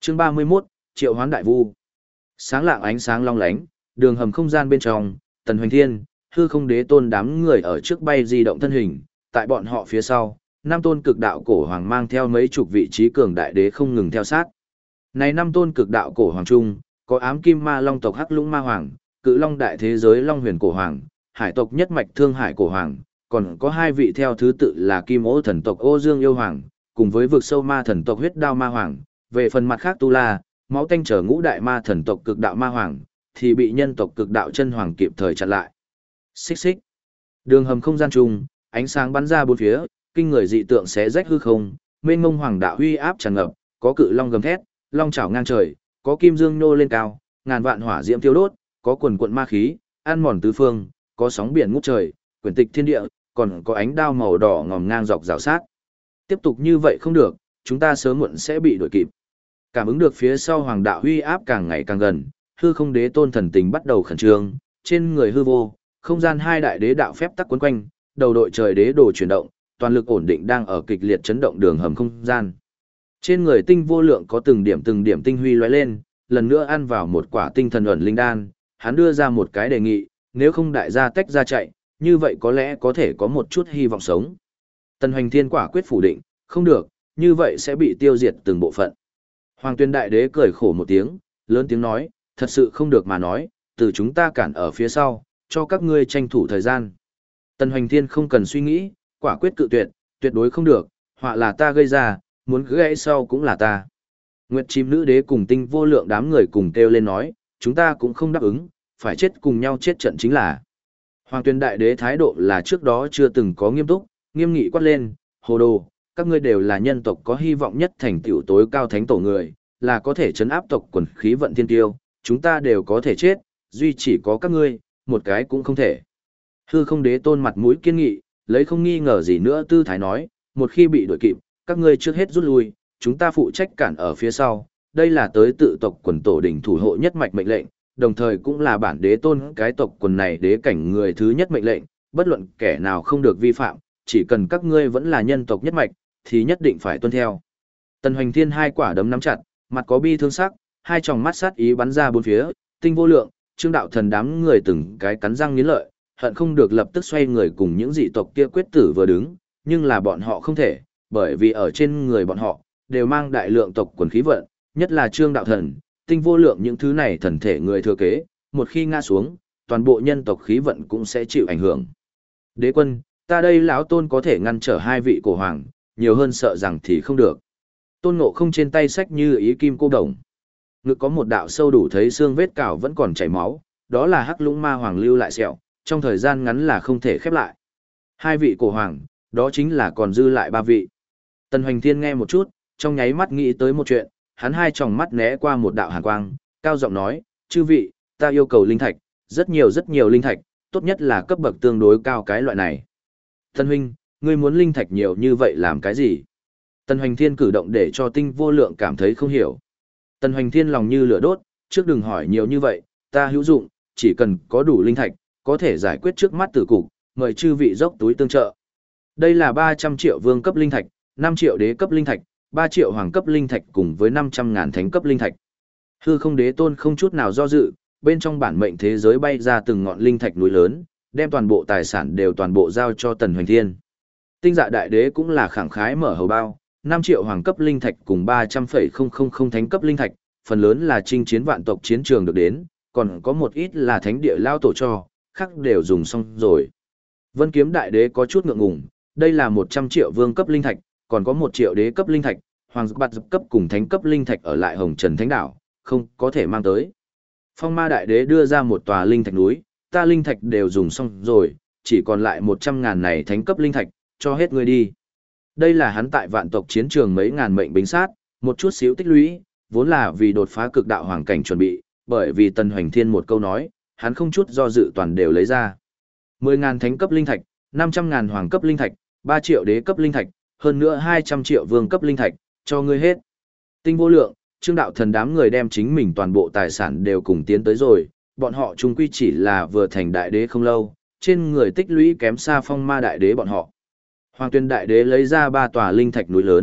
Chương 31, Triệu Hoán Đại Vu. Sáng lạng ánh sáng long lánh, đường hầm không gian bên trong, Tần Hoành Thiên, Hư Không Đế Tôn đám người ở trước bay di động thân hình, tại bọn họ phía sau, năm tôn cực đạo cổ hoàng mang theo mấy chục vị trí cường đại đế không ngừng theo sát. Này năm tôn cực đạo cổ hoàng trung, có ám kim ma long tộc Hắc Lũng Ma Hoàng, Cự Long đại thế giới Long Huyền cổ hoàng, hải tộc nhất mạch Thương Hải cổ hoàng, còn có hai vị theo thứ tự là Kim Ô thần tộc Ô Dương yêu hoàng, cùng với vực sâu ma thần tộc Huyết Đao Ma Hoàng. Về phần mặt khác Tu La, máu tanh trở ngũ đại ma thần tộc Cực đạo Ma Hoàng, thì bị nhân tộc Cực đạo chân hoàng kịp thời chặn lại. Xích xích. Đường hầm không gian chung, ánh sáng bắn ra bốn phía, kinh người dị tượng xé rách hư không, mênh mông hoàng đạo uy áp tràn ngập, có cự long gầm thét, long chảo ngang trời, có kim dương nô lên cao, ngàn vạn hỏa diễm thiêu đốt, có quần quận ma khí, ăn mòn tứ phương, có sóng biển ngút trời, quyển tịch thiên địa, còn có ánh đao màu đỏ ngòm ngang dọc rào sát. Tiếp tục như vậy không được, chúng ta sớm muộn sẽ bị đuổi kịp. Cảm ứng được phía sau hoàng đạo uy áp càng ngày càng gần, Hư Không Đế Tôn thần tình bắt đầu khẩn trương, trên người hư vô, không gian hai đại đế đạo phép tắc quấn quanh, đầu đội trời đế đồ chuyển động, toàn lực ổn định đang ở kịch liệt chấn động đường hầm không gian. Trên người tinh vô lượng có từng điểm tinh huy lóe lên, lần nữa ăn vào một quả tinh thần ẩn linh đan, hắn đưa ra một cái đề nghị, nếu không đại gia tách ra chạy, như vậy có lẽ có thể có một chút hy vọng sống. Tần Hoành Thiên quả quyết phủ định, không được, như vậy sẽ bị tiêu diệt từng bộ phận. Hoàng Tuyên Đại Đế cười khổ một tiếng, lớn tiếng nói, thật sự không được mà nói, từ chúng ta cản ở phía sau, cho các ngươi tranh thủ thời gian. Tần Hoành Thiên không cần suy nghĩ, quả quyết cự tuyệt, tuyệt đối không được, họa là ta gây ra, muốn gãy sau cũng là ta. Nguyệt Chim Nữ Đế cùng Tinh Vô Lượng đám người cùng kêu lên nói, chúng ta cũng không đáp ứng, phải chết cùng nhau chết trận chính là. Hoàng Tuyên Đại Đế thái độ là trước đó chưa từng có nghiêm túc, nghiêm nghị quát lên, hồ đồ, các ngươi đều là nhân tộc có hy vọng nhất thành tựu tối cao thánh tổ người, là có thể chấn áp tộc quần khí vận thiên tiêu, chúng ta đều có thể chết, duy chỉ có các ngươi, một cái cũng không thể. Hư Không Đế Tôn mặt mũi kiên nghị, lấy không nghi ngờ gì nữa tư thái nói, một khi bị đuổi kịp, các ngươi trước hết rút lui, chúng ta phụ trách cản ở phía sau, đây là tới tự tộc quần tổ đỉnh thủ hộ nhất mạch mệnh lệnh, đồng thời cũng là bản đế tôn cái tộc quần này đế cảnh người thứ nhất mệnh lệnh, bất luận kẻ nào không được vi phạm, chỉ cần các ngươi vẫn là nhân tộc nhất mạch, thì nhất định phải tuân theo. Tần Hoành Thiên hai quả đấm nắm chặt, mặt có bi thương sắc, hai tròng mắt sát ý bắn ra bốn phía, Tinh Vô Lượng, Trương Đạo Thần đám người từng cái cắn răng nghiến lợi, hận không được lập tức xoay người cùng những dị tộc kia quyết tử vừa đứng, nhưng là bọn họ không thể, bởi vì ở trên người bọn họ đều mang đại lượng tộc quần khí vận, nhất là Trương Đạo Thần, Tinh Vô Lượng những thứ này thần thể người thừa kế, một khi ngã xuống, toàn bộ nhân tộc khí vận cũng sẽ chịu ảnh hưởng. Đế quân, ta đây lão Tôn có thể ngăn trở hai vị cổ hoàng, nhiều hơn sợ rằng thì không được. Tôn Ngộ Không trên tay sách như ý kim cô đồng. Ngực có một đạo sâu đủ thấy xương vết cào vẫn còn chảy máu, đó là Hắc Lũng Ma Hoàng lưu lại sẹo, trong thời gian ngắn là không thể khép lại. Hai vị cổ hoàng, đó chính là còn dư lại ba vị. Tần Hoành Thiên nghe một chút, trong nháy mắt nghĩ tới một chuyện, hắn hai tròng mắt né qua một đạo hàn quang, cao giọng nói, chư vị, ta yêu cầu linh thạch, rất nhiều linh thạch, tốt nhất là cấp bậc tương đối cao cái loại này. Tần huynh, ngươi muốn linh thạch nhiều như vậy làm cái gì? Tần Hoành Thiên cử động để cho Tinh Vô Lượng cảm thấy không hiểu. Tần Hoành Thiên lòng như lửa đốt, trước đừng hỏi nhiều như vậy, ta hữu dụng, chỉ cần có đủ linh thạch, có thể giải quyết trước mắt tử cục, mời chư vị dốc túi tương trợ. Đây là 300 triệu vương cấp linh thạch, 5 triệu đế cấp linh thạch, 3 triệu hoàng cấp linh thạch cùng với 500.000 thánh cấp linh thạch. Hư Không Đế Tôn không chút nào do dự, bên trong bản mệnh thế giới bay ra từng ngọn linh thạch núi lớn, đem toàn bộ tài sản đều toàn bộ giao cho Tần Hoành Thiên. Tinh Dạ Đại Đế cũng là khẳng khái mở hầu bao, 5 triệu hoàng cấp linh thạch cùng 300,000 thánh cấp linh thạch, phần lớn là chinh chiến vạn tộc chiến trường được đến, còn có một ít là thánh địa lao tổ cho, khác đều dùng xong rồi. Vân Kiếm Đại Đế có chút ngượng ngùng, đây là 100 triệu vương cấp linh thạch, còn có 1 triệu đế cấp linh thạch, hoàng bạt cấp cùng thánh cấp linh thạch ở lại Hồng Trần Thánh Đảo, không có thể mang tới. Phong Ma Đại Đế đưa ra một tòa linh thạch núi, ta linh thạch đều dùng xong rồi, chỉ còn lại 100.000 này thánh cấp linh thạch, cho hết người đi. Đây là hắn tại vạn tộc chiến trường mấy ngàn mệnh bính sát, một chút xíu tích lũy, vốn là vì đột phá cực đạo hoàng cảnh chuẩn bị, bởi vì Tần Hoành Thiên một câu nói, hắn không chút do dự toàn đều lấy ra. 10.000 thánh cấp linh thạch, 500.000 hoàng cấp linh thạch, 3 triệu đế cấp linh thạch, hơn nữa 200 triệu vương cấp linh thạch, cho ngươi hết. Tinh Vô Lượng, Trương Đạo Thần đám người đem chính mình toàn bộ tài sản đều cùng tiến tới rồi, bọn họ chung quy chỉ là vừa thành đại đế không lâu, trên người tích lũy kém xa Phong Ma Đại Đế bọn họ. Hoàng Tuyên Đại Đế lấy ra 3 tòa linh thạch núi lớn,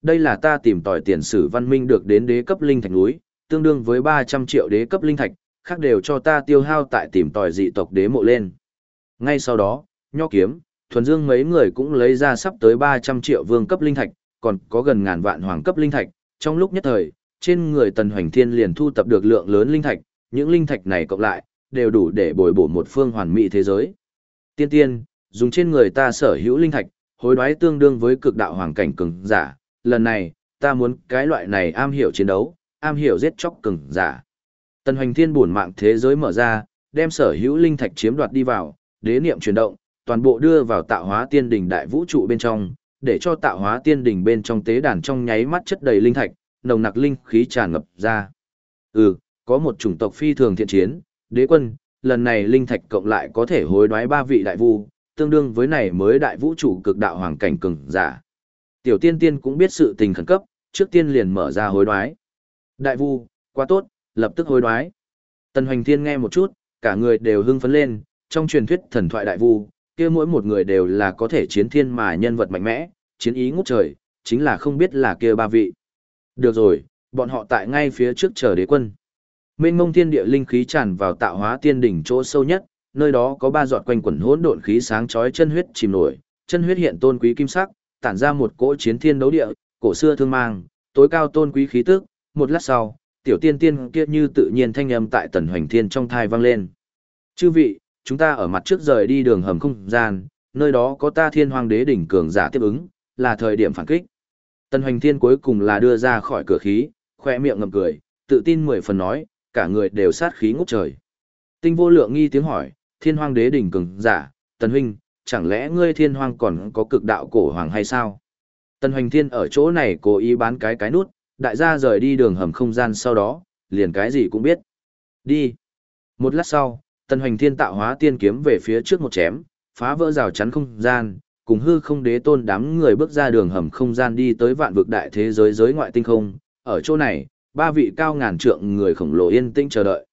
Đây là ta tìm tòi tiền sử văn minh được đến đế cấp linh thạch núi, tương đương với 300 triệu đế cấp linh thạch, khác đều cho ta tiêu hao tại tìm tòi dị tộc đế mộ lên. Ngay sau đó, Nho Kiếm, Thuần Dương mấy người cũng lấy ra sắp tới 300 triệu vương cấp linh thạch, còn có gần ngàn vạn hoàng cấp linh thạch. Trong lúc nhất thời, trên người Tần Hoành Thiên liền thu tập được lượng lớn linh thạch, những linh thạch này cộng lại, đều đủ để bồi bổ một phương hoàn mỹ thế giới. Tiên tiên, dùng trên người ta sở hữu linh thạch, hối đoái tương đương với cực đạo hoàng cảnh cường giả, lần này, ta muốn cái loại này am hiểu chiến đấu, am hiểu giết chóc cường giả. Tần Hoành Thiên bổn mạng thế giới mở ra, đem sở hữu linh thạch chiếm đoạt đi vào, đế niệm chuyển động, toàn bộ đưa vào tạo hóa tiên đỉnh đại vũ trụ bên trong, để cho tạo hóa tiên đỉnh bên trong tế đàn trong nháy mắt chất đầy linh thạch, nồng nặc linh khí tràn ngập ra. Có một chủng tộc phi thường thiện chiến, đế quân, lần này linh thạch cộng lại có thể hối đoái 3 vị đại vu, tương đương với này mới đại vũ trụ cực đạo hoàng cảnh cường giả. Tiểu tiên tiên cũng biết sự tình khẩn cấp, trước tiên liền mở ra hối đoái. Đại vu, quá tốt, lập tức hối đoái. Tần Hoành Thiên nghe một chút, cả người đều hưng phấn lên, trong truyền thuyết thần thoại đại vu, kia mỗi một người đều là có thể chiến thiên mà nhân vật mạnh mẽ, chiến ý ngút trời, chính là không biết là kia 3 vị. Được rồi, bọn họ tại ngay phía trước chờ đế quân. Mênh mông thiên địa linh khí tràn vào tạo hóa tiên đỉnh chỗ sâu nhất, nơi đó có 3 giọt quanh quẩn hỗn độn khí sáng chói chân huyết chìm nổi, chân huyết hiện tôn quý kim sắc, tản ra một cỗ chiến thiên đấu địa, cổ xưa thương mang, tối cao tôn quý khí tức. Một lát sau, tiểu tiên tiên kia như tự nhiên thanh âm tại Tần Hoành Thiên trong thai vang lên. Chư vị, chúng ta ở mặt trước rời đi đường hầm không gian, nơi đó có ta Thiên Hoang Đế đỉnh cường giả tiếp ứng, là thời điểm phản kích. Tần Hoành Thiên cuối cùng là đưa ra khỏi cửa khí, khoe miệng ngậm cười, tự tin 10 phần nói, cả người đều sát khí ngút trời. Tinh Vô Lượng nghi tiếng hỏi, Thiên Hoang Đế đỉnh cường giả, Tần huynh, chẳng lẽ ngươi Thiên Hoang còn có cực đạo cổ hoàng hay sao? Tần Hoành Thiên ở chỗ này cố ý bán cái nút, đại gia rời đi đường hầm không gian sau đó, liền cái gì cũng biết. Đi. Một lát sau, Tần Hoành Thiên tạo hóa tiên kiếm về phía trước một chém, phá vỡ rào chắn không gian, cùng hư không đế tôn đám người bước ra đường hầm không gian đi tới vạn vực đại thế giới giới ngoại tinh không. Ở chỗ này, 3 vị cao ngàn trượng người khổng lồ yên tĩnh chờ đợi.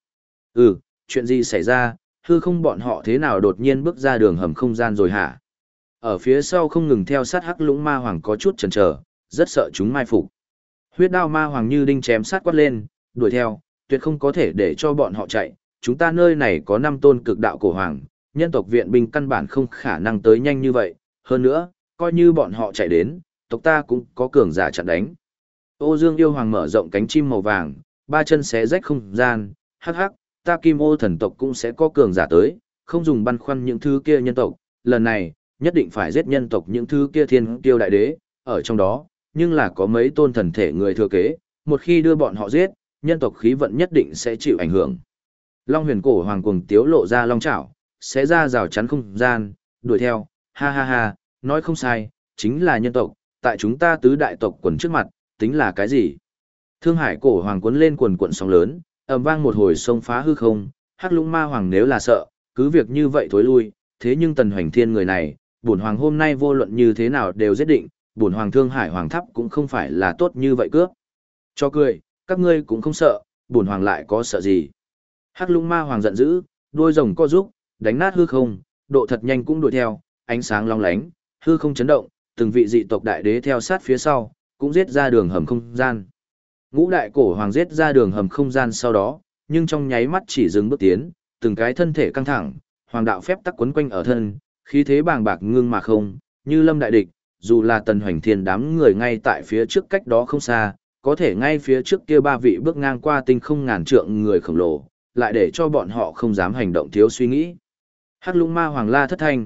Chuyện gì xảy ra, hư không bọn họ thế nào đột nhiên bước ra đường hầm không gian rồi hả? Ở phía sau không ngừng theo sát Hắc Lũng Ma Hoàng có chút chần chờ, rất sợ chúng mai phục. Huyết Đao Ma Hoàng như đinh chém sát quát lên, đuổi theo, tuyệt không có thể để cho bọn họ chạy, chúng ta nơi này có 5 tôn cực đạo cổ hoàng, nhân tộc viện binh căn bản không khả năng tới nhanh như vậy, hơn nữa, coi như bọn họ chạy đến, tộc ta cũng có cường giả chặn đánh. Ô Dương yêu hoàng mở rộng cánh chim màu vàng, 3 chân xé rách không gian, hắc hắc, ta Kim Ô thần tộc cũng sẽ có cường giả tới, không dùng băn khoăn những thứ kia nhân tộc, lần này, nhất định phải giết nhân tộc những thứ kia thiên kiêu đại đế, ở trong đó, nhưng là có mấy tôn thần thể người thừa kế, một khi đưa bọn họ giết, nhân tộc khí vận nhất định sẽ chịu ảnh hưởng. Long Huyền cổ hoàng cuồng tiếu lộ ra long chảo, xé ra rào chắn không gian, đuổi theo, ha ha ha, nói không sai, chính là nhân tộc, tại chúng ta tứ đại tộc quần trước mặt, tính là cái gì? Thương Hải cổ hoàng cuốn lên quần cuộn sóng lớn, ầm vang một hồi sông phá hư không, Hắc Lũng Ma Hoàng nếu là sợ, cứ việc như vậy thối lui, thế nhưng Tần Hoành Thiên người này, bổn hoàng hôm nay vô luận như thế nào đều giết định, bổn hoàng Thương Hải hoàng tháp cũng không phải là tốt như vậy cướp. Cho cười, các ngươi cũng không sợ, bổn hoàng lại có sợ gì? Hắc Lũng Ma Hoàng giận dữ, đuôi rồng co rúc, đánh nát hư không, độ thật nhanh cũng đuổi theo, ánh sáng long lánh, hư không chấn động, từng vị dị tộc đại đế theo sát phía sau, cũng giết ra đường hầm không gian. Ngũ đại cổ hoàng giết ra đường hầm không gian sau đó, nhưng trong nháy mắt chỉ dừng bước tiến, từng cái thân thể căng thẳng, hoàng đạo phép tắc quấn quanh ở thân, khí thế bàng bạc ngưng mà không, như lâm đại địch, dù là Tần Hoành Thiên đám người ngay tại phía trước cách đó không xa, có thể ngay phía trước kia 3 vị bước ngang qua tinh không ngàn trượng người khổng lồ, lại để cho bọn họ không dám hành động thiếu suy nghĩ. Hắc Lũng Ma Hoàng la thất thanh,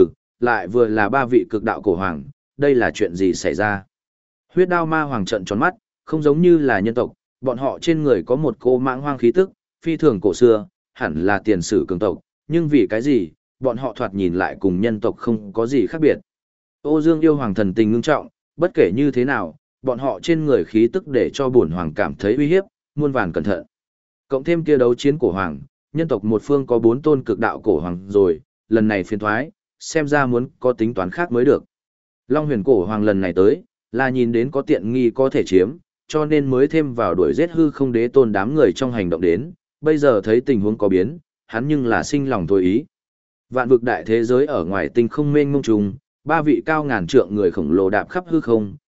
lại vừa là 3 vị cực đạo cổ hoàng, đây là chuyện gì xảy ra? Huyết Đao Ma Hoàng trợn tròn mắt, không giống như là nhân tộc, bọn họ trên người có một cô mãng hoang khí tức, phi thường cổ xưa, hẳn là tiền sử cường tộc, nhưng vì cái gì, bọn họ thoạt nhìn lại cùng nhân tộc không có gì khác biệt. Ô Dương yêu hoàng thần tình ngưng trọng, bất kể như thế nào, bọn họ trên người khí tức để cho bổn hoàng cảm thấy uy hiếp, muôn vàn cẩn thận. Cộng thêm kia đấu chiến cổ hoàng, nhân tộc một phương có 4 tôn cực đạo cổ hoàng rồi, lần này phiền thoái, xem ra muốn có tính toán khác mới được. Long Huyền cổ hoàng lần này tới, là nhìn đến có tiện nghi có thể chiếm, cho nên mới thêm vào đuổi giết hư không đế tôn đám người trong hành động đến, bây giờ thấy tình huống có biến, hắn nhưng là sinh lòng thôi ý. Vạn vực đại thế giới ở ngoài tinh không mênh mông trùng, 3 vị cao ngàn trượng người khổng lồ đạp khắp hư không,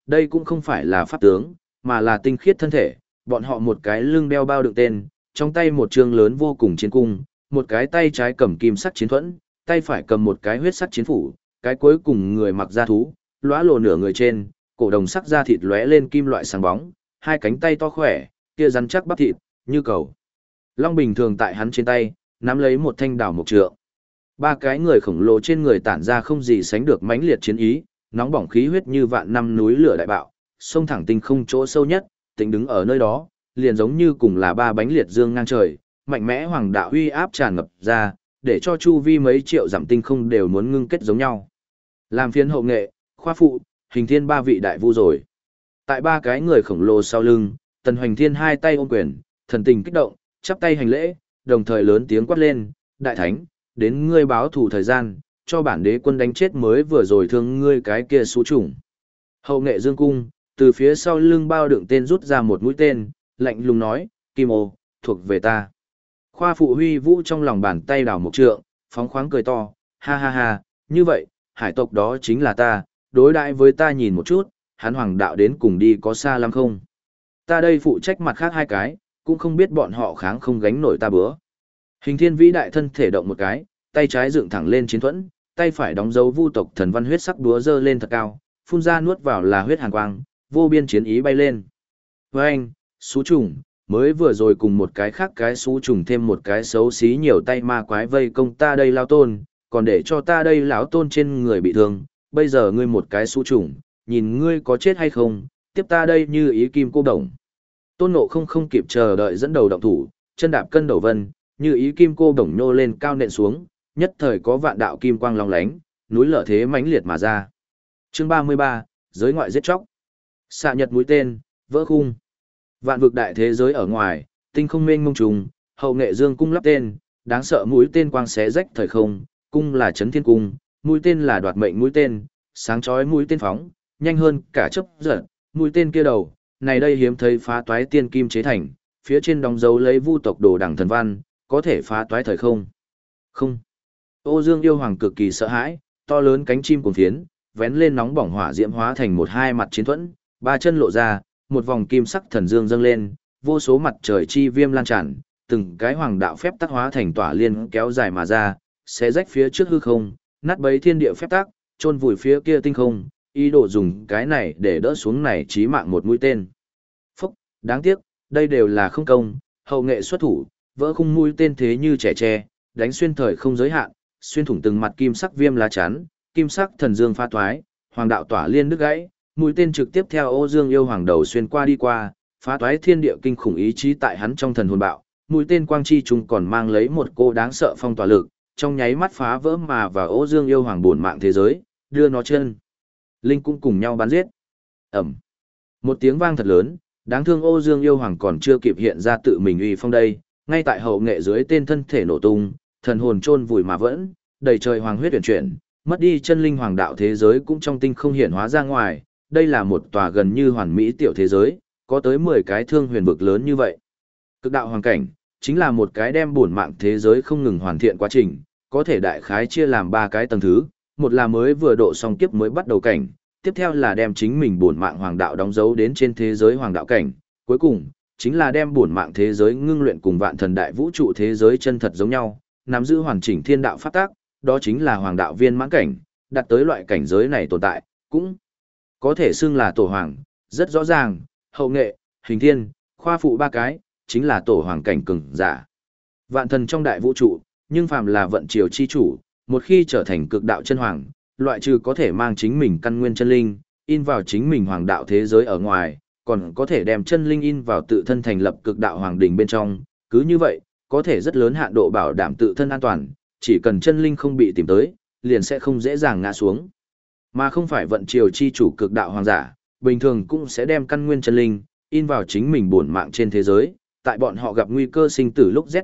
đây cũng không phải là pháp tướng, mà là tinh khiết thân thể, bọn họ một cái lưng đeo bao đựng tên, trong tay một trường lớn vô cùng chiến cung, một cái tay trái cầm kim sắc chiến thuẫn, tay phải cầm một cái huyết sắc chiến phủ, cái cuối cùng người mặc da thú, lóa lộ nửa người trên, cổ đồng sắc da thịt lóe lên kim loại sáng bóng, hai cánh tay to khỏe, kia rắn chắc bắp thịt, như cầu. Long bình thường tại hắn trên tay, nắm lấy một thanh đào mộc trượng. Ba cái người khổng lồ trên người tản ra không gì sánh được mãnh liệt chiến ý, nóng bỏng khí huyết như vạn năm núi lửa đại bạo, xông thẳng tinh không chỗ sâu nhất, tính đứng ở nơi đó, liền giống như cùng là ba bánh liệt dương ngang trời, mạnh mẽ hoàng đạo uy áp tràn ngập ra, để cho chu vi mấy triệu dặm tinh không đều muốn ngưng kết giống nhau. Làm phiến hậu nghệ, khoa phụ, hình thiên ba vị đại vu rồi. Tại ba cái người khổng lồ sau lưng, Tần Hoành Thiên hai tay ôm quyền, thần tình kích động, chắp tay hành lễ, đồng thời lớn tiếng quát lên, đại thánh, đến ngươi báo thù thời gian, cho bản đế quân đánh chết mới vừa rồi thương ngươi cái kia xú chủng. Hậu nghệ dương cung, từ phía sau lưng bao đựng tên rút ra một mũi tên, lạnh lùng nói, Kim ô, thuộc về ta. Khoa phụ huy vũ trong lòng bàn tay đào một trượng, phóng khoáng cười to, ha ha ha, như vậy, hải tộc đó chính là ta, đối đãi với ta nhìn một chút, hắn hoàng đạo đến cùng đi có xa lắm không? Ta đây phụ trách mặt khác hai cái, cũng không biết bọn họ kháng không gánh nổi ta bữa. Hình thiên vĩ đại thân thể động một cái, tay trái dựng thẳng lên chiến thuẫn, tay phải đóng dấu vu tộc thần văn huyết sắc búa dơ lên thật cao, phun ra nuốt vào là huyết hàn quang, vô biên chiến ý bay lên. Với anh, xú trùng, mới vừa rồi cùng một cái khác cái xú trùng thêm một cái xấu xí nhiều tay ma quái vây công ta đây lao tôn, còn để cho ta đây lão tôn trên người bị thương, bây giờ ngươi một cái xú trùng, nhìn ngươi có chết hay không, tiếp ta đây như ý kim cô đồng. Tôn Ngộ không kịp chờ đợi dẫn đầu động thủ, chân đạp cân đầu vân, như ý kim cô đồng nhô lên cao nện xuống, nhất thời có vạn đạo kim quang long lánh, núi lở thế mãnh liệt mà ra. Chương 33, giới ngoại giết chóc. Xạ nhật mũi tên, vỡ khung. Vạn vực đại thế giới ở ngoài, tinh không mênh mông trùng, hậu nghệ dương cung lắp tên, đáng sợ mũi tên quang xé rách thời không, cung là chấn thiên cung, mũi tên là đoạt mệnh mũi tên, sáng chói mũi tên phóng, nhanh hơn cả chớp giật, mũi tên kia đầu, này đây hiếm thấy phá toái tiên kim chế thành, phía trên đóng dấu lấy vu tộc đồ đẳng thần văn, có thể phá toái thời không. Không. Ô Dương yêu hoàng cực kỳ sợ hãi, to lớn cánh chim cuồng phiến, vén lên nóng bỏng hỏa diễm hóa thành một hai mặt chiến thuẫn, ba chân lộ ra, một vòng kim sắc thần dương dâng lên, vô số mặt trời chi viêm lan tràn, từng cái hoàng đạo phép tắc hóa thành tỏa liên kéo dài mà ra, xé rách phía trước hư không, nát bấy thiên địa phép tắc, chôn vùi phía kia tinh không, ý đồ dùng cái này để đỡ xuống này chí mạng một mũi tên. Phúc, đáng tiếc, đây đều là không công, hậu nghệ xuất thủ, vỡ khung mũi tên thế như trẻ tre, đánh xuyên thời không giới hạn, xuyên thủng từng mặt kim sắc viêm lá chắn, kim sắc thần dương pha toái, hoàng đạo tỏa liên đứt gãy, mũi tên trực tiếp theo Ô Dương yêu hoàng đầu xuyên qua đi qua, phá toái thiên địa kinh khủng ý chí tại hắn trong thần hồn bạo, mũi tên quang chi trùng còn mang lấy một cô đáng sợ phong tỏa lực, trong nháy mắt phá vỡ mà vào Ô Dương yêu hoàng bổn mạng thế giới, đưa nó chân linh cũng cùng nhau bắn giết. Ầm. Một tiếng vang thật lớn, đáng thương Ô Dương yêu hoàng còn chưa kịp hiện ra tự mình uy phong đây, ngay tại hậu nghệ dưới tên thân thể nổ tung, thần hồn chôn vùi mà vẫn, đầy trời hoàng huyết chuyển chuyển, mất đi chân linh hoàng đạo thế giới cũng trong tinh không hiện hóa ra ngoài, đây là một tòa gần như hoàn mỹ tiểu thế giới, có tới 10 cái thương huyền vực lớn như vậy. Cực đạo hoàng cảnh, chính là một cái đem bổn mạng thế giới không ngừng hoàn thiện quá trình, có thể đại khái chia làm 3 cái tầng thứ, một là mới vừa độ xong kiếp mới bắt đầu cảnh, tiếp theo là đem chính mình bổn mạng hoàng đạo đóng dấu đến trên thế giới hoàng đạo cảnh, cuối cùng chính là đem bổn mạng thế giới ngưng luyện cùng vạn thần đại vũ trụ thế giới chân thật giống nhau, nắm giữ hoàn chỉnh thiên đạo pháp tác, đó chính là hoàng đạo viên mãn cảnh, đạt tới loại cảnh giới này tồn tại, cũng có thể xưng là tổ hoàng, rất rõ ràng, hậu nghệ, hình thiên, khoa phụ 3 cái, chính là tổ hoàng cảnh cường giả. Vạn thần trong đại vũ trụ, nhưng phàm là vận triều chi chủ, một khi trở thành cực đạo chân hoàng, loại trừ có thể mang chính mình căn nguyên chân linh, in vào chính mình hoàng đạo thế giới ở ngoài, còn có thể đem chân linh in vào tự thân thành lập cực đạo hoàng đỉnh bên trong, cứ như vậy, có thể rất lớn hạn độ bảo đảm tự thân an toàn, chỉ cần chân linh không bị tìm tới, liền sẽ không dễ dàng ngã xuống. Mà không phải vận triều chi chủ cực đạo hoàng giả, bình thường cũng sẽ đem căn nguyên chân linh, in vào chính mình bổn mạng trên thế giới, tại bọn họ gặp nguy cơ sinh tử lúc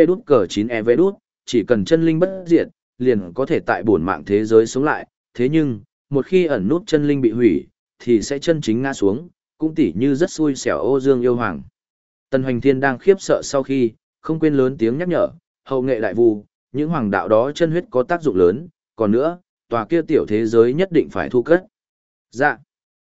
Z8V9EV, chỉ cần chân linh bất diệt, liền có thể tại bổn mạng thế giới sống lại, thế nhưng, một khi ẩn nút chân linh bị hủy, thì sẽ chân chính ngã xuống, cũng tỉ như rất xui xẻo Ô Dương yêu hoàng. Tần Hoành Thiên đang khiếp sợ sau khi, không quên lớn tiếng nhắc nhở, hậu nghệ đại vu, những hoàng đạo đó chân huyết có tác dụng lớn, còn nữa, tòa kia tiểu thế giới nhất định phải thu cất. Dạ.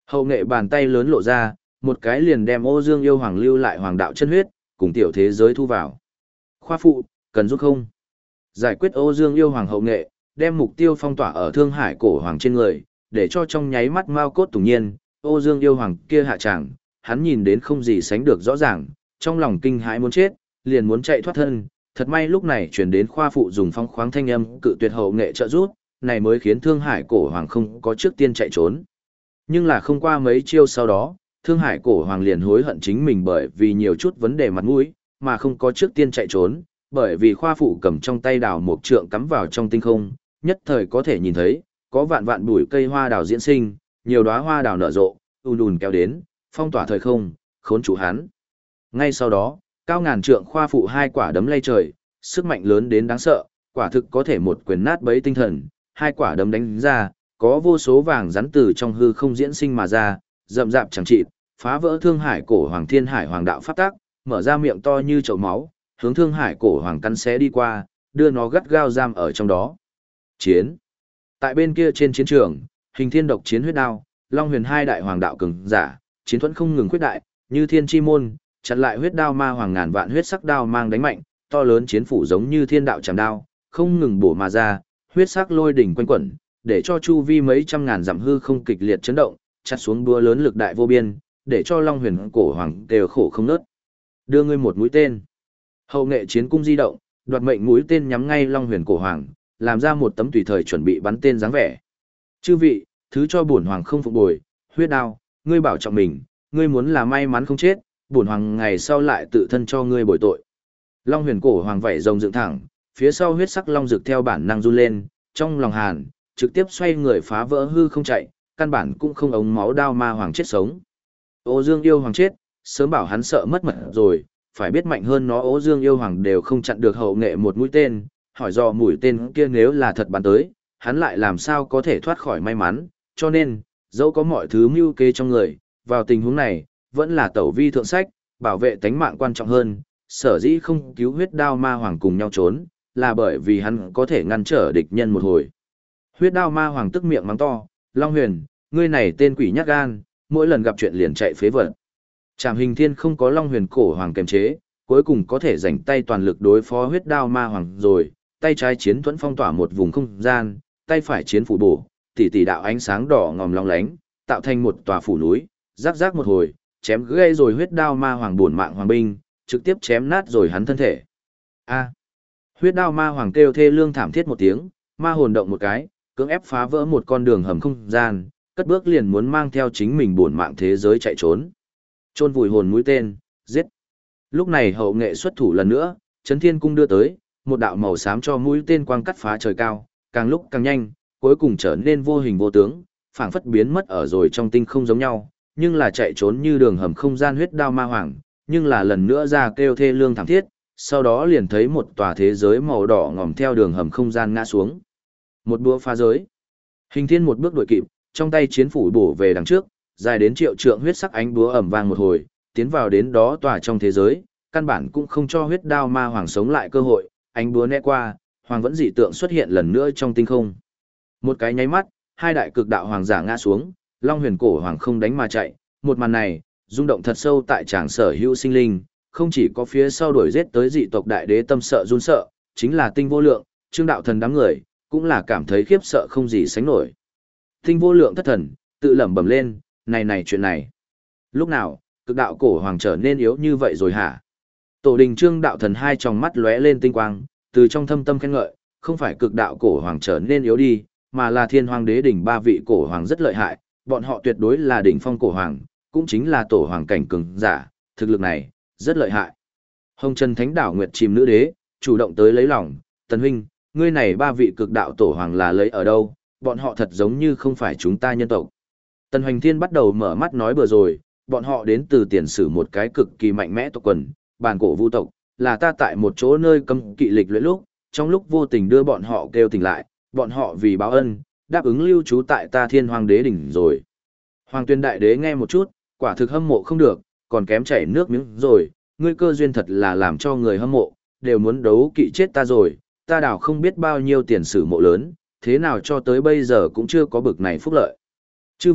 Hậu nghệ bàn tay lớn lộ ra, một cái liền đem Ô Dương yêu hoàng lưu lại hoàng đạo chân huyết, cùng tiểu thế giới thu vào. Khoa phụ, cần giúp không? Giải quyết Ô Dương yêu hoàng hậu nghệ, đem mục tiêu phong tỏa ở Thương Hải cổ hoàng trên người, để cho trong nháy mắt mau cốt tủng nhiên, Ô Dương yêu hoàng kia hạ tràng, hắn nhìn đến không gì sánh được rõ ràng, trong lòng kinh hãi muốn chết, liền muốn chạy thoát thân, thật may lúc này truyền đến khoa phụ dùng phong khoáng thanh âm cự tuyệt hậu nghệ trợ giúp, này mới khiến Thương Hải cổ hoàng không có trước tiên chạy trốn. Nhưng là không qua mấy chiêu sau đó, Thương Hải cổ hoàng liền hối hận chính mình bởi vì nhiều chút vấn đề mặt mũi, mà không có trước tiên chạy trốn, bởi vì khoa phụ cầm trong tay đào một trượng cắm vào trong tinh không, nhất thời có thể nhìn thấy, có vạn vạn bụi cây hoa đào diễn sinh, nhiều đóa hoa đào nở rộ, ùn ùn kéo đến, phong tỏa thời không, khốn chủ hắn. Ngay sau đó, cao ngàn trượng khoa phụ hai quả đấm lay trời, sức mạnh lớn đến đáng sợ, quả thực có thể một quyền nát bấy tinh thần, hai quả đấm đánh ra, có vô số vàng rắn từ trong hư không diễn sinh mà ra, rậm rạp chẳng chịt, phá vỡ Thương Hải cổ hoàng thiên hải hoàng đạo pháp tắc, mở ra miệng to như chậu máu, hướng Thương Hải cổ hoàng cắn xé đi qua, đưa nó gắt gao giam ở trong đó. Chiến. Tại bên kia trên chiến trường, Hình Thiên độc chiến huyết đao, Long Huyền hai đại hoàng đạo cường giả, chiến thuẫn không ngừng khuyết đại, như thiên chi môn, chặn lại huyết đao ma hoàng ngàn vạn huyết sắc đao mang đánh mạnh, to lớn chiến phủ giống như thiên đạo chạm đao, không ngừng bổ mà ra, huyết sắc lôi đỉnh quanh quẩn, để cho chu vi mấy trăm ngàn dặm hư không kịch liệt chấn động, chặt xuống đua lớn lực đại vô biên, để cho Long Huyền cổ hoàng đều khổ không nớt. Đưa ngươi một mũi tên. Hậu nghệ chiến cung di động, đoạt mệnh mũi tên nhắm ngay Long Huyền cổ hoàng, làm ra một tấm tùy thời chuẩn bị bắn tên dáng vẻ. Chư vị, thứ cho bổn hoàng không phục bồi, huyết đao, ngươi bảo trọng mình, ngươi muốn là may mắn không chết, bổn hoàng ngày sau lại tự thân cho ngươi bồi tội. Long Huyền cổ hoàng vảy rồng dựng thẳng, phía sau huyết sắc long rực theo bản năng run lên, trong lòng hàn, trực tiếp xoay người phá vỡ hư không chạy, căn bản cũng không ống máu đao ma hoàng chết sống. Ô Dương yêu hoàng chết, sớm bảo hắn sợ mất mật rồi, phải biết mạnh hơn nó Ô Dương yêu hoàng đều không chặn được hậu nghệ một mũi tên, hỏi do mũi tên kia nếu là thật bắn tới, hắn lại làm sao có thể thoát khỏi may mắn, cho nên, dẫu có mọi thứ mưu kế trong người, vào tình huống này, vẫn là tẩu vi thượng sách, bảo vệ tánh mạng quan trọng hơn, sở dĩ không cứu huyết đao ma hoàng cùng nhau trốn, là bởi vì hắn có thể ngăn trở địch nhân một hồi. Huyết đao ma hoàng tức miệng mắng to, Long Huyền, ngươi này tên quỷ nhát gan, mỗi lần gặp chuyện liền chạy phế vật. Trảm Hình Thiên không có Long Huyền cổ hoàng kềm chế, cuối cùng có thể dành tay toàn lực đối phó huyết đao ma hoàng rồi, tay trái chiến thuẫn phong tỏa một vùng không gian, tay phải chiến phủ bổ, tỷ tỷ đạo ánh sáng đỏ ngòm long lánh, tạo thành một tòa phủ núi, rắc rắc một hồi, chém gây rồi huyết đao ma hoàng buồn mạng hoàng binh, trực tiếp chém nát rồi hắn thân thể. A. Huyết đao ma hoàng kêu thê lương thảm thiết một tiếng, ma hồn động một cái, cưỡng ép phá vỡ một con đường hầm không gian, cất bước liền muốn mang theo chính mình buồn mạng thế giới chạy trốn. Chôn vùi hồn mũi tên, giết. Lúc này hậu nghệ xuất thủ lần nữa, Chấn Thiên cung đưa tới, một đạo màu xám cho mũi tên quang cắt phá trời cao, càng lúc càng nhanh, cuối cùng trở nên vô hình vô tướng, phảng phất biến mất ở rồi trong tinh không giống nhau, nhưng là chạy trốn như đường hầm không gian huyết đao ma hoàng, nhưng là lần nữa ra kêu thê lương thảm thiết, sau đó liền thấy một tòa thế giới màu đỏ ngòm theo đường hầm không gian ngã xuống. Một búa phá giới. Hình Thiên một bước đuổi kịp, trong tay chiến phủ bổ về đằng trước, dài đến triệu trượng huyết sắc ánh búa ầm vang một hồi, tiến vào đến đó tòa trong thế giới, căn bản cũng không cho huyết đao ma hoàng sống lại cơ hội, ánh búa né qua, hoàng vẫn dị tượng xuất hiện lần nữa trong tinh không. Một cái nháy mắt, hai đại cực đạo hoàng giả ngã xuống, Long Huyền cổ hoàng không đánh mà chạy, một màn này, rung động thật sâu tại tràng sở hữu sinh linh, không chỉ có phía sau đuổi giết tới dị tộc đại đế tâm sợ run sợ, chính là Tinh Vô Lượng, Trương Đạo Thần đám người, cũng là cảm thấy khiếp sợ không gì sánh nổi. Tinh Vô Lượng thất thần, tự lẩm bẩm lên, này chuyện này. Lúc nào, cực đạo cổ hoàng trở nên yếu như vậy rồi hả? Tổ đình Trương Đạo Thần hai tròng mắt lóe lên tinh quang, từ trong thâm tâm khen ngợi, không phải cực đạo cổ hoàng trở nên yếu đi, mà là Thiên Hoàng Đế đỉnh ba vị cổ hoàng rất lợi hại, bọn họ tuyệt đối là đỉnh phong cổ hoàng, cũng chính là tổ hoàng cảnh cường giả, thực lực này rất lợi hại. Hồng Trần Thánh Đảo Nguyệt Chìm Nữ Đế chủ động tới lấy lòng, Tần huynh, ngươi này ba vị cực đạo tổ hoàng là lấy ở đâu? Bọn họ thật giống như không phải chúng ta nhân tộc. Tần Hoành Thiên bắt đầu mở mắt nói bừa rồi, bọn họ đến từ tiền sử một cái cực kỳ mạnh mẽ tộc quần, bàn cổ vu tộc, là ta tại một chỗ nơi cấm kỵ lịch luyện lúc, trong lúc vô tình đưa bọn họ kêu tỉnh lại, bọn họ vì báo ân, đáp ứng lưu trú tại ta Thiên Hoàng Đế đỉnh rồi. Hoàng Tuyên Đại Đế nghe một chút, quả thực hâm mộ không được, còn kém chảy nước miếng rồi, ngươi cơ duyên thật là làm cho người hâm mộ, đều muốn đấu kỵ chết ta rồi, ta đảo không biết bao nhiêu tiền sử mộ lớn, thế nào cho tới bây giờ cũng chưa có bực này phúc lợi. Chư vị,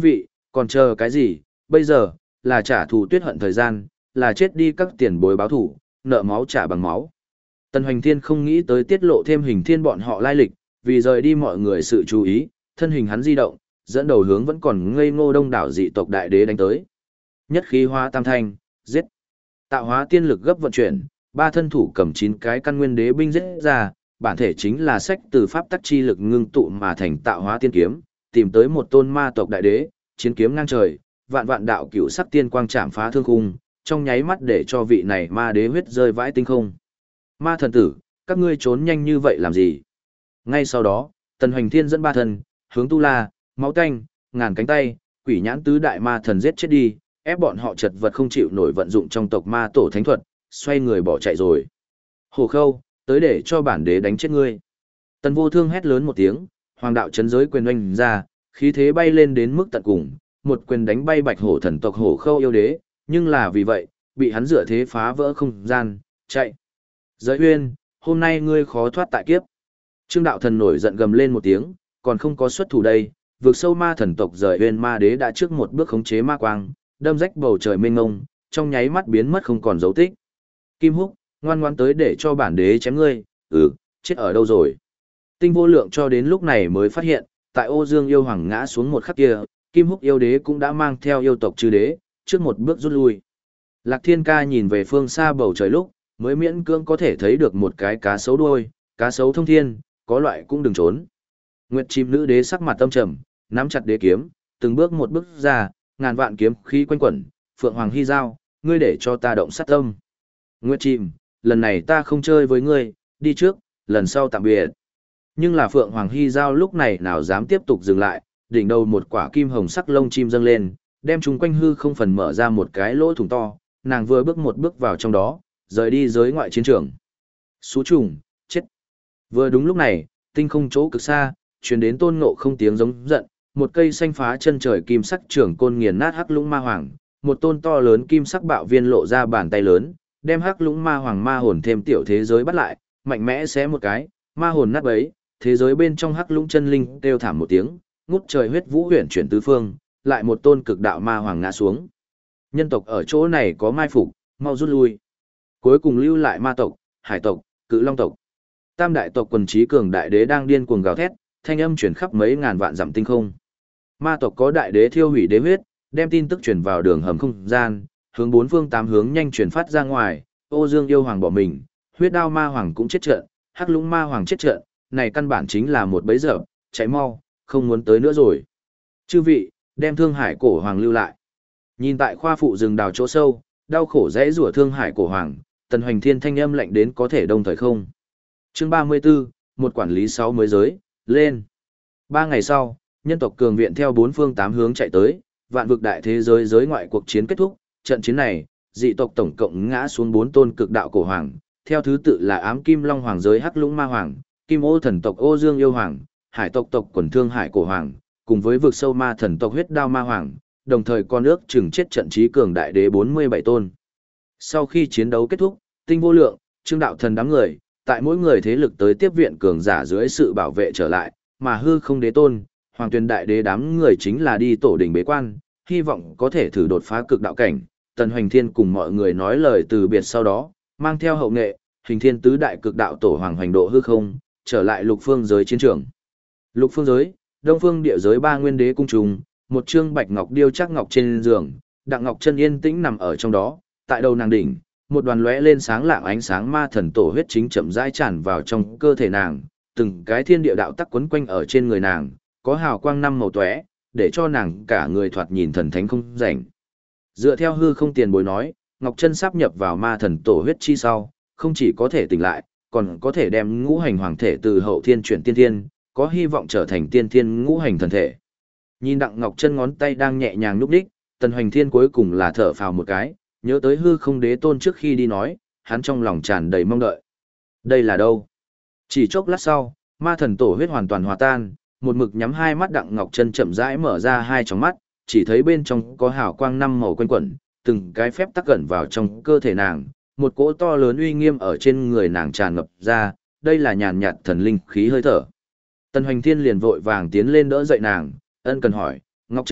Còn chờ cái gì, bây giờ, là trả thù tuyết hận thời gian, là chết đi các tiền bối báo thù, nợ máu trả bằng máu. Tần Hoành Thiên không nghĩ tới tiết lộ thêm Hình Thiên bọn họ lai lịch, vì rời đi mọi người sự chú ý, thân hình hắn di động, dẫn đầu hướng vẫn còn ngây ngô đông đảo dị tộc đại đế đánh tới. Nhất khí hóa tam thanh, giết. Tạo hóa tiên lực gấp vận chuyển, ba thân thủ cầm 9 cái căn nguyên đế binh giết ra, bản thể chính là sách từ pháp tắc chi lực ngưng tụ mà thành tạo hóa tiên kiếm, tìm tới một tôn ma tộc đại đế, chiến kiếm ngang trời, vạn vạn đạo cửu sắc tiên quang chạm phá thương khung, trong nháy mắt để cho vị này ma đế huyết rơi vãi tinh không. Ma thần tử, các ngươi trốn nhanh như vậy làm gì? Ngay sau đó, Tần Hoành Thiên dẫn ba thần, hướng Tu La, máu tanh, ngàn cánh tay, quỷ nhãn tứ đại ma thần giết chết đi, ép bọn họ chật vật không chịu nổi vận dụng trong tộc ma tổ thánh thuật, xoay người bỏ chạy rồi. Hồ Khâu, tới để cho bản đế đánh chết ngươi. Tần Vô Thương hét lớn một tiếng, hoàng đạo chấn giới quyền oanh ra, khí thế bay lên đến mức tận cùng, một quyền đánh bay Bạch Hổ thần tộc Hổ Khâu yêu đế, nhưng là vì vậy, bị hắn dựa thế phá vỡ không gian, chạy. Giới Uyên, hôm nay ngươi khó thoát tại kiếp. Trương đạo thần nổi giận gầm lên một tiếng, còn không có xuất thủ đây, vượt sâu ma thần tộc Giới Uyên ma đế đã trước một bước khống chế ma quang, đâm rách bầu trời mênh mông, trong nháy mắt biến mất không còn dấu tích. Kim Húc, ngoan ngoãn tới để cho bản đế chém ngươi, chết ở đâu rồi? Tinh Vô Lượng cho đến lúc này mới phát hiện, tại Ô Dương yêu hoàng ngã xuống một khắc kia, Kim Húc yêu đế cũng đã mang theo yêu tộc chư đế, trước một bước rút lui. Lạc Thiên Ca nhìn về phương xa bầu trời lúc, mới miễn cưỡng có thể thấy được một cái cá sấu đuôi, cá sấu thông thiên, có loại cũng đừng trốn. Nguyệt chim nữ đế sắc mặt tâm trầm, nắm chặt đế kiếm, từng bước một bước ra, ngàn vạn kiếm khí quanh quẩn, Phượng Hoàng Hy Giao, ngươi để cho ta động sát tâm. Nguyệt chim, lần này ta không chơi với ngươi, đi trước, lần sau tạm biệt. Nhưng là Phượng Hoàng Hy Giao lúc này nào dám tiếp tục dừng lại, đỉnh đầu một quả kim hồng sắc lông chim dâng lên, đem chúng quanh hư không phần mở ra một cái lỗ thủng to, nàng vừa bước một bước vào trong đó, rời đi giới ngoại chiến trường. Xú trùng, chết. Vừa đúng lúc này, tinh không chỗ cực xa, truyền đến Tôn Ngộ Không tiếng giống giận, một cây xanh phá chân trời kim sắc trưởng côn nghiền nát Hắc Lũng Ma Hoàng, một tôn to lớn kim sắc bạo viên lộ ra bàn tay lớn, đem Hắc Lũng Ma Hoàng ma hồn thêm tiểu thế giới bắt lại, mạnh mẽ xé một cái, ma hồn nát bấy, thế giới bên trong Hắc Lũng chân linh kêu thảm một tiếng, ngút trời huyết vũ huyền chuyển tứ phương, lại một tôn cực đạo ma hoàng ngã xuống. Nhân tộc ở chỗ này có mai phục, mau rút lui. Cuối cùng lưu lại ma tộc, hải tộc, cự long tộc. Tam đại tộc quần trí cường đại đế đang điên cuồng gào thét, thanh âm truyền khắp mấy ngàn vạn dặm tinh không. Ma tộc có đại đế thiêu hủy đế huyết, đem tin tức truyền vào đường hầm không gian, hướng bốn phương tám hướng nhanh truyền phát ra ngoài. Ô Dương yêu hoàng bỏ mình, huyết đao ma hoàng cũng chết trận, Hắc Lũng ma hoàng chết trận, này căn bản chính là một bẫy dập, cháy mau, không muốn tới nữa rồi. Chư vị, đem Thương Hải cổ hoàng lưu lại. Nhìn tại khoa phụ rừng đào chỗ sâu, đau khổ dễ rủa Thương Hải cổ hoàng, Tần Hoành Thiên thanh âm lạnh đến có thể đông thời không. Chương 34, một quản lý 6 mới giới, lên. 3 ngày sau, nhân tộc cường viện theo bốn phương tám hướng chạy tới, vạn vực đại thế giới giới ngoại cuộc chiến kết thúc, trận chiến này, dị tộc tổng cộng ngã xuống 4 tôn cực đạo cổ hoàng, theo thứ tự là Ám Kim Long hoàng giới Hắc Lũng ma hoàng, Kim Ô thần tộc Ô Dương yêu hoàng, Hải tộc tộc quần Thương Hải cổ hoàng, cùng với vực sâu ma thần tộc Huyết Đao ma hoàng, đồng thời con ước chừng chết trận trí cường đại đế 47 tôn. Sau khi chiến đấu kết thúc, Tinh Vô Lượng, Trương đạo thần đám người, tại mỗi người thế lực tới tiếp viện cường giả dưới sự bảo vệ trở lại, mà hư không đế tôn, Hoàng Tuyền đại đế đám người chính là đi tổ đình bế quan, hy vọng có thể thử đột phá cực đạo cảnh. Tần Hoành Thiên cùng mọi người nói lời từ biệt sau đó, mang theo hậu nghệ, Hình Thiên tứ đại cực đạo tổ hoàng hoành độ hư không, trở lại Lục Phương giới chiến trường. Lục Phương giới, Đông Phương địa giới ba nguyên đế cung trùng, một trương bạch ngọc điêu chắc ngọc trên giường, Đặng Ngọc Chân yên tĩnh nằm ở trong đó, tại đầu nàng đỉnh, một đoàn lóe lên sáng lạng ánh sáng ma thần tổ huyết chính chậm rãi tràn vào trong cơ thể nàng, từng cái thiên địa đạo tắc quấn quanh ở trên người nàng, có hào quang năm màu tóe, để cho nàng cả người thoạt nhìn thần thánh không rảnh. Dựa theo hư không tiền bối nói, Ngọc Chân sáp nhập vào ma thần tổ huyết chi sau, không chỉ có thể tỉnh lại, còn có thể đem ngũ hành hoàng thể từ hậu thiên chuyển tiên thiên, có hy vọng trở thành tiên thiên ngũ hành thần thể. Nhìn Đặng Ngọc Chân ngón tay đang nhẹ nhàng nhúc nhích, Tần Hoành Thiên cuối cùng là thở phào một cái, nhớ tới hư không đế tôn trước khi đi nói, hắn trong lòng tràn đầy mong đợi. Đây là đâu? Chỉ chốc lát sau, ma thần tổ huyết hoàn toàn hòa tan, một mực nhắm hai mắt Đặng Ngọc Chân chậm rãi mở ra hai tròng mắt, chỉ thấy bên trong có hào quang năm màu quanh quẩn, từng cái phép tắc cẩn vào trong cơ thể nàng, một cỗ to lớn uy nghiêm ở trên người nàng tràn ngập ra, đây là nhàn nhạt thần linh khí hơi thở. Tần Hoành Thiên liền vội vàng tiến lên đỡ dậy nàng, ân cần hỏi, Ngọc Chân,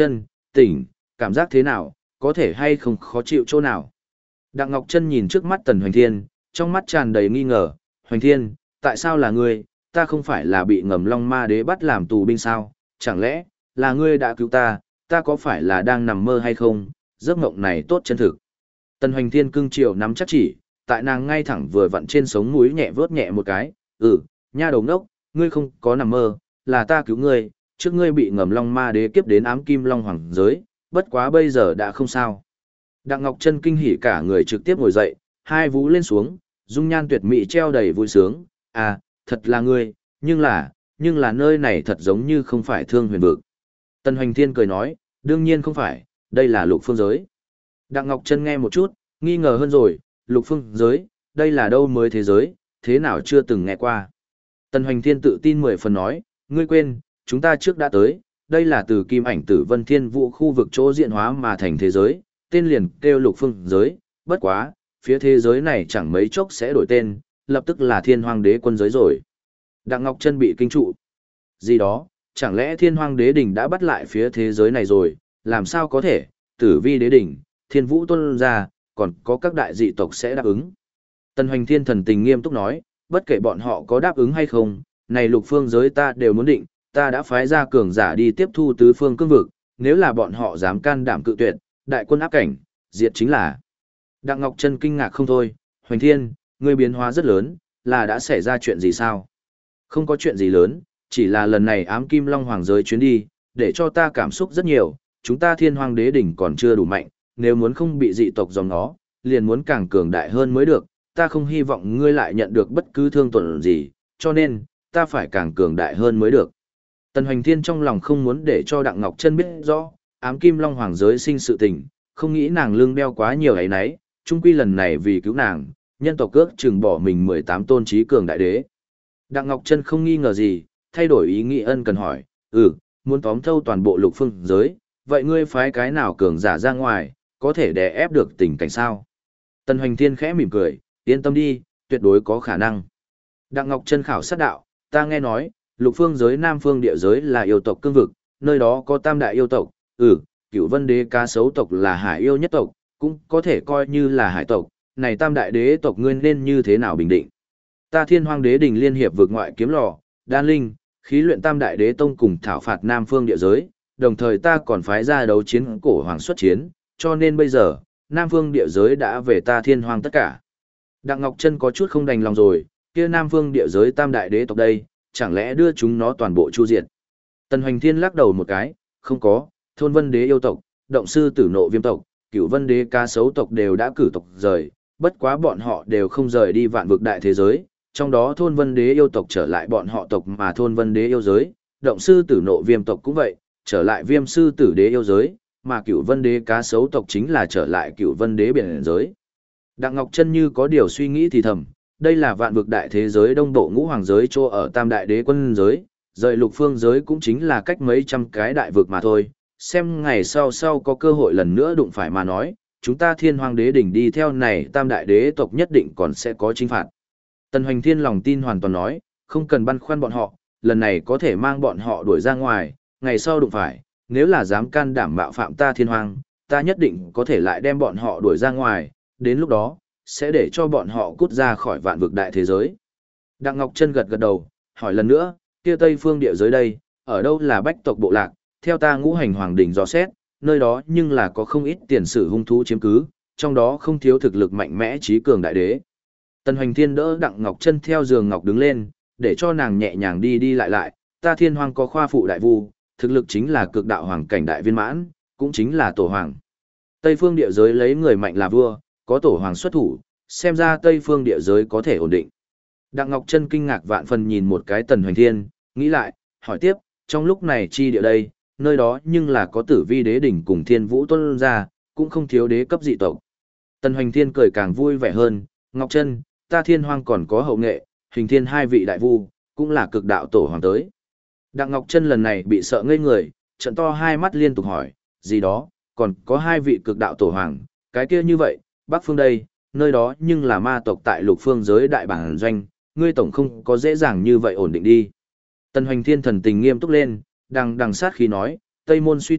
tỉnh, cảm giác thế nào, có thể hay không khó chịu chỗ nào. Đặng Ngọc Trân nhìn trước mắt Tần Hoành Thiên, trong mắt tràn đầy nghi ngờ, Hoành Thiên, tại sao là ngươi, ta không phải là bị Ngầm Long Ma Đế bắt làm tù binh sao, chẳng lẽ, là ngươi đã cứu ta có phải là đang nằm mơ hay không, giấc mộng này tốt chân thực. Tần Hoành Thiên cưng chiều nắm chắc chỉ, tại nàng ngay thẳng vừa vặn trên sống mũi nhẹ vớt nhẹ một cái, nha đầu ngốc, ngươi không có nằm mơ, là ta cứu ngươi, trước ngươi bị Ngầm Long Ma Đế kiếp đến ám kim long hoàng giới, bất quá bây giờ đã không sao. Đặng Ngọc Trân kinh hỉ cả người trực tiếp ngồi dậy, hai vú lên xuống, dung nhan tuyệt mỹ treo đầy vui sướng, thật là ngươi, nhưng là nơi này thật giống như không phải Thương Huyền vực. Tần Hoành Thiên cười nói, đương nhiên không phải, đây là Lục Phương giới. Đặng Ngọc Trân nghe một chút, nghi ngờ hơn rồi, Lục Phương giới, đây là đâu mới thế giới, thế nào chưa từng nghe qua. Tần Hoành Thiên tự tin 10 phần nói, ngươi quên, chúng ta trước đã tới, đây là từ Kim Ảnh Tử Vân Thiên Vũ khu vực chỗ diện hóa mà thành thế giới, tên liền kêu Lục Phương giới, bất quá, phía thế giới này chẳng mấy chốc sẽ đổi tên, lập tức là Thiên Hoang Đế quân giới rồi. Đặng Ngọc Trân bị kinh trụ. Gì đó, chẳng lẽ Thiên Hoang Đế đỉnh đã bắt lại phía thế giới này rồi, làm sao có thể, Tử Vi Đế đỉnh, Thiên Vũ tuân ra, còn có các đại dị tộc sẽ đáp ứng. Tần Hoành Thiên thần tình nghiêm túc nói, bất kể bọn họ có đáp ứng hay không, này Lục Phương giới ta đều muốn định, ta đã phái ra cường giả đi tiếp thu tứ phương cương vực, nếu là bọn họ dám can đảm cự tuyệt, đại quân áp cảnh, diệt chính là. Đặng Ngọc Trân kinh ngạc không thôi, Hoành Thiên, ngươi biến hóa rất lớn, là đã xảy ra chuyện gì sao? Không có chuyện gì lớn, chỉ là lần này ám kim long hoàng giới chuyến đi, để cho ta cảm xúc rất nhiều, chúng ta Thiên Hoang Đế đỉnh còn chưa đủ mạnh, nếu muốn không bị dị tộc dòng nó, liền muốn càng cường đại hơn mới được, ta không hy vọng ngươi lại nhận được bất cứ thương tổn gì, cho nên, ta phải càng cường đại hơn mới được. Tần Hoành Thiên trong lòng không muốn để cho Đặng Ngọc Trân biết rõ, ám kim long hoàng giới sinh sự tình, không nghĩ nàng lương đeo quá nhiều ấy nấy, chung quy lần này vì cứu nàng, nhân tộc cước chừng bỏ mình 18 tôn trí cường đại đế. Đặng Ngọc Trân không nghi ngờ gì, thay đổi ý nghĩ ân cần hỏi, muốn tóm thâu toàn bộ Lục Phương giới, vậy ngươi phái cái nào cường giả ra ngoài, có thể đè ép được tình cảnh sao? Tần Hoành Thiên khẽ mỉm cười, yên tâm đi, tuyệt đối có khả năng. Đặng Ngọc Trân khảo sát đạo, ta nghe nói, Lục Phương giới Nam Phương địa giới là yêu tộc cương vực, nơi đó có tam đại yêu tộc, Cửu Vân Đế cá sấu tộc là hải yêu nhất tộc, cũng có thể coi như là hải tộc, này tam đại đế tộc ngươi nên như thế nào bình định? Ta Thiên Hoang Đế đình liên hiệp vượt ngoại kiếm lò, đan linh, khí luyện tam đại đế tông cùng thảo phạt Nam Phương địa giới, đồng thời ta còn phái ra đấu chiến cổ hoàng xuất chiến, cho nên bây giờ, Nam Phương địa giới đã về ta Thiên Hoang tất cả. Đặng Ngọc Trân có chút không đành lòng rồi, kia Nam Phương địa giới tam đại đế tộc đây, chẳng lẽ đưa chúng nó toàn bộ chu diệt? Tần Hoành Thiên lắc đầu một cái, không có, Thôn Vân Đế yêu tộc, Động Sư Tử Nộ Viêm tộc, Cửu Vân Đế cá sấu tộc đều đã cử tộc rời, bất quá bọn họ đều không rời đi vạn vực đại thế giới, trong đó Thôn Vân Đế yêu tộc trở lại bọn họ tộc mà Thôn Vân Đế yêu giới, Động Sư Tử Nộ Viêm tộc cũng vậy, trở lại Viêm Sư Tử Đế yêu giới, mà Cửu Vân Đế cá sấu tộc chính là trở lại Cửu Vân Đế biển giới. Đặng Ngọc Trân như có điều suy nghĩ thì thầm, đây là vạn vực đại thế giới đông bộ ngũ hoàng giới chỗ ở tam đại đế quân giới, rời Lục Phương giới cũng chính là cách mấy trăm cái đại vực mà thôi, xem ngày sau có cơ hội lần nữa đụng phải mà nói, chúng ta Thiên Hoang Đế đỉnh đi theo này tam đại đế tộc nhất định còn sẽ có chinh phạt. Tần Hoành Thiên lòng tin hoàn toàn nói, không cần băn khoăn bọn họ, lần này có thể mang bọn họ đuổi ra ngoài, ngày sau đụng phải, nếu là dám can đảm mạo phạm ta Thiên Hoang, ta nhất định có thể lại đem bọn họ đuổi ra ngoài, đến lúc đó, sẽ để cho bọn họ cút ra khỏi vạn vực đại thế giới. Đặng Ngọc Trân gật gật đầu, hỏi lần nữa, kia Tây Phương địa giới đây, ở đâu là bách tộc bộ lạc, theo ta Ngũ Hành Hoàng đỉnh dò xét, nơi đó nhưng là có không ít tiền sử hung thú chiếm cứ, trong đó không thiếu thực lực mạnh mẽ trí cường đại đế. Tần Hoành Thiên đỡ Đặng Ngọc Trân theo giường ngọc đứng lên, để cho nàng nhẹ nhàng đi đi lại, ta Thiên Hoang có khoa phụ đại vu, thực lực chính là cực đạo hoàng cảnh đại viên mãn, cũng chính là tổ hoàng. Tây Phương địa giới lấy người mạnh là vua, có tổ hoàng xuất thủ, xem ra Tây Phương địa giới có thể ổn định. Đặng Ngọc Trân kinh ngạc vạn phần nhìn một cái Tần Hoành Thiên, nghĩ lại, hỏi tiếp, trong lúc này chi địa đây, nơi đó nhưng là có Tử Vi Đế đỉnh cùng Thiên Vũ tuân ra, cũng không thiếu đế cấp dị tộc. Tần Hoành Thiên cười càng vui vẻ hơn, Ngọc Trân, ta Thiên Hoang còn có hậu nghệ, Hình Thiên hai vị đại vu, cũng là cực đạo tổ hoàng tới. Đặng Ngọc Trân lần này bị sợ ngây người, trợn to hai mắt liên tục hỏi, gì đó, còn có hai vị cực đạo tổ hoàng, cái kia như vậy, Bắc Phương đây, nơi đó nhưng là ma tộc tại Lục Phương giới đại bản doanh, ngươi tổng không có dễ dàng như vậy ổn định đi. Tần Hoành Thiên thần tình nghiêm túc lên, đằng sát khí nói, Tây Môn Suy Tuyết,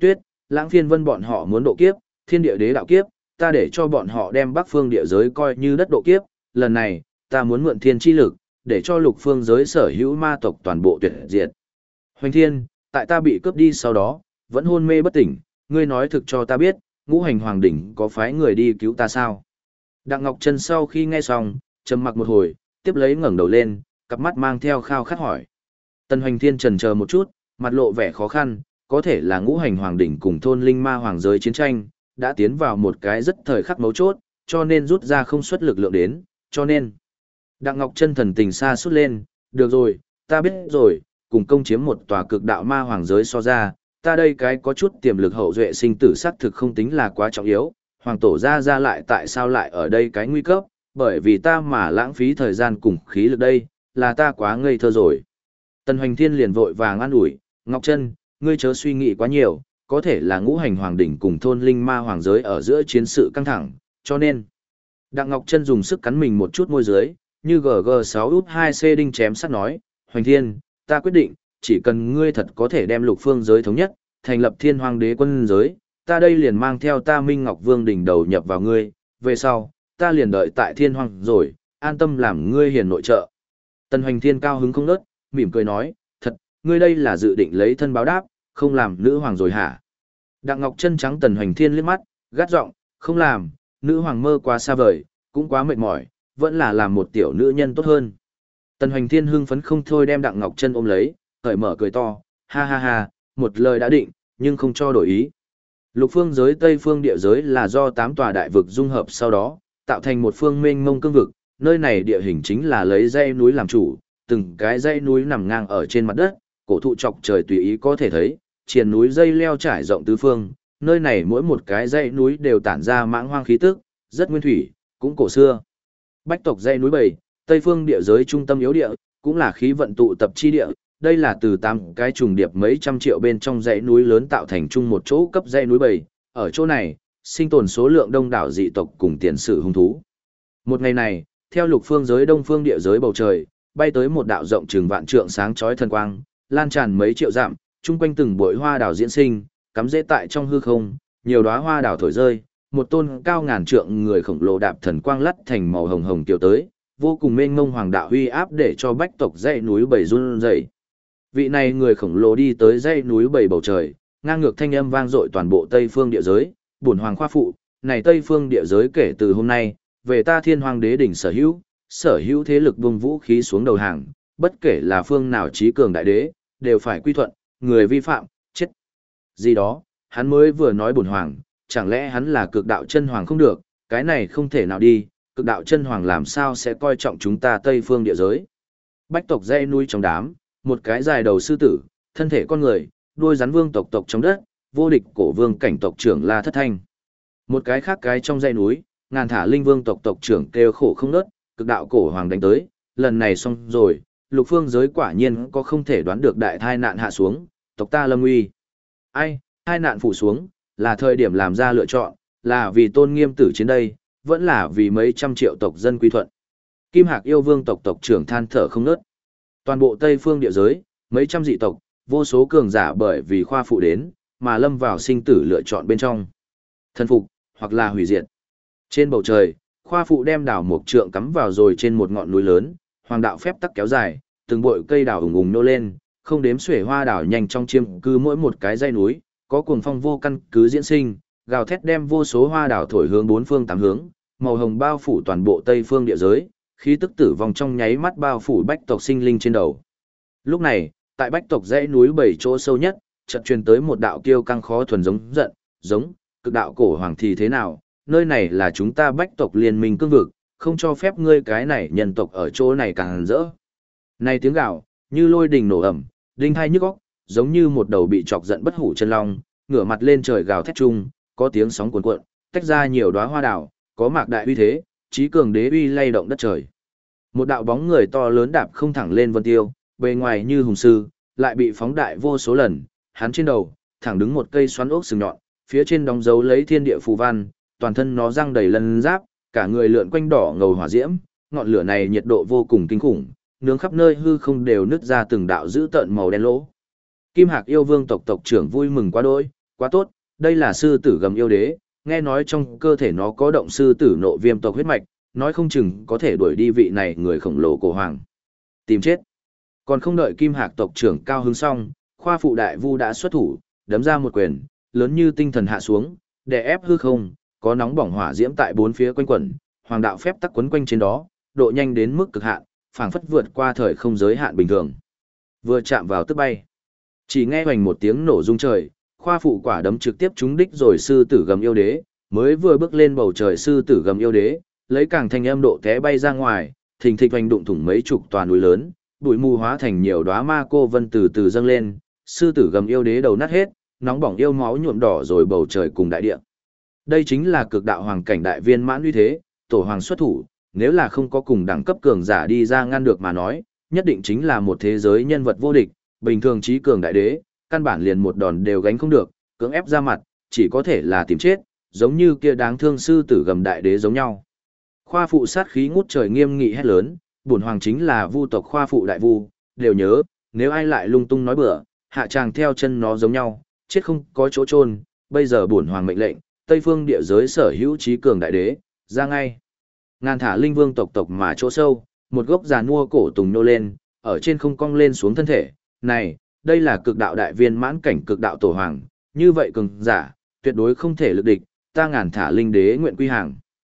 Lãng Phiên Vân bọn họ muốn độ kiếp, thiên địa đế đạo kiếp, ta để cho bọn họ đem Bắc phương địa giới coi như đất độ kiếp, lần này, ta muốn mượn thiên chi lực, để cho lục phương giới sở hữu ma tộc toàn bộ tuyệt diệt. Hoành Thiên, tại ta bị cướp đi sau đó, vẫn hôn mê bất tỉnh, ngươi nói thực cho ta biết, Ngũ Hành Hoàng đỉnh có phái người đi cứu ta sao? Đặng Ngọc Trân sau khi nghe xong, trầm mặc một hồi, tiếp lấy ngẩng đầu lên, cặp mắt mang theo khao khát hỏi. Tần Hoành Thiên chần chờ một chút, mặt lộ vẻ khó khăn, có thể là Ngũ Hành Hoàng đỉnh cùng thôn linh ma hoàng giới chiến tranh, đã tiến vào một cái rất thời khắc mấu chốt, cho nên rút ra không xuất lực lượng đến, cho nên. Đặng Ngọc Trân thần tình xa suốt lên, được rồi, ta biết rồi, cùng công chiếm một tòa cực đạo ma hoàng giới so ra, ta đây cái có chút tiềm lực hậu duệ sinh tử xác thực không tính là quá trọng yếu, hoàng tổ ra lại tại sao lại ở đây cái nguy cấp, bởi vì ta mà lãng phí thời gian cùng khí lực đây, là ta quá ngây thơ rồi. Tần Hoành Thiên liền vội vàng an ủi, Ngọc Trân, ngươi chớ suy nghĩ quá nhiều, có thể là Ngũ Hành Hoàng đỉnh cùng thôn linh ma hoàng giới ở giữa chiến sự căng thẳng, cho nên. Đặng Ngọc Trân dùng sức cắn mình một chút môi dưới, như GG6út2C đinh chém sắt nói, Hoành Thiên, ta quyết định, chỉ cần ngươi thật có thể đem lục phương giới thống nhất, thành lập thiên hoàng đế quân giới, ta đây liền mang theo ta Minh Ngọc Vương đỉnh đầu nhập vào ngươi, về sau, ta liền đợi tại thiên hoàng rồi, an tâm làm ngươi hiền nội trợ. Tần Hoành Thiên cao hứng không nớt, mỉm cười nói, thật, ngươi đây là dự định lấy thân báo đáp, không làm nữ hoàng rồi hả? Đặng Ngọc Trân trắng Tần Hoành Thiên liếc mắt, gắt giọng, không làm, nữ hoàng mơ quá xa vời, cũng quá mệt mỏi, vẫn là làm một tiểu nữ nhân tốt hơn. Tần Hoành Thiên hưng phấn không thôi đem Đặng Ngọc Trân ôm lấy, cởi mở cười to, ha ha ha, một lời đã định, nhưng không cho đổi ý. Lục phương giới Tây phương địa giới là do 8 tòa đại vực dung hợp sau đó, tạo thành một phương mênh mông cương vực, nơi này địa hình chính là lấy dãy núi làm chủ, từng cái dãy núi nằm ngang ở trên mặt đất, cổ thụ chọc trời tùy ý có thể thấy, triền núi dây leo trải rộng tứ phương, nơi này mỗi một cái dãy núi đều tản ra mãng hoang khí tức, rất nguyên thủy, cũng cổ xưa. Bách tộc dãy núi 7, Tây phương địa giới trung tâm yếu địa, cũng là khí vận tụ tập chi địa, đây là từ 8 cái trùng điệp mấy trăm triệu bên trong dãy núi lớn tạo thành chung một chỗ cấp dãy núi 7, ở chỗ này, sinh tồn số lượng đông đảo dị tộc cùng tiền sử hung thú. Một ngày này, theo lục phương giới đông phương địa giới bầu trời, bay tới một đạo rộng chừng vạn trượng sáng chói thần quang, lan tràn mấy triệu dặm, chung quanh từng bụi hoa đào diễn sinh, cắm rễ tại trong hư không, nhiều đóa hoa đào thổi rơi, một tôn cao ngàn trượng người khổng lồ đạp thần quang lắt thành màu hồng hồng tiểu tới, vô cùng mênh mông hoàng đạo uy áp để cho bách tộc dãy núi bảy run rẩy. Vị này người khổng lồ đi tới dãy núi bảy bầu trời, ngang ngược thanh âm vang dội toàn bộ Tây phương địa giới, bổn hoàng khoa phụ, này Tây phương địa giới kể từ hôm nay, về ta Thiên Hoàng đế đỉnh sở hữu thế lực buông vũ khí xuống đầu hàng, bất kể là phương nào trí cường đại đế, đều phải quy thuận, người vi phạm, chết. Gì đó, hắn mới vừa nói bổn hoàng, chẳng lẽ hắn là cực đạo chân hoàng không được, cái này không thể nào đi, cực đạo chân hoàng làm sao sẽ coi trọng chúng ta Tây phương địa giới. Bách tộc dãy núi trong đám, một cái dài đầu sư tử, thân thể con người, đuôi rắn vương tộc tộc trong đất, vô địch cổ vương cảnh tộc trưởng La Thất Thanh. Một cái khác cái trong dãy núi, ngàn thả linh vương tộc tộc trưởng kêu khổ không nớt, cực đạo cổ hoàng đánh tới, lần này xong rồi, lục phương giới quả nhiên có không thể đoán được đại thai nạn hạ xuống, tộc ta lâm uy. Ai, hai nạn phủ xuống, là thời điểm làm ra lựa chọn, là vì tôn nghiêm tử chiến đây, vẫn là vì mấy trăm triệu tộc dân quy thuận. Kim Hạc yêu vương tộc tộc trưởng than thở không nớt. Toàn bộ Tây phương địa giới, mấy trăm dị tộc, vô số cường giả bởi vì khoa phụ đến, mà lâm vào sinh tử lựa chọn bên trong. Thần phục, hoặc là hủy diệt. Trên bầu trời, khoa phụ đem đảo mộc trượng cắm vào rồi trên một ngọn núi lớn, hoàng đạo phép tắc kéo dài, từng bụi cây đảo ùng ùng nô lên, không đếm xuể hoa đảo nhanh trong chiêm cứ mỗi một cái dãy núi, có cuồng phong vô căn cứ diễn sinh, gào thét đem vô số hoa đảo thổi hướng bốn phương tám hướng, màu hồng bao phủ toàn bộ Tây phương địa giới, khí tức tử vong trong nháy mắt bao phủ bách tộc sinh linh trên đầu. Lúc này, tại bách tộc dãy núi 7 chỗ sâu nhất, chợt truyền tới một đạo kiêu căng khó thuần giống cực đạo cổ hoàng thì thế nào, nơi này là chúng ta bách tộc liên minh cương vực, không cho phép ngươi cái này nhân tộc ở chỗ này càng rỡ. Này tiếng gào, như lôi đình nổ ẩm, đinh hai nhức óc, giống như một đầu bị chọc giận bất hủ chân long, ngửa mặt lên trời gào thét chung, có tiếng sóng cuồn cuộn, tách ra nhiều đóa hoa đào, có mạc đại uy thế, chí cường đế uy lay động đất trời. Một đạo bóng người to lớn đạp không thẳng lên vân tiêu, bề ngoài như hùng sư, lại bị phóng đại vô số lần, hắn trên đầu, thẳng đứng một cây xoắn ốc sừng nhọn, phía trên đóng dấu lấy thiên địa phù văn, toàn thân nó răng đầy lân giáp, cả người lượn quanh đỏ ngầu hỏa diễm, ngọn lửa này nhiệt độ vô cùng kinh khủng, nướng khắp nơi hư không đều nứt ra từng đạo dữ tợn màu đen lỗ. Kim Hạc yêu vương tộc tộc trưởng vui mừng quá đỗi, quá tốt, Đây là sư tử gầm yêu đế, nghe nói trong cơ thể nó có động sư tử nộ viêm tộc huyết mạch, nói không chừng có thể đuổi đi vị này người khổng lồ cổ hoàng. Tìm chết. Còn không đợi Kim Hạc tộc trưởng cao hứng xong, khoa phụ đại vu đã xuất thủ, đấm ra một quyền, lớn như tinh thần hạ xuống, đè ép hư không, có nóng bỏng hỏa diễm tại bốn phía quanh quẩn, hoàng đạo phép tắc quấn quanh trên đó, độ nhanh đến mức cực hạn, phảng phất vượt qua thời không giới hạn bình thường. Vừa chạm vào tức bay. Chỉ nghe hoành một tiếng nổ rung trời, khoa phụ quả đấm trực tiếp trúng đích rồi sư tử gầm yêu đế, mới vừa bước lên bầu trời sư tử gầm yêu đế, lấy càng thanh âm độ té bay ra ngoài, thình thịch hoành đụng thủng mấy chục tòa núi lớn, bụi mù hóa thành nhiều đóa ma cô vân từ từ dâng lên, sư tử gầm yêu đế đầu nát hết, nóng bỏng yêu máu nhuộm đỏ rồi bầu trời cùng đại địa. Đây chính là cực đạo hoàng cảnh đại viên mãn uy thế, tổ hoàng xuất thủ, nếu là không có cùng đẳng cấp cường giả đi ra ngăn được mà nói, nhất định chính là một thế giới nhân vật vô địch, bình thường trí cường đại đế, căn bản liền một đòn đều gánh không được, cưỡng ép ra mặt, chỉ có thể là tìm chết, giống như kia đáng thương sư tử gầm đại đế giống nhau. Khoa phụ sát khí ngút trời nghiêm nghị hét lớn, bổn hoàng chính là vu tộc khoa phụ đại vu, đều nhớ, nếu ai lại lung tung nói bừa, hạ tràng theo chân nó giống nhau, chết không có chỗ chôn. Bây giờ bổn hoàng mệnh lệnh, Tây phương địa giới sở hữu trí cường đại đế, ra ngay. Ngàn thả linh vương tộc tộc mà chỗ sâu, một gốc già nua cổ tùng nô lên, ở trên không cong lên xuống thân thể, này, đây là cực đạo đại viên mãn cảnh cực đạo tổ hoàng, như vậy cường giả, tuyệt đối không thể lực địch, ta ngàn thả linh đế nguyện quy hàng.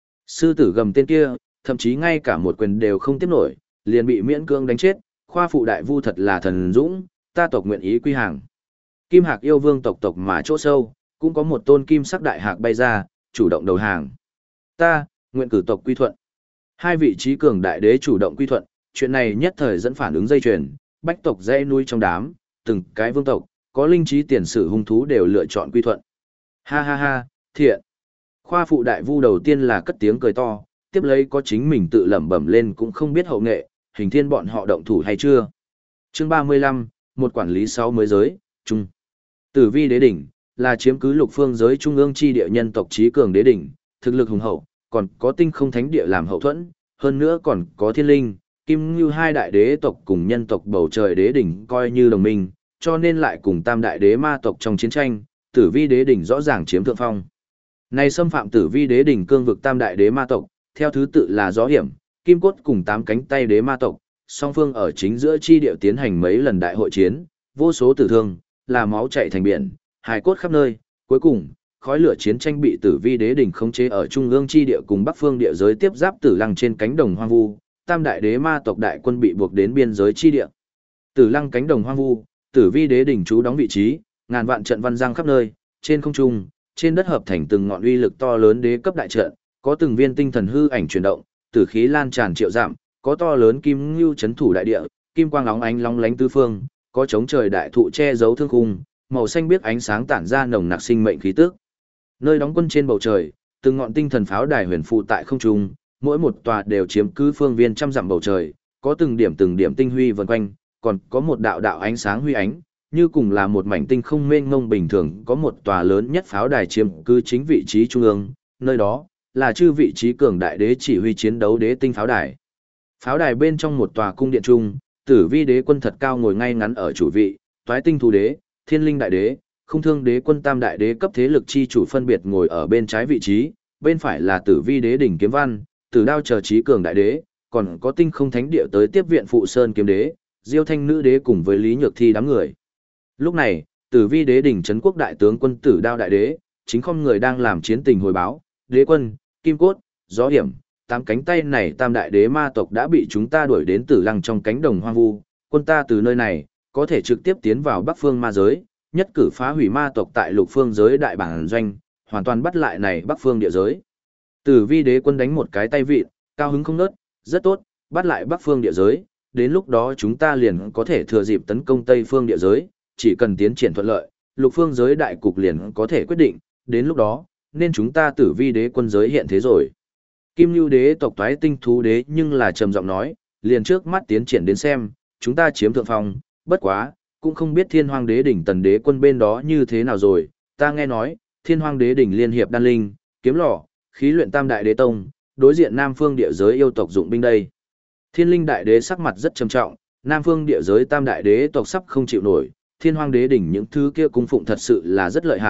Sư tử gầm tên kia, thậm chí ngay cả một quyền đều không tiếp nổi, liền bị miễn cưỡng đánh chết, khoa phụ đại vu thật là thần dũng, ta tộc nguyện ý quy hàng. Kim Hạc yêu vương tộc tộc mà chỗ sâu, cũng có một tôn kim sắc đại hạc bay ra, chủ động đầu hàng. Ta, nguyện cử tộc quy thuận. Hai vị trí cường đại đế chủ động quy thuận, chuyện này nhất thời dẫn phản ứng dây chuyền, bách tộc dãy nuôi trong đám, từng cái vương tộc, có linh trí tiền sử hung thú đều lựa chọn quy thuận. Ha ha ha, thiện. Khoa phụ đại vu đầu tiên là cất tiếng cười to, tiếp lấy có chính mình tự lẩm bẩm lên cũng không biết hậu nghệ, hình thiên bọn họ động thủ hay chưa. Chương 35, một quản lý 6 mới giới, trung. Tử vi đế đỉnh, là chiếm cứ lục phương giới trung ương chi địa nhân tộc trí cường đế đỉnh, thực lực hùng hậu, còn có tinh không thánh địa làm hậu thuẫn, hơn nữa còn có thiên linh, kim như hai đại đế tộc cùng nhân tộc bầu trời đế đỉnh coi như đồng minh, cho nên lại cùng tam đại đế ma tộc trong chiến tranh, tử vi đế đỉnh rõ ràng chiếm thượng phong. Này xâm phạm tử vi đế đỉnh cương vực tam đại đế ma tộc, theo thứ tự là gió hiểm, kim cốt cùng 8 cánh tay đế ma tộc, song phương ở chính giữa chi địa tiến hành mấy lần đại hội chiến, vô số tử thương, là máu chảy thành biển, hài cốt khắp nơi, cuối cùng, khói lửa chiến tranh bị tử vi đế đỉnh khống chế ở trung ương chi địa cùng bắc phương địa giới tiếp giáp Tử Lăng trên cánh đồng hoang vu, tam đại đế ma tộc đại quân bị buộc đến biên giới chi địa. Tử Lăng cánh đồng hoang vu, tử vi đế đỉnh trú đóng vị trí, ngàn vạn trận văn giang khắp nơi, trên không trung, trên đất hợp thành từng ngọn uy lực to lớn đế cấp đại trận, có từng viên tinh thần hư ảnh chuyển động, tử khí lan tràn triệu dặm, có to lớn kim ngưu chấn thủ đại địa, kim quang óng ánh long lánh tứ phương, có chống trời đại thụ che giấu thương khung, màu xanh biếc ánh sáng tản ra nồng nặc sinh mệnh khí tức. Nơi đóng quân trên bầu trời, từng ngọn tinh thần pháo đài huyền phụ tại không trung, mỗi một tòa đều chiếm cứ phương viên trăm dặm bầu trời, có từng điểm tinh huy vần quanh, còn có một đạo đạo ánh sáng huy ánh, như cùng là một mảnh tinh không mênh mông bình thường, có một tòa lớn nhất pháo đài chiếm cứ chính vị trí trung ương, nơi đó là chư vị trí cường đại đế chỉ huy chiến đấu đế tinh pháo đài. Pháo đài bên trong một tòa cung điện trung, tử vi đế quân thật cao ngồi ngay ngắn ở chủ vị, toái tinh thú đế, thiên linh đại đế, không thương đế quân tam đại đế cấp thế lực chi chủ phân biệt ngồi ở bên trái vị trí, bên phải là tử vi đế đỉnh kiếm văn, tử đao chờ trí cường đại đế, còn có tinh không thánh địa tới tiếp viện phụ sơn kiếm đế, diêu thanh nữ đế cùng với lý nhược thi đám người. Lúc này, tử vi đế đỉnh trấn quốc đại tướng quân tử đao đại đế, chính không người đang làm chiến tình hồi báo, đế quân, kim cốt, gió hiểm, 8 cánh tay này tam đại đế ma tộc đã bị chúng ta đuổi đến Tử Lăng trong cánh đồng hoang vu, quân ta từ nơi này, có thể trực tiếp tiến vào Bắc phương ma giới, nhất cử phá hủy ma tộc tại lục phương giới đại bản doanh, hoàn toàn bắt lại này Bắc phương địa giới. Tử vi đế quân đánh một cái tay vịn, cao hứng không nớt, rất tốt, bắt lại Bắc phương địa giới, đến lúc đó chúng ta liền có thể thừa dịp tấn công Tây phương địa giới, chỉ cần tiến triển thuận lợi, lục phương giới đại cục liền có thể quyết định, đến lúc đó, nên chúng ta tử vi đế quân giới hiện thế rồi. Kim Nưu đế tộc toái tinh thú đế nhưng là trầm giọng nói, liền trước mắt tiến triển đến xem, chúng ta chiếm thượng phong, bất quá, cũng không biết thiên hoang đế đỉnh tần đế quân bên đó như thế nào rồi, ta nghe nói, thiên hoang đế đỉnh liên hiệp đan linh, kiếm lò, khí luyện tam đại đế tông, đối diện nam phương địa giới yêu tộc dụng binh đây. Thiên linh đại đế sắc mặt rất trầm trọng, nam phương địa giới tam đại đế tộc sắp không chịu nổi, thiên hoang đế đỉnh những thứ kia cung phụng thật sự là rất lợi hại,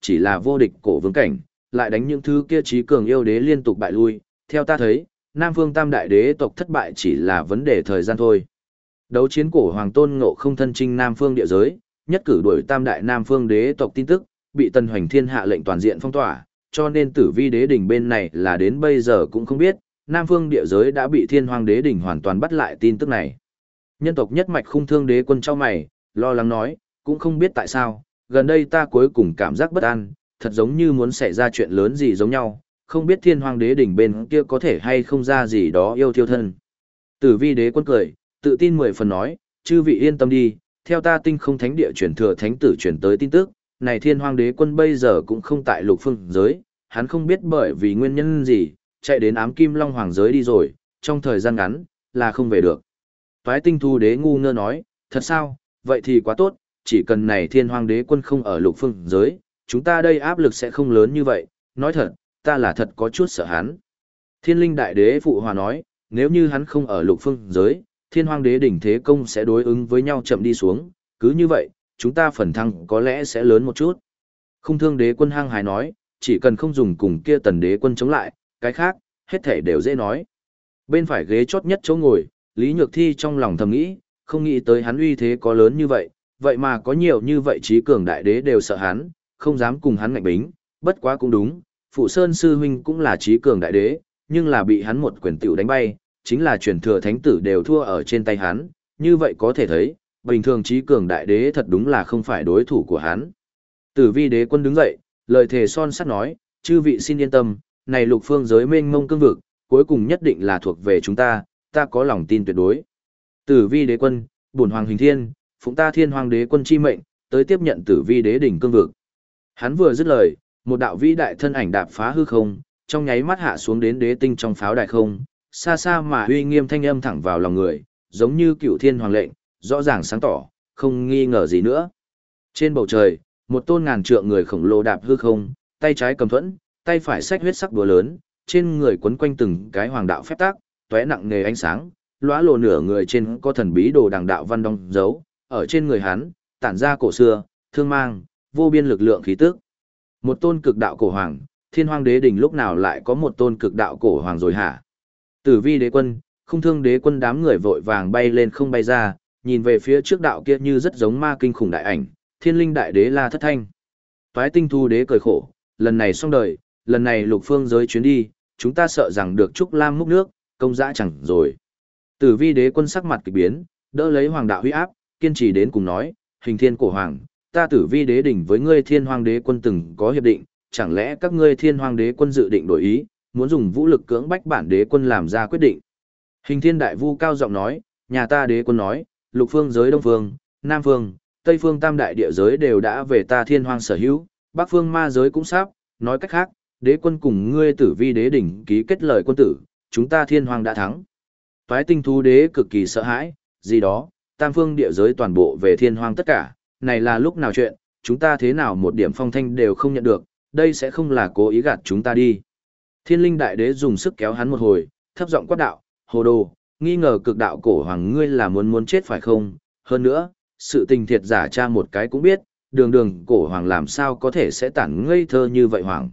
chỉ là vô địch cổ vương cảnh, lại đánh những thứ kia trí cường yêu đế liên tục bại lui, theo ta thấy, Nam Phương Tam Đại Đế tộc thất bại chỉ là vấn đề thời gian thôi. Đấu chiến cổ hoàng Tôn Ngộ Không thân chinh Nam Phương địa giới, nhất cử đuổi Tam Đại Nam Phương Đế tộc tin tức, bị Tần Hoành Thiên hạ lệnh toàn diện phong tỏa, cho nên Tử Vi Đế đỉnh bên này là đến bây giờ cũng không biết, Nam Phương địa giới đã bị Thiên Hoang Đế đỉnh hoàn toàn bắt lại tin tức này. Nhân tộc nhất mạch Khung Thương Đế quân trao mày, lo lắng nói, cũng không biết tại sao, gần đây ta cuối cùng cảm giác bất an, thật giống như muốn xảy ra chuyện lớn gì giống nhau, không biết Thiên Hoang Đế đỉnh bên kia có thể hay không ra gì đó yêu thiêu thân. Tử Vi Đế quân cười, tự tin 10 phần nói, chư vị yên tâm đi, theo ta tinh không thánh địa chuyển thừa thánh tử chuyển tới tin tức, này Thiên Hoang Đế quân bây giờ cũng không tại lục phương giới, hắn không biết bởi vì nguyên nhân gì, chạy đến ám kim long hoàng giới đi rồi, trong thời gian ngắn, là không về được. Toái tinh thu đế ngu ngơ nói, thật sao, vậy thì quá tốt, chỉ cần này Thiên Hoang Đế quân không ở lục phương giới, chúng ta đây áp lực sẽ không lớn như vậy, nói thật, ta là thật có chút sợ hắn. Thiên linh đại đế phụ hòa nói, nếu như hắn không ở lục phương giới, Thiên Hoang Đế đỉnh thế công sẽ đối ứng với nhau chậm đi xuống, cứ như vậy, chúng ta phần thăng có lẽ sẽ lớn một chút. Khung Thương Đế quân hăng hái nói, chỉ cần không dùng cùng kia Tần Đế quân chống lại, cái khác, hết thể đều dễ nói. Bên phải ghế chót nhất chỗ ngồi, Lý Nhược Thi trong lòng thầm nghĩ, không nghĩ tới hắn uy thế có lớn như vậy, vậy mà có nhiều như vậy trí cường đại đế đều sợ hắn, không dám cùng hắn ngạnh bính, bất quá cũng đúng, Phụ Sơn sư huynh cũng là trí cường đại đế, nhưng là bị hắn một quyền tiểu đánh bay, chính là truyền thừa thánh tử đều thua ở trên tay hắn, như vậy có thể thấy, bình thường trí cường đại đế thật đúng là không phải đối thủ của hắn. Tử Vi đế quân đứng dậy, lời thề son sắt nói, chư vị xin yên tâm, này lục phương giới mênh mông cương vực, cuối cùng nhất định là thuộc về chúng ta, ta có lòng tin tuyệt đối. Tử Vi đế quân, bổn hoàng hình thiên, phụng ta Thiên Hoang Đế quân chi mệnh, tới tiếp nhận Tử Vi đế đỉnh cương vực. Hắn vừa dứt lời, một đạo vĩ đại thân ảnh đạp phá hư không, trong nháy mắt hạ xuống đến đế tinh trong pháo đài không, xa xa mà uy nghiêm thanh âm thẳng vào lòng người, giống như cựu thiên hoàng lệnh, rõ ràng sáng tỏ, không nghi ngờ gì nữa. Trên bầu trời, một tôn ngàn trượng người khổng lồ đạp hư không, tay trái cầm thuẫn, tay phải xách huyết sắc đũa lớn, trên người quấn quanh từng cái hoàng đạo phép tác, tóe nặng nề ánh sáng, lóa lộ nửa người trên có thần bí đồ đằng đạo văn đong dấu, ở trên người hắn, tản ra cổ xưa, thương mang, vô biên lực lượng khí tức. Một tôn cực đạo cổ hoàng, Thiên Hoang Đế đỉnh lúc nào lại có một tôn cực đạo cổ hoàng rồi hả? Tử Vi đế quân, Khung Thương đế quân đám người vội vàng bay lên không bay ra, nhìn về phía trước đạo kia như rất giống ma kinh khủng đại ảnh, Thiên Linh đại đế La Thất Thanh. Toái Tinh Thu đế cười khổ, lần này xong đời, lần này lục phương giới chuyến đi, chúng ta sợ rằng được Trúc Lam múc nước, công dã chẳng rồi. Tử Vi đế quân sắc mặt kỳ biến, đỡ lấy hoàng đạo huy áp, kiên trì đến cùng nói, hình thiên cổ hoàng, ta Tử Vi đế đỉnh với ngươi Thiên Hoang đế quân từng có hiệp định, chẳng lẽ các ngươi Thiên Hoang đế quân dự định đổi ý, muốn dùng vũ lực cưỡng bách bản đế quân làm ra quyết định. Hình thiên đại vu cao giọng nói, nhà ta đế quân nói, lục phương giới đông phương, nam phương, tây phương tam đại địa giới đều đã về ta Thiên Hoang sở hữu, bắc phương ma giới cũng sắp, nói cách khác, đế quân cùng ngươi Tử Vi đế đỉnh ký kết lời quân tử, chúng ta Thiên Hoang đã thắng. Toái Tinh Thú đế cực kỳ sợ hãi, gì đó, tam phương địa giới toàn bộ về Thiên Hoang tất cả, này là lúc nào chuyện, chúng ta thế nào một điểm phong thanh đều không nhận được, đây sẽ không là cố ý gạt chúng ta đi. Thiên Linh đại đế dùng sức kéo hắn một hồi, thấp giọng quát đạo, hồ đồ, nghi ngờ cực đạo cổ hoàng ngươi là muốn chết phải không? Hơn nữa, sự tình thiệt giả tra một cái cũng biết, đường đường cổ hoàng làm sao có thể sẽ tản ngây thơ như vậy hoàng.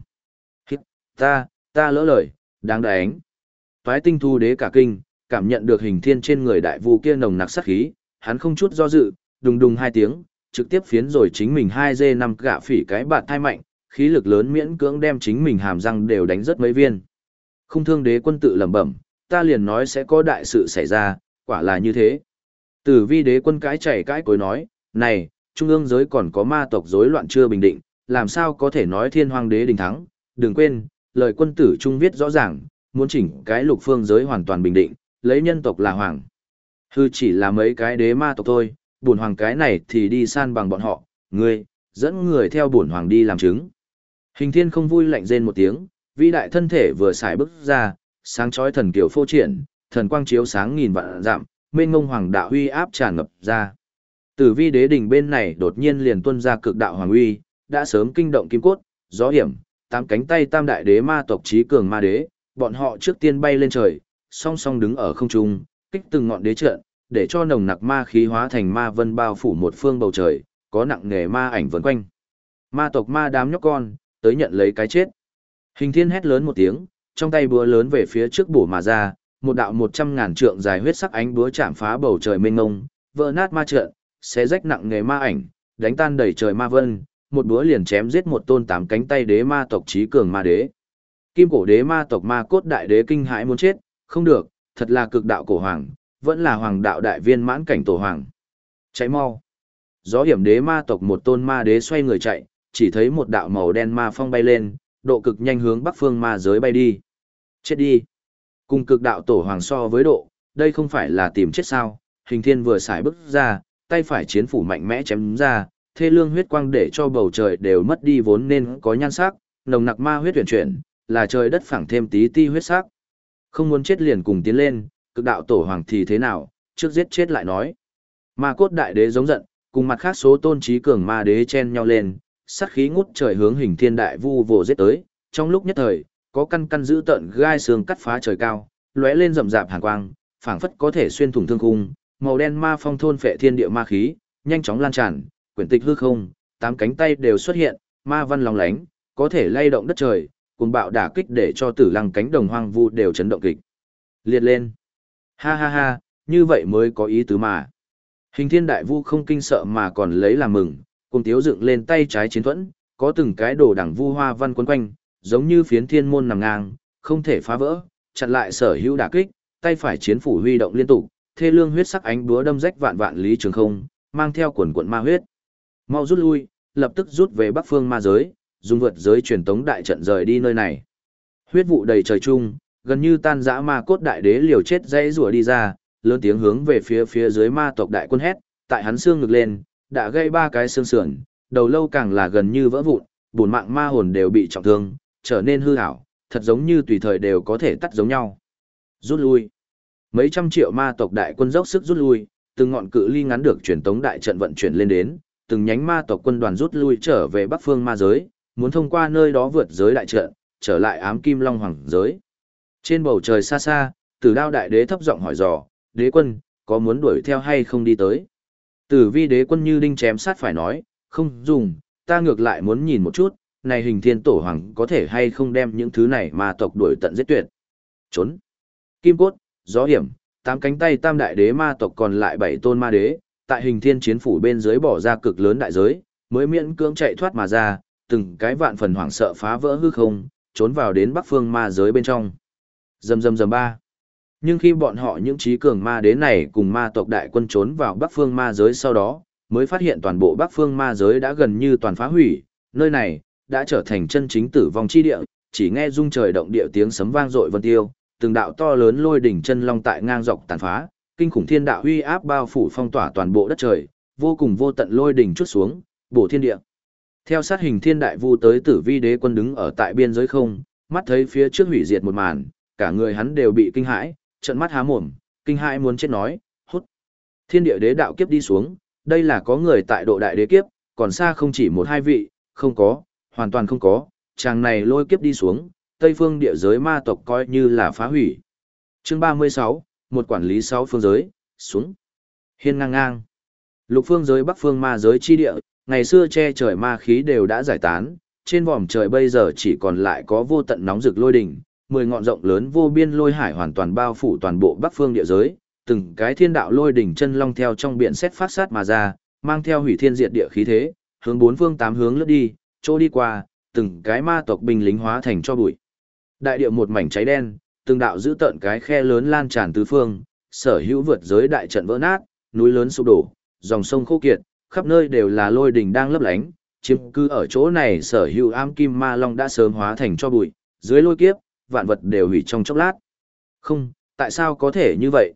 Ta lỡ lời, đáng đánh. Toái Tinh Thu đế cả kinh, cảm nhận được hình thiên trên người đại vu kia nồng nặc sát khí, hắn không chút do dự, đùng đùng hai tiếng, trực tiếp phiến rồi chính mình 2G5 gạ phỉ cái bạt thai mạnh, khí lực lớn miễn cưỡng đem chính mình hàm răng đều đánh rất mấy viên. Khung Thương đế quân tự lẩm bẩm, ta liền nói sẽ có đại sự xảy ra, quả là như thế. Tử Vi đế quân cái chảy cái cối nói, này, trung ương giới còn có ma tộc rối loạn chưa bình định, làm sao có thể nói Thiên Hoang đế đình thắng, đừng quên, lời quân tử trung viết rõ ràng, muốn chỉnh cái lục phương giới hoàn toàn bình định, lấy nhân tộc là hoàng. Hư chỉ là mấy cái đế ma tộc thôi, bổn hoàng cái này thì đi san bằng bọn họ, ngươi, dẫn người theo bổn hoàng đi làm chứng. Hình thiên không vui lạnh rên một tiếng, vĩ đại thân thể vừa xài bước ra, sáng chói thần kiều phô triển, thần quang chiếu sáng nghìn vạn dặm, mênh ngông hoàng đạo uy áp tràn ngập ra. Tử Vi đế đỉnh bên này đột nhiên liền tuôn ra cực đạo hoàng uy, đã sớm kinh động kim cốt, gió hiểm, tám cánh tay tam đại đế ma tộc trí cường ma đế, bọn họ trước tiên bay lên trời, song song đứng ở không trung, kích từng ngọn đế trận, để cho nồng nặc ma khí hóa thành ma vân bao phủ một phương bầu trời, có nặng nề ma ảnh vần quanh. Ma tộc ma đám nhóc con, tới nhận lấy cái chết. Hình thiên hét lớn một tiếng, trong tay búa lớn về phía trước bổ mà ra, một đạo 100.000 trượng dài huyết sắc ánh búa chạm phá bầu trời mênh mông, vỡ nát ma trận, xé rách nặng nghề ma ảnh, đánh tan đầy trời ma vân, một búa liền chém giết một tôn 8 cánh tay đế ma tộc trí cường ma đế. Kim cổ đế ma tộc ma cốt đại đế kinh hãi muốn chết, không được, thật là cực đạo cổ hoàng, vẫn là hoàng đạo đại viên mãn cảnh tổ hoàng. Cháy mau. Gió hiểm đế ma tộc một tôn ma đế xoay người chạy, chỉ thấy một đạo màu đen ma phong bay lên, độ cực nhanh hướng bắc phương ma giới bay đi. Chết đi. Cùng cực đạo tổ hoàng so với độ, đây không phải là tìm chết sao? Hình thiên vừa xài bước ra, tay phải chiến phủ mạnh mẽ chém ra, thê lương huyết quang để cho bầu trời đều mất đi vốn nên có nhan sắc, nồng nặc ma huyết chuyển chuyển, là trời đất phẳng thêm tí ti huyết sắc. Không muốn chết liền cùng tiến lên, cực đạo tổ hoàng thì thế nào, trước giết chết lại nói. Ma cốt đại đế giống giận, cùng mặt khác số tôn trí cường ma đế chen nhau lên, sát khí ngút trời hướng hình thiên đại vu vồ giết tới, trong lúc nhất thời, có căn căn giữ tận gai xương cắt phá trời cao, lóe lên rậm rạp hàn quang, phảng phất có thể xuyên thủng thương khung, màu đen ma phong thôn phệ thiên địa ma khí, nhanh chóng lan tràn, quyển tịch hư không, 8 cánh tay đều xuất hiện, ma văn lóng lánh, có thể lay động đất trời, cuồng bạo đả kích để cho Tử Lăng cánh đồng hoang vu đều chấn động kịch liệt lên. Ha ha ha, như vậy mới có ý tứ mà. Hình thiên đại vu không kinh sợ mà còn lấy làm mừng, cùng tiếu dựng lên tay trái chiến thuẫn, có từng cái đồ đẳng vu hoa văn quấn quanh, giống như phiến thiên môn nằm ngang, không thể phá vỡ, chặn lại sở hữu đả kích, tay phải chiến phủ huy động liên tục, thê lương huyết sắc ánh búa đâm rách vạn vạn lý trường không, mang theo quần quận ma huyết. Mau rút lui, lập tức rút về bắc phương ma giới, dùng vượt giới truyền tống đại trận rời đi nơi này. Huyết vụ đầy trời chung, gần như tan rã ma cốt đại đế liều chết dãy rủa đi ra, lớn tiếng hướng về phía dưới ma tộc đại quân hét, tại hắn xương ngực lên, đã gây 3 cái xương sườn, đầu lâu càng là gần như vỡ vụn, bổn mạng ma hồn đều bị trọng thương, trở nên hư ảo, thật giống như tùy thời đều có thể tắt giống nhau. Rút lui. Mấy trăm triệu ma tộc đại quân dốc sức rút lui, từng ngọn cự ly ngắn được truyền tống đại trận vận chuyển lên đến, từng nhánh ma tộc quân đoàn rút lui trở về bắc phương ma giới, muốn thông qua nơi đó vượt giới đại trận, trở lại ám kim long hoàng giới. Trên bầu trời xa xa, Tử Đao đại đế thấp giọng hỏi dò, đế quân, có muốn đuổi theo hay không đi tới? Tử Vi đế quân như đinh chém sát phải nói, không dùng, ta ngược lại muốn nhìn một chút, này hình thiên tổ hoàng có thể hay không đem những thứ này ma tộc đuổi tận giết tuyệt. Trốn. Kim cốt, gió hiểm, 8 cánh tay tam đại đế ma tộc còn lại 7 tôn ma đế, tại hình thiên chiến phủ bên dưới bỏ ra cực lớn đại giới, mới miễn cưỡng chạy thoát mà ra, từng cái vạn phần hoảng sợ phá vỡ hư không, trốn vào đến bắc phương ma giới bên trong. Rầm rầm rầm ba. Nhưng khi bọn họ những trí cường ma đế này cùng ma tộc đại quân trốn vào bắc phương ma giới sau đó, mới phát hiện toàn bộ bắc phương ma giới đã gần như toàn phá hủy, nơi này đã trở thành chân chính tử vong chi địa, chỉ nghe rung trời động địa tiếng sấm vang dội vân tiêu, từng đạo to lớn lôi đỉnh chân long tại ngang dọc tàn phá, kinh khủng thiên đạo uy áp bao phủ phong tỏa toàn bộ đất trời, vô cùng vô tận lôi đỉnh chút xuống, bổ thiên địa. Theo sát hình thiên đại vu tới Tử Vi đế quân đứng ở tại biên giới không, mắt thấy phía trước hủy diệt một màn, cả người hắn đều bị kinh hãi, trợn mắt há mồm, kinh hãi muốn chết nói, hút. Thiên địa đế đạo kiếp đi xuống, đây là có người tại độ đại đế kiếp, còn xa không chỉ một hai vị, không có, hoàn toàn không có, chàng này lôi kiếp đi xuống, Tây phương địa giới ma tộc coi như là phá hủy. Chương 36, một quản lý 6 phương giới, xuống. Hiên ngang ngang. Lục phương giới bắc phương ma giới chi địa, ngày xưa che trời ma khí đều đã giải tán, trên vòm trời bây giờ chỉ còn lại có vô tận nóng rực lôi đỉnh, 10 ngọn rộng lớn vô biên lôi hải hoàn toàn bao phủ toàn bộ bắc phương địa giới, từng cái thiên đạo lôi đỉnh chân long theo trong biển xét phát sát mà ra, mang theo hủy thiên diệt địa khí thế, hướng 4 phương 8 hướng lướt đi, chỗ đi qua, từng cái ma tộc binh lính hóa thành cho bụi. Đại địa một mảnh cháy đen, từng đạo giữ tận cái khe lớn lan tràn tứ phương, sở hữu vượt giới đại trận vỡ nát, núi lớn sụp đổ, dòng sông khô kiệt, khắp nơi đều là lôi đỉnh đang lấp lánh, chiếm cư ở chỗ này sở hữu ám kim ma long đã sớm hóa thành cho bụi, dưới lôi kiếp, vạn vật đều hủy trong chốc lát. Không, tại sao có thể như vậy,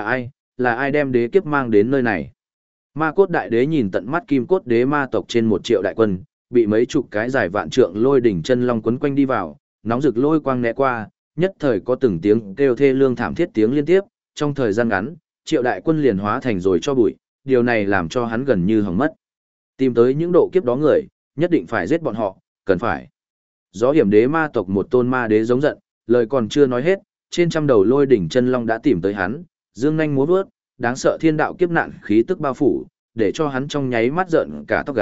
là ai đem đế kiếp mang đến nơi này? Ma cốt đại đế nhìn tận mắt kim cốt đế ma tộc trên 1 triệu đại quân, bị mấy chục cái dài vạn trượng lôi đỉnh chân long quấn quanh đi vào, nóng rực lôi quang né qua, nhất thời có từng tiếng kêu thê lương thảm thiết tiếng liên tiếp, trong thời gian ngắn, triệu đại quân liền hóa thành rồi cho bụi, điều này làm cho hắn gần như hỏng mất. Tìm tới những độ kiếp đó người, nhất định phải giết bọn họ, cần phải. Gió hiểm đế ma tộc một tôn ma đế giống giận, lời còn chưa nói hết, trên trăm đầu lôi đỉnh chân long đã tìm tới hắn, dương nhanh múa vớt, đáng sợ thiên đạo kiếp nạn khí tức bao phủ, để cho hắn trong nháy mắt giận cả tóc gáy,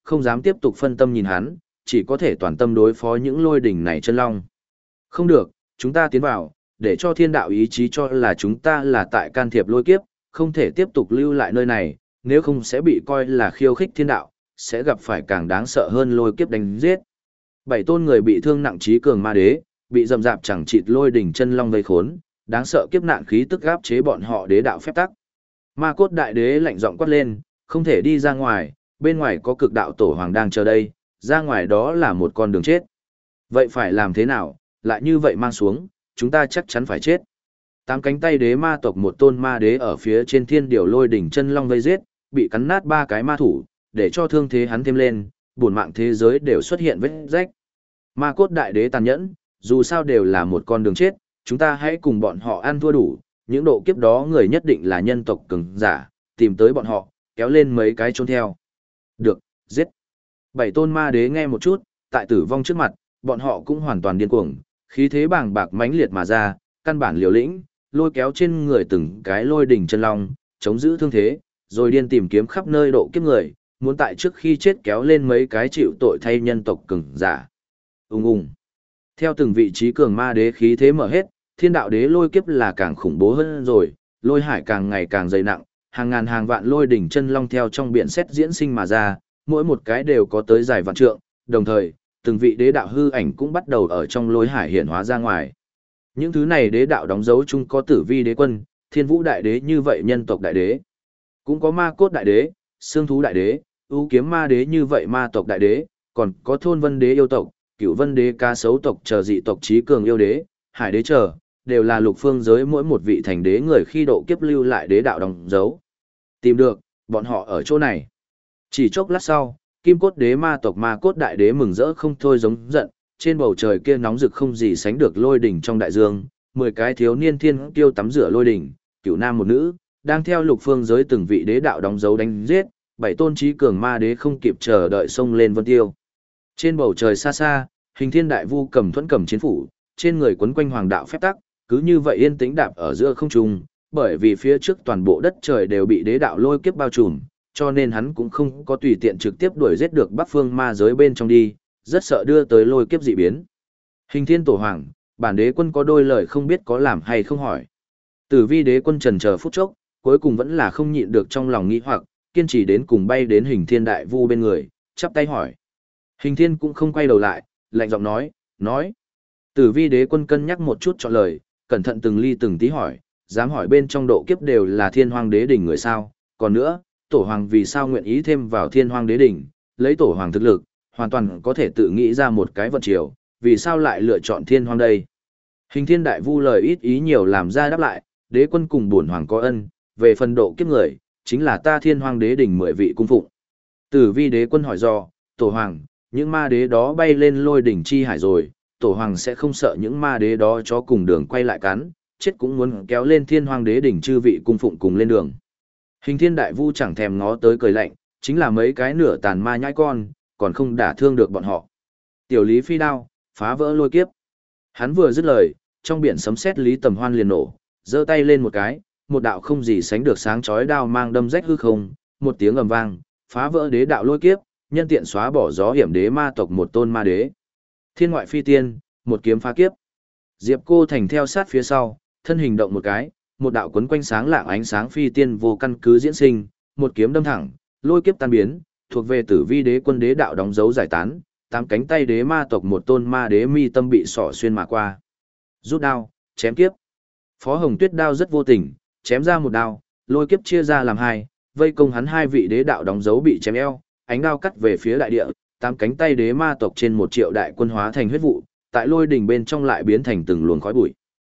không dám tiếp tục phân tâm nhìn hắn, chỉ có thể toàn tâm đối phó những lôi đỉnh này chân long. Không được, chúng ta tiến vào, để cho thiên đạo ý chí cho là chúng ta là tại can thiệp lôi kiếp, không thể tiếp tục lưu lại nơi này, nếu không sẽ bị coi là khiêu khích thiên đạo, sẽ gặp phải càng đáng sợ hơn lôi kiếp đánh giết. 7 tôn người bị thương nặng trí cường ma đế, bị rầm rạp chẳng chịt lôi đỉnh chân long vây khốn, đáng sợ kiếp nạn khí tức áp chế bọn họ đế đạo phép tắc. Ma cốt đại đế lạnh giọng quát lên, không thể đi ra ngoài, bên ngoài có cực đạo tổ hoàng đang chờ đây, ra ngoài đó là một con đường chết. Vậy phải làm thế nào, lại như vậy mang xuống, chúng ta chắc chắn phải chết. 8 cánh tay đế ma tộc một tôn ma đế ở phía trên thiên điều lôi đỉnh chân long vây giết, bị cắn nát 3 cái ma thủ, để cho thương thế hắn thêm lên, bổn mạng thế giới đều xuất hiện vết rách. Ma cốt đại đế tàn nhẫn, dù sao đều là một con đường chết, chúng ta hãy cùng bọn họ ăn thua đủ, những độ kiếp đó người nhất định là nhân tộc cường giả, tìm tới bọn họ, kéo lên mấy cái trốn theo. Được, giết. 7 tôn ma đế nghe một chút, tại tử vong trước mặt, bọn họ cũng hoàn toàn điên cuồng, khí thế bàng bạc mãnh liệt mà ra, căn bản liều lĩnh, lôi kéo trên người từng cái lôi đỉnh chân long, chống giữ thương thế, rồi điên tìm kiếm khắp nơi độ kiếp người, muốn tại trước khi chết kéo lên mấy cái chịu tội thay nhân tộc cường giả. Ung ung. Theo từng vị trí cường ma đế khí thế mở hết, thiên đạo đế lôi kiếp là càng khủng bố hơn rồi, lôi hải càng ngày càng dày nặng, hàng ngàn hàng vạn lôi đỉnh chân long theo trong biển sét diễn sinh mà ra, mỗi một cái đều có tới dài vạn trượng, đồng thời, từng vị đế đạo hư ảnh cũng bắt đầu ở trong lôi hải hiện hóa ra ngoài. Những thứ này đế đạo đóng dấu chung có Tử Vi đế quân, Thiên Vũ đại đế như vậy nhân tộc đại đế, cũng có Ma cốt đại đế, Xương thú đại đế, ưu kiếm ma đế như vậy ma tộc đại đế, còn có Thôn Vân đế yêu tộc, Cửu Vân đế cá sấu tộc chờ dị tộc trí cường yêu đế, Hải đế chờ, đều là lục phương giới mỗi một vị thành đế người khi độ kiếp lưu lại đế đạo đóng dấu. Tìm được, bọn họ ở chỗ này. Chỉ chốc lát sau, Kim cốt đế ma tộc Ma cốt đại đế mừng rỡ không thôi giống giận, trên bầu trời kia nóng rực không gì sánh được lôi đỉnh trong đại dương, 10 cái thiếu niên thiên kiêu tắm rửa lôi đỉnh, cửu nam một nữ, đang theo lục phương giới từng vị đế đạo đóng dấu đánh giết, 7 tôn trí cường ma đế không kịp chờ đợi xông lên vân tiêu. Trên bầu trời xa xa, Hình Thiên đại vu cầm thuẫn cầm chiến phủ, trên người quấn quanh hoàng đạo phép tắc, cứ như vậy yên tĩnh đạp ở giữa không trung, bởi vì phía trước toàn bộ đất trời đều bị đế đạo lôi kiếp bao trùm, cho nên hắn cũng không có tùy tiện trực tiếp đuổi giết được Bắc Phương ma giới bên trong đi, rất sợ đưa tới lôi kiếp dị biến. Hình Thiên tổ hoàng, bản đế quân có đôi lời không biết có làm hay không hỏi. Tử Vi đế quân trần chờ phút chốc, cuối cùng vẫn là không nhịn được trong lòng nghĩ hoặc, kiên trì đến cùng bay đến Hình Thiên đại vu bên người, chắp tay hỏi. Hình Thiên cũng không quay đầu lại, lạnh giọng nói. Tử Vi đế quân cân nhắc một chút chọn lời, cẩn thận từng ly từng tí hỏi, dám hỏi bên trong độ kiếp đều là Thiên Hoang đế đỉnh người sao, còn nữa, tổ hoàng vì sao nguyện ý thêm vào Thiên Hoang đế đỉnh, lấy tổ hoàng thực lực, hoàn toàn có thể tự nghĩ ra một cái vận chiều, vì sao lại lựa chọn Thiên Hoang đây. Hình Thiên đại vu lời ít ý nhiều làm ra đáp lại, đế quân cùng bổn hoàng có ân, về phần độ kiếp người, chính là ta Thiên Hoang đế đỉnh 10 vị cung phụng. Tử Vi đế quân hỏi do, tổ hoàng, những ma đế đó bay lên lôi đỉnh chi hải rồi, tổ hoàng sẽ không sợ những ma đế đó cho cùng đường quay lại cắn, chết cũng muốn kéo lên Thiên Hoang đế đỉnh chư vị cung phụng cùng lên đường. Hình Thiên đại vu chẳng thèm ngó tới cười lạnh, chính là mấy cái nửa tàn ma nhãi con, còn không đả thương được bọn họ. Tiểu Lý phi đao, phá vỡ lôi kiếp. Hắn vừa dứt lời, trong biển sấm sét Lý Tầm Hoan liền nổ, giơ tay lên một cái, một đạo không gì sánh được sáng chói đao mang đâm rách hư không, một tiếng ầm vang, phá vỡ đế đạo lôi kiếp, nhân tiện xóa bỏ gió hiểm đế ma tộc một tôn ma đế. Thiên ngoại phi tiên, một kiếm phá kiếp. Diệp Cô Thành theo sát phía sau, thân hình động một cái, một đạo quấn quanh sáng lạng ánh sáng phi tiên vô căn cứ diễn sinh, một kiếm đâm thẳng, lôi kiếp tan biến, thuộc về Tử Vi đế quân đế đạo đóng dấu giải tán, 8 cánh tay đế ma tộc một tôn ma đế mi tâm bị sỏ xuyên mà qua. Rút đao, chém kiếp. Phó Hồng Tuyết đao rất vô tình, chém ra một đao, lôi kiếp chia ra làm hai, vây công hắn hai vị đế đạo đóng dấu bị chém eo, ánh đao cắt về phía đại địa, 8 cánh tay đế ma tộc trên 1 triệu đại quân hóa thành huyết vụ, tại lôi đỉnh bên trong lại biến thành từng luồng khói bụi.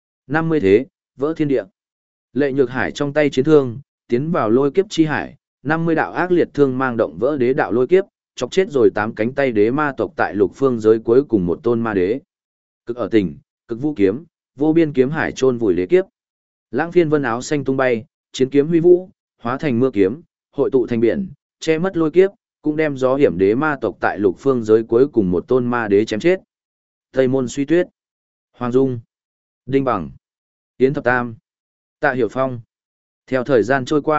50 thế, vỡ thiên địa. Lệ Nhược Hải trong tay chiến thương, tiến vào lôi kiếp chi hải, 50 đạo ác liệt thương mang động vỡ đế đạo lôi kiếp, chọc chết rồi 8 cánh tay đế ma tộc tại lục phương giới cuối cùng một tôn ma đế. Cực ở tỉnh, cực vũ kiếm, vô biên kiếm hải chôn vùi đế kiếp. Lãng Phiên Vân áo xanh tung bay, chiến kiếm huy vũ, hóa thành mưa kiếm, hội tụ thành biển, che mất lôi kiếp, cũng đem gió hiểm đế ma tộc tại lục phương giới cuối cùng một tôn ma đế chém chết. Tây Môn Suy Tuyết, Hoàng Dung, Đinh Bằng, Yến Thập Tam, Tạ Hiểu Phong. Theo thời gian trôi qua,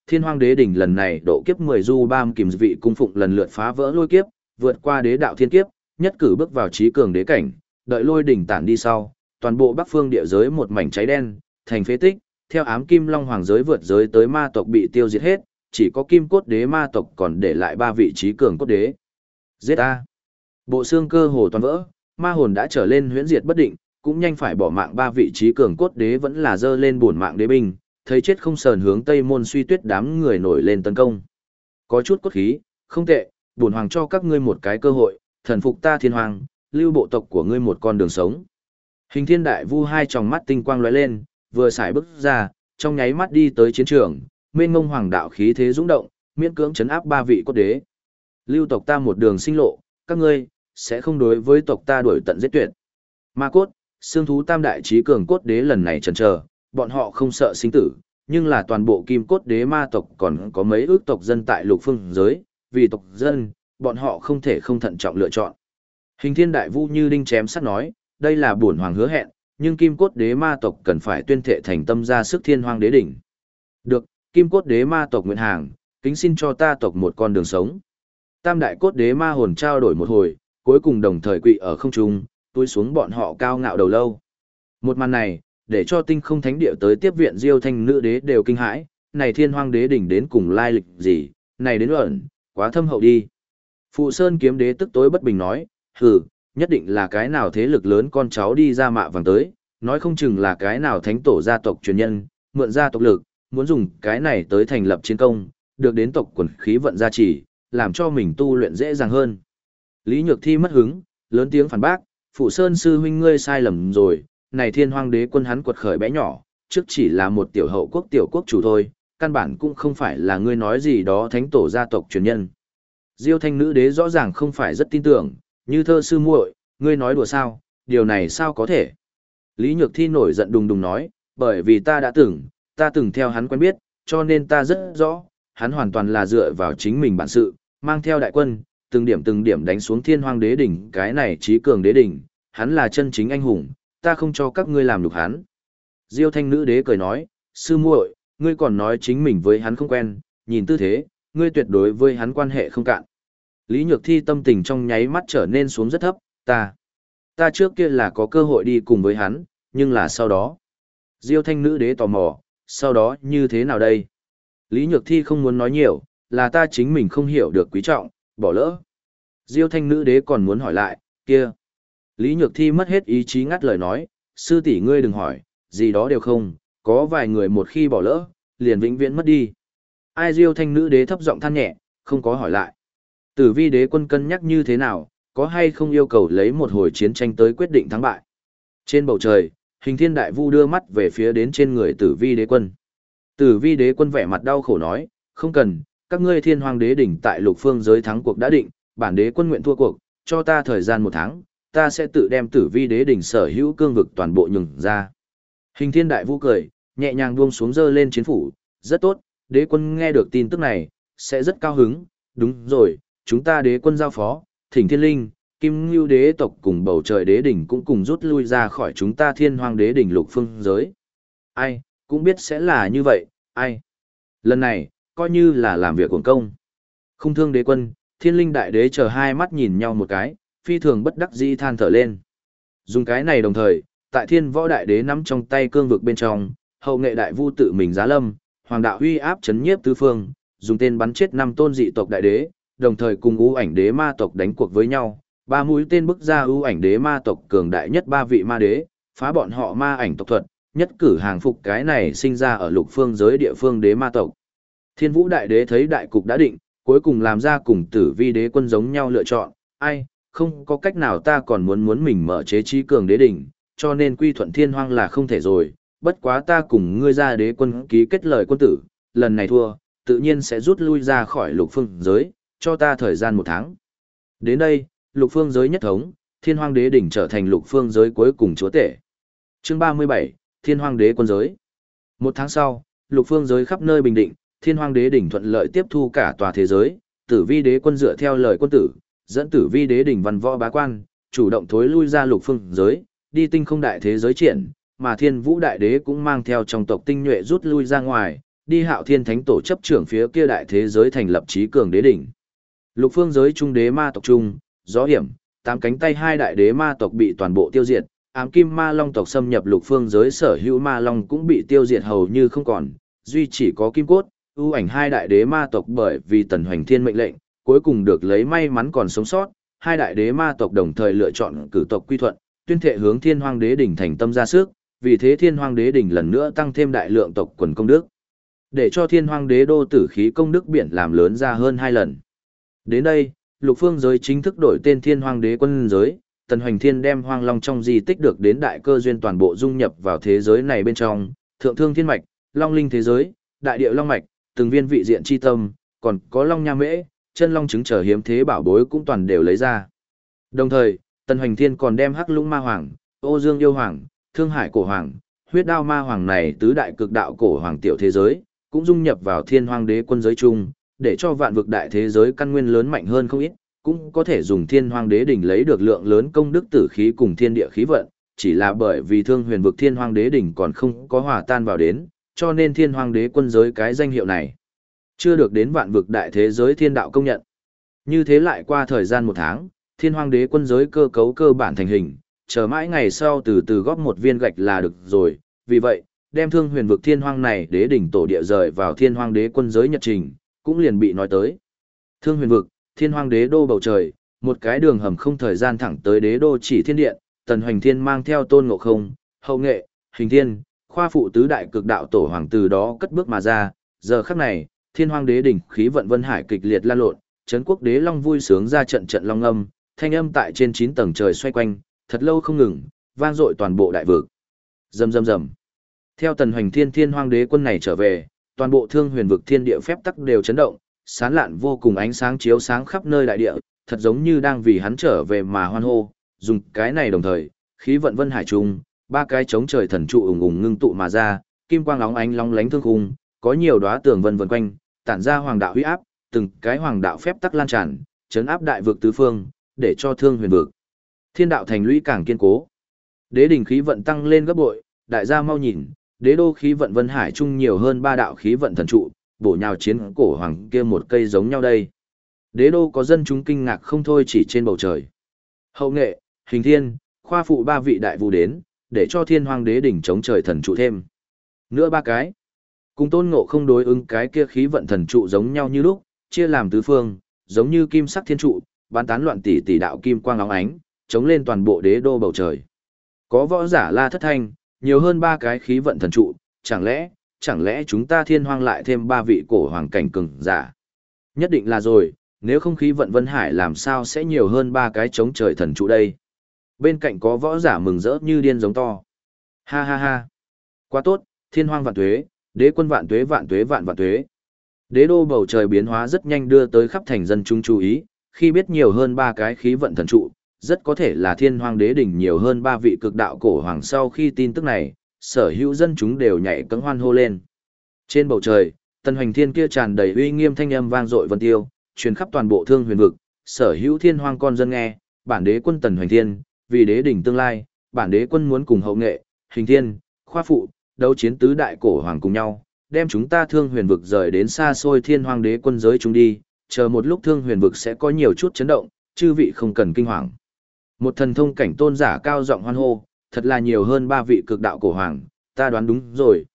Thiên Hoang Đế đỉnh lần này độ kiếp 10 du bam kìm vị cung phụng lần lượt phá vỡ lôi kiếp, vượt qua đế đạo thiên kiếp, nhất cử bước vào trí cường đế cảnh, đợi lôi đỉnh tản đi sau, toàn bộ Bắc Phương địa giới một mảnh cháy đen, thành phế tích, theo ám kim long hoàng giới vượt giới tới ma tộc bị tiêu diệt hết, chỉ có kim cốt đế ma tộc còn để lại 3 vị trí cường cốt đế. Giết a! Bộ xương cơ hồ toàn vỡ, ma hồn đã trở lên huyễn diệt bất định, cũng nhanh phải bỏ mạng 3 vị trí cường cốt đế vẫn là dơ lên bổn mạng đế binh, thấy chết không sờn hướng Tây Môn Suy Tuyết đám người nổi lên tấn công. Có chút cốt khí, không tệ, bổn hoàng cho các ngươi một cái cơ hội, thần phục ta Thiên Hoàng, lưu bộ tộc của ngươi một con đường sống. Hình Thiên Đại Vu hai tròng mắt tinh quang lóe lên, vừa xài bước ra, trong nháy mắt đi tới chiến trường, mênh mông hoàng đạo khí thế dũng động, miễn cưỡng chấn áp 3 vị cốt đế. Lưu tộc ta một đường sinh lộ, các ngươi sẽ không đối với tộc ta đuổi tận giết tuyệt. Ma cốt, xương thú tam đại trí cường cốt đế lần này chần chờ, bọn họ không sợ sinh tử, nhưng là toàn bộ kim cốt đế ma tộc còn có mấy ước tộc dân tại lục phương giới, vì tộc dân, bọn họ không thể không thận trọng lựa chọn. Hình Thiên Đại Vu như đinh chém sắt nói, đây là bổn hoàng hứa hẹn, nhưng kim cốt đế ma tộc cần phải tuyên thệ thành tâm ra sức Thiên Hoang Đế đỉnh. Được, kim cốt đế ma tộc nguyện hàng, kính xin cho ta tộc một con đường sống. Tam đại cốt đế ma hồn trao đổi một hồi, cuối cùng đồng thời quỵ ở không trung, túi xuống bọn họ cao ngạo đầu lâu. Một màn này, để cho tinh không thánh địa tới tiếp viện Diêu Thanh nữ đế đều kinh hãi, này Thiên Hoang Đế đỉnh đến cùng lai lịch gì, này đến ẩn, quá thâm hậu đi. Phụ Sơn kiếm đế tức tối bất bình nói, hừ, nhất định là cái nào thế lực lớn con cháu đi ra mạ vàng tới, nói không chừng là cái nào thánh tổ gia tộc truyền nhân, mượn gia tộc lực, muốn dùng cái này tới thành lập chiến công, được đến tộc quần khí vận gia trì, làm cho mình tu luyện dễ dàng hơn. Lý Nhược Thi mất hứng, lớn tiếng phản bác, Phụ Sơn sư huynh ngươi sai lầm rồi, này Thiên Hoang Đế quân hắn quật khởi bé nhỏ, trước chỉ là một tiểu hậu quốc tiểu quốc chủ thôi, căn bản cũng không phải là ngươi nói gì đó thánh tổ gia tộc truyền nhân. Diêu Thanh nữ đế rõ ràng không phải rất tin tưởng, như thơ sư muội, ngươi nói đùa sao, điều này sao có thể. Lý Nhược Thi nổi giận đùng đùng nói, bởi vì ta từng theo hắn quen biết, cho nên ta rất rõ, hắn hoàn toàn là dựa vào chính mình bản sự, mang theo đại quân, từng điểm đánh xuống Thiên Hoang Đế đỉnh, cái này trí cường đế đỉnh, hắn là chân chính anh hùng, ta không cho các ngươi làm nhục hắn. Diêu Thanh nữ đế cười nói, sư muội, ngươi còn nói chính mình với hắn không quen, nhìn tư thế, ngươi tuyệt đối với hắn quan hệ không cạn. Lý Nhược Thi tâm tình trong nháy mắt trở nên xuống rất thấp, ta trước kia là có cơ hội đi cùng với hắn, nhưng là sau đó. Diêu Thanh nữ đế tò mò, sau đó như thế nào đây? Lý Nhược Thi không muốn nói nhiều, là ta chính mình không hiểu được quý trọng, bỏ lỡ. Diêu Thanh nữ đế còn muốn hỏi lại, kia. Lý Nhược Thi mất hết ý chí ngắt lời nói, sư tỷ ngươi đừng hỏi, gì đó đều không, có vài người một khi bỏ lỡ, liền vĩnh viễn mất đi. Ai? Diêu Thanh nữ đế thấp giọng than nhẹ, không có hỏi lại. Tử Vi đế quân cân nhắc như thế nào, có hay không yêu cầu lấy một hồi chiến tranh tới quyết định thắng bại. Trên bầu trời, Hình Thiên Đại Vu đưa mắt về phía đến trên người Tử Vi đế quân. Tử Vi đế quân vẻ mặt đau khổ nói, không cần, các ngươi Thiên Hoang Đế đỉnh tại lục phương giới thắng cuộc đã định, bản đế quân nguyện thua cuộc, cho ta thời gian 1 tháng, ta sẽ tự đem Tử Vi đế đỉnh sở hữu cương vực toàn bộ nhường ra. Hình Thiên Đại Vu cười, nhẹ nhàng buông xuống dơ lên chiến phủ, rất tốt, đế quân nghe được tin tức này, sẽ rất cao hứng, đúng rồi, chúng ta đế quân giao phó, Thỉnh Thiên Linh, Kim Ngưu đế tộc cùng bầu trời đế đỉnh cũng cùng rút lui ra khỏi chúng ta Thiên Hoang Đế đỉnh lục phương giới. Ai, cũng biết sẽ là như vậy, ai. Lần này, coi như là làm việc uổng công. Khung Thương đế quân, Thiên Linh đại đế chờ hai mắt nhìn nhau một cái, phi thường bất đắc dĩ than thở lên. Dùng cái này đồng thời, tại Thiên Võ đại đế nắm trong tay cương vực bên trong, Hậu Nghệ đại vu tự mình giá lâm, hoàng đạo uy áp chấn nhiếp tứ phương, dùng tên bắn chết 5 tôn dị tộc đại đế, đồng thời cùng ưu ảnh đế ma tộc đánh cuộc với nhau, 3 mũi tên bức ra ưu ảnh đế ma tộc cường đại nhất 3 vị ma đế, phá bọn họ ma ảnh tộc thuật, nhất cử hàng phục cái này sinh ra ở lục phương giới địa phương đế ma tộc. Thiên Vũ đại đế thấy đại cục đã định, cuối cùng làm ra cùng Tử Vi đế quân giống nhau lựa chọn, ai, không có cách nào, ta còn muốn mình mở chế trí cường đế đỉnh, cho nên quy thuận Thiên Hoang là không thể rồi, bất quá ta cùng ngươi ra đế quân ký kết lời quân tử, lần này thua, tự nhiên sẽ rút lui ra khỏi lục phương giới, cho ta thời gian 1 tháng. Đến đây, lục phương giới nhất thống, Thiên Hoang đế đỉnh trở thành lục phương giới cuối cùng chúa tể. Chương 37, Thiên Hoang đế quân giới. 1 tháng sau, lục phương giới khắp nơi bình định, Thiên Hoang đế đỉnh thuận lợi tiếp thu cả tòa thế giới, Tử Vi đế quân dựa theo lời quân tử, dẫn Tử Vi đế đỉnh văn võ bá quan, chủ động thối lui ra lục phương giới, đi tinh không đại thế giới triển, mà Thiên Vũ đại đế cũng mang theo trong tộc tinh nhuệ rút lui ra ngoài, đi Hạo Thiên Thánh Tổ chấp trưởng phía kia đại thế giới thành lập chí cường đế đỉnh. Lục phương giới trung đế ma tộc trung, gió hiểm, tám cánh tay hai đại đế ma tộc bị toàn bộ tiêu diệt, ám kim ma long tộc xâm nhập lục phương giới sở hữu ma long cũng bị tiêu diệt hầu như không còn, duy chỉ có kim cốt, ưu ảnh hai đại đế ma tộc bởi vì Tần Hoành Thiên mệnh lệnh, cuối cùng được lấy may mắn còn sống sót, hai đại đế ma tộc đồng thời lựa chọn cử tộc quy thuận, tuyên thệ hướng Thiên Hoang Đế đỉnh thành tâm ra sức, vì thế Thiên Hoang Đế đỉnh lần nữa tăng thêm đại lượng tộc quần công đức, để cho Thiên Hoang Đế đô tử khí công đức biển làm lớn ra hơn 2 lần. Đến đây, lục phương giới chính thức đổi tên Thiên Hoang Đế quân giới, Tần Hoành Thiên đem hoang long trong di tích được đến đại cơ duyên toàn bộ dung nhập vào thế giới này bên trong, thượng thương thiên mạch, long linh thế giới, đại địa long mạch, từng viên vị diện chi tâm, còn có long nha mễ, chân long trứng trở hiếm thế bảo bối cũng toàn đều lấy ra. Đồng thời, Tần Hoành Thiên còn đem Hắc Lũng Ma Hoàng, Ô Dương Yêu Hoàng, Thương Hải Cổ Hoàng, Huyết Đao Ma Hoàng này tứ đại cực đạo cổ hoàng tiểu thế giới, cũng dung nhập vào Thiên Hoang Đế quân giới chung, để cho vạn vực đại thế giới căn nguyên lớn mạnh hơn không ít, cũng có thể dùng Thiên Hoang Đế đỉnh lấy được lượng lớn công đức tử khí cùng thiên địa khí vận, chỉ là bởi vì Thương Huyền vực Thiên Hoang Đế đỉnh còn không có hòa tan vào đến, cho nên Thiên Hoang Đế quân giới cái danh hiệu này chưa được đến vạn vực đại thế giới thiên đạo công nhận. Như thế lại qua thời gian 1 tháng, Thiên Hoang Đế quân giới cơ cấu cơ bản thành hình, chờ mãi ngày sau từ từ góp một viên gạch là được rồi, vì vậy, đem Thương Huyền vực Thiên Hoang này đế đỉnh tổ địa rời vào Thiên Hoang Đế quân giới nhật trình, cũng liền bị nói tới. Thương Huyền vực, Thiên Hoang Đế đô bầu trời, một cái đường hầm không thời gian thẳng tới đế đô chỉ thiên điện, Tần Hoành Thiên mang theo Tôn Ngộ Không, Hậu Nghệ, Hình Thiên, khoa phụ tứ đại cực đạo tổ hoàng từ đó cất bước mà ra, giờ khắc này, Thiên Hoang Đế đỉnh khí vận vân hải kịch liệt lan lộn, Trấn Quốc Đế Long vui sướng ra trận trận long âm, thanh âm tại trên 9 tầng trời xoay quanh, thật lâu không ngừng, vang dội toàn bộ đại vực. Rầm rầm rầm. Theo Tần Hoành Thiên Thiên Hoang Đế quân này trở về, toàn bộ Thương Huyền vực thiên địa phép tắc đều chấn động, sáng lạn vô cùng ánh sáng chiếu sáng khắp nơi đại địa, thật giống như đang vì hắn trở về mà hoan hô, dùng cái này đồng thời, khí vận vân hải trung, 3 cái chống trời thần trụ ùng ùng ngưng tụ mà ra, kim quang óng ánh long lánh thương khung, có nhiều đóa tường vân vần quanh, tản ra hoàng đạo huy áp, từng cái hoàng đạo phép tắc lan tràn, chấn áp đại vực tứ phương, để cho Thương Huyền vực thiên đạo thành lũy càng kiên cố. Đế đỉnh khí vận tăng lên gấp bội, đại gia mau nhìn, đế đô khí vận vân hải trung nhiều hơn 3 đạo khí vận thần trụ, bổ nhào chiến cổ hoàng kia một cây giống nhau đây. Đế đô có dân chúng kinh ngạc không thôi chỉ trên bầu trời. Hậu Nghệ, Hình Thiên, khoa phụ 3 vị đại vu đến, để cho Thiên Hoang Đế đỉnh chống trời thần trụ thêm. Nữa 3 cái. Cùng Tôn Ngộ Không đối ứng cái kia khí vận thần trụ giống nhau như lúc, chia làm tứ phương, giống như kim sắc thiên trụ, bán tán loạn tỷ tỷ đạo kim quang óng ánh, chống lên toàn bộ đế đô bầu trời. Có võ giả la thất thanh, nhiều hơn 3 cái khí vận thần trụ, chẳng lẽ chúng ta Thiên Hoang lại thêm 3 vị cổ hoàng cảnh cường giả? Nhất định là rồi, nếu không khí vận vân hải làm sao sẽ nhiều hơn 3 cái chống trời thần trụ đây? Bên cạnh có võ giả mừng rỡ như điên giống to. Ha ha ha. Quá tốt, Thiên Hoang vạn tuế, đế quân vạn tuế vạn tuế vạn vạn tuế. Đế đô bầu trời biến hóa rất nhanh đưa tới khắp thành dân chúng chú ý, khi biết nhiều hơn 3 cái khí vận thần trụ, rất có thể là Thiên Hoang Đế đỉnh nhiều hơn 3 vị cực đạo cổ hoàng. Sau khi tin tức này, sở hữu dân chúng đều nhảy cẫng hoan hô lên. Trên bầu trời, Tần Hoành Thiên kia tràn đầy uy nghiêm thanh âm vang dội vân tiêu, truyền khắp toàn bộ Thương Huyền vực, sở hữu Thiên Hoang con dân nghe, bản đế quân Tần Hoành Thiên, vì đế đỉnh tương lai, bản đế quân muốn cùng Hậu Nghệ, Hình Thiên, khoa phụ, đấu chiến tứ đại cổ hoàng cùng nhau, đem chúng ta Thương Huyền vực rời đến xa xôi Thiên Hoang Đế quân giới chúng đi, chờ một lúc Thương Huyền vực sẽ có nhiều chút chấn động, chư vị không cần kinh hoàng. Một thần thông cảnh tôn giả cao giọng hoan hô, thật là nhiều hơn 3 vị cực đạo cổ hoàng, ta đoán đúng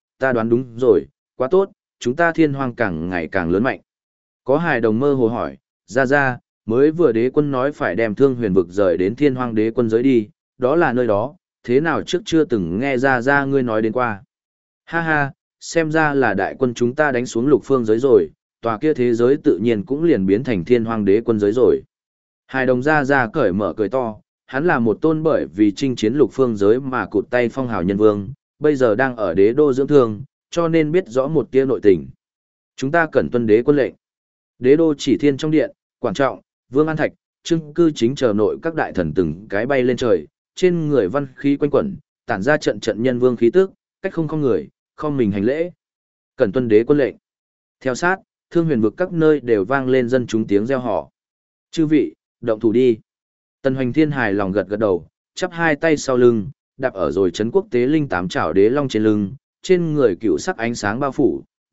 rồi, quá tốt, chúng ta Thiên Hoang càng ngày càng lớn mạnh. Có hài đồng mơ hồ hỏi, ra, mới vừa đế quân nói phải đem Thương Huyền vực rời đến Thiên Hoang Đế quân giới đi, đó là nơi đó, thế nào trước chưa từng nghe ra ngươi nói đến qua. Ha ha, xem ra là đại quân chúng ta đánh xuống lục phương giới rồi, tòa kia thế giới tự nhiên cũng liền biến thành Thiên Hoang Đế quân giới rồi. Hài đồng ra cởi mở cười to, hắn là một tôn bởi vì chinh chiến lục phương giới mà cụt tay phong hào nhân vương, bây giờ đang ở đế đô dưỡng thương, cho nên biết rõ một tia nội tình. Chúng ta cần tuân đế quân lệnh. Đế đô chỉ thiên trong điện, quan trọng, Vương An Thạch, Trưng Cư Chính chờ nội các đại thần từng cái bay lên trời, trên người văn khí quanh quẩn, tản ra trận trận nhân vương khí tức, cách không người, không mình hành lễ. Cần tuân đế quân lệnh. Theo sát, Thương Huyền vực các nơi đều vang lên dân chúng tiếng reo hò. Chư vị, động thủ đi. Tần Hoành Thiên hài lòng gật đầu, chắp 2 tay sau lưng, đạp ở rồi trấn quốc tế linh 8 chảo đế long trên lưng, trên người cựu sắc ánh sáng bao phủ,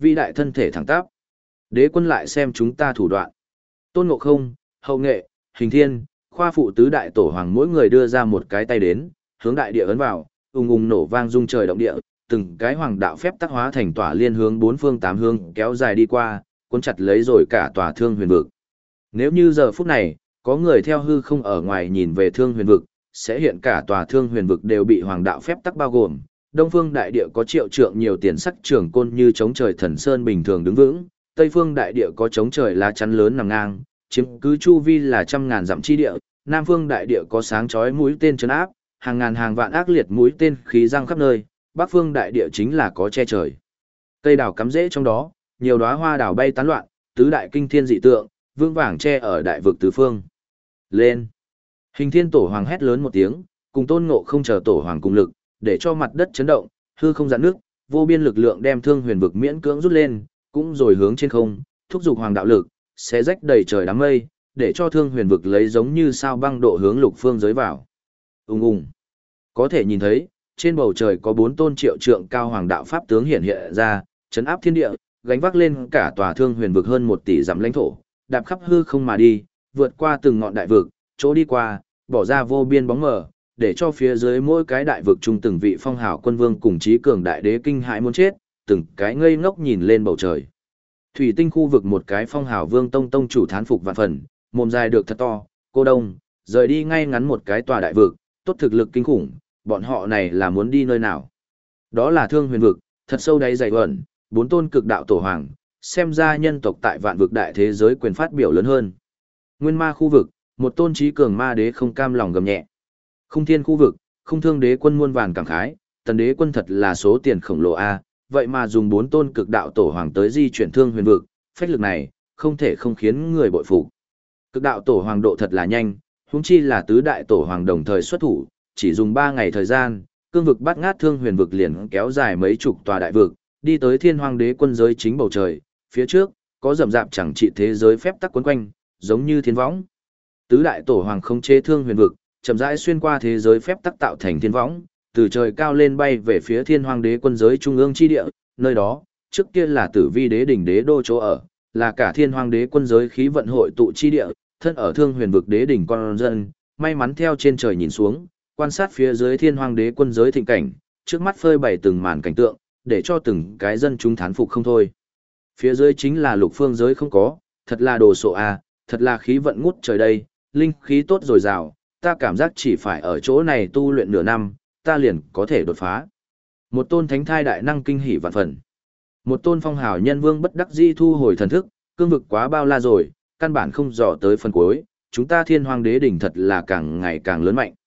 vĩ đại thân thể thẳng tắp. Đế quân lại xem chúng ta thủ đoạn. Tôn Ngộ Không, Hậu Nghệ, Hình Thiên, Khoa Phụ tứ đại tổ hoàng mỗi người đưa ra một cái tay đến, hướng đại địa ấn vào, ùng ùng nổ vang rung trời động địa, từng cái hoàng đạo phép tác hóa thành tỏa liên hướng bốn phương tám hướng kéo dài đi qua, cuốn chặt lấy rồi cả tòa Thương Huyền vực. Nếu như giờ phút này, có người theo hư không ở ngoài nhìn về Thương Huyền vực, sẽ hiện cả tòa Thương Huyền vực đều bị hoàng đạo phép tắc bao gồm. Đông phương đại địa có triệu trượng nhiều tiền sắc trường côn như chống trời thần sơn bình thường đứng vững, Tây phương đại địa có chống trời lá chắn lớn nằm ngang, chiếm cứ chu vi là trăm ngàn dặm chi địa, Nam phương đại địa có sáng chói mũi tên trấn áp, hàng ngàn hàng vạn ác liệt mũi tên khí răng khắp nơi, Bắc phương đại địa chính là có che trời. Cây đào cắm rễ trong đó, nhiều đóa hoa đào bay tán loạn, tứ đại kinh thiên dị tượng, vương vàng che ở đại vực tứ phương. Lên! Hình Thiên Tổ Hoàng hét lớn một tiếng, cùng Tôn Ngộ Không chờ Tổ Hoàng cùng lực, để cho mặt đất chấn động, hư không giãn nước, vô biên lực lượng đem Thương Huyền vực miễn cưỡng rút lên, cũng rồi hướng trên không, thúc giục hoàng đạo lực, sẽ rách đầy trời đám mây, để cho Thương Huyền vực lấy giống như sao băng độ hướng lục phương giới vào. Ùng ùng. Có thể nhìn thấy, trên bầu trời có 4 tôn triệu trượng cao hoàng đạo pháp tướng hiện hiện ra, chấn áp thiên địa, gánh vác lên cả tòa Thương Huyền vực hơn 1 tỷ dặm lãnh thổ, đạp khắp hư không mà đi, vượt qua từng ngọn đại vực, chỗ đi qua, bỏ ra vô biên bóng mờ, để cho phía dưới mỗi cái đại vực chung từng vị phong hào quân vương cùng chí cường đại đế kinh hãi muốn chết, từng cái ngây ngốc nhìn lên bầu trời. Thủy tinh khu vực một cái phong hào vương tông chủ thán phục vạn phần, mồm dài được thật to, cô đông, rời đi ngay ngắn một cái tòa đại vực, tốt thực lực kinh khủng, bọn họ này là muốn đi nơi nào? Đó là Thương Huyền vực, thật sâu đáy dày ẩn, 4 tôn cực đạo tổ hoàng, xem ra nhân tộc tại vạn vực đại thế giới quyền phát biểu lớn hơn. Nguyên ma khu vực, một tôn chí cường ma đế không cam lòng gầm nhẹ. Khung thiên khu vực, Khung thương đế quân muôn vàn cảm khái, tần đế quân thật là số tiền khổng lồ a, vậy mà dùng 4 tôn cực đạo tổ hoàng tới di chuyển Thương Huyền vực, phách lực này, không thể không khiến người bội phục. Cực đạo tổ hoàng độ thật là nhanh, huống chi là tứ đại tổ hoàng đồng thời xuất thủ, chỉ dùng 3 ngày thời gian, cương vực bát ngát Thương Huyền vực liền kéo dài mấy chục tòa đại vực, đi tới Thiên Hoang đế quân giới chính bầu trời, phía trước có rậm rạp chẳng trị thế giới phép tắc quấn quanh, giống như thiên võng. Tứ đại tổ hoàng không chế Thương Huyền vực, chậm rãi xuyên qua thế giới phép tắc tạo thành thiên võng, từ trời cao lên bay về phía Thiên Hoang đế quân giới trung ương chi địa, nơi đó, trước kia là Tử Vi đế đỉnh đế đô chỗ ở, là cả Thiên Hoang đế quân giới khí vận hội tụ chi địa, thân ở Thương Huyền vực đế đỉnh con dân, may mắn theo trên trời nhìn xuống, quan sát phía dưới Thiên Hoang đế quân giới thịnh cảnh, trước mắt phơi bày từng màn cảnh tượng, để cho từng cái dân chúng thán phục không thôi. Phía dưới chính là lục phương giới không có, thật là đồ sộ a, thật là khí vận ngút trời đây, linh khí tốt dồi dào, ta cảm giác chỉ phải ở chỗ này tu luyện nửa năm, ta liền có thể đột phá. Một tôn thánh thai đại năng kinh hỉ vạn phần. Một tôn phong hào nhân vương bất đắc dĩ thu hồi thần thức, cương vực quá bao la rồi, căn bản không dò tới phần cuối, chúng ta Thiên Hoang đế đỉnh thật là càng ngày càng lớn mạnh.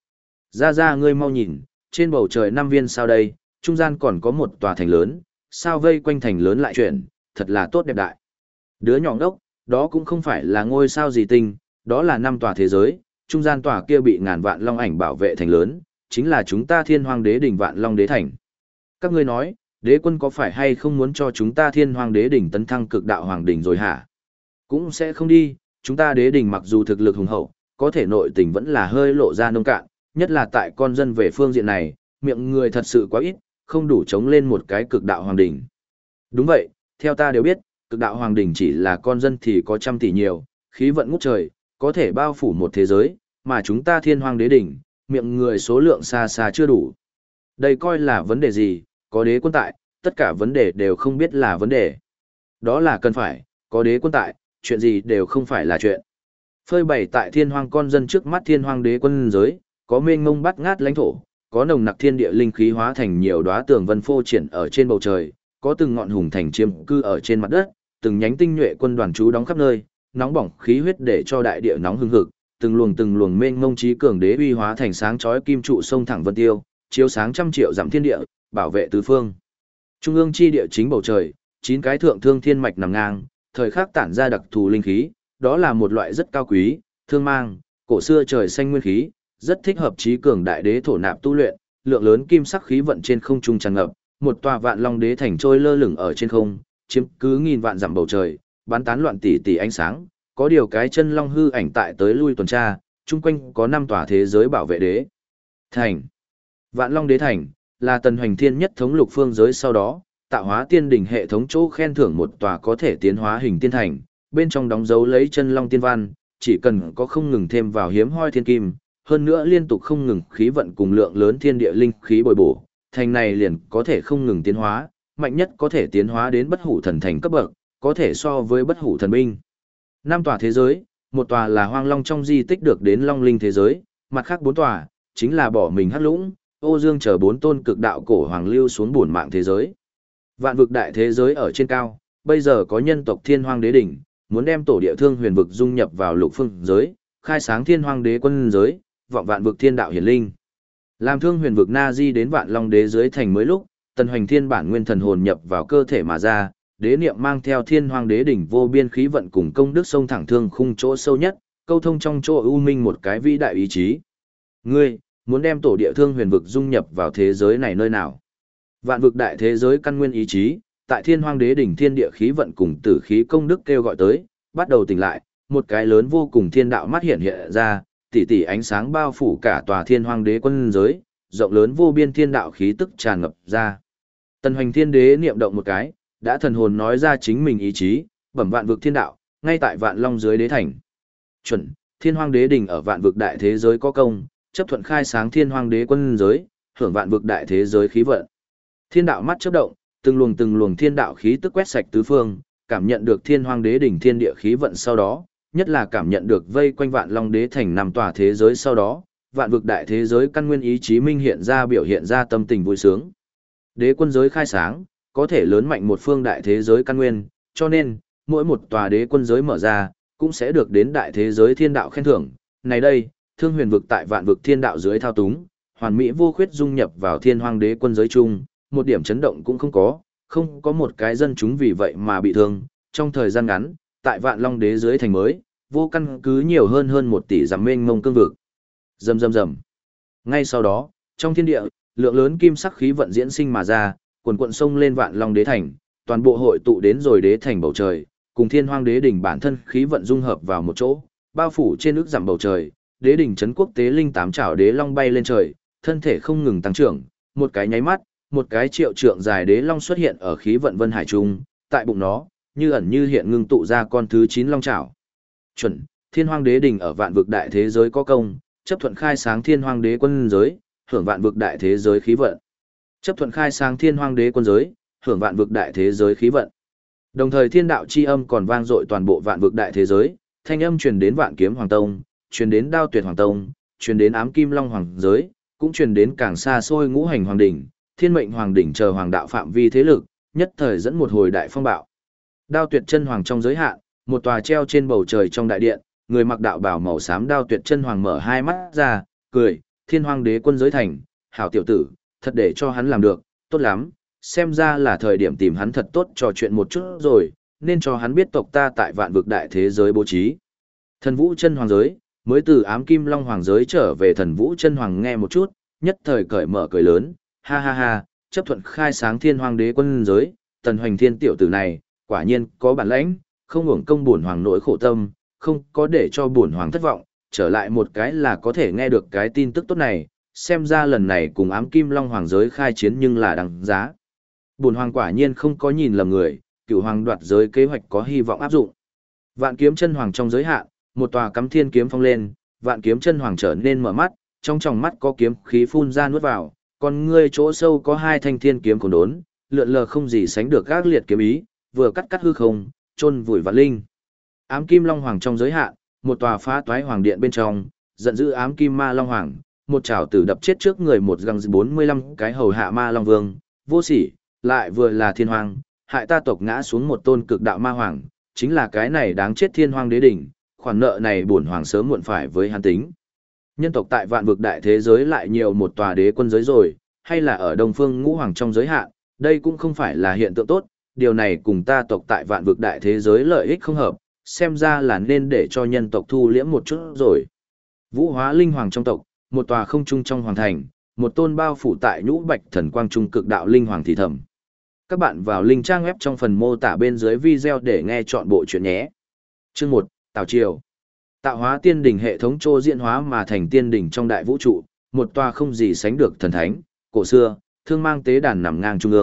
Ra ngươi mau nhìn, trên bầu trời 5 viên sao đây, trung gian còn có một tòa thành lớn, sao vây quanh thành lớn lại chuyển, thật là tốt đẹp đại. Đứa nhỏ đốc, đó cũng không phải là ngôi sao gì tinh, đó là 5 tòa thế giới, trung gian tòa kia bị ngàn vạn long ảnh bảo vệ thành lớn, chính là chúng ta Thiên Hoang đế đỉnh Vạn Long đế thành. Các ngươi nói, đế quân có phải hay không muốn cho chúng ta Thiên Hoang đế đỉnh tấn thăng cực đạo hoàng đỉnh rồi hả? Cũng sẽ không đi, chúng ta đế đỉnh mặc dù thực lực hùng hậu, có thể nội tình vẫn là hơi lộ ra nông cạn, nhất là tại con dân về phương diện này, miệng người thật sự quá ít, không đủ chống lên một cái cực đạo hoàng đỉnh. Đúng vậy, theo ta đều biết, cực đạo hoàng đỉnh chỉ là con dân thì có trăm tỷ nhiều, khí vận ngút trời, có thể bao phủ một thế giới, mà chúng ta Thiên Hoang đế đỉnh, miệng người số lượng xa xa chưa đủ. Đây coi là vấn đề gì, có đế quân tại, tất cả vấn đề đều không biết là vấn đề. Đó là cần phải, có đế quân tại, chuyện gì đều không phải là chuyện. Phơi bày tại Thiên Hoang con dân trước mắt Thiên Hoang đế quân giới, có mênh mông bát ngát lãnh thổ, có nồng nặc thiên địa linh khí hóa thành nhiều đóa tường vân phô triển ở trên bầu trời, có từng ngọn hùng thành chiêm cư ở trên mặt đất, từng nhánh tinh nhuệ quân đoàn trú đóng khắp nơi, nóng bỏng khí huyết để cho đại địa nóng hừng hực, từng luồng mênh mông trí cường đế uy hóa thành sáng chói kim trụ sông thẳng vân tiêu, chiếu sáng trăm triệu dặm thiên địa, bảo vệ tứ phương. Trung ương chi địa chính bầu trời, 9 cái thượng thương thiên mạch nằm ngang, thời khắc tản ra đặc thù linh khí, đó là một loại rất cao quý, thương mang, cổ xưa trời xanh nguyên khí, rất thích hợp trí cường đại đế thổ nạp tu luyện, lượng lớn kim sắc khí vận trên không trung tràn ngập, một tòa Vạn Long đế thành trôi lơ lửng ở trên không, chiếm cứ nghìn vạn dặm bầu trời, bắn tán loạn tỷ tỷ ánh sáng, có điều cái chân long hư ảnh tại tới lui tuần tra, chung quanh có 5 tòa thế giới bảo vệ đế thành. Vạn Long đế thành là Tần Hoành Thiên nhất thống lục phương giới sau đó, tạo hóa tiên đỉnh hệ thống chỗ khen thưởng một tòa có thể tiến hóa hình tiên thành, bên trong đóng dấu lấy chân long tiên văn, chỉ cần có không ngừng thêm vào hiếm hoi thiên kim, hơn nữa liên tục không ngừng khí vận cùng lượng lớn thiên địa linh khí bồi bổ, thành này liền có thể không ngừng tiến hóa, mạnh nhất có thể tiến hóa đến bất hủ thần thành cấp bậc, có thể so với bất hủ thần binh. 5 tòa thế giới, một tòa là hoang long trong di tích được đến long linh thế giới, mặt khác 4 tòa chính là bỏ mình hắc lũng, ô dương chờ 4 tôn cực đạo cổ hoàng lưu xuống bổn mạng thế giới. Vạn vực đại thế giới ở trên cao, bây giờ có nhân tộc Thiên Hoang Đế đỉnh, muốn đem tổ địa thương huyền vực dung nhập vào lục phương giới, khai sáng Thiên Hoang Đế quân giới, vọng vạn vực thiên đạo hiển linh. Làm thương huyền vực na di đến vạn long đế giới thành mới lúc, Tần Hoành Thiên bản nguyên thần hồn nhập vào cơ thể mà ra, đế niệm mang theo Thiên Hoang Đế đỉnh vô biên khí vận cùng công đức sông thẳng thương khung chỗ sâu nhất, câu thông trong chỗ u minh một cái vĩ đại ý chí. Ngươi muốn đem tổ địa thương huyền vực dung nhập vào thế giới này nơi nào? Vạn vực đại thế giới căn nguyên ý chí, tại Thiên Hoang Đế đỉnh thiên địa khí vận cùng tử khí công đức kêu gọi tới, bắt đầu tỉnh lại, một cái lớn vô cùng thiên đạo mắt hiện hiện ra, tỷ tỷ ánh sáng bao phủ cả tòa Thiên Hoang Đế quân giới, rộng lớn vô biên thiên đạo khí tức tràn ngập ra. Tần Hoành Thiên Đế niệm động một cái, đã thần hồn nói ra chính mình ý chí, bẩm vạn vực thiên đạo, ngay tại Vạn Long dưới đế thành. Chuẩn, Thiên Hoang Đế đỉnh ở vạn vực đại thế giới có công, chấp thuận khai sáng Thiên Hoang Đế quân giới, hưởng vạn vực đại thế giới khí vận. Thiên đạo mắt chớp động, từng luồng thiên đạo khí tức quét sạch tứ phương, cảm nhận được Thiên Hoang Đế đỉnh thiên địa khí vận sau đó, nhất là cảm nhận được vây quanh Vạn Long Đế thành 5 tòa thế giới sau đó, vạn vực đại thế giới căn nguyên ý chí minh hiện ra biểu hiện ra tâm tình vui sướng. Đế quân giới khai sáng, có thể lớn mạnh một phương đại thế giới căn nguyên, cho nên, mỗi một tòa đế quân giới mở ra, cũng sẽ được đến đại thế giới thiên đạo khen thưởng. Này đây, thương huyền vực tại vạn vực thiên đạo dưới thao túng, hoàn mỹ vô khuyết dung nhập vào Thiên Hoang Đế quân giới chung, một điểm chấn động cũng không có một cái dân chúng vì vậy mà bị thương. Trong thời gian ngắn, tại Vạn Long Đế dưới thành mới, vô căn cứ nhiều hơn 1 tỷ dặm mênh mông cương vực. Rầm rầm rầm. Ngay sau đó, trong thiên địa, lượng lớn kim sắc khí vận diễn sinh mà ra, quần quận sông lên Vạn Long Đế thành, toàn bộ hội tụ đến rồi đế thành bầu trời, cùng Thiên Hoang Đế đỉnh bản thân khí vận dung hợp vào một chỗ, bao phủ trên ức dặm bầu trời, đế đỉnh trấn quốc tế linh 8 chảo đế long bay lên trời, thân thể không ngừng tăng trưởng, một cái nháy mắt, một cái triệu trượng dài đế long xuất hiện ở khí vận vân hải trung, tại bụng nó, như ẩn như hiện ngưng tụ ra con thứ 9 long chảo. Chuẩn, Thiên Hoang Đế đỉnh ở vạn vực đại thế giới có công, chấp thuận khai sáng Thiên Hoang Đế quân giới, hưởng vạn vực đại thế giới khí vận. Chấp thuận khai sáng Thiên Hoang Đế quân giới, hưởng vạn vực đại thế giới khí vận. Đồng thời thiên đạo chi âm còn vang dội toàn bộ vạn vực đại thế giới, thanh âm truyền đến Vạn Kiếm Hoàng Tông, truyền đến Đao Tuyệt Hoàng Tông, truyền đến Ám Kim Long Hoàng giới, cũng truyền đến càng xa xôi Ngũ Hành Hoàng đỉnh, Thiên Mệnh Hoàng đỉnh chờ hoàng đạo phạm vi thế lực, nhất thời dẫn một hồi đại phong bạo. Đao Tuyệt Chân Hoàng trong giới hạn, một tòa treo trên bầu trời trong đại điện, người mặc đạo bào màu xám Đao Tuyệt Chân Hoàng mở hai mắt ra, cười, Thiên Hoang Đế quân giới thành, hảo tiểu tử, thật để cho hắn làm được, tốt lắm, xem ra là thời điểm tìm hắn thật tốt trò chuyện một chút rồi, nên cho hắn biết tộc ta tại vạn vực đại thế giới bố trí. Thần Vũ Chân Hoàng giới, mới từ Ám Kim Long Hoàng giới trở về Thần Vũ Chân Hoàng nghe một chút, nhất thời cởi mở cười lớn, ha ha ha, chấp thuận khai sáng Thiên Hoang Đế quân giới, Tần Hoành Thiên tiểu tử này, quả nhiên có bản lãnh, không hưởng công bổn hoàng nỗi khổ tâm, không có để cho bổn hoàng thất vọng, trở lại một cái là có thể nghe được cái tin tức tốt này, xem ra lần này cùng Ám Kim Long Hoàng giới khai chiến nhưng là đằng giá. Bổn hoàng quả nhiên không có nhìn lầm người, Cửu Hoàng đoạt giới kế hoạch có hy vọng áp dụng. Vạn Kiếm Chân Hoàng trong giới hạn, một tòa cắm thiên kiếm phong lên, Vạn Kiếm Chân Hoàng trở nên mở mắt, trong tròng mắt có kiếm khí phun ra nuốt vào, còn ngươi chỗ sâu có 2 thanh thiên kiếm cồn đốn, lượn lờ không gì sánh được các liệt kiếm ý, vừa cắt hư không, chôn vùi vạn linh. Ám Kim Long Hoàng trong giới hạn, một tòa phá toái hoàng điện bên trong, giận dữ Ám Kim Ma Long Hoàng, một chảo tử đập chết trước người một găng 45 cái hầu hạ Ma Long Vương, vô sỉ, lại vừa là thiên hoàng, hại ta tộc ngã xuống một tôn cực đạo ma hoàng, chính là cái này đáng chết Thiên Hoang Đế đỉnh, khoản nợ này bổn hoàng sớm muộn phải với hắn tính. Nhân tộc tại vạn vực đại thế giới lại nhiều một tòa đế quân giới rồi, hay là ở Đông Phương Ngũ Hoàng trong giới hạn, đây cũng không phải là hiện tượng tốt, điều này cùng ta tộc tại vạn vực đại thế giới lợi ích không hợp, xem ra là nên để cho nhân tộc thu liễm một chút rồi. Vũ Hóa Linh Hoàng trong tộc, một tòa không trung trong hoàng thành, một tôn bao phủ tại nhũ bạch thần quang trung cực đạo linh hoàng thì thầm. Các bạn vào link trang web trong phần mô tả bên dưới video để nghe chọn bộ chuyện nhé. Chương 1, Tào Triều. Tạo hóa tiên đỉnh hệ thống trô diễn hóa mà thành tiên đỉnh trong đại vũ trụ, một tòa không gì sánh được thần thánh, cổ xưa, thương mang tế đàn nằm ngang trung ương,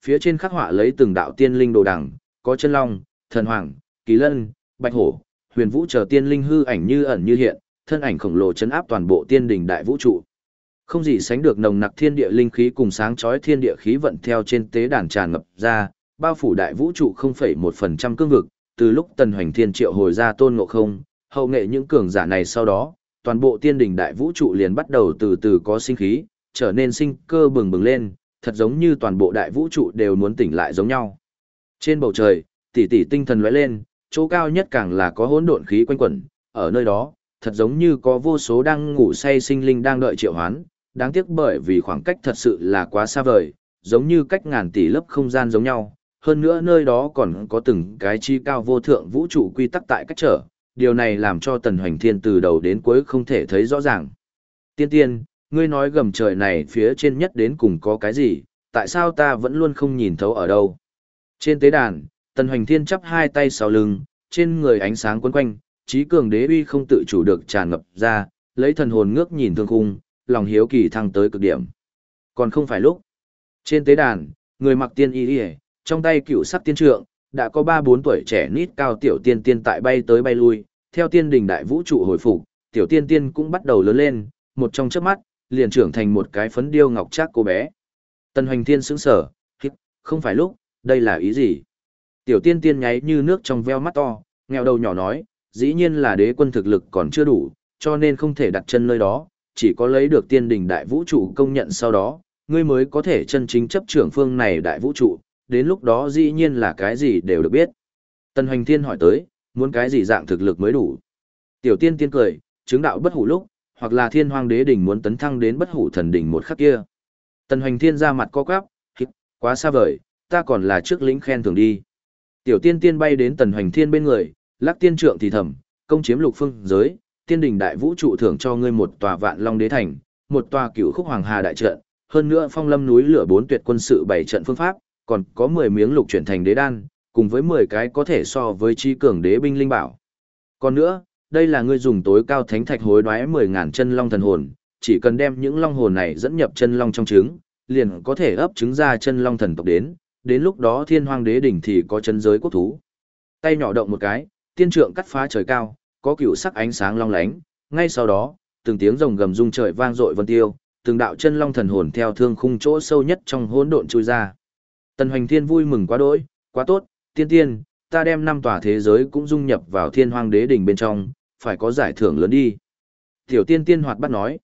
phía trên khắc họa lấy từng đạo tiên linh đồ đằng, có chân long, thần hoàng, kỳ lân, bạch hổ, huyền vũ chờ tiên linh hư ảnh như ẩn như hiện, thân ảnh khổng lồ chấn áp toàn bộ tiên đình đại vũ trụ. Không gì sánh được nồng nặc thiên địa linh khí cùng sáng chói thiên địa khí vận theo trên tế đàn tràn ngập ra, bao phủ đại vũ trụ 0,1% cương vực, từ lúc Tần Hoành Thiên triệu hồi ra Tôn Ngộ Không, hậu nghệ những cường giả này sau đó, toàn bộ tiên đình đại vũ trụ liền bắt đầu từ từ có sinh khí, trở nên sinh cơ bừng bừng lên, thật giống như toàn bộ đại vũ trụ đều muốn tỉnh lại giống nhau. Trên bầu trời, tỷ tỷ tinh thần lóe lên, chỗ cao nhất càng là có hỗn độn khí quanh quẩn, ở nơi đó, thật giống như có vô số đang ngủ say sinh linh đang đợi triệu hoán, đáng tiếc bởi vì khoảng cách thật sự là quá xa vời, giống như cách ngàn tỷ lớp không gian giống nhau, hơn nữa nơi đó còn có từng cái chi cao vô thượng vũ trụ quy tắc tại cách trở, điều này làm cho Tần Hoành Thiên từ đầu đến cuối không thể thấy rõ ràng. Tiên tiên, ngươi nói gầm trời này phía trên nhất đến cùng có cái gì, tại sao ta vẫn luôn không nhìn thấu ở đâu? Trên tế đàn, Tần Hoành Thiên chắp hai tay sau lưng, trên người ánh sáng quấn quanh, trí cường đế uy không tự chủ được tràn ngập ra, lấy thần hồn ngước nhìn thương khung, lòng hiếu kỳ thăng tới cực điểm. Còn không phải lúc. Trên tế đàn, người mặc tiên y y, trong tay cựu sắc tiên trượng, đã có 3-4 tuổi trẻ nít cao tiểu tiên tiên tại bay tới bay lui, theo tiên đình đại vũ trụ hồi phục, tiểu tiên tiên cũng bắt đầu lớn lên, một trong chớp mắt, liền trưởng thành một cái phấn điêu ngọc trác cô bé. Tần Hoành Thiên sững sờ, không phải lúc, đây là ý gì? Tiểu tiên tiên nháy như nước trong veo mắt to, nghèo đầu nhỏ nói, dĩ nhiên là đế quân thực lực còn chưa đủ, cho nên không thể đặt chân nơi đó, chỉ có lấy được tiên đình đại vũ trụ công nhận sau đó, ngươi mới có thể chân chính chấp trưởng phương này đại vũ trụ, đến lúc đó dĩ nhiên là cái gì đều được biết. Tần Hoành Thiên hỏi tới, muốn cái gì dạng thực lực mới đủ? Tiểu tiên tiên cười, chứng đạo bất hủ lúc, hoặc là thiên hoang đế đỉnh muốn tấn thăng đến bất hủ thần đỉnh một khắc kia. Tần Hoành Thiên ra mặt co quắp, quá xa vời, ta còn là trước lĩnh khen thưởng đi. Tiểu tiên tiên bay đến Tần Hoành Thiên bên người, lắc tiên trượng thì thầm, công chiếm lục phương giới, tiên đình đại vũ trụ thưởng cho ngươi một tòa vạn long đế thành, một tòa cửu khúc hoàng hà đại trận, hơn nữa phong lâm núi lửa 4 tuyệt quân sự 7 trận phương pháp, còn có 10 miếng lục chuyển thành đế đan, cùng với 10 cái có thể so với chi cường đế binh linh bảo. Còn nữa, đây là ngươi dùng tối cao thánh thạch hối đoái 10.000 chân long thần hồn, chỉ cần đem những long hồn này dẫn nhập chân long trong trứng, liền có thể ấp trứng ra chân long thần tộc đến lúc đó thiên hoang đế đỉnh thì có chân giới quốc thú. Tay nhỏ động một cái, tiên trượng cắt phá trời cao, có cựu sắc ánh sáng long lánh, ngay sau đó, từng tiếng rồng gầm rung trời vang dội vân tiêu, từng đạo chân long thần hồn theo thương khung chỗ sâu nhất trong hỗn độn chui ra. Tần Hoành Thiên vui mừng quá đỗi, quá tốt, tiên tiên, ta đem 5 tòa thế giới cũng dung nhập vào thiên hoang đế đỉnh bên trong, phải có giải thưởng lớn đi. Tiểu tiên tiên hoạt bát nói,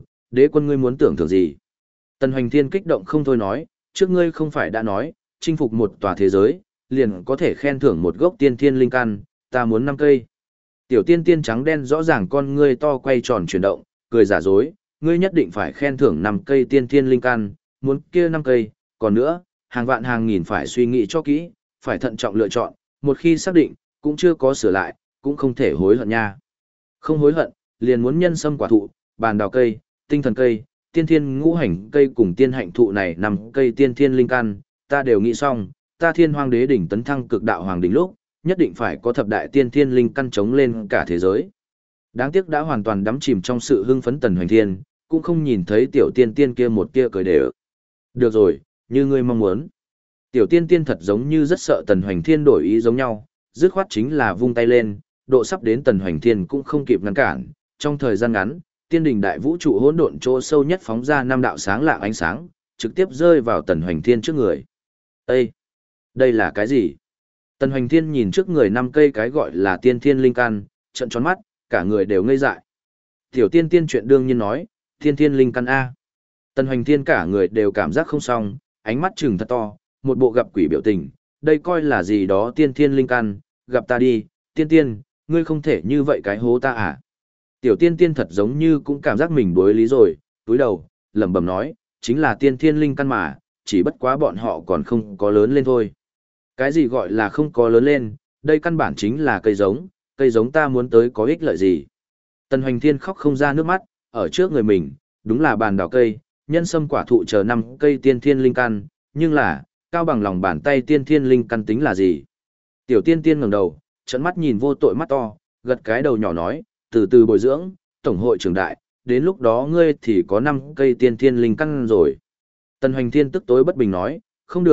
đế quân ngươi muốn tưởng thưởng gì? Tần Hoành Thiên kích động không thôi nói, trước ngươi không phải đã nói, chinh phục một tòa thế giới, liền có thể khen thưởng một gốc tiên thiên linh căn, ta muốn 5 cây. Tiểu tiên tiên trắng đen rõ ràng con ngươi to quay tròn chuyển động, cười giả dối, ngươi nhất định phải khen thưởng 5 cây tiên thiên linh căn, muốn kia 5 cây, còn nữa, hàng vạn hàng nghìn phải suy nghĩ cho kỹ, phải thận trọng lựa chọn, một khi xác định, cũng chưa có sửa lại, cũng không thể hối hận nha. Không hối hận, liền muốn nhân sâm quả thụ, bàn đào cây, tinh thần cây, tiên thiên ngũ hành cây cùng tiên hạnh thụ này 5 cây tiên thiên linh căn, ta đều nghĩ xong, ta thiên hoang đế đỉnh tấn thăng cực đạo hoàng đỉnh lúc, nhất định phải có thập đại tiên thiên linh căn chống lên cả thế giới. Đáng tiếc đã hoàn toàn đắm chìm trong sự hưng phấn Tần Hoành Thiên, cũng không nhìn thấy tiểu tiên tiên kia một tia cười đều. Được rồi, như ngươi mong muốn. Tiểu tiên tiên thật giống như rất sợ Tần Hoành Thiên đổi ý giống nhau, dứt khoát chính là vung tay lên, độ sắp đến Tần Hoành Thiên cũng không kịp ngăn cản. Trong thời gian ngắn, tiên đình đại vũ trụ hỗn độn chỗ sâu nhất phóng ra 5 đạo sáng lạng ánh sáng, trực tiếp rơi vào Tần Hoành Thiên trước người. Ê! Đây là cái gì? Tần Hoành Thiên nhìn trước người 5 cây cái gọi là tiên thiên linh căn, trợn tròn mắt, cả người đều ngây dại. Tiểu tiên tiên chuyện đương nhiên nói, tiên thiên linh căn A. Tần Hoành Thiên cả người đều cảm giác không xong, ánh mắt trừng thật to, một bộ gặp quỷ biểu tình, đây coi là gì đó tiên thiên linh căn, gặp ta đi, tiên tiên, ngươi không thể như vậy cái hố ta à. Tiểu tiên tiên thật giống như cũng cảm giác mình đối lý rồi, túi đầu, lẩm bẩm nói, chính là tiên thiên linh căn mà, chỉ bất quá bọn họ còn không có lớn lên thôi. Cái gì gọi là không có lớn lên, đây căn bản chính là cây giống ta muốn tới có ích lợi gì. Tần Hoành Thiên khóc không ra nước mắt, ở trước người mình, đúng là bàn đào cây, nhân sâm quả thụ chờ 5 cây tiên thiên linh căn, nhưng là, cao bằng lòng bàn tay tiên thiên linh căn tính là gì? Tiểu tiên tiên ngẩng đầu, trợn mắt nhìn vô tội mắt to, gật cái đầu nhỏ nói, từ từ bồi dưỡng, tổng hội trưởng đại, đến lúc đó ngươi thì có 5 cây tiên thiên linh căn rồi. Tần Hoành Thiên tức tối bất bình nói, không được,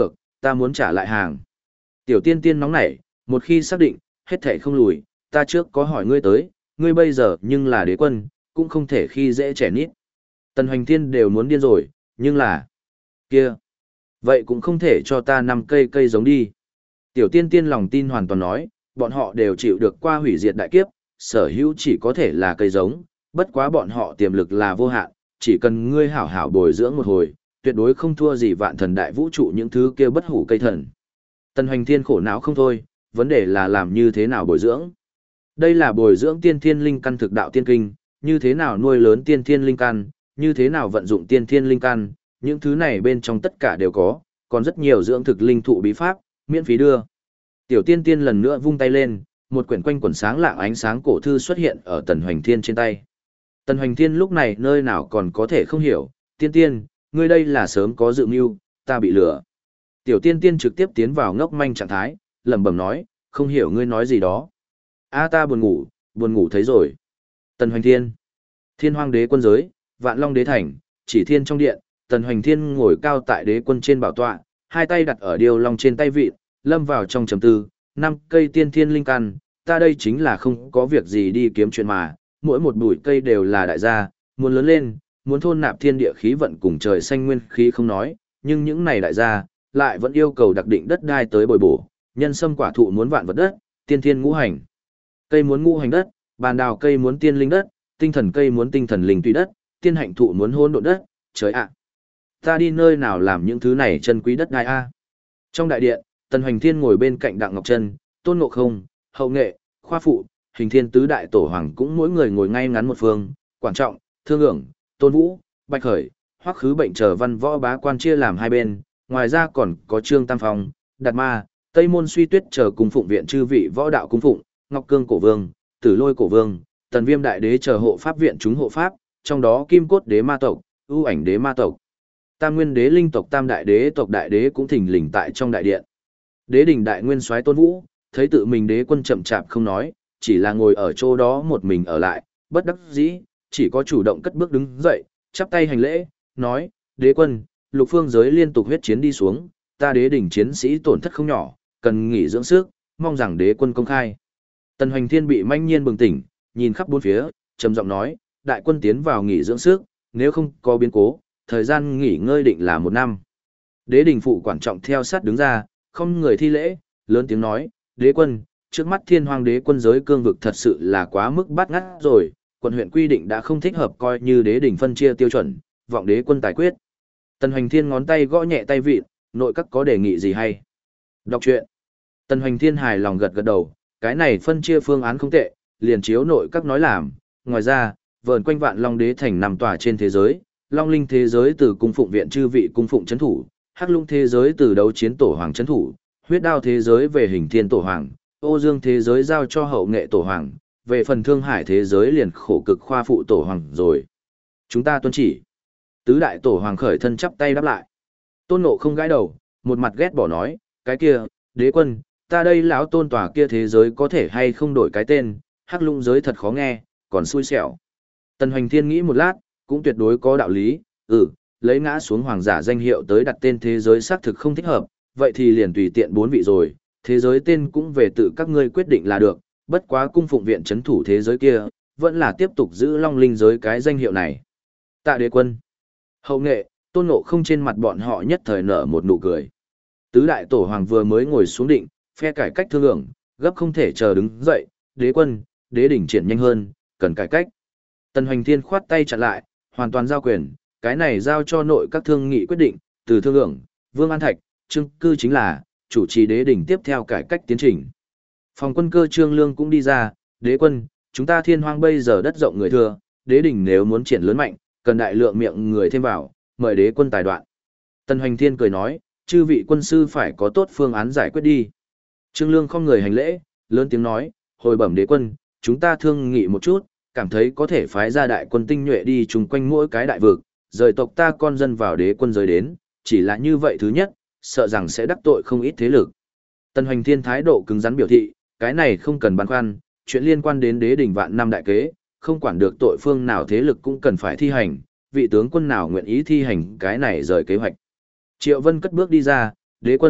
ta muốn trả lại hàng. Tiểu tiên tiên nóng nảy, một khi xác định, hết thảy không lùi, ta trước có hỏi ngươi tới, ngươi bây giờ nhưng là đế quân, cũng không thể khi dễ trẻ nít. Tần Hoành Thiên đều muốn điên rồi, nhưng là... kia, vậy cũng không thể cho ta 5 cây cây giống đi. Tiểu tiên tiên lòng tin hoàn toàn nói, bọn họ đều chịu được qua hủy diệt đại kiếp, sở hữu chỉ có thể là cây giống, bất quá bọn họ tiềm lực là vô hạn, chỉ cần ngươi hảo hảo bồi dưỡng một hồi, tuyệt đối không thua gì vạn thần đại vũ trụ những thứ kia bất hủ cây thần. Tần Hoành Thiên khổ não không thôi, vấn đề là làm như thế nào bồi dưỡng. Đây là bồi dưỡng tiên thiên linh căn thực đạo tiên kinh, như thế nào nuôi lớn tiên thiên linh căn, như thế nào vận dụng tiên thiên linh căn, những thứ này bên trong tất cả đều có, còn rất nhiều dưỡng thực linh thụ bí pháp, miễn phí đưa. Tiểu tiên tiên lần nữa vung tay lên, một quyển quanh quần sáng lạng ánh sáng cổ thư xuất hiện ở Tần Hoành Thiên trên tay. Tần Hoành Thiên lúc này nơi nào còn có thể không hiểu, tiên tiên, ngươi đây là sớm có dự mưu, ta bị lừa. Tiểu tiên tiên trực tiếp tiến vào ngốc manh trạng thái, lẩm bẩm nói, không hiểu ngươi nói gì đó. A ta buồn ngủ thấy rồi. Tần Hoành Thiên, Thiên Hoang Đế quân giới, Vạn Long Đế thành, Chỉ Thiên trong điện, Tần Hoành Thiên ngồi cao tại đế quân trên bảo tọa, hai tay đặt ở điêu long trên tay vịt, lâm vào trong trầm tư, 5 cây tiên thiên linh căn, ta đây chính là không có việc gì đi kiếm chuyện mà, mỗi một bụi cây đều là đại gia, muốn lớn lên, muốn thôn nạp thiên địa khí vận cùng trời xanh nguyên khí không nói, nhưng những này đại gia lại vẫn yêu cầu đặc định đất đai tới bồi bổ, nhân sâm quả thụ muốn vạn vật đất, tiên thiên ngũ hành. Cây muốn ngũ hành đất, bàn đào cây muốn tiên linh đất, tinh thần cây muốn tinh thần linh tùy đất, tiên hạnh thụ muốn hôn độn đất, trời ạ. Ta đi nơi nào làm những thứ này chân quý đất đai a? Trong đại điện, Tần Hoành Thiên ngồi bên cạnh Đặng Ngọc Trân, Tôn Ngộ Không, Hậu Nghệ, Khoa Phụ, Hình Thiên tứ đại tổ hoàng cũng mỗi người ngồi ngay ngắn một phương, Quản Trọng, Thương Ưởng, Tôn Vũ, Bạch Khởi, Hoắc Khứ Bệnh chờ văn võ bá quan chia làm hai bên, ngoài ra còn có Trương Tam Phong, Đạt Ma, Tây Môn Suy Tuyết chờ cung phụng viện chư vị võ đạo cung phụng, Ngọc Cương Cổ Vương, Tử Lôi Cổ Vương, Tần Viêm Đại Đế chờ hộ pháp viện chúng hộ pháp, trong đó Kim Cốt Đế Ma tộc, Ưu Ảnh Đế Ma tộc, Tam Nguyên Đế Linh tộc Tam Đại Đế tộc Đại Đế cũng thình lình tại trong đại điện. Đế đỉnh đại nguyên soái Tôn Vũ, thấy tự mình đế quân chậm chạp không nói, chỉ là ngồi ở chỗ đó một mình ở lại, bất đắc dĩ, chỉ có chủ động cất bước đứng dậy, chắp tay hành lễ, nói, đế quân, lục phương giới liên tục huyết chiến đi xuống, ta đế đỉnh chiến sĩ tổn thất không nhỏ, cần nghỉ dưỡng sức, mong rằng đế quân công khai. Tần Hoành Thiên bị manh nhiên bừng tỉnh, nhìn khắp bốn phía, trầm giọng nói, đại quân tiến vào nghỉ dưỡng sức, nếu không có biến cố, thời gian nghỉ ngơi định là 1 năm. Đế đỉnh phụ Quản Trọng theo sát đứng ra, không người thi lễ, lớn tiếng nói, đế quân, trước mắt Thiên Hoang đế quân giới cương vực thật sự là quá mức bắt ngắt rồi, quận huyện quy định đã không thích hợp coi như đế đỉnh phân chia tiêu chuẩn, vọng đế quân tài quyết. Tần Hoành Thiên ngón tay gõ nhẹ tay vịt, nội các có đề nghị gì hay? Đọc truyện. Tần Hoành Thiên hài lòng gật gật đầu, cái này phân chia phương án không tệ, liền chiếu nội các nói làm. Ngoài ra, vờn quanh Vạn Long đế thành 5 tòa trên thế giới, Long Linh thế giới từ cung phụng viện chư vị cung phụng trấn thủ, Hắc Lung thế giới từ đấu chiến tổ hoàng trấn thủ, Huyết Đao thế giới về Hình Thiên tổ hoàng, Ô Dương thế giới giao cho Hậu Nghệ tổ hoàng, về phần Thương Hải thế giới liền khổ cực Khoa Phụ tổ hoàng rồi. Chúng ta tuân chỉ. Tứ đại tổ hoàng khởi thân chắp tay đáp lại. Tôn Ngộ không gãi đầu, một mặt ghét bỏ nói, cái kia, đế quân, ta đây lão tôn tòa kia thế giới có thể hay không đổi cái tên, Hắc Lung giới thật khó nghe, còn xui xẻo. Tần Hoành Thiên nghĩ một lát, cũng tuyệt đối có đạo lý, lấy ngã xuống hoàng giả danh hiệu tới đặt tên thế giới xác thực không thích hợp, vậy thì liền tùy tiện 4 vị rồi, thế giới tên cũng về tự các ngươi quyết định là được, bất quá cung phụng viện trấn thủ thế giới kia, vẫn là tiếp tục giữ Long Linh giới cái danh hiệu này. Tạ đế quân. Hậu Nghệ, Tôn Ngộ không trên mặt bọn họ nhất thời nở một nụ cười. Tứ đại tổ hoàng vừa mới ngồi xuống định, phe cải cách thương lượng, gấp không thể chờ đứng dậy, đế quân, đế đỉnh triển nhanh hơn, cần cải cách. Tần Hoành Thiên khoát tay chặn lại, hoàn toàn giao quyền, cái này giao cho nội các thương nghị quyết định, từ thương lượng, Vương An Thạch, Trương Cư chính là, chủ trì đế đỉnh tiếp theo cải cách tiến trình. Phòng quân cơ Trương Lương cũng đi ra, đế quân, chúng ta Thiên Hoang bây giờ đất rộng người thừa, đế đỉnh nếu muốn triển lớn mạnh, cần đại lượng miệng người thêm vào, mời đế quân tài đoạn. Tần Hoành Thiên cười nói, chư vị quân sư phải có tốt phương án giải quyết đi. Trương Lương không người hành lễ, lớn tiếng nói, hồi bẩm đế quân, chúng ta thương nghị một chút, cảm thấy có thể phái ra đại quân tinh nhuệ đi chung quanh mỗi cái đại vực, rời tộc ta con dân vào đế quân giới đến, chỉ là như vậy thứ nhất, sợ rằng sẽ đắc tội không ít thế lực. Tần Hoành Thiên thái độ cứng rắn biểu thị, cái này không cần băn khoăn, chuyện liên quan đến đế đỉnh vạn năm đại kế, không quản được tội phương nào thế lực cũng cần phải thi hành, vị tướng quân nào nguyện ý thi hành cái này rời kế hoạch. Triệu Vân cất bước đi ra, đế quân,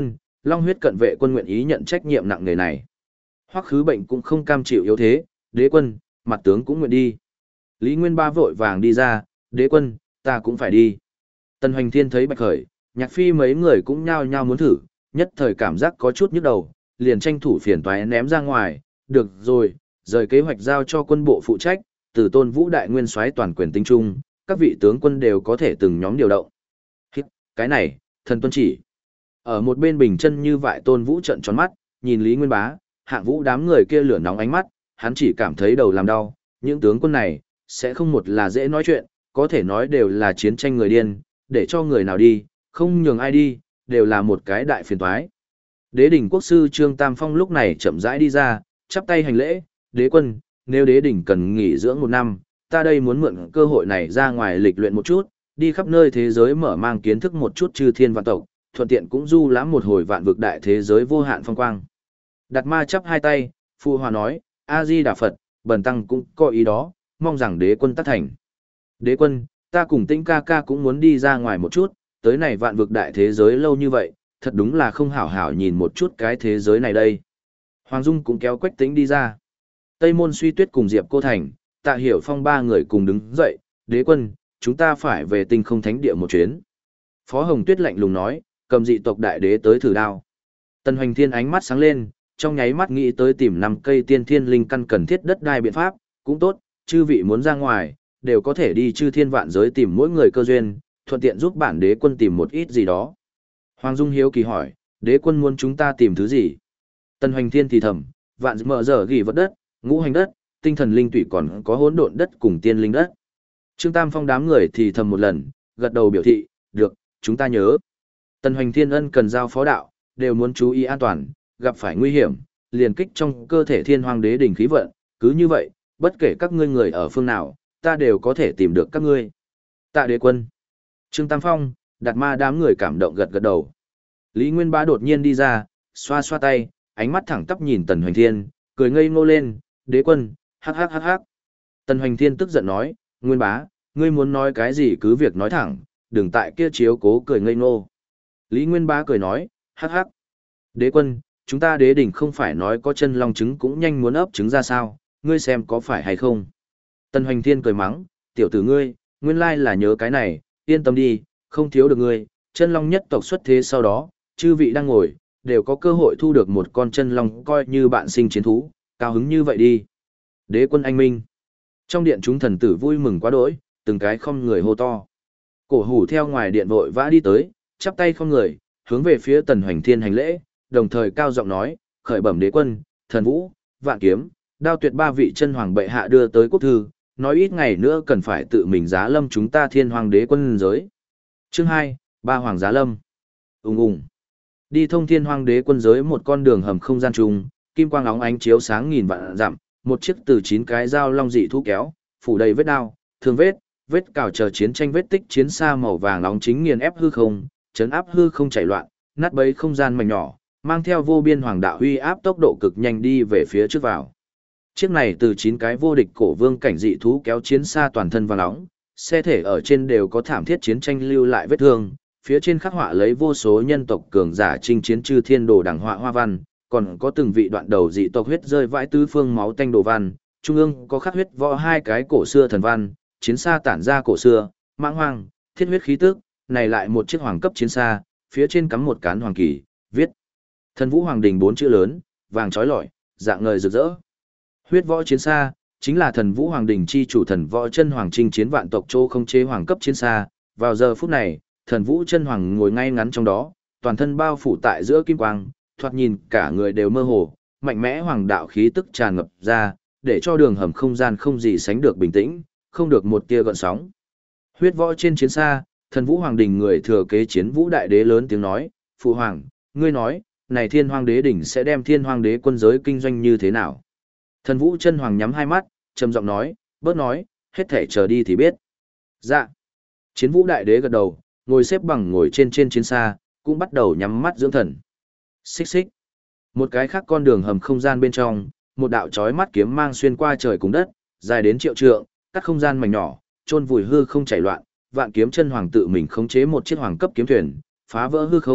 Long huyết cận vệ quân nguyện ý nhận trách nhiệm nặng nề này. Hoắc Khứ Bệnh cũng không cam chịu yếu thế, đế quân, mặt tướng cũng nguyện đi. Lý Nguyên Bá vội vàng đi ra, đế quân, ta cũng phải đi. Tần Hoành Thiên thấy Bạch Khởi, Nhạc Phi mấy người cũng nhao nhao muốn thử, nhất thời cảm giác có chút nhức đầu, liền tranh thủ phiền toái ném ra ngoài, được rồi, rời kế hoạch giao cho quân bộ phụ trách, từ Tôn Vũ đại nguyên soái toàn quyền tinh trung, các vị tướng quân đều có thể từng nhóm điều động. Cái này, thần tuân chỉ. Ở một bên bình chân như vậy Tôn Vũ trợn tròn mắt, nhìn Lý Nguyên Bá, Hạng Vũ đám người kia lửa nóng ánh mắt, hắn chỉ cảm thấy đầu làm đau, những tướng quân này, sẽ không một là dễ nói chuyện, có thể nói đều là chiến tranh người điên, để cho người nào đi, không nhường ai đi, đều là một cái đại phiền toái. Đế đỉnh quốc sư Trương Tam Phong lúc này chậm rãi đi ra, chắp tay hành lễ, đế quân, nếu đế đỉnh cần nghỉ dưỡng 1 năm, ta đây muốn mượn cơ hội này ra ngoài lịch luyện một chút, đi khắp nơi thế giới mở mang kiến thức một chút chư thiên vạn tộc, thuận tiện cũng du lãm một hồi vạn vực đại thế giới vô hạn phong quang. Đạt Ma chắp hai tay, phụ hòa nói, A-di Đà Phật, bần tăng cũng có ý đó, mong rằng đế quân tác thành. Đế quân, ta cùng Tĩnh ca ca cũng muốn đi ra ngoài một chút, tới này vạn vực đại thế giới lâu như vậy, thật đúng là không hảo hảo nhìn một chút cái thế giới này đây. Hoàng Dung cũng kéo Quách Tĩnh đi ra. Tây Môn Suy Tuyết cùng Diệp Cô Thành, Tạ Hiểu Phong ba người cùng đứng dậy, đế quân, chúng ta phải về tinh không thánh địa một chuyến. Phó Hồng Tuyết lạnh lùng nói, cầm dị tộc đại đế tới thử đao. Tần Hoành Thiên ánh mắt sáng lên, trong nháy mắt nghĩ tới tìm 5 cây tiên thiên linh căn cần thiết đất đai biện pháp, cũng tốt, chư vị muốn ra ngoài, đều có thể đi chư thiên vạn giới tìm mỗi người cơ duyên, thuận tiện giúp bản đế quân tìm một ít gì đó. Hoàng Dung hiếu kỳ hỏi, đế quân muốn chúng ta tìm thứ gì? Tần Hoành Thiên thì thầm, vạn mở dở ghi vật đất, ngũ hành đất, tinh thần linh tụy còn có hỗn độn đất cùng tiên linh đất. Trương Tam Phong đám người thì thầm một lần, gật đầu biểu thị, được, chúng ta nhớ. Tần Hoành Thiên ân cần giao phó đạo, đều muốn chú ý an toàn, gặp phải nguy hiểm, liền kích trong cơ thể thiên hoàng đế đỉnh khí vận, cứ như vậy, bất kể các ngươi người ở phương nào, ta đều có thể tìm được các ngươi. Tạ đế quân. Trương Tam Phong, Đạt Ma đám người cảm động gật gật đầu. Lý Nguyên Bá đột nhiên đi ra, xoa xoa tay, ánh mắt thẳng tắp nhìn Tần Hoành Thiên, cười ngây ngô lên, đế quân, hắc hắc hắc hắc. Tần Hoành Thiên tức giận nói, Nguyên Bá, ngươi muốn nói cái gì cứ việc nói thẳng, đừng tại kia chiếu cố cười ngây ngô. Lý Nguyên Bá cười nói, hắc hắc. Đế quân, chúng ta đế đỉnh không phải nói có chân long trứng cũng nhanh muốn ấp trứng ra sao, ngươi xem có phải hay không. Tần Hoành Thiên cười mắng, tiểu tử ngươi, nguyên lai là nhớ cái này, yên tâm đi, không thiếu được ngươi, chân long nhất tộc xuất thế sau đó, chư vị đang ngồi, đều có cơ hội thu được một con chân long coi như bạn sinh chiến thú, cao hứng như vậy đi. Đế quân anh minh. Trong điện chúng thần tử vui mừng quá đỗi, từng cái không người hô to. Cổ hủ theo ngoài điện vội vã đi tới, chắp tay không người, hướng về phía Tần Hoành Thiên hành lễ, đồng thời cao giọng nói, khởi bẩm đế quân, thần vũ, vạn kiếm, đao tuyệt 3 vị chân hoàng bệ hạ đưa tới quốc thư, nói ít ngày nữa cần phải tự mình giá lâm chúng ta thiên hoàng đế quân giới. Chương 2, 3 hoàng giá lâm. Ùng ùng. Đi thông thiên hoàng đế quân giới một con đường hầm không gian trùng, kim quang óng ánh chiếu sáng nghìn vạn dặm, một chiếc từ 9 cái dao long dị thú kéo, phủ đầy vết đao, thương vết, vết cào chờ chiến tranh vết tích chiến xa màu vàng nóng chính nghiền ép hư không, chấn áp hư không chảy loạn, nát bấy không gian mảnh nhỏ, mang theo vô biên hoàng đạo uy áp tốc độ cực nhanh đi về phía trước vào. Chiếc này từ 9 cái vô địch cổ vương cảnh dị thú kéo chiến xa toàn thân vàng nóng, xe thể ở trên đều có thảm thiết chiến tranh lưu lại vết thương, phía trên khắc họa lấy vô số nhân tộc cường giả chinh chiến chư thiên đồ đẳng họa hoa văn, còn có từng vị đoạn đầu dị tộc huyết rơi vãi tứ phương máu tanh đồ văn, trung ương có khắc huyết võ 2 cái cổ xưa thần văn, chiến xa tản ra cổ xưa, mãng hoang, thiết huyết khí tức, này lại một chiếc hoàng cấp chiến xa, phía trên cắm một cán hoàng kỳ, viết Thần Vũ Hoàng Đình 4 chữ lớn, vàng chói lọi, dạng ngời rực rỡ. Huyết võ chiến xa chính là Thần Vũ Hoàng Đình chi chủ thần võ chân hoàng chinh chiến vạn tộc châu không chế hoàng cấp chiến xa, vào giờ phút này, Thần Vũ chân hoàng ngồi ngay ngắn trong đó, toàn thân bao phủ tại giữa kim quang, thoạt nhìn cả người đều mơ hồ, mạnh mẽ hoàng đạo khí tức tràn ngập ra, để cho đường hầm không gian không gì sánh được bình tĩnh, không được một tia gợn sóng. Huyết võ trên chiến xa, Thần Vũ Hoàng Đình người thừa kế chiến vũ đại đế lớn tiếng nói, phụ hoàng, ngươi nói, này thiên hoàng đế đỉnh sẽ đem thiên hoàng đế quân giới kinh doanh như thế nào? Thần Vũ chân hoàng nhắm hai mắt, trầm giọng nói, bớt nói, hết thể chờ đi thì biết. Dạ. Chiến vũ đại đế gật đầu, ngồi xếp bằng ngồi trên chiến xa, cũng bắt đầu nhắm mắt dưỡng thần. Xích xích. Một cái khác con đường hầm không gian bên trong, một đạo chói mắt kiếm mang xuyên qua trời cùng đất, dài đến triệu trượng, cắt không gian mảnh nhỏ, chôn vùi hư không chảy loạn, vạn kiếm chân hoàng tự mình khống chế một chiếc hoàng cấp kiếm thuyền, phá vỡ hư không,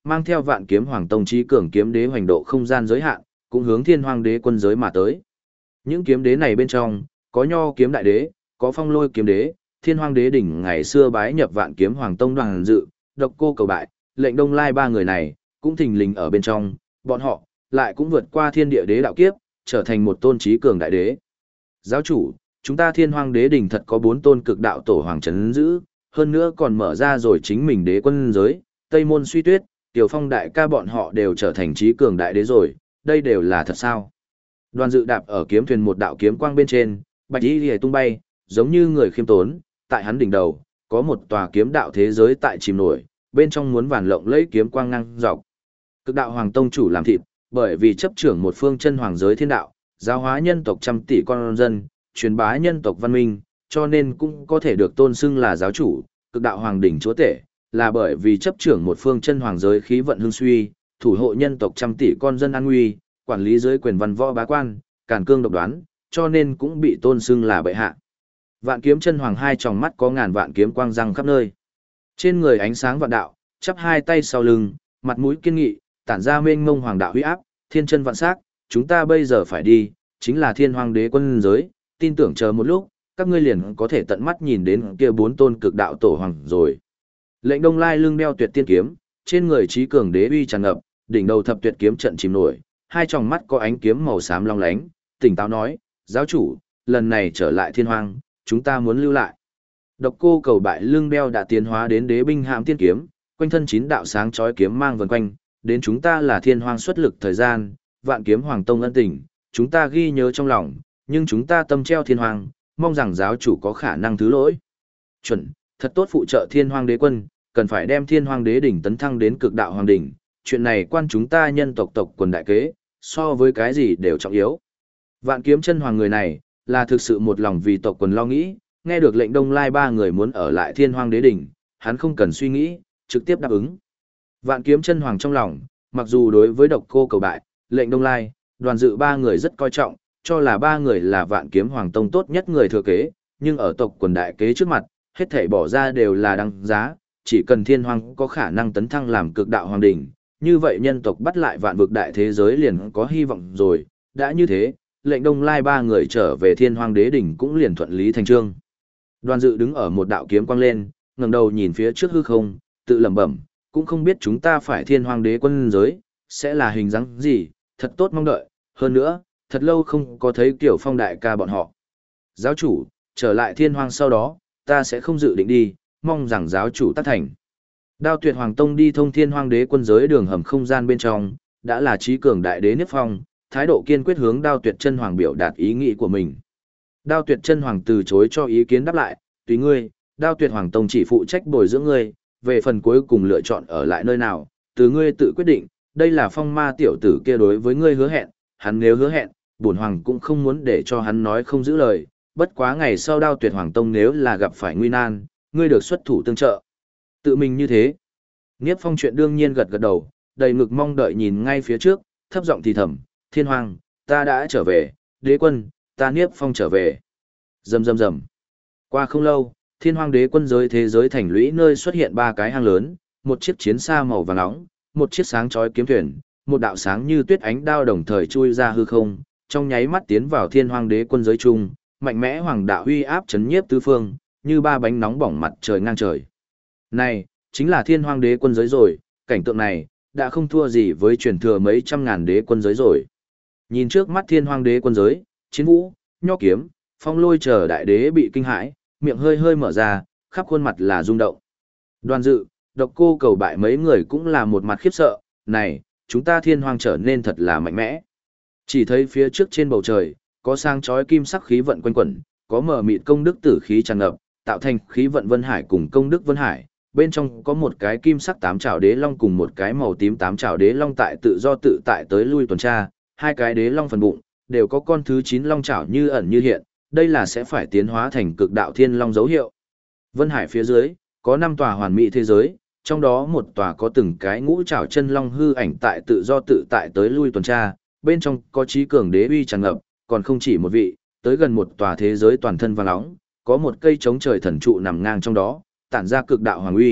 mang theo Vạn Kiếm Hoàng Tông chí cường kiếm đế hoành độ không gian giới hạn, cũng hướng Thiên Hoang Đế quân giới mà tới. Những kiếm đế này bên trong, có Nho kiếm đại đế, có Phong Lôi kiếm đế, Thiên Hoang Đế đỉnh ngày xưa bái nhập Vạn Kiếm Hoàng Tông đoàn dự, Độc Cô Cầu Bại, Lệnh Đông Lai ba người này, cũng thình lình ở bên trong, bọn họ lại cũng vượt qua thiên địa đế đạo kiếp, trở thành một tôn chí cường đại đế. Giáo chủ, chúng ta Thiên Hoang Đế đỉnh thật có 4 tôn cực đạo tổ hoàng trấn giữ, hơn nữa còn mở ra rồi chính mình đế quân giới, Tây Môn Suy Tuyết, Tiểu Phong đại ca bọn họ đều trở thành chí cường đại đế rồi, đây đều là thật sao? Đoàn dự đạp ở kiếm thuyền một đạo kiếm quang bên trên, bạch y liễu tung bay, giống như người khiêm tốn, tại hắn đỉnh đầu, có một tòa kiếm đạo thế giới tại chìm nổi, bên trong muốn vàn lộng lẫy kiếm quang ngang dọc. Cực đạo hoàng tông chủ làm thịt, bởi vì chấp trưởng một phương chân hoàng giới thiên đạo, giáo hóa nhân tộc trăm tỷ con dân, truyền bá nhân tộc văn minh, cho nên cũng có thể được tôn xưng là giáo chủ, cực đạo hoàng đỉnh chúa tể, là bởi vì chấp trưởng một phương chân hoàng giới khí vận hưng suy, thủ hộ nhân tộc trăm tỷ con dân an nguy, quản lý giới quyền văn võ bá quan, càn cương độc đoán, cho nên cũng bị tôn xưng là bệ hạ. Vạn kiếm chân hoàng hai tròng mắt có ngàn vạn kiếm quang răng khắp nơi. Trên người ánh sáng vạn đạo, chắp hai tay sau lưng, mặt mũi kiên nghị, tản ra mênh mông hoàng đạo huy áp, thiên chân vạn sắc, chúng ta bây giờ phải đi, chính là Thiên Hoang Đế quân giới, tin tưởng chờ một lúc, các ngươi liền có thể tận mắt nhìn đến kia 4 tôn cực đạo tổ hoàng rồi. Lệnh Đông Lai lưng đeo tuyệt tiên kiếm, trên người chí cường đế uy tràn ngập, đỉnh đầu thập tuyệt kiếm trận chìm nổi, hai tròng mắt có ánh kiếm màu xám long lánh, tỉnh táo nói, giáo chủ, lần này trở lại Thiên Hoang, chúng ta muốn lưu lại. Độc Cô Cầu Bại lưng đeo đã tiến hóa đến đế binh hãm tiên kiếm, quanh thân 9 đạo sáng chói kiếm mang vần quanh, đến chúng ta là Thiên Hoang xuất lực thời gian, Vạn Kiếm Hoàng Tông ân tình, chúng ta ghi nhớ trong lòng, nhưng chúng ta tâm treo Thiên Hoang, mong rằng giáo chủ có khả năng thứ lỗi. Chuẩn, thật tốt phụ trợ Thiên Hoang Đế quân, cần phải đem Thiên Hoang Đế đỉnh tấn thăng đến cực đạo hoàng đỉnh, chuyện này quan chúng ta nhân tộc tộc quần đại kế, so với cái gì đều trọng yếu. Vạn Kiếm chân hoàng người này, là thực sự một lòng vì tộc quần lo nghĩ, nghe được lệnh Đông Lai ba người muốn ở lại Thiên Hoang Đế đỉnh, hắn không cần suy nghĩ, trực tiếp đáp ứng. Vạn Kiếm chân hoàng trong lòng, mặc dù đối với Độc Cô Cầu Bại, lệnh Đông Lai, đoàn dự ba người rất coi trọng, cho là ba người là Vạn Kiếm Hoàng Tông tốt nhất người thừa kế, nhưng ở tộc quần đại kế trước mặt, hết thảy bỏ ra đều là đăng giá, chỉ cần Thiên Hoang có khả năng tấn thăng làm cực đạo hoàng đỉnh, như vậy nhân tộc bắt lại vạn vực đại thế giới liền có hy vọng rồi, đã như thế, lệnh Đông Lai ba người trở về Thiên Hoang Đế đỉnh cũng liền thuận lý thành chương. Đoàn dự đứng ở một đạo kiếm quang lên, ngẩng đầu nhìn phía trước hư không, tự lẩm bẩm, cũng không biết chúng ta phải Thiên Hoang Đế quân giới, sẽ là hình dáng gì, thật tốt mong đợi, hơn nữa, thật lâu không có thấy Tiểu Phong đại ca bọn họ. Giáo chủ, trở lại Thiên Hoang sau đó, ta sẽ không dự định đi, mong rằng giáo chủ tác thành. Đao Tuyệt Hoàng Tông đi thông Thiên Hoang Đế quân giới đường hầm không gian bên trong, đã là trí cường đại đế Niếp Phong, thái độ kiên quyết hướng Đao Tuyệt Chân Hoàng biểu đạt ý nghĩ của mình. Đao Tuyệt Chân Hoàng từ chối cho ý kiến đáp lại, tùy ngươi, Đao Tuyệt Hoàng Tông chỉ phụ trách bồi dưỡng ngươi, về phần cuối cùng lựa chọn ở lại nơi nào, từ ngươi tự quyết định, đây là Phong Ma tiểu tử kia đối với ngươi hứa hẹn, hắn nếu hứa hẹn, bổn hoàng cũng không muốn để cho hắn nói không giữ lời, bất quá ngày sau Đao Tuyệt Hoàng Tông nếu là gặp phải nguy nan, ngươi được xuất thủ tương trợ. Tự mình như thế. Niếp Phong chuyện đương nhiên gật gật đầu, đầy ngực mong đợi nhìn ngay phía trước, thấp giọng thì thầm, Thiên Hoàng, ta đã trở về, đế quân, ta Niếp Phong trở về. Rầm rầm rầm. Qua không lâu, Thiên Hoang Đế quân giới thế giới thành lũy nơi xuất hiện 3 cái hang lớn, một chiếc chiến xa màu vàng nóng, một chiếc sáng chói kiếm thuyền, một đạo sáng như tuyết ánh đao đồng thời chui ra hư không, trong nháy mắt tiến vào Thiên Hoang Đế quân giới chung, mạnh mẽ hoàng đạo uy áp chấn nhiếp tứ phương, như 3 bánh nóng bỏng mặt trời ngang trời. Này, chính là Thiên Hoang Đế quân giới rồi, cảnh tượng này đã không thua gì với truyền thừa mấy trăm ngàn đế quân giới rồi. Nhìn trước mắt Thiên Hoang Đế quân giới, Chiến Vũ, Nho Kiếm, Phong Lôi chờ đại đế bị kinh hãi, miệng hơi hơi mở ra, khắp khuôn mặt là rung động. Đoàn dự, Độc Cô Cầu Bại mấy người cũng là một mặt khiếp sợ, này, chúng ta Thiên Hoang trở nên thật là mạnh mẽ. Chỉ thấy phía trước trên bầu trời, có sáng chói kim sắc khí vận quanh quẩn, có mờ mịt công đức tử khí tràn ngập, tạo thành khí vận Vân Hải cùng công đức Vân Hải, bên trong có một cái kim sắc 8 trảo đế long cùng một cái màu tím 8 trảo đế long tại tự do tự tại tới lui tuần tra, hai cái đế long phần bụng đều có con thứ 9 long trảo như ẩn như hiện, đây là sẽ phải tiến hóa thành cực đạo thiên long dấu hiệu. Vân Hải phía dưới có 5 tòa hoàn mỹ thế giới, trong đó một tòa có từng cái ngũ trảo chân long hư ảnh tại tự do tự tại tới lui tuần tra, bên trong có trí cường đế uy tràn ngập, còn không chỉ một vị, tới gần một tòa thế giới toàn thân vàng nóng, có một cây chống trời thần trụ nằm ngang trong đó, tản ra cực đạo hoàng uy,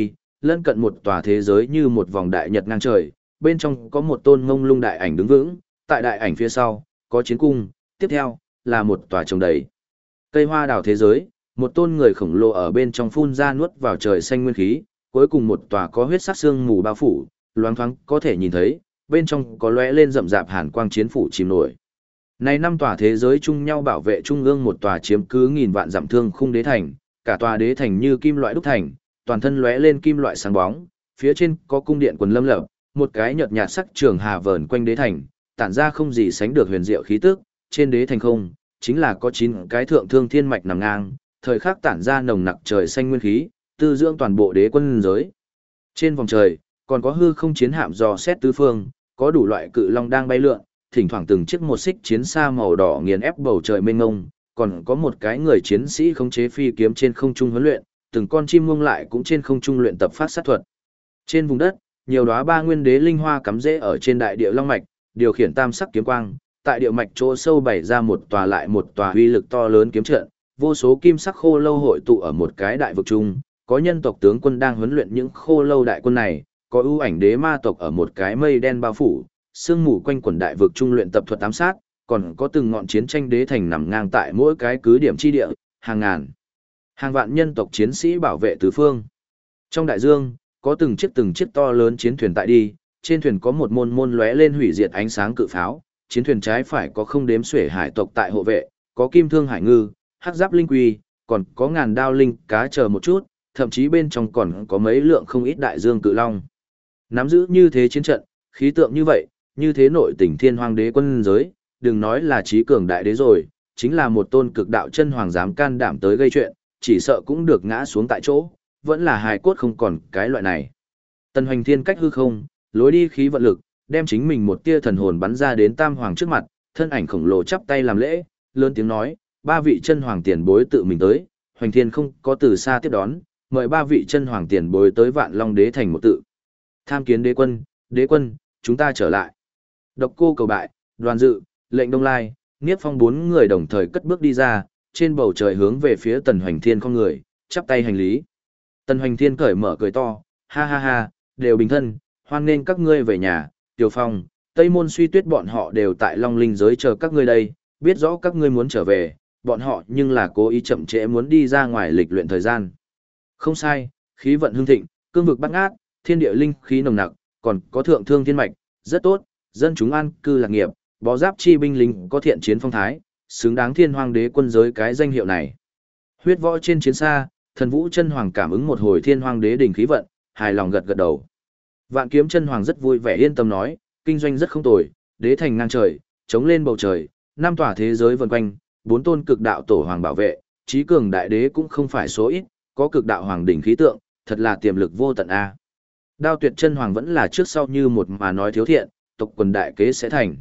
lân cận một tòa thế giới như một vòng đại nhật ngang trời, bên trong có một tôn ngông lung đại ảnh đứng vững, tại đại ảnh phía sau, có chiến cung, tiếp theo, là một tòa trồng đầy. Cây hoa đào thế giới, một tôn người khổng lồ ở bên trong phun ra nuốt vào trời xanh nguyên khí, cuối cùng một tòa có huyết sắc xương mù bao phủ, loáng thoáng có thể nhìn thấy, bên trong có lóe lên rậm rạp hàn quang chiến phủ chìm nổi. Này năm tòa thế giới chung nhau bảo vệ trung ương một tòa chiếm cứ nghìn vạn dặm thương khung đế thành, cả tòa đế thành như kim loại đúc thành, toàn thân lóe lên kim loại sáng bóng, phía trên có cung điện quần lâm lập, một cái nhợt nhạt sắc trường hà vờn quanh đế thành, tản ra không gì sánh được huyền diệu khí tức, trên đế thành không, chính là có 9 cái thượng thương thiên mạch nằm ngang, thời khắc tản ra nồng nặc trời xanh nguyên khí, tư dưỡng toàn bộ đế quân giới. Trên vòng trời, còn có hư không chiến hạm dò xét tứ phương, có đủ loại cự long đang bay lượn, thỉnh thoảng từng chiếc một xích chiến xa màu đỏ nghiền ép bầu trời mênh mông, còn có một cái người chiến sĩ khống chế phi kiếm trên không trung huấn luyện, từng con chim muông lại cũng trên không trung luyện tập phát sát thuật. Trên vùng đất, nhiều đóa ba nguyên đế linh hoa cắm rễ ở trên đại địa long mạch, điều khiển tam sắc kiếm quang, tại địa mạch chỗ sâu bày ra một tòa lại một tòa uy lực to lớn kiếm trận, vô số kim sắc khô lâu hội tụ ở một cái đại vực chung, có nhân tộc tướng quân đang huấn luyện những khô lâu đại quân này, có ưu ảnh đế ma tộc ở một cái mây đen bao phủ, sương mù quanh quần đại vực trung luyện tập thuật ám sát, còn có từng ngọn chiến tranh đế thành nằm ngang tại mỗi cái cứ điểm chi địa, hàng ngàn, hàng vạn nhân tộc chiến sĩ bảo vệ tứ phương. Trong đại dương, có từng chiếc to lớn chiến thuyền tại đi, trên thuyền có một môn môn lóe lên hủy diệt ánh sáng cự pháo, chiến thuyền trái phải có không đếm xuể hải tộc tại hộ vệ, có kim thương hải ngư, hắc giáp linh quy, còn có ngàn đao linh cá chờ một chút, thậm chí bên trong còn có mấy lượng không ít đại dương cự long. Nắm giữ như thế chiến trận, khí tượng như vậy, như thế nội tình thiên hoàng đế quân giới, đừng nói là trí cường đại đế rồi, chính là một tôn cực đạo chân hoàng dám can đảm tới gây chuyện, chỉ sợ cũng được ngã xuống tại chỗ, vẫn là hài cốt không còn cái loại này. Tần Hoành Thiên cách hư không, lối đi khí vận lực, đem chính mình một tia thần hồn bắn ra đến Tam Hoàng trước mặt, thân ảnh khổng lồ chắp tay làm lễ, lớn tiếng nói, ba vị chân hoàng tiền bối tự mình tới, Hoành Thiên không có từ xa tiếp đón, mời ba vị chân hoàng tiền bối tới Vạn Long đế thành một tự. Tham kiến đế quân, chúng ta trở lại. Độc Cô Cầu Bại, Đoàn Dự, Lệnh Đông Lai, Niếp Phong bốn người đồng thời cất bước đi ra, trên bầu trời hướng về phía Tần Hoành Thiên không người, chắp tay hành lý. Tần Hoành Thiên cởi mở cười to, ha ha ha, đều bình thân, hoan nên các ngươi về nhà, Tiểu Phong, Tây Môn Suy Tuyết bọn họ đều tại Long Linh giới chờ các ngươi đây, biết rõ các ngươi muốn trở về, bọn họ nhưng là cố ý chậm trễ muốn đi ra ngoài lịch luyện thời gian. Không sai, khí vận hưng thịnh, cương vực bát ngát, thiên địa linh khí nồng nặc, còn có thượng thương thiên mạch, rất tốt, dân chúng an cư lạc nghiệp, bó giáp chi binh lính có thiện chiến phong thái, xứng đáng thiên hoàng đế quân giới cái danh hiệu này. Huyết võ trên chiến xa, Thần Vũ chân hoàng cảm ứng một hồi thiên hoàng đế đỉnh khí vận, hài lòng gật gật đầu. Vạn Kiếm chân hoàng rất vui vẻ yên tâm nói, kinh doanh rất không tồi, đế thành ngang trời, chống lên bầu trời, năm tòa thế giới vần quanh, 4 tôn cực đạo tổ hoàng bảo vệ, trí cường đại đế cũng không phải số ít, có cực đạo hoàng đỉnh khí tượng, thật là tiềm lực vô tận a. Đao Tuyệt chân hoàng vẫn là trước sau như một mà nói thiếu thiện, tộc quần đại kế sẽ thành.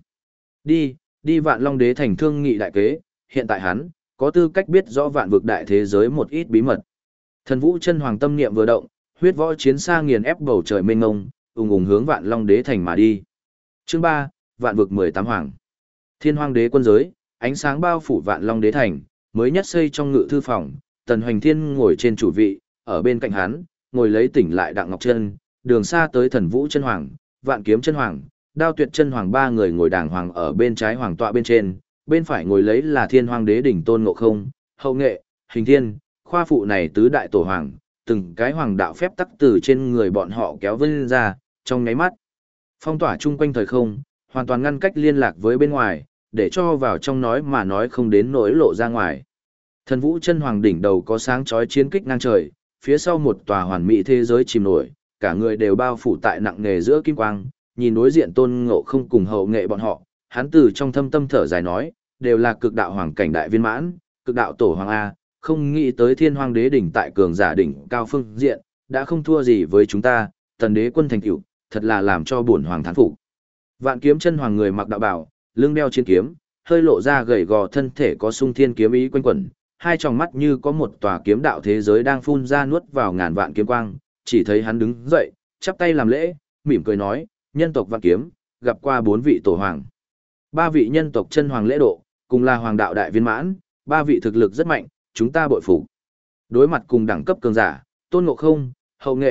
Đi Vạn Long đế thành thương nghị đại kế, hiện tại hắn có tư cách biết rõ vạn vực đại thế giới một ít bí mật. Thần Vũ chân hoàng tâm niệm vừa động, huyết võ chiến xa nghiền ép bầu trời mênh mông, ùng ùng hướng Vạn Long đế thành mà đi. Chương 3, Vạn vực 18 hoàng. Thiên Hoàng đế quân giới, ánh sáng bao phủ Vạn Long đế thành, mới nhất xây trong ngự thư phòng, Tần Hoành Thiên ngồi trên chủ vị, ở bên cạnh hắn, ngồi lấy tỉnh lại Đặng Ngọc Trân, đường xa tới Thần Vũ chân hoàng, Vạn Kiếm chân hoàng, Đao Tuyệt chân hoàng ba người ngồi đàng hoàng ở bên trái hoàng tọa bên trên, bên phải ngồi lấy là Thiên Hoàng đế đỉnh Tôn Ngộ Không, Hậu Nghệ, Hình Thiên, khoa phụ này tứ đại tổ hoàng, từng cái hoàng đạo phép tắc từ trên người bọn họ kéo vươn ra, trong nháy mắt phong tỏa chung quanh thời không, hoàn toàn ngăn cách liên lạc với bên ngoài, để cho vào trong nói mà nói không đến nỗi lộ ra ngoài. Thần Vũ chân hoàng đỉnh đầu có sáng chói chiến kích ngang trời, phía sau một tòa hoàn mỹ thế giới chìm nổi, cả người đều bao phủ tại nặng nề giữa kim quang, nhìn đối diện Tôn Ngộ Không cùng Hậu Nghệ bọn họ, hắn từ trong thâm tâm thở dài nói, đều là cực đạo hoàng cảnh đại viên mãn, cực đạo tổ hoàng a, không nghĩ tới Thiên Hoàng đế đỉnh tại cường giả đỉnh cao phương diện, đã không thua gì với chúng ta, Tần đế quân thành tựu, thật là làm cho bổn hoàng thán phục. Vạn Kiếm chân hoàng người mặc đạo bào, lưng đeo chiến kiếm, hơi lộ ra gầy gò thân thể có sung thiên kiếm ý quanh quẩn, hai tròng mắt như có một tòa kiếm đạo thế giới đang phun ra nuốt vào ngàn vạn kiếm quang, chỉ thấy hắn đứng dậy, chắp tay làm lễ, mỉm cười nói, nhân tộc Vạn Kiếm, gặp qua 4 vị tổ hoàng. 3 vị nhân tộc chân hoàng lễ độ, cùng là hoàng đạo đại viên mãn, 3 vị thực lực rất mạnh, chúng ta bội phục. Đối mặt cùng đẳng cấp cường giả, Tôn Ngộ Không, Hậu Nghệ,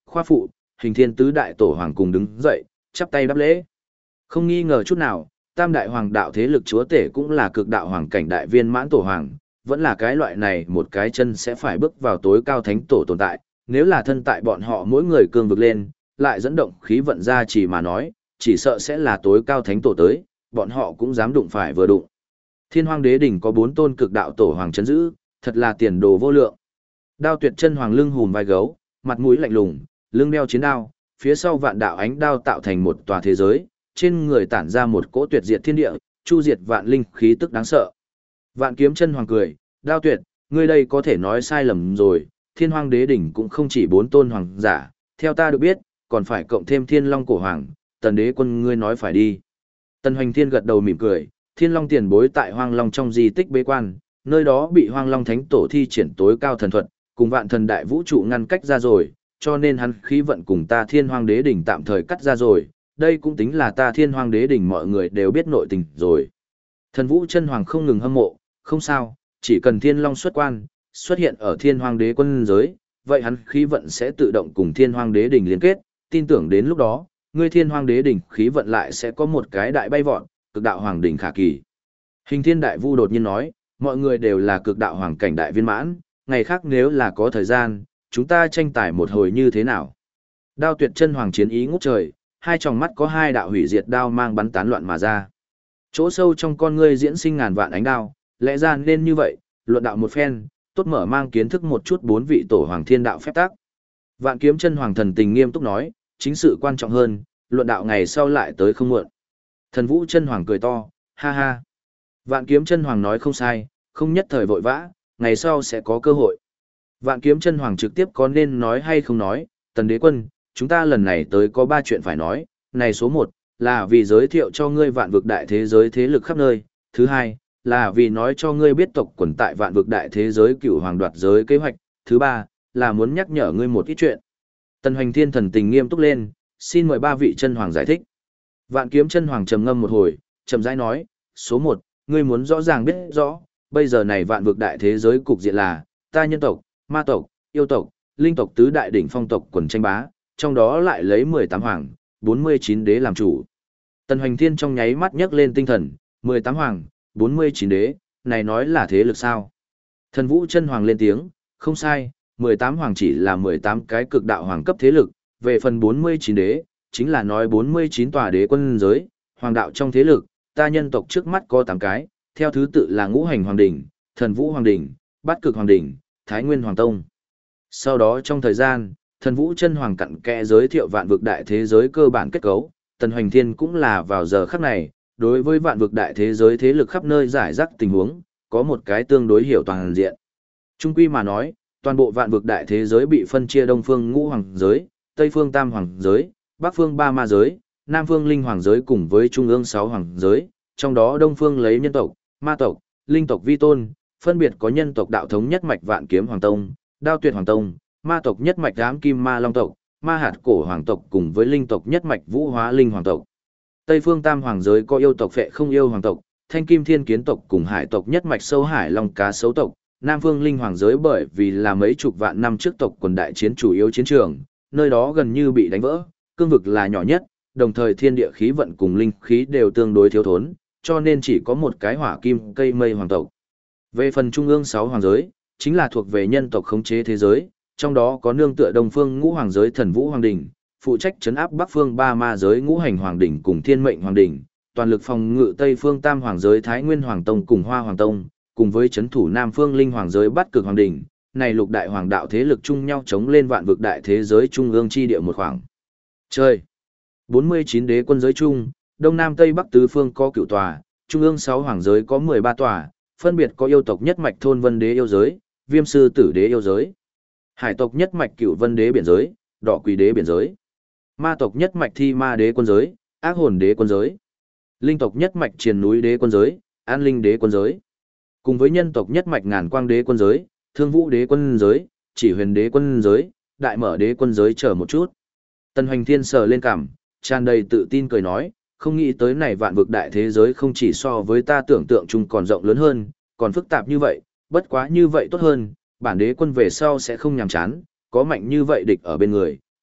khoa phụ, Hình Thiên tứ đại tổ hoàng cùng đứng dậy, chắp tay đáp lễ. Không nghi ngờ chút nào, tam đại hoàng đạo thế lực chúa tể cũng là cực đạo hoàng cảnh đại viên mãn tổ hoàng, vẫn là cái loại này một cái chân sẽ phải bước vào tối cao thánh tổ tồn tại, nếu là thân tại bọn họ mỗi người cương vực lên, lại dẫn động khí vận ra chỉ mà nói, chỉ sợ sẽ là tối cao thánh tổ tới, bọn họ cũng dám đụng phải vừa đụng. Thiên Hoang Đế đỉnh có 4 tôn cực đạo tổ hoàng chấn giữ, thật là tiền đồ vô lượng. Đao Tuyệt chân hoàng lưng hùm vai gấu, mặt mũi lạnh lùng, lưng đeo chiến đao, phía sau vạn đạo ánh đao tạo thành một tòa thế giới, trên người tản ra một cỗ tuyệt diệt thiên địa, chu diệt vạn linh khí tức đáng sợ. Vạn Kiếm chân hoàng cười, Đao Tuyệt, ngươi đây có thể nói sai lầm rồi, Thiên Hoang Đế đỉnh cũng không chỉ 4 tôn hoàng giả, theo ta được biết, còn phải cộng thêm Thiên Long cổ hoàng, Tần Đế quân ngươi nói phải đi. Tần Hoành Thiên gật đầu mỉm cười, Thiên Long tiền bối tại Hoang Long trong di tích bế quan, nơi đó bị Hoang Long Thánh Tổ thi triển tối cao thần thuật, cùng vạn thần đại vũ trụ ngăn cách ra rồi, cho nên hắn khí vận cùng ta Thiên Hoang Đế đỉnh tạm thời cắt ra rồi, đây cũng tính là ta Thiên Hoang Đế đỉnh mọi người đều biết nội tình rồi. Thần Vũ chân hoàng không ngừng hâm mộ, không sao, chỉ cần Thiên Long xuất quan, xuất hiện ở Thiên Hoang Đế quân giới, vậy hắn khí vận sẽ tự động cùng Thiên Hoang Đế đỉnh liên kết, tin tưởng đến lúc đó, ngươi Thiên Hoang Đế đỉnh khí vận lại sẽ có một cái đại bay vọt, cực đạo hoàng đỉnh khả kỳ. Hình Thiên Đại Vu đột nhiên nói, mọi người đều là cực đạo hoàng cảnh đại viên mãn, ngày khác nếu là có thời gian, chúng ta tranh tài một hồi như thế nào? Đao Tuyệt chân hoàng chiến ý ngút trời, hai tròng mắt có hai đạo hủy diệt đao mang bắn tán loạn mà ra. Chỗ sâu trong con ngươi diễn sinh ngàn vạn ánh đao, lẽ ra nên như vậy, luận đạo một phen, tốt mở mang kiến thức một chút 4 vị tổ hoàng thiên đạo phép tắc. Vạn Kiếm chân hoàng thần tình nghiêm túc nói, chính sự quan trọng hơn, luận đạo ngày sau lại tới không muộn. Thần Vũ chân hoàng cười to, ha ha. Vạn Kiếm chân hoàng nói không sai, không nhất thời vội vã, ngày sau sẽ có cơ hội. Vạn Kiếm chân hoàng trực tiếp có nên nói hay không nói, Tần Đế quân, chúng ta lần này tới có 3 chuyện phải nói, này số 1, là vì giới thiệu cho ngươi vạn vực đại thế giới thế lực khắp nơi, thứ 2, là vì nói cho ngươi biết tộc quần tại vạn vực đại thế giới cửu hoàng đoạt giới kế hoạch, thứ 3, là muốn nhắc nhở ngươi một ít chuyện. Tần Hoành Thiên thần tình nghiêm túc lên, xin mời 3 vị chân hoàng giải thích. Vạn Kiếm chân hoàng trầm ngâm một hồi, chậm rãi nói, số 1, ngươi muốn rõ ràng biết rõ, bây giờ này vạn vực đại thế giới cục diện là, ta nhân tộc, ma tộc, yêu tộc, linh tộc tứ đại đỉnh phong tộc quần tranh bá, trong đó lại lấy 18 hoàng, 49 đế làm chủ. Tần Hoành Thiên trong nháy mắt nhấc lên tinh thần, 18 hoàng, 49 đế, này nói là thế lực sao? Thần Vũ chân hoàng lên tiếng, không sai, 18 hoàng chỉ là 18 cái cực đạo hoàng cấp thế lực, về phần 49 đế, chính là nói 49 tòa đế quân giới, hoàng đạo trong thế lực, ta nhân tộc trước mắt có 8 cái, theo thứ tự là Ngũ Hành Hoàng Đỉnh, Thần Vũ Hoàng Đỉnh, Bát Cực Hoàng Đỉnh, Thái Nguyên Hoàng Tông. Sau đó trong thời gian, Thần Vũ chân hoàng cặn kẽ giới thiệu vạn vực đại thế giới cơ bản kết cấu, Tần Hoành Thiên cũng là vào giờ khắc này, đối với vạn vực đại thế giới thế lực khắp nơi giải rác tình huống, có một cái tương đối hiểu toàn diện. Trung quy mà nói, toàn bộ vạn vực đại thế giới bị phân chia Đông phương Ngũ Hoàng giới, Tây phương Tam Hoàng giới, Bắc phương Ba Ma giới, Nam phương Linh Hoàng giới cùng với Trung ương 6 Hoàng giới, trong đó Đông phương lấy nhân tộc, ma tộc, linh tộc vi tôn, phân biệt có nhân tộc đạo thống nhất mạch Vạn Kiếm Hoàng Tông, Đao Tuyệt Hoàng Tông, ma tộc nhất mạch Ám Kim Ma Long tộc, ma hạt cổ hoàng tộc cùng với linh tộc nhất mạch Vũ Hóa Linh Hoàng tộc. Tây phương Tam Hoàng giới có yêu tộc Phệ Không Yêu Hoàng tộc, Thanh Kim Thiên Kiến tộc cùng hải tộc nhất mạch Sâu Hải Long Cá Sấu tộc. Nam phương Linh Hoàng giới bởi vì là mấy chục vạn năm trước tộc quần đại chiến chủ yếu chiến trường, nơi đó gần như bị đánh vỡ, cương vực là nhỏ nhất, đồng thời thiên địa khí vận cùng linh khí đều tương đối thiếu thốn, cho nên chỉ có một cái hỏa kim cây mây hoàng tộc. Về phần trung ương 6 hoàng giới, chính là thuộc về nhân tộc khống chế thế giới, trong đó có nương tựa Đông phương Ngũ Hoàng giới Thần Vũ Hoàng đỉnh, phụ trách trấn áp Bắc phương Ba Ma giới Ngũ Hành Hoàng đỉnh cùng Thiên Mệnh Hoàng đỉnh, toàn lực phòng ngự Tây phương Tam Hoàng giới Thái Nguyên Hoàng tông cùng Hoa Hoàng tông, cùng với trấn thủ Nam phương Linh Hoàng giới Bát Cực Hoàng đỉnh. Này lục đại hoàng đạo thế lực chung nhau chống lên vạn vực đại thế giới trung ương chi địa một khoảng. Chơi. 49 đế quân giới chung, Đông Nam Tây Bắc tứ phương có cửu tòa, trung ương 6 hoàng giới có 13 tòa, phân biệt có yêu tộc nhất mạch Thôn Vân đế yêu giới, Viêm sư tử đế yêu giới, hải tộc nhất mạch Cửu Vân đế biển giới, Đỏ Quỷ đế biển giới, ma tộc nhất mạch Thi Ma đế quân giới, Ác hồn đế quân giới, linh tộc nhất mạch Triền núi đế quân giới, An linh đế quân giới, cùng với nhân tộc nhất mạch Ngàn Quang đế quân giới, Thương Vũ đế quân giới, Chỉ Huyền đế quân giới, Đại Mở đế quân giới chờ một chút. Tần Hoành Thiên sờ lên cằm, tràn đầy tự tin cười nói, không nghĩ tới này vạn vực đại thế giới không chỉ so với ta tưởng tượng chung còn rộng lớn hơn, còn phức tạp như vậy, bất quá như vậy tốt hơn, bản đế quân về sau sẽ không nhàm chán, có mạnh như vậy địch ở bên người,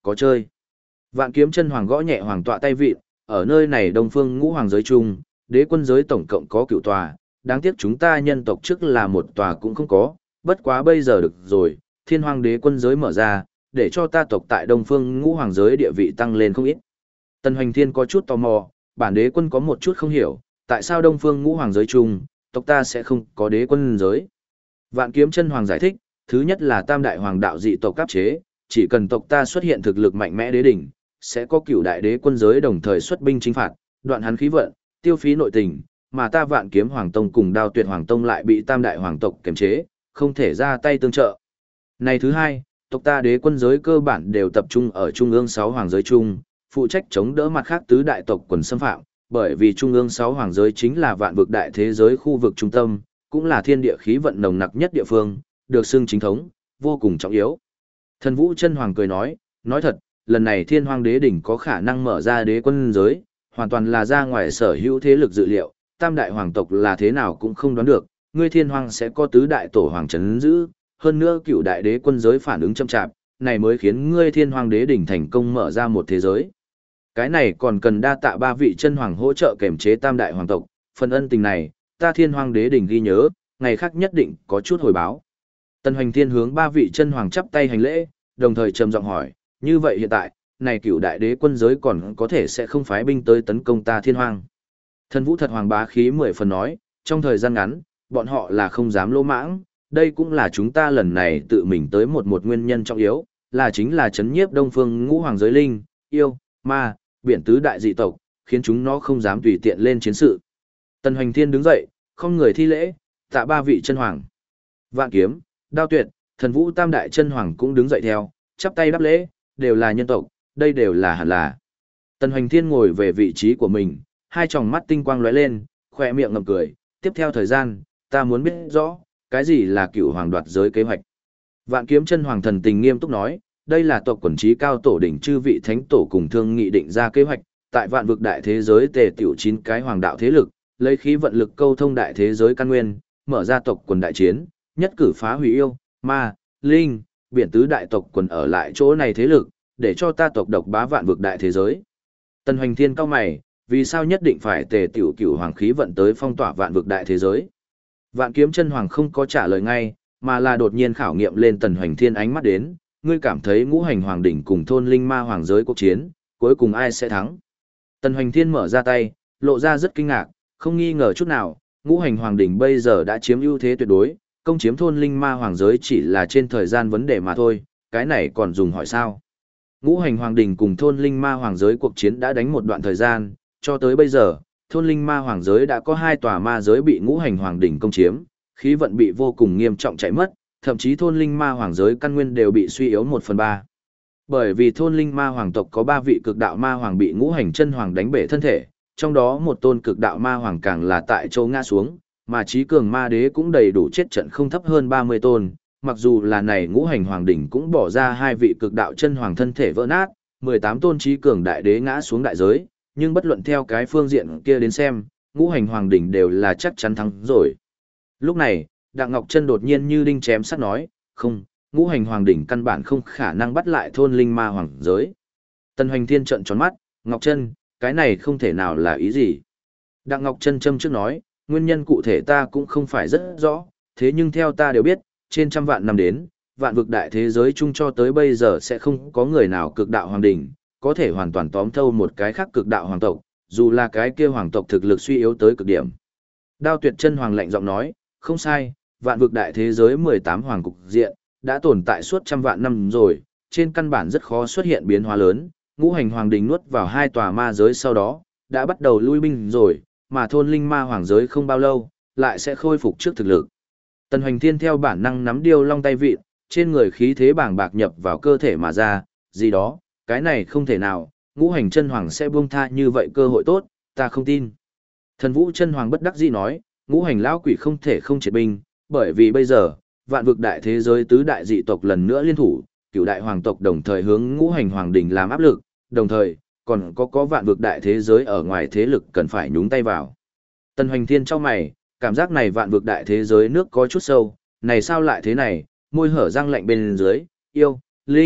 có chơi. Vạn Kiếm Chân Hoàng gõ nhẹ hoàng tọa tay vịn, ở nơi này Đông Phương Ngũ Hoàng giới chung, đế quân giới tổng cộng có cửu tòa, đáng tiếc chúng ta nhân tộc trước là một tòa cũng không có, bất quá bây giờ được rồi, Thiên Hoàng đế quân giới mở ra, để cho ta tộc tại Đông Phương Ngũ Hoàng giới địa vị tăng lên không ít. Tần Hoành Thiên có chút tò mò, bản đế quân có một chút không hiểu, tại sao Đông Phương Ngũ Hoàng giới chung, tộc ta sẽ không có đế quân giới. Vạn Kiếm Chân Hoàng giải thích, thứ nhất là tam đại hoàng đạo dị tộc áp chế, chỉ cần tộc ta xuất hiện thực lực mạnh mẽ đế đỉnh, sẽ có cửu đại đế quân giới đồng thời xuất binh chinh phạt, đoạn hắn khí vận, tiêu phí nội tình, mà ta Vạn Kiếm Hoàng Tông cùng Đao Tuyệt Hoàng Tông lại bị tam đại hoàng tộc kiềm chế, không thể ra tay tương trợ. Này thứ hai, tộc ta đế quân giới cơ bản đều tập trung ở trung ương 6 hoàng giới chung, phụ trách chống đỡ mặt khác tứ đại tộc quần xâm phạm, bởi vì trung ương 6 hoàng giới chính là vạn vực đại thế giới khu vực trung tâm, cũng là thiên địa khí vận nồng nặc nhất địa phương, được xưng chính thống, vô cùng trọng yếu. Thần Vũ Chân Hoàng cười nói thật, lần này Thiên Hoàng đế đỉnh có khả năng mở ra đế quân giới, hoàn toàn là ra ngoài sở hữu thế lực dự liệu, tam đại hoàng tộc là thế nào cũng không đoán được, ngươi Thiên Hoàng sẽ có tứ đại tổ hoàng trấn giữ, hơn nữa cựu đại đế quân giới phản ứng chậm chạp, này mới khiến ngươi Thiên Hoàng đế đỉnh thành công mở ra một thế giới. Cái này còn cần đa tạ ba vị chân hoàng hỗ trợ kềm chế tam đại hoàng tộc, phần ân tình này, ta Thiên Hoàng đế đỉnh ghi nhớ, ngày khác nhất định có chút hồi báo. Tần Hoành Thiên hướng ba vị chân hoàng chắp tay hành lễ, đồng thời trầm giọng hỏi, như vậy hiện tại, này cựu đại đế quân giới còn có thể sẽ không phái binh tới tấn công ta Thiên Hoàng. Thần Vũ Thật Hoàng bá khí 10 phần nói, trong thời gian ngắn, bọn họ là không dám lỗ mãng, đây cũng là chúng ta lần này tự mình tới một nguyên nhân trọng yếu, là chính là chấn nhiếp Đông Phương Ngũ Hoàng giới linh, yêu, ma, biển tứ đại dị tộc, khiến chúng nó không dám tùy tiện lên chiến sự. Tần Hoành Thiên đứng dậy, không người thi lễ, tạ ba vị chân hoàng. Vạn Kiếm, Đao Tuyệt, Thần Vũ tam đại chân hoàng cũng đứng dậy theo, chắp tay đáp lễ, đều là nhân tộc, đây đều là hẳn là. Tần Hoành Thiên ngồi về vị trí của mình, hai tròng mắt tinh quang lóe lên, khỏe miệng ngậm cười, tiếp theo thời gian, ta muốn biết rõ, cái gì là cựu hoàng đoạt giới kế hoạch. Vạn Kiếm Chân Hoàng thần tình nghiêm túc nói, đây là tộc quần trí cao tổ đỉnh chư vị thánh tổ cùng thương nghị định ra kế hoạch, tại vạn vực đại thế giới tề tiểu 9 cái hoàng đạo thế lực, lấy khí vận lực câu thông đại thế giới căn nguyên, mở ra tộc quần đại chiến, nhất cử phá hủy yêu, ma, linh, biển tứ đại tộc quần ở lại chỗ này thế lực, để cho ta tộc độc bá vạn vực đại thế giới. Tần Hoành Thiên cao mày, vì sao nhất định phải tề tiểu cửu hoàng khí vận tới phong tỏa vạn vực đại thế giới? Vạn Kiếm Chân Hoàng không có trả lời ngay, mà là đột nhiên khảo nghiệm lên Tần Hoành Thiên ánh mắt đến, ngươi cảm thấy ngũ hành hoàng đỉnh cùng thôn linh ma hoàng giới cuộc chiến, cuối cùng ai sẽ thắng? Tần Hoành Thiên mở ra tay, lộ ra rất kinh ngạc, không nghi ngờ chút nào, ngũ hành hoàng đỉnh bây giờ đã chiếm ưu thế tuyệt đối, công chiếm thôn linh ma hoàng giới chỉ là trên thời gian vấn đề mà thôi, cái này còn dùng hỏi sao? Ngũ hành hoàng đỉnh cùng thôn linh ma hoàng giới cuộc chiến đã đánh một đoạn thời gian, cho tới bây giờ, thôn linh ma hoàng giới đã có 2 tòa ma giới bị ngũ hành hoàng đỉnh công chiếm, khí vận bị vô cùng nghiêm trọng chạy mất, thậm chí thôn linh ma hoàng giới căn nguyên đều bị suy yếu 1/3. Bởi vì thôn linh ma hoàng tộc có 3 vị cực đạo ma hoàng bị ngũ hành chân hoàng đánh bể thân thể, trong đó một tôn cực đạo ma hoàng càng là tại châu ngã xuống, mà trí cường ma đế cũng đầy đủ chết trận không thấp hơn 30 tôn, mặc dù là này ngũ hành hoàng đỉnh cũng bỏ ra 2 vị cực đạo chân hoàng thân thể vỡ nát, 18 tôn trí cường đại đế ngã xuống đại giới, nhưng bất luận theo cái phương diện kia đến xem, ngũ hành hoàng đỉnh đều là chắc chắn thắng rồi. Lúc này, Đặng Ngọc Chân đột nhiên như đinh chém sắt nói, không, ngũ hành hoàng đỉnh căn bản không khả năng bắt lại thôn linh ma hoàng giới. Tần Hoành Thiên trợn tròn mắt, Ngọc Chân, cái này không thể nào là ý gì. Đặng Ngọc Chân châm trước nói, nguyên nhân cụ thể ta cũng không phải rất rõ, thế nhưng theo ta đều biết, trên trăm vạn năm đến, vạn vực đại thế giới chung cho tới bây giờ sẽ không có người nào cực đạo hoàng đỉnh, có thể hoàn toàn tóm thâu một cái khác cực đạo hoàng tộc, dù là cái kia hoàng tộc thực lực suy yếu tới cực điểm. Đao Tuyệt Chân Hoàng lạnh giọng nói, không sai, vạn vực đại thế giới 18 hoàng cục diện, đã tồn tại suốt trăm vạn năm rồi, trên căn bản rất khó xuất hiện biến hóa lớn, ngũ hành hoàng đỉnh nuốt vào 2 tòa ma giới sau đó, đã bắt đầu lui binh rồi, mà thôn linh ma hoàng giới không bao lâu, lại sẽ khôi phục trước thực lực. Tần Hoành Thiên theo bản năng nắm điêu long tay vịn, trên người khí thế bàng bạc nhập vào cơ thể mà ra, gì đó, cái này không thể nào, ngũ hành chân hoàng sẽ buông tha như vậy cơ hội tốt, ta không tin. Thần Vũ chân hoàng bất đắc dĩ nói, ngũ hành lão quỷ không thể không triệt binh, bởi vì bây giờ, vạn vực đại thế giới tứ đại dị tộc lần nữa liên thủ, cửu đại hoàng tộc đồng thời hướng ngũ hành hoàng đỉnh làm áp lực, đồng thời, còn có vạn vực đại thế giới ở ngoài thế lực cần phải nhúng tay vào. Tần Hoành Thiên trong mày, cảm giác này vạn vực đại thế giới nước có chút sâu, này sao lại thế này, môi hở răng lạnh bên dưới, yêu, linh,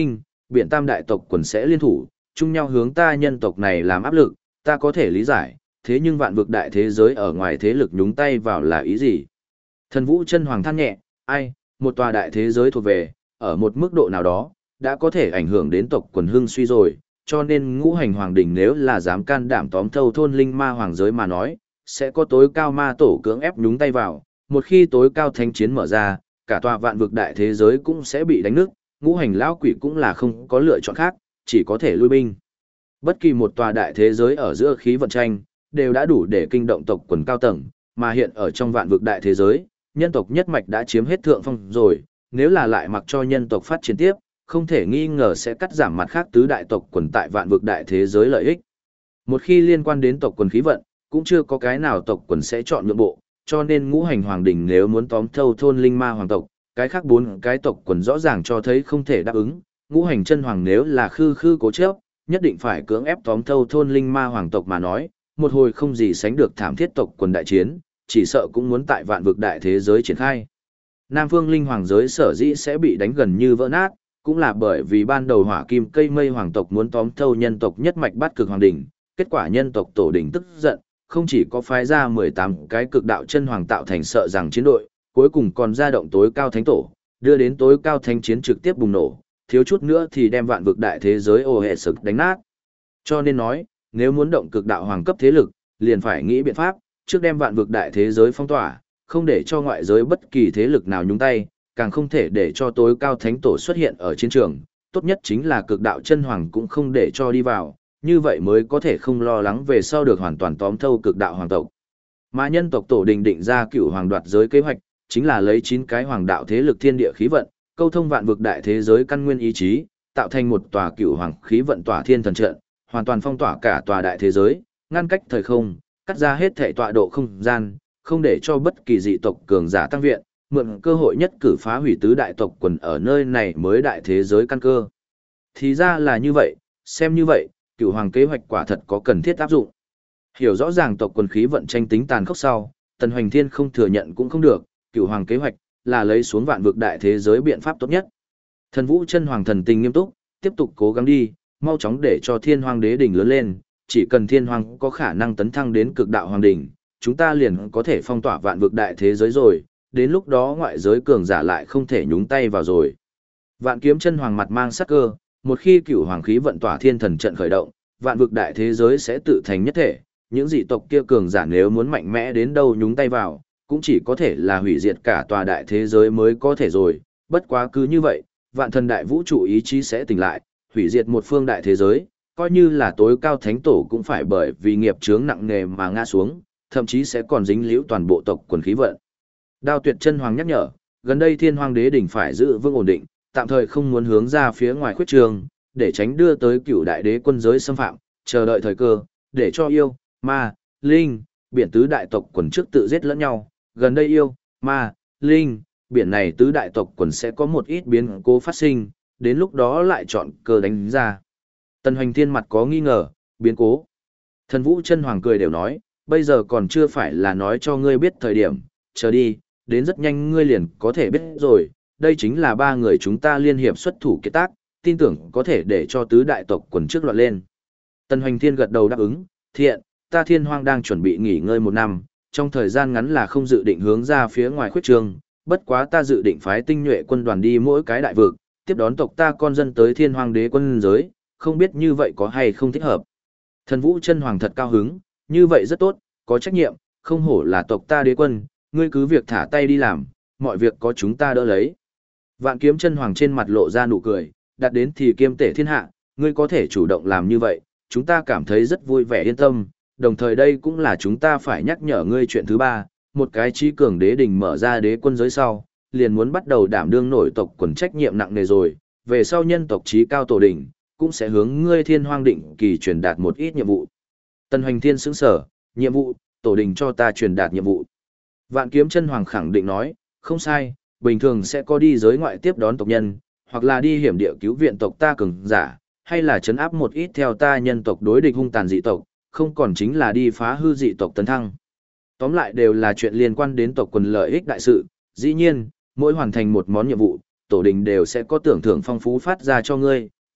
biển tam đại tộc quần sẽ liên thủ, chung nhau hướng ta nhân tộc này làm áp lực, ta có thể lý giải, thế nhưng vạn vực đại thế giới ở ngoài thế lực nhúng tay vào là ý gì? Thần Vũ Chân Hoàng than nhẹ, ai, một tòa đại thế giới thuộc về, ở một mức độ nào đó, đã có thể ảnh hưởng đến tộc quần hưng suy rồi, cho nên ngũ hành hoàng đỉnh nếu là dám can đảm tóm thâu thôn linh ma hoàng giới mà nói, sẽ có tối cao ma tổ cưỡng ép nhúng tay vào, một khi tối cao thánh chiến mở ra, cả tòa vạn vực đại thế giới cũng sẽ bị đánh nứt, ngũ hành lão quỷ cũng là không có lựa chọn khác, chỉ có thể lui binh. Bất kỳ một tòa đại thế giới ở giữa khí vận tranh, đều đã đủ để kinh động tộc quần cao tầng, mà hiện ở trong vạn vực đại thế giới, nhân tộc nhất mạch đã chiếm hết thượng phong rồi, nếu là lại mặc cho nhân tộc phát triển tiếp, không thể nghi ngờ sẽ cắt giảm mặt khác tứ đại tộc quần tại vạn vực đại thế giới lợi ích. Một khi liên quan đến tộc quần khí vận, cũng chưa có cái nào tộc quần sẽ chọn nhượng bộ, cho nên ngũ hành hoàng đỉnh nếu muốn tóm thâu thôn linh ma hoàng tộc, cái khác bốn cái tộc quần rõ ràng cho thấy không thể đáp ứng, ngũ hành chân hoàng nếu là khư khư cố chấp, nhất định phải cưỡng ép tóm thâu thôn linh ma hoàng tộc mà nói, một hồi không gì sánh được thảm thiết tộc quần đại chiến, chỉ sợ cũng muốn tại vạn vực đại thế giới triển khai. Nam phương linh hoàng giới sở dĩ sẽ bị đánh gần như vỡ nát, cũng là bởi vì ban đầu hỏa kim cây mây hoàng tộc muốn tóm thâu nhân tộc nhất mạch bát cực hoàng đỉnh, kết quả nhân tộc tổ đỉnh tức giận, không chỉ có phái ra 18 cái cực đạo chân hoàng tạo thành sợ rằng chiến đội, cuối cùng còn ra động tối cao thánh tổ, đưa đến tối cao thánh chiến trực tiếp bùng nổ, thiếu chút nữa thì đem vạn vực đại thế giới ô hệ sực đánh nát. Cho nên nói, nếu muốn động cực đạo hoàng cấp thế lực, liền phải nghĩ biện pháp, trước đem vạn vực đại thế giới phong tỏa, không để cho ngoại giới bất kỳ thế lực nào nhúng tay, càng không thể để cho tối cao thánh tổ xuất hiện ở chiến trường, tốt nhất chính là cực đạo chân hoàng cũng không để cho đi vào, như vậy mới có thể không lo lắng về sau được hoàn toàn tóm thâu cực đạo hoàng tộc. Mà nhân tộc tổ đình định ra cửu hoàng đoạt giới kế hoạch, chính là lấy 9 cái hoàng đạo thế lực thiên địa khí vận, câu thông vạn vực đại thế giới căn nguyên ý chí, tạo thành một tòa cửu hoàng khí vận tỏa thiên thần trận, hoàn toàn phong tỏa cả tòa đại thế giới, ngăn cách thời không, cắt ra hết thể tọa độ không gian, không để cho bất kỳ dị tộc cường giả tăng viện, mượn cơ hội nhất cử phá hủy tứ đại tộc quần ở nơi này mới đại thế giới căn cơ. Thì ra là như vậy, xem như vậy, cửu hoàng kế hoạch quả thật có cần thiết áp dụng. Hiểu rõ ràng tộc quần khí vận tranh tính tàn khốc sau, Tần Hoành Thiên không thừa nhận cũng không được, cửu hoàng kế hoạch là lấy xuống vạn vực đại thế giới biện pháp tốt nhất. Thần Vũ Chân Hoàng thần tình nghiêm túc, tiếp tục cố gắng đi, mau chóng để cho Thiên Hoàng Đế đỉnh lớn lên, chỉ cần Thiên Hoàng có khả năng tấn thăng đến cực đạo hoàng đỉnh, chúng ta liền có thể phong tỏa vạn vực đại thế giới rồi, đến lúc đó ngoại giới cường giả lại không thể nhúng tay vào rồi. Vạn Kiếm Chân Hoàng mặt mang sắc cơ, một khi cửu hoàng khí vận tỏa thiên thần trận khởi động, vạn vực đại thế giới sẽ tự thành nhất thể, những dị tộc kia cường giả nếu muốn mạnh mẽ đến đâu nhúng tay vào, cũng chỉ có thể là hủy diệt cả tòa đại thế giới mới có thể rồi, bất quá cứ như vậy, vạn thần đại vũ trụ ý chí sẽ tỉnh lại, hủy diệt một phương đại thế giới, coi như là tối cao thánh tổ cũng phải bởi vì nghiệp chướng nặng nề mà ngã xuống, thậm chí sẽ còn dính liễu toàn bộ tộc quần khí vận. Đao Tuyệt Chân Hoàng nhắc nhở, gần đây Thiên Hoàng Đế đỉnh phải giữ vững ổn định, tạm thời không muốn hướng ra phía ngoài khuyết trường, để tránh đưa tới cửu đại đế quân giới xâm phạm, chờ đợi thời cơ, để cho yêu, ma, linh, biển tứ đại tộc quần trước tự giết lẫn nhau, gần đây yêu, ma, linh, biển này tứ đại tộc quần sẽ có một ít biến cố phát sinh, đến lúc đó lại chọn cơ đánh ra. Tần Hoành Thiên mặt có nghi ngờ, biến cố. Thần Vũ Chân Hoàng cười đều nói, bây giờ còn chưa phải là nói cho ngươi biết thời điểm, chờ đi, đến rất nhanh ngươi liền có thể biết rồi, đây chính là 3 người chúng ta liên hiệp xuất thủ kết tác, tin tưởng có thể để cho tứ đại tộc quần trước loạn lên. Tần Hoành Thiên gật đầu đáp ứng, thiện, ta Thiên Hoang đang chuẩn bị nghỉ ngơi 1 năm, trong thời gian ngắn là không dự định hướng ra phía ngoài khuyết trường, bất quá ta dự định phái tinh nhuệ quân đoàn đi mỗi cái đại vực, tiếp đón tộc ta con dân tới Thiên Hoang Đế quân giới, không biết như vậy có hay không thích hợp. Thần Vũ Chân Hoàng thật cao hứng, như vậy rất tốt, có trách nhiệm, không hổ là tộc ta đế quân, ngươi cứ việc thả tay đi làm, mọi việc có chúng ta đỡ lấy. Vạn Kiếm Chân Hoàng trên mặt lộ ra nụ cười, đặt đến thì kiêm tể thiên hạ, ngươi có thể chủ động làm như vậy, chúng ta cảm thấy rất vui vẻ yên tâm, đồng thời đây cũng là chúng ta phải nhắc nhở ngươi chuyện thứ 3, một cái trí cường đế đình mở ra đế quân giới sau, liền muốn bắt đầu đảm đương nổi tộc quần trách nhiệm nặng nề rồi, về sau nhân tộc trí cao tổ đỉnh, cũng sẽ hướng ngươi Thiên Hoang định kỳ truyền đạt một ít nhiệm vụ. Tần Hoành Thiên sững sở, nhiệm vụ, tổ đình cho ta truyền đạt nhiệm vụ. Vạn Kiếm Chân Hoàng khẳng định nói, không sai, bình thường sẽ có đi giới ngoại tiếp đón tộc nhân, hoặc là đi hiểm địa cứu viện tộc ta cường giả, hay là trấn áp một ít theo ta nhân tộc đối địch hung tàn dị tộc, không còn chính là đi phá hư dị tộc tấn thăng. Tóm lại đều là chuyện liên quan đến tộc quần lợi ích đại sự, dĩ nhiên, mỗi hoàn thành một món nhiệm vụ, tổ đình đều sẽ có tưởng thưởng phong phú phát ra cho ngươi,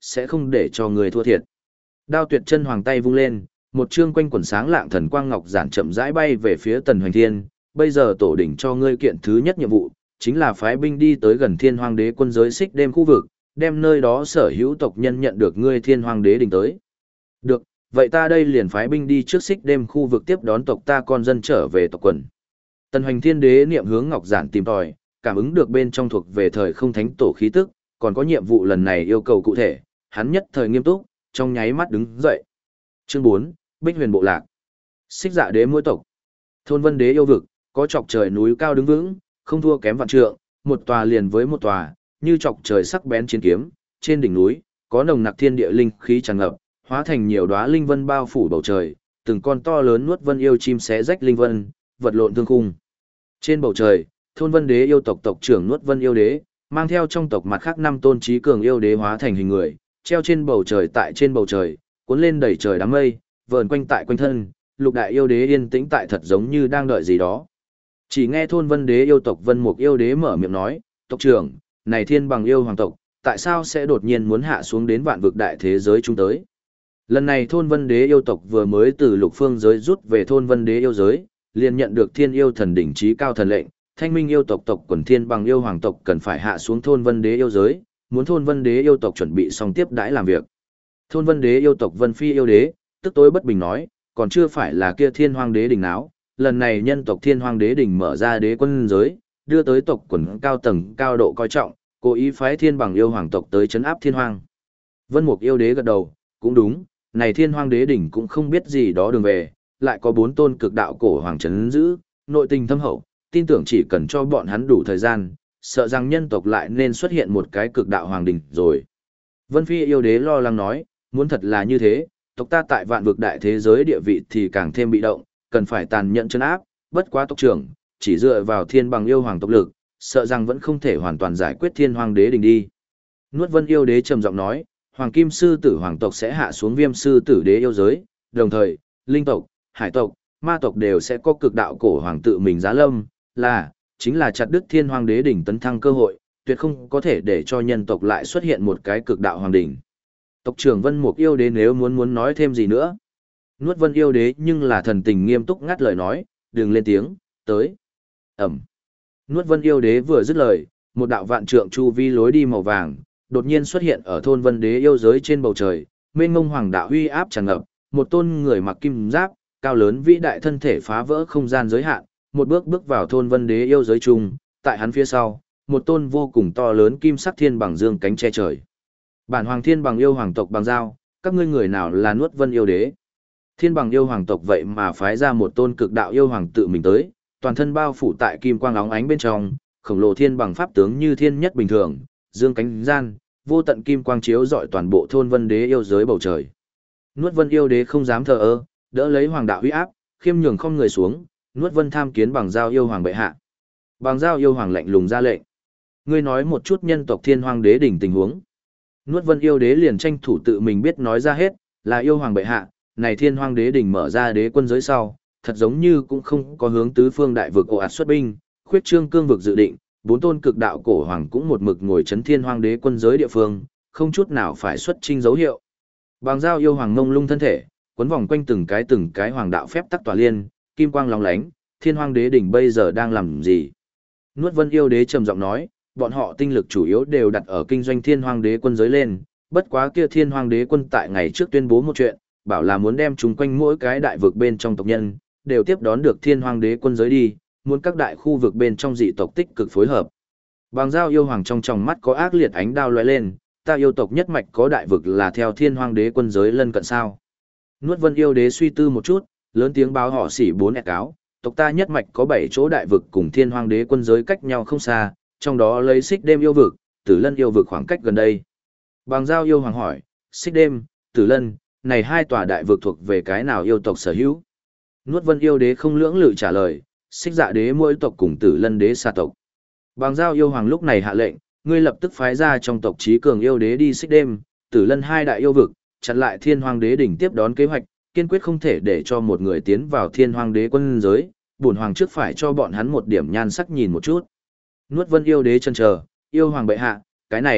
sẽ không để cho người thua thiệt. Đao Tuyệt Chân hoàng tay vung lên, một chương quanh quần sáng lạng thần quang ngọc giản chậm rãi bay về phía Tần Hoành Thiên, bây giờ tổ đỉnh cho ngươi kiện thứ nhất nhiệm vụ, chính là phái binh đi tới gần Thiên Hoang Đế quân giới xích đêm khu vực, đem nơi đó sở hữu tộc nhân nhận được ngươi Thiên Hoang Đế đỉnh tới. Được, vậy ta đây liền phái binh đi trước xích đêm khu vực tiếp đón tộc ta con dân trở về tộc quần. Tần Hoành Thiên Đế niệm hướng ngọc giản tìm tòi, cảm ứng được bên trong thuộc về thời không thánh tổ khí tức, còn có nhiệm vụ lần này yêu cầu cụ thể, hắn nhất thời nghiêm túc, trong nháy mắt đứng dậy. Chương 4, Bích Huyền bộ lạc. Xích Dạ Đế mỗi tộc. Thôn Vân Đế yêu vực, có chọc trời núi cao đứng vững, không thua kém vạn trượng, một tòa liền với một tòa, như chọc trời sắc bén chiến kiếm, trên đỉnh núi có nồng nặc thiên địa linh khí tràn ngập, hóa thành nhiều đóa linh vân bao phủ bầu trời, từng con to lớn nuốt vân yêu chim xé rách linh vân, vật lộn thương khung. Trên bầu trời, Thôn Vân Đế yêu tộc tộc trưởng nuốt vân yêu đế, mang theo trong tộc mặt khác 5 tôn trí cường yêu đế hóa thành hình người, treo trên bầu trời tại trên bầu trời, cuốn lên đầy trời đám mây, vờn quanh tại quanh thân, lục đại yêu đế yên tĩnh tại thật giống như đang đợi gì đó. Chỉ nghe Thôn Vân Đế yêu tộc Vân Mục yêu đế mở miệng nói, tộc trưởng, này thiên bằng yêu hoàng tộc, tại sao sẽ đột nhiên muốn hạ xuống đến vạn vực đại thế giới chúng tới? Lần này Thôn Vân Đế yêu tộc vừa mới từ lục phương giới rút về Thôn Vân Đế yêu giới, liền nhận được thiên yêu thần đỉnh trí cao thần lệnh, thanh minh yêu tộc tộc quần thiên bằng yêu hoàng tộc cần phải hạ xuống Thôn Vân Đế yêu giới, muốn Thôn Vân Đế yêu tộc chuẩn bị xong tiếp đãi làm việc. Thôn Vân Đế yêu tộc Vân Phi yêu đế, tức tối bất bình nói, còn chưa phải là kia Thiên Hoang Đế đỉnh náo, lần này nhân tộc Thiên Hoang Đế đỉnh mở ra đế quân giới, đưa tới tộc quần cao tầng cao độ coi trọng, cố ý phái thiên bằng yêu hoàng tộc tới trấn áp Thiên Hoang. Vân Mục yêu đế gật đầu, cũng đúng, này Thiên Hoang Đế đỉnh cũng không biết gì đó đường về, lại có 4 tôn cực đạo cổ hoàng trấn giữ, nội tình thâm hậu, tin tưởng chỉ cần cho bọn hắn đủ thời gian, sợ rằng nhân tộc lại nên xuất hiện một cái cực đạo hoàng đỉnh rồi. Vân Phi yêu đế lo lắng nói, muốn thật là như thế, tộc ta tại vạn vực đại thế giới địa vị thì càng thêm bị động, cần phải tàn nhẫn trấn áp, bất quá tộc trưởng, chỉ dựa vào thiên bằng yêu hoàng tộc lực, sợ rằng vẫn không thể hoàn toàn giải quyết thiên hoàng đế đình đi. Nuốt Vân yêu đế trầm giọng nói, hoàng kim sư tử hoàng tộc sẽ hạ xuống viêm sư tử đế yêu giới, đồng thời, linh tộc, hải tộc, ma tộc đều sẽ có cực đạo cổ hoàng tự mình giá lâm, chính là chặt đứt thiên hoàng đế đỉnh tấn thăng cơ hội, tuyệt không có thể để cho nhân tộc lại xuất hiện một cái cực đạo hoàng đỉnh. Tộc trưởng Vân Mục yêu đế nếu muốn nói thêm gì nữa. Nuốt Vân yêu đế nhưng là thần tình nghiêm túc ngắt lời nói, đừng lên tiếng, tới. Ẩm. Nuốt Vân yêu đế vừa dứt lời, một đạo vạn trượng chu vi lối đi màu vàng, đột nhiên xuất hiện ở Thôn Vân Đế yêu giới trên bầu trời, mênh mông hoàng đạo uy áp tràn ngập, một tôn người mặc kim giáp, cao lớn vĩ đại thân thể phá vỡ không gian giới hạn, một bước bước vào Thôn Vân Đế yêu giới chung, tại hắn phía sau, một tôn vô cùng to lớn kim sắc thiên bằng dương cánh che trời. Bản hoàng thiên bằng yêu hoàng tộc bằng giao, các ngươi người nào là Nuốt Vân yêu đế? Thiên bằng yêu hoàng tộc vậy mà phái ra một tôn cực đạo yêu hoàng tự mình tới, toàn thân bao phủ tại kim quang óng ánh bên trong, khổng lồ thiên bằng pháp tướng như thiên nhất bình thường, dương cánh gian, vô tận kim quang chiếu rọi toàn bộ Thôn Vân Đế yêu giới bầu trời. Nuốt Vân yêu đế không dám thờ ơ, đỡ lấy hoàng đạo uy áp, khiêm nhường không người xuống, Nuốt Vân tham kiến bằng giao yêu hoàng bệ hạ. Bằng giao yêu hoàng lạnh lùng ra lệnh. Ngươi nói một chút nhân tộc Thiên Hoang Đế đỉnh tình huống. Nuốt Vân yêu đế liền tranh thủ tự mình biết nói ra hết, là yêu hoàng bệ hạ, này Thiên Hoang Đế đỉnh mở ra đế quân giới sau, thật giống như cũng không có hướng tứ phương đại vực ồ ạt xuất binh, khuyết trương cương vực dự định, 4 tôn cực đạo cổ hoàng cũng một mực ngồi chấn Thiên Hoang Đế quân giới địa phương, không chút nào phải xuất chinh dấu hiệu. Bằng giao yêu hoàng ngông lung thân thể, quấn vòng quanh từng cái hoàng đạo phép tắc tỏa liên, kim quang lóng lánh, Thiên Hoang Đế đỉnh bây giờ đang làm gì? Nuốt Vân yêu đế trầm giọng nói, bọn họ tinh lực chủ yếu đều đặt ở kinh doanh Thiên Hoang Đế quân giới lên, bất quá kia Thiên Hoang Đế quân tại ngày trước tuyên bố một chuyện, bảo là muốn đem chúng quanh mỗi cái đại vực bên trong tộc nhân, đều tiếp đón được Thiên Hoang Đế quân giới đi, muốn các đại khu vực bên trong dị tộc tích cực phối hợp. Bằng giao yêu hoàng trong tròng mắt có ác liệt ánh đao lóe lên, ta yêu tộc nhất mạch có đại vực là theo Thiên Hoang Đế quân giới lân cận sao? Nuốt Vân yêu đế suy tư một chút, lớn tiếng báo họ xỉ 4 cáo, tộc ta nhất mạch có 7 chỗ đại vực cùng Thiên Hoang Đế quân giới cách nhau không xa, trong đó lấy Xích Đêm yêu vực, Tử Lân yêu vực khoảng cách gần đây. Bằng giao yêu hoàng hỏi, Xích Đêm, Tử Lân, này hai tòa đại vực thuộc về cái nào yêu tộc sở hữu? Nuốt Vân yêu đế không lưỡng lự trả lời, Xích Dạ đế mỗi tộc cùng Tử Lân đế xa tộc. Bằng giao yêu hoàng lúc này hạ lệnh, ngươi lập tức phái ra trong tộc trí cường yêu đế đi Xích Đêm, Tử Lân hai đại yêu vực, chặn lại Thiên Hoang Đế đỉnh tiếp đón kế hoạch, kiên quyết không thể để cho một người tiến vào Thiên Hoang Đế quân giới, bổn hoàng trước phải cho bọn hắn một điểm nhan sắc nhìn một chút. Nuốt Vân yêu đế chần chờ, yêu hoàng bệ hạ, cái này,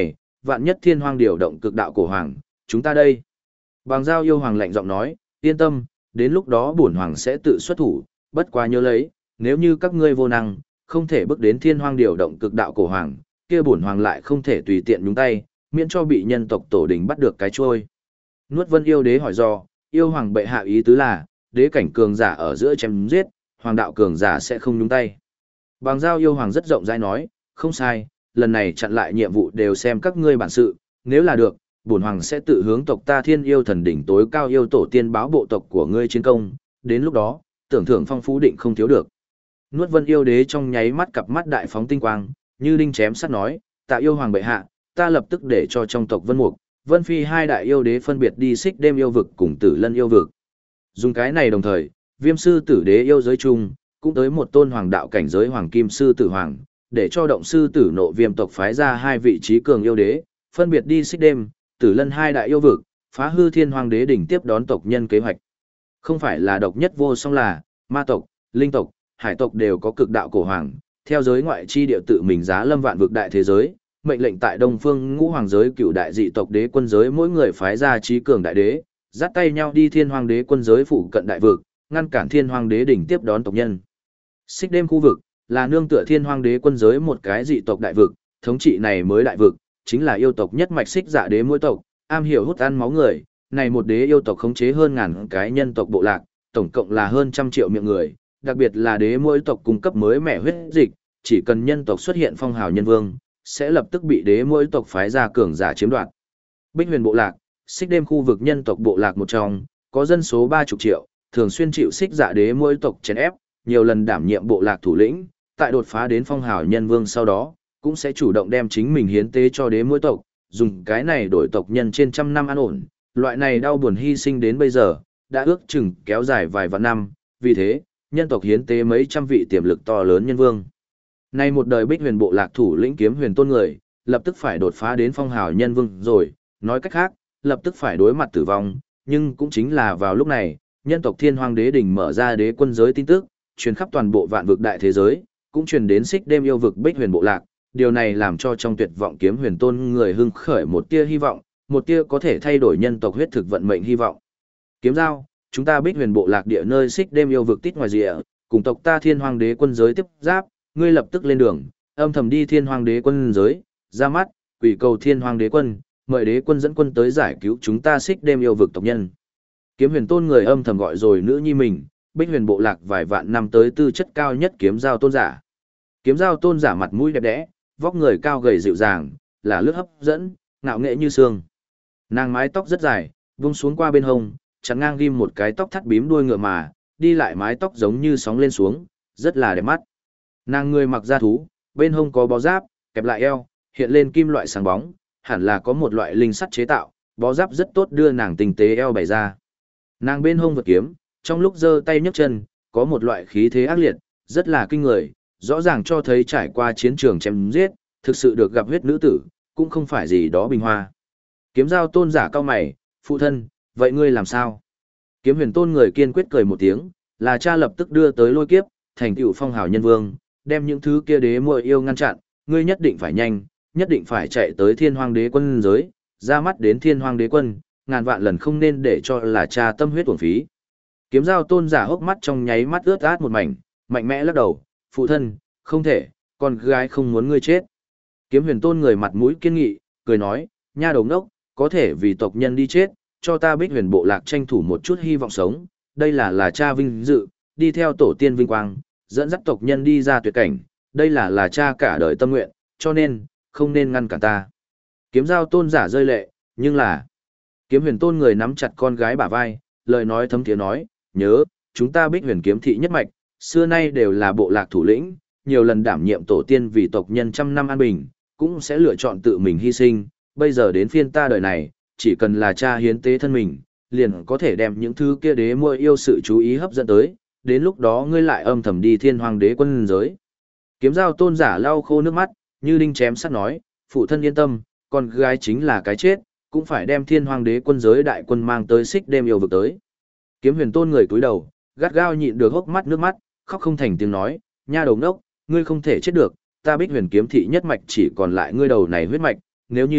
vạn nhất thiên hoang điều động cực đạo cổ hoàng, chúng ta đây. Bằng giao yêu hoàng lạnh giọng nói, yên tâm, đến lúc đó bổn hoàng sẽ tự xuất thủ, bất quá nhớ lấy, nếu như các ngươi vô năng, không thể bước đến thiên hoang điều động cực đạo cổ hoàng, kia bổn hoàng lại không thể tùy tiện nhúng tay, miễn cho bị nhân tộc tổ đình bắt được cái trôi. Nuốt Vân yêu đế hỏi do, yêu hoàng bệ hạ ý tứ là, đế cảnh cường giả ở giữa chém giết, hoàng đạo cường giả sẽ không nhúng tay. Bằng giao yêu hoàng rất rộng rãi nói, không sai, lần này chặn lại nhiệm vụ đều xem các ngươi bản sự, nếu là được, bổn hoàng sẽ tự hướng tộc ta thiên yêu thần đỉnh tối cao yêu tổ tiên báo bộ tộc của ngươi chiến công, đến lúc đó, tưởng thưởng phong phú định không thiếu được. Nuốt Vân yêu đế trong nháy mắt cặp mắt đại phóng tinh quang, như đinh chém sắt nói, tạ yêu hoàng bệ hạ, ta lập tức để cho trong tộc Vân Mục, Vân Phi hai đại yêu đế phân biệt đi xích đêm yêu vực cùng Tử Lân yêu vực. Dùng cái này đồng thời, Viêm sư tử đế yêu giới chung, cũng tới một tôn hoàng đạo cảnh giới hoàng kim sư tử hoàng, để cho động sư tử nộ viêm tộc phái ra hai vị trí cường yêu đế, phân biệt đi xích đêm, Tử Lân hai đại yêu vực, phá hư thiên hoàng đế đỉnh tiếp đón tộc nhân kế hoạch. Không phải là độc nhất vô song là, ma tộc, linh tộc, hải tộc đều có cực đạo cổ hoàng, theo giới ngoại chi địa tự mình giá lâm vạn vực đại thế giới, mệnh lệnh tại Đông Phương Ngũ Hoàng giới cựu đại dị tộc đế quân giới mỗi người phái ra trí cường đại đế, dắt tay nhau đi thiên hoàng đế quân giới phụ cận đại vực, ngăn cản thiên hoàng đế đỉnh tiếp đón tộc nhân. Xích đêm khu vực là nương tựa thiên hoàng đế quân giới một cái dị tộc đại vực, thống trị này mới đại vực, chính là yêu tộc nhất mạch xích dạ đế mỗi tộc, am hiểu hút ăn máu người, này một đế yêu tộc khống chế hơn ngàn cái nhân tộc bộ lạc, tổng cộng là hơn 100 triệu miệng người, đặc biệt là đế mỗi tộc cung cấp mới mẻ huyết dịch, chỉ cần nhân tộc xuất hiện phong hào nhân vương, sẽ lập tức bị đế mỗi tộc phái ra cường giả chiếm đoạt. Bích Huyền bộ lạc, xích đêm khu vực nhân tộc bộ lạc một trong, có dân số 30 triệu, thường xuyên chịu xích dạ đế mỗi tộc chèn ép, nhiều lần đảm nhiệm bộ lạc thủ lĩnh, tại đột phá đến phong hào nhân vương sau đó, cũng sẽ chủ động đem chính mình hiến tế cho đế mỗi tộc, dùng cái này đổi tộc nhân trên 100 năm an ổn, loại này đau buồn hy sinh đến bây giờ, đã ước chừng kéo dài vài vạn năm, vì thế, nhân tộc hiến tế mấy trăm vị tiềm lực to lớn nhân vương. Nay một đời Bích Huyền bộ lạc thủ lĩnh kiếm huyền tôn người, lập tức phải đột phá đến phong hào nhân vương rồi, nói cách khác, lập tức phải đối mặt tử vong, nhưng cũng chính là vào lúc này, nhân tộc Thiên Hoang Đế đỉnh mở ra đế quân giới tin tức, truyền khắp toàn bộ vạn vực đại thế giới, cũng truyền đến xích đêm yêu vực Bích Huyền bộ lạc, điều này làm cho trong tuyệt vọng kiếm huyền tôn người hưng khởi một tia hy vọng, một tia có thể thay đổi nhân tộc huyết thực vận mệnh hy vọng. Kiếm Giao, chúng ta Bích Huyền bộ lạc địa nơi xích đêm yêu vực tít ngoài rìa, cùng tộc ta Thiên Hoang Đế quân giới tiếp giáp, ngươi lập tức lên đường, âm thầm đi Thiên Hoang Đế quân giới, ra mắt, quỷ cầu Thiên Hoang Đế quân, mời đế quân dẫn quân tới giải cứu chúng ta xích đêm yêu vực tộc nhân. Kiếm huyền tôn người âm thầm gọi rồi nữ nhi mình, Bích Huyền bộ lạc vài vạn năm tới tư chất cao nhất Kiếm Giao tôn giả. Kiếm Giao tôn giả mặt mũi đẹp đẽ, vóc người cao gầy dịu dàng, là lướt hấp dẫn, ngạo nghệ như sương. Nàng mái tóc rất dài, vung xuống qua bên hông, chắn ngang ghim một cái tóc thắt bím đuôi ngựa mà, đi lại mái tóc giống như sóng lên xuống, rất là đẹp mắt. Nàng người mặc da thú, bên hông có bó giáp, kẹp lại eo, hiện lên kim loại sáng bóng, hẳn là có một loại linh sắt chế tạo, bó giáp rất tốt đưa nàng tinh tế eo bày ra. Nàng bên hông vật kiếm, trong lúc giơ tay nhấc chân, có một loại khí thế ác liệt, rất là kinh người, rõ ràng cho thấy trải qua chiến trường chém giết, thực sự được gặp huyết nữ tử, cũng không phải gì đó bình hoa. Kiếm Giao tôn giả cao mày, phụ thân, vậy ngươi làm sao? Kiếm huyền tôn người kiên quyết cười một tiếng, là cha lập tức đưa tới lôi kiếp, thành tựu phong hào nhân vương, đem những thứ kia đế muội yêu ngăn chặn, ngươi nhất định phải nhanh, nhất định phải chạy tới Thiên Hoang Đế quân giới, ra mắt đến Thiên Hoang Đế quân, ngàn vạn lần không nên để cho là cha tâm huyết uổng phí. Kiếm Giao tôn giả hốc mắt trong nháy mắt ướt át một mảnh, mạnh mẽ lắc đầu, phụ thân, không thể, con gái không muốn ngươi chết. Kiếm huyền tôn người mặt mũi kiên nghị, cười nói, nha đầu ngốc, có thể vì tộc nhân đi chết, cho ta Bích Huyền bộ lạc tranh thủ một chút hy vọng sống, đây là cha vinh dự, đi theo tổ tiên vinh quang, dẫn dắt tộc nhân đi ra tuyệt cảnh, đây là cha cả đời tâm nguyện, cho nên, không nên ngăn cản ta. Kiếm Giao tôn giả rơi lệ, nhưng là... Kiếm huyền tôn người nắm chặt con gái bả vai, lời nói thấm thiế nói, nhớ, chúng ta Bích Huyền kiếm thị nhất mạch, xưa nay đều là bộ lạc thủ lĩnh, nhiều lần đảm nhiệm tổ tiên vì tộc nhân 100 năm an bình, cũng sẽ lựa chọn tự mình hy sinh, bây giờ đến phiên ta đời này, chỉ cần là cha hiến tế thân mình, liền có thể đem những thứ kia đế muội yêu sự chú ý hấp dẫn tới, đến lúc đó ngươi lại âm thầm đi Thiên Hoang Đế quân giới. Kiếm Giao tôn giả lau khô nước mắt, như đinh chém sắt nói, phụ thân yên tâm, con gái chính là cái chết, cũng phải đem Thiên Hoang Đế quân giới đại quân mang tới xích đêm yêu vực tới. Kiếm huyền tôn người cúi đầu, gắt gao nhịn được hốc mắt nước mắt, khóc không thành tiếng nói, nha đầu ngốc, ngươi không thể chết được, ta Bích Huyền kiếm thị nhất mạch chỉ còn lại ngươi đầu này huyết mạch,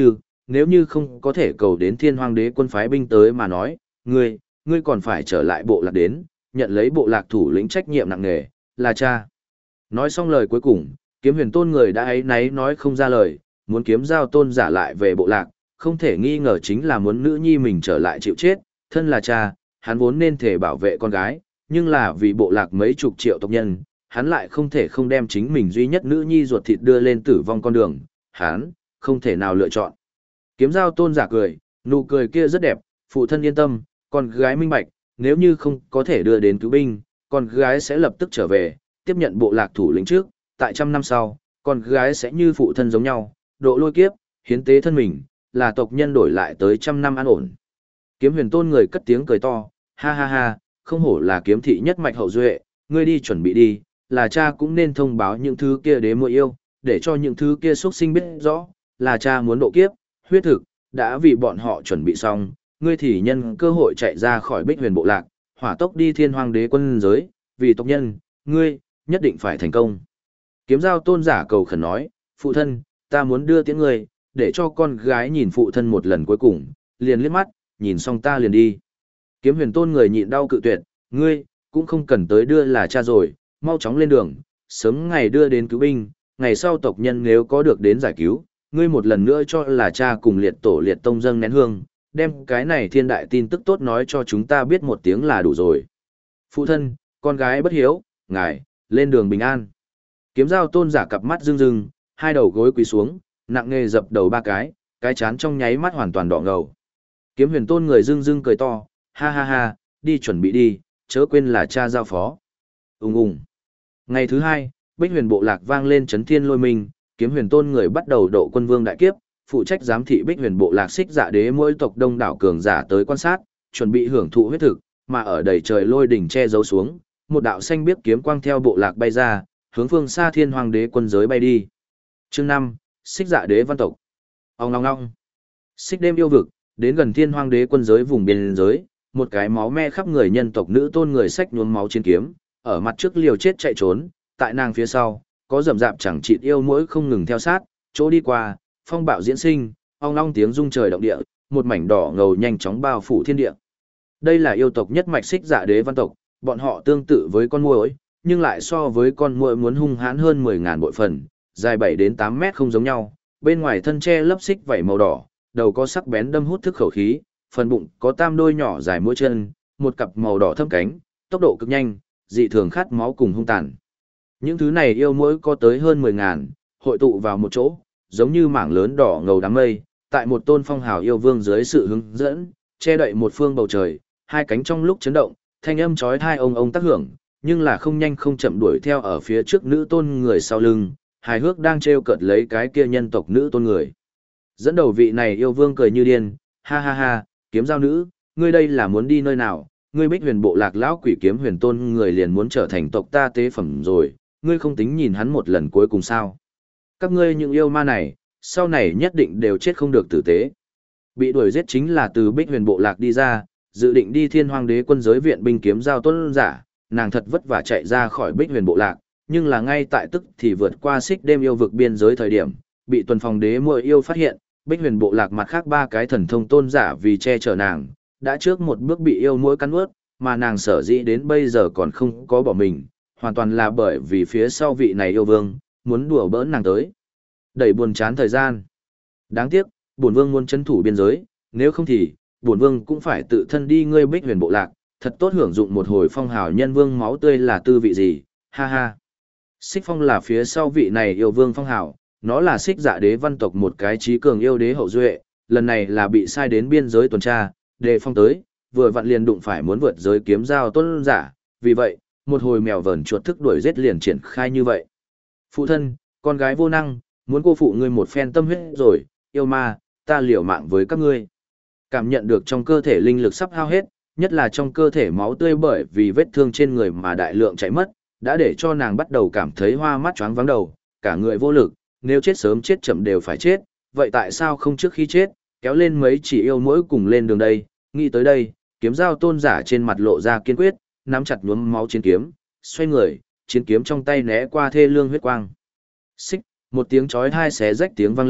nếu như không có thể cầu đến Thiên Hoang Đế quân phái binh tới mà nói, ngươi còn phải trở lại bộ lạc đến, nhận lấy bộ lạc thủ lĩnh trách nhiệm nặng nề, là cha. Nói xong lời cuối cùng, Kiếm Huyền Tôn người đã áy náy nói không ra lời, muốn Kiếm Giao Tôn giả lại về bộ lạc, không thể nghi ngờ chính là muốn nữ nhi mình trở lại chịu chết, thân là cha, hắn vốn nên thể bảo vệ con gái, nhưng là vì bộ lạc mấy chục triệu tộc nhân, hắn lại không thể không đem chính mình duy nhất nữ nhi ruột thịt đưa lên tử vong con đường, hắn không thể nào lựa chọn. Kiếm Giao Tôn giả cười, nụ cười kia rất đẹp, phụ thân yên tâm, con gái minh bạch, nếu như không có thể đưa đến cứu binh, con gái sẽ lập tức trở về, tiếp nhận bộ lạc thủ lĩnh trước, tại 100 năm sau, con gái sẽ như phụ thân giống nhau, độ lôi kiếp, hiến tế thân mình, là tộc nhân đổi lại tới 100 năm an ổn. Kiếm Huyền Tôn người cất tiếng cười to, ha ha ha, không hổ là kiếm thị nhất mạch hậu duệ, ngươi đi chuẩn bị đi, là cha cũng nên thông báo những thứ kia đế muội yêu, để cho những thứ kia xuất sinh biết rõ, là cha muốn độ kiếp, huyết thực, đã vì bọn họ chuẩn bị xong, ngươi thì nhân cơ hội chạy ra khỏi Bích Huyền bộ lạc, hỏa tốc đi Thiên Hoang Đế quân giới, vì tộc nhân, ngươi nhất định phải thành công. Kiếm Giao Tôn giả cầu khẩn nói, phụ thân, ta muốn đưa tiễn ngươi, để cho con gái nhìn phụ thân một lần cuối cùng, liền liếc mắt, nhìn xong ta liền đi. Kiếm Huyền Tôn người nhịn đau cự tuyệt, ngươi cũng không cần tới đưa là cha rồi, mau chóng lên đường, sớm ngày đưa đến cứu binh, ngày sau tộc nhân nếu có được đến giải cứu, ngươi một lần nữa cho là cha cùng liệt tổ liệt tông dâng nén hương, đem cái này thiên đại tin tức tốt nói cho chúng ta biết một tiếng là đủ rồi. Phụ thân, con gái bất hiếu, ngài, lên đường bình an. Kiếm Giao Tôn giả cặp mắt rưng rưng, hai đầu gối quỳ xuống, nặng nề dập đầu ba cái chán trong nháy mắt hoàn toàn đỏ ngầu. Kiếm Huyền Tôn người rưng rưng cười to, ha ha ha, đi chuẩn bị đi, chớ quên là cha giao phó. Ùng ùng. Ngày thứ hai, Bích Huyền bộ lạc vang lên chấn thiên lôi minh, Kiếm Huyền Tôn người bắt đầu độ quân vương đại kiếp, phụ trách giám thị Bích Huyền bộ lạc Xích Dạ đế mỗi tộc đông đảo cường giả tới quan sát, chuẩn bị hưởng thụ huyết thực, mà ở đầy trời lôi đỉnh che giấu xuống, một đạo xanh biếc kiếm quang theo bộ lạc bay ra, hướng phương xa Thiên Hoàng đế quân giới bay đi. Chương 5, Xích Dạ đế văn tộc. Ong ong ong. Xích đêm yêu vực, đến gần Thiên Hoàng đế quân giới vùng biên giới, một cái máu me khắp người nhân tộc nữ tôn người xách nhuốm máu trên kiếm, ở mặt trước liều chết chạy trốn, tại nàng phía sau, có rầm rạp chẳng chịt yêu mỗi không ngừng theo sát, chỗ đi qua, phong bạo diễn sinh, ong ong tiếng rung trời động địa, một mảnh đỏ ngầu nhanh chóng bao phủ thiên địa. Đây là yêu tộc nhất mạch Xích Dạ đế văn tộc, bọn họ tương tự với con muỗi, nhưng lại so với con muỗi muốn hung hãn hơn 10.000 bội phần, dài 7 đến 8 mét không giống nhau, bên ngoài thân che lấp xích vảy màu đỏ, đầu có sắc bén đâm hút thức khẩu khí, phần bụng có tam đôi nhỏ dài mũi chân, một cặp màu đỏ thâm cánh, tốc độ cực nhanh, dị thường khát máu cùng hung tàn. Những thứ này yêu muỗi có tới hơn 10.000, hội tụ vào một chỗ, giống như mảng lớn đỏ ngầu đám mây, tại một tôn phong hào yêu vương dưới sự hướng dẫn, che đậy một phương bầu trời, hai cánh trong lúc chấn động, thanh âm chói tai ông tác hưởng, nhưng là không nhanh không chậm đuổi theo ở phía trước nữ tôn người sau lưng, hài hước đang trêu cợt lấy cái kia nhân tộc nữ tôn người. Dẫn đầu vị này yêu vương cười như điên, ha ha ha, Kiếm Giao nữ, ngươi đây là muốn đi nơi nào? Ngươi Bích Huyền bộ lạc lão quỷ Kiếm Huyền tôn người liền muốn trở thành tộc ta tế phẩm rồi, ngươi không tính nhìn hắn một lần cuối cùng sao? Các ngươi những yêu ma này, sau này nhất định đều chết không được tử tế. Bị đuổi giết chính là từ Bích Huyền bộ lạc đi ra, dự định đi Thiên Hoàng đế quân giới viện binh Kiếm Giao tôn giả, nàng thật vất vả chạy ra khỏi Bích Huyền bộ lạc, nhưng là ngay tại tức thì vượt qua xích đêm yêu vực biên giới thời điểm, bị tuần phòng đế muội yêu phát hiện, Bích Huyền bộ lạc mặt khác ba cái thần thông tôn giả vì che chở nàng, đã trước một bước bị yêu muỗi cắn nuốt, mà nàng sở dĩ đến bây giờ còn không có bỏ mình, hoàn toàn là bởi vì phía sau vị này yêu vương, muốn đùa bỡn nàng tới. Đẩy buồn chán thời gian. Đáng tiếc, bổn vương muốn trấn thủ biên giới, nếu không thì, bổn vương cũng phải tự thân đi ngươi Bích Huyền bộ lạc, thật tốt hưởng dụng một hồi phong hào nhân vương máu tươi là tư vị gì, ha ha. Xích Phong là phía sau vị này yêu vương phong hào, nó là Xích Dạ đế văn tộc một cái trí cường yêu đế hậu duệ, lần này là bị sai đến biên giới tuần tra, đề phong tới, vừa vặn liền đụng phải muốn vượt giới Kiếm Giao tôn giả, vì vậy, một hồi mèo vờn chuột thức đuổi giết liền triển khai như vậy. Phụ thân, con gái vô năng, muốn cô phụ ngươi một phen tâm huyết rồi, yêu ma, ta liều mạng với các ngươi. Cảm nhận được trong cơ thể linh lực sắp hao hết, nhất là trong cơ thể máu tươi bởi vì vết thương trên người mà đại lượng chảy mất, đã để cho nàng bắt đầu cảm thấy hoa mắt choáng váng đầu, cả người vô lực, nếu chết sớm chết chậm đều phải chết, vậy tại sao không trước khi chết, kéo lên mấy chỉ yêu mỗi cùng lên đường đây, nghĩ tới đây, Kiếm Giao tôn giả trên mặt lộ ra kiên quyết, nắm chặt nhuốm máu chiến kiếm, xoay người, chiến kiếm trong tay né qua thê lương huyết quang. Xích, một tiếng chói tai xé rách tiếng vang lên,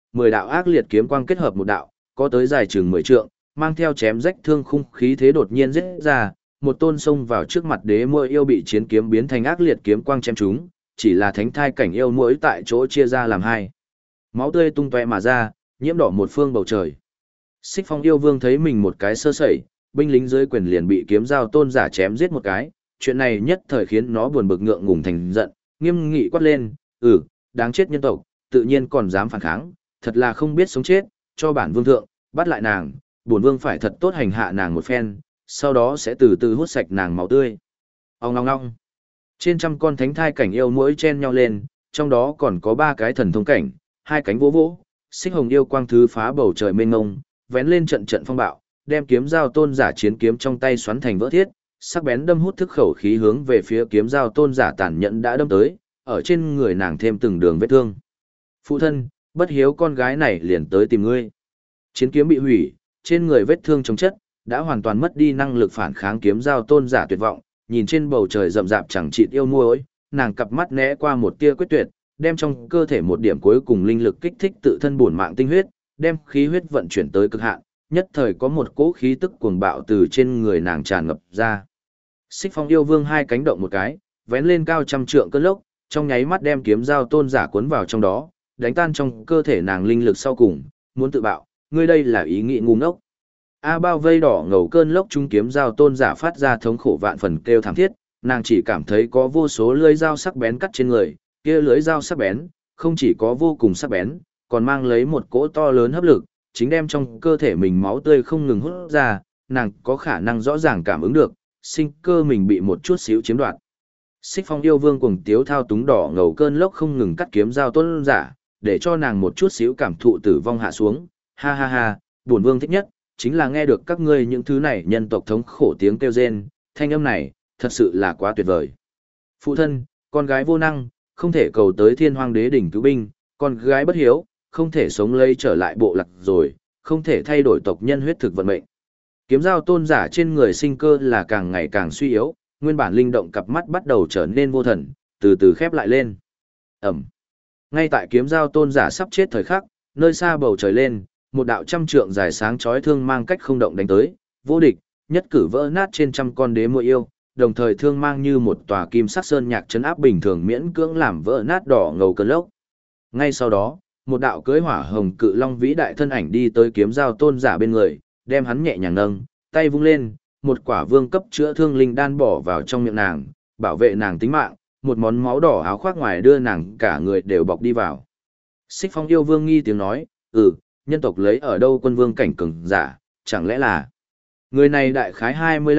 10 đạo ác liệt kiếm quang kết hợp một đạo, có tới dài chừng 10 trượng, mang theo chém rách thương khung khí thế đột nhiên giết ra, một tôn xông vào trước mặt đế muội yêu bị chiến kiếm biến thành ác liệt kiếm quang chém trúng, chỉ là thánh thai cảnh yêu muội tại chỗ chia ra làm hai. Máu tươi tung tóe mà ra, nhiễm đỏ một phương bầu trời. Xích Phong yêu vương thấy mình một cái sơ sẩy, binh lính dưới quyền liền bị kiếm giao tôn giả chém giết một cái, chuyện này nhất thời khiến nó buồn bực ngượng ngùng thành giận, nghiêm nghị quát lên, đáng chết nhân tộc, tự nhiên còn dám phản kháng, thật là không biết sống chết, cho bản vương thượng, bắt lại nàng, bổn vương phải thật tốt hành hạ nàng một phen, sau đó sẽ từ từ hút sạch nàng máu tươi. Ong ong ong. Trên trăm con thánh thai cảnh yêu muỗi chen nhau lên, trong đó còn có 3 cái thần thông cảnh, 2 cánh vỗ vỗ, xích hồng yêu quang thứ phá bầu trời mênh mông, vén lên trận trận phong bạo, đem kiếm giao tôn giả chiến kiếm trong tay xoắn thành vỡ thiết, sắc bén đâm hút thức khẩu khí hướng về phía kiếm giao tôn giả tàn nhẫn đã đâm tới, ở trên người nàng thêm từng đường vết thương. Phụ thân, bất hiếu con gái này liền tới tìm ngươi. Chiến kiếm bị hủy, trên người vết thương chống chất, đã hoàn toàn mất đi năng lực phản kháng kiếm giao tôn giả tuyệt vọng, nhìn trên bầu trời rậm rạp chẳng chịt yêu muội, nàng cặp mắt né qua một tia quyết tuyệt, đem trong cơ thể một điểm cuối cùng linh lực kích thích tự thân bổn mạng tinh huyết, đem khí huyết vận chuyển tới cực hạn, nhất thời có một cỗ khí tức cuồng bạo từ trên người nàng tràn ngập ra. Xích Phong yêu vương 2 cánh động một cái, vén lên cao trăm trượng cơn lốc, trong nháy mắt đem kiếm giao tôn giả cuốn vào trong đó, đánh tan trong cơ thể nàng linh lực sau cùng, muốn tự bạo, ngươi đây là ý nghĩ ngu ngốc. A bao vây đỏ ngầu cơn lốc trung kiếm giao tôn giả phát ra thống khổ vạn phần kêu thảm thiết, nàng chỉ cảm thấy có vô số lưỡi dao sắc bén cắt trên người, kia lưỡi dao sắc bén, không chỉ có vô cùng sắc bén, còn mang lấy một cỗ to lớn hấp lực, chính đem trong cơ thể mình máu tươi không ngừng hút ra, nàng có khả năng rõ ràng cảm ứng được, sinh cơ mình bị một chút xíu chiếm đoạt. Xích Phong yêu vương cuồng tiếu thao túng đỏ ngầu cơn lốc không ngừng cắt kiếm giao tôn giả, để cho nàng một chút xíu cảm thụ tử vong hạ xuống. Ha ha ha, bổn vương thích nhất chính là nghe được các ngươi những thứ này nhân tộc thống khổ tiếng kêu rên, thanh âm này thật sự là quá tuyệt vời. Phụ thân, con gái vô năng, không thể cầu tới Thiên Hoang Đế đỉnh cứu binh, con gái bất hiếu, không thể sống lấy trở lại bộ lạc rồi, không thể thay đổi tộc nhân huyết thực vận mệnh. Kiếm giao tôn giả trên người sinh cơ là càng ngày càng suy yếu, nguyên bản linh động cặp mắt bắt đầu trở nên vô thần, từ từ khép lại lên. Ẩm. Ngay tại kiếm giao tôn giả sắp chết thời khắc, nơi xa bầu trời lên, một đạo trăm trượng dài sáng chói thương mang cách không động đánh tới, vô địch, nhất cử vỡ nát trên trăm con đế muội yêu, đồng thời thương mang như một tòa kim sắc sơn nhạc trấn áp bình thường miễn cưỡng làm vỡ nát đỏ ngầu cơn lốc. Ngay sau đó, một đạo cưỡi hỏa hồng cự long vĩ đại thân ảnh đi tới kiếm giao tôn giả bên người, đem hắn nhẹ nhàng nâng, tay vung lên, một quả vương cấp chữa thương linh đan bỏ vào trong miệng nàng, bảo vệ nàng tính mạng, một món máu đỏ áo khoác ngoài đưa nàng cả người đều bọc đi vào. Xích Phong yêu vương nghi tiếng nói, nhân tộc lấy ở đâu quân vương cảnh cường giả, chẳng lẽ là... Người này đại khái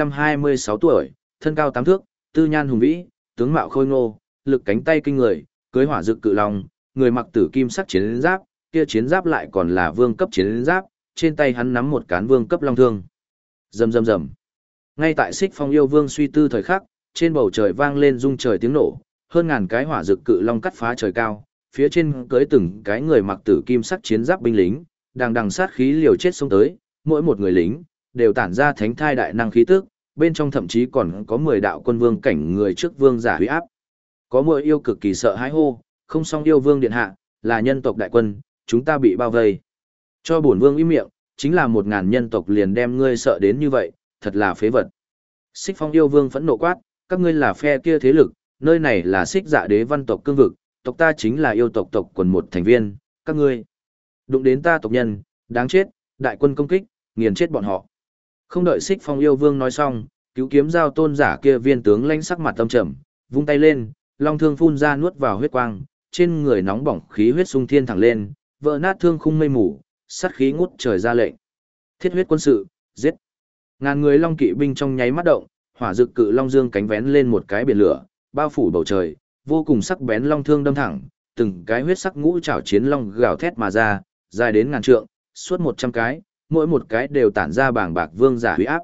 25-26 tuổi, thân cao 8 thước, tư nhan hùng vĩ, tướng mạo khôi ngô, lực cánh tay kinh người, cưới hỏa dực cự long, người mặc tử kim sắc chiến giáp, kia chiến giáp lại còn là vương cấp chiến giáp, trên tay hắn nắm một cán vương cấp long thương. Rầm rầm rầm. Ngay tại Xích Phong yêu vương suy tư thời khắc, trên bầu trời vang lên rung trời tiếng nổ, hơn ngàn cái hỏa dực cự long cắt phá trời cao, phía trên cưỡi từng cái người mặc tử kim sắc chiến giáp binh lính, đang đằng sát khí liều chết xông tới, mỗi một người lính đều tản ra thánh thai đại năng khí tức, bên trong thậm chí còn có 10 đạo quân vương cảnh người trước vương giả huy áp. Có muội yêu cực kỳ sợ hãi hô, không xong yêu vương điện hạ, là nhân tộc đại quân, chúng ta bị bao vây. Cho bổn vương im miệng, chính là 1000 nhân tộc liền đem ngươi sợ đến như vậy, thật là phế vật. Xích Phong yêu vương phẫn nộ quát, các ngươi là phe kia thế lực, nơi này là Xích Dạ Đế văn tộc cương vực, tộc ta chính là yêu tộc tộc quần một thành viên, các ngươi đụng đến ta tộc nhân, đáng chết, đại quân công kích, nghiền chết bọn họ. Không đợi Xích Phong yêu vương nói xong, cứu kiếm giao tôn giả kia viên tướng lãnh sắc mặt tâm trầm, vung tay lên, long thương phun ra nuốt vào huyết quang, trên người nóng bỏng khí huyết sung thiên thẳng lên, vỡ nát thương khung mây mù, sát khí ngút trời ra lệnh. Thiết huyết quân sự, giết. Ngàn người long kỵ binh trong nháy mắt động, hỏa dực cự long dương cánh vén lên một cái biển lửa, bao phủ bầu trời, vô cùng sắc bén long thương đâm thẳng, từng cái huyết sắc ngũ trảo chiến long gào thét mà ra, dài đến ngàn trượng, suốt 100 cái, mỗi một cái đều tản ra bàng bạc vương giả huy áp.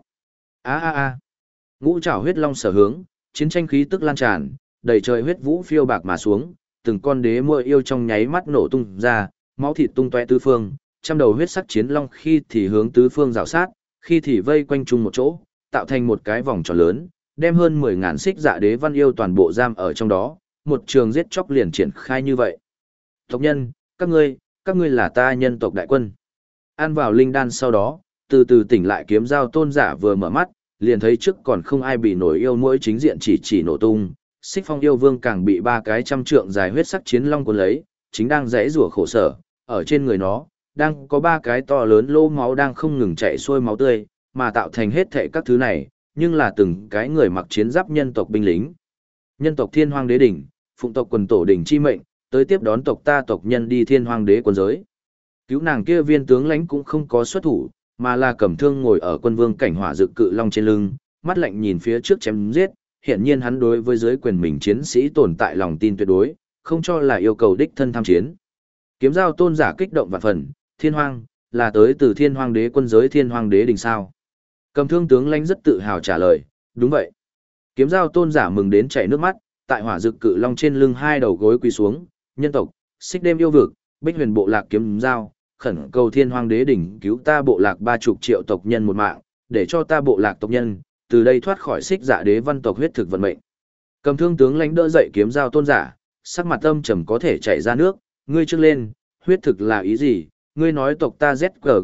Ngũ trảo huyết long sở hướng, chiến tranh khí tức lan tràn, đầy trời huyết vũ phiêu bạc mà xuống, từng con đế muội yêu trong nháy mắt nổ tung ra, máu thịt tung tóe tứ phương, trăm đầu huyết sắc chiến long khi thì hướng tứ phương rào sát, khi thì vây quanh chung một chỗ, tạo thành một cái vòng tròn lớn, đem hơn 10.000 Xích Dạ Đế văn yêu toàn bộ giam ở trong đó, một trường giết chóc liền triển khai như vậy. Tộc nhân, các ngươi, các ngươi là ta nhân tộc đại quân. Ăn vào linh đan sau đó, từ từ tỉnh lại kiếm giao tôn giả vừa mở mắt, liền thấy trước còn không ai bị nổi yêu mũi chính diện chỉ nổ tung. Xích Phong yêu vương càng bị ba cái trăm trượng dài huyết sắc chiến long cuốn lấy, chính đang rẽ rủa khổ sở, ở trên người nó, đang có ba cái to lớn lỗ máu đang không ngừng chảy xuôi máu tươi, mà tạo thành hết thảy các thứ này, nhưng là từng cái người mặc chiến giáp nhân tộc binh lính. Nhân tộc Thiên Hoang Đế đỉnh, phụng tộc quần tổ đỉnh chi mệnh, tới tiếp đón tộc ta tộc nhân đi Thiên Hoang Đế quân giới. Cứu nàng kia viên tướng lãnh cũng không có xuất thủ, mà là cầm thương ngồi ở quân vương cảnh hỏa dực cự long trên lưng, mắt lạnh nhìn phía trước chém giết, hiển nhiên hắn đối với giới quyền mình chiến sĩ tồn tại lòng tin tuyệt đối, không cho là yêu cầu đích thân tham chiến. Kiếm giao tôn giả kích động vạn phần, Thiên Hoang, là tới từ Thiên Hoang Đế quân giới Thiên Hoang Đế đỉnh sao? Cầm thương tướng lãnh rất tự hào trả lời, đúng vậy. Kiếm giao tôn giả mừng đến chảy nước mắt, tại hỏa dực cự long trên lưng hai đầu gối quỳ xuống, nhân tộc, xích đêm yêu vực, Bích Huyền bộ lạc kiếm giao, khẩn cầu Thiên Hoang Đế đỉnh cứu ta bộ lạc 30 triệu tộc nhân một mạng, để cho ta bộ lạc tộc nhân từ đây thoát khỏi xích dạ đế văn tộc huyết thực vận mệnh. Cầm thương tướng lãnh đỡ dậy kiếm giao tôn giả, sắc mặt âm trầm có thể chảy ra nước, ngươi trước lên, huyết thực là ý gì? Ngươi nói tộc ta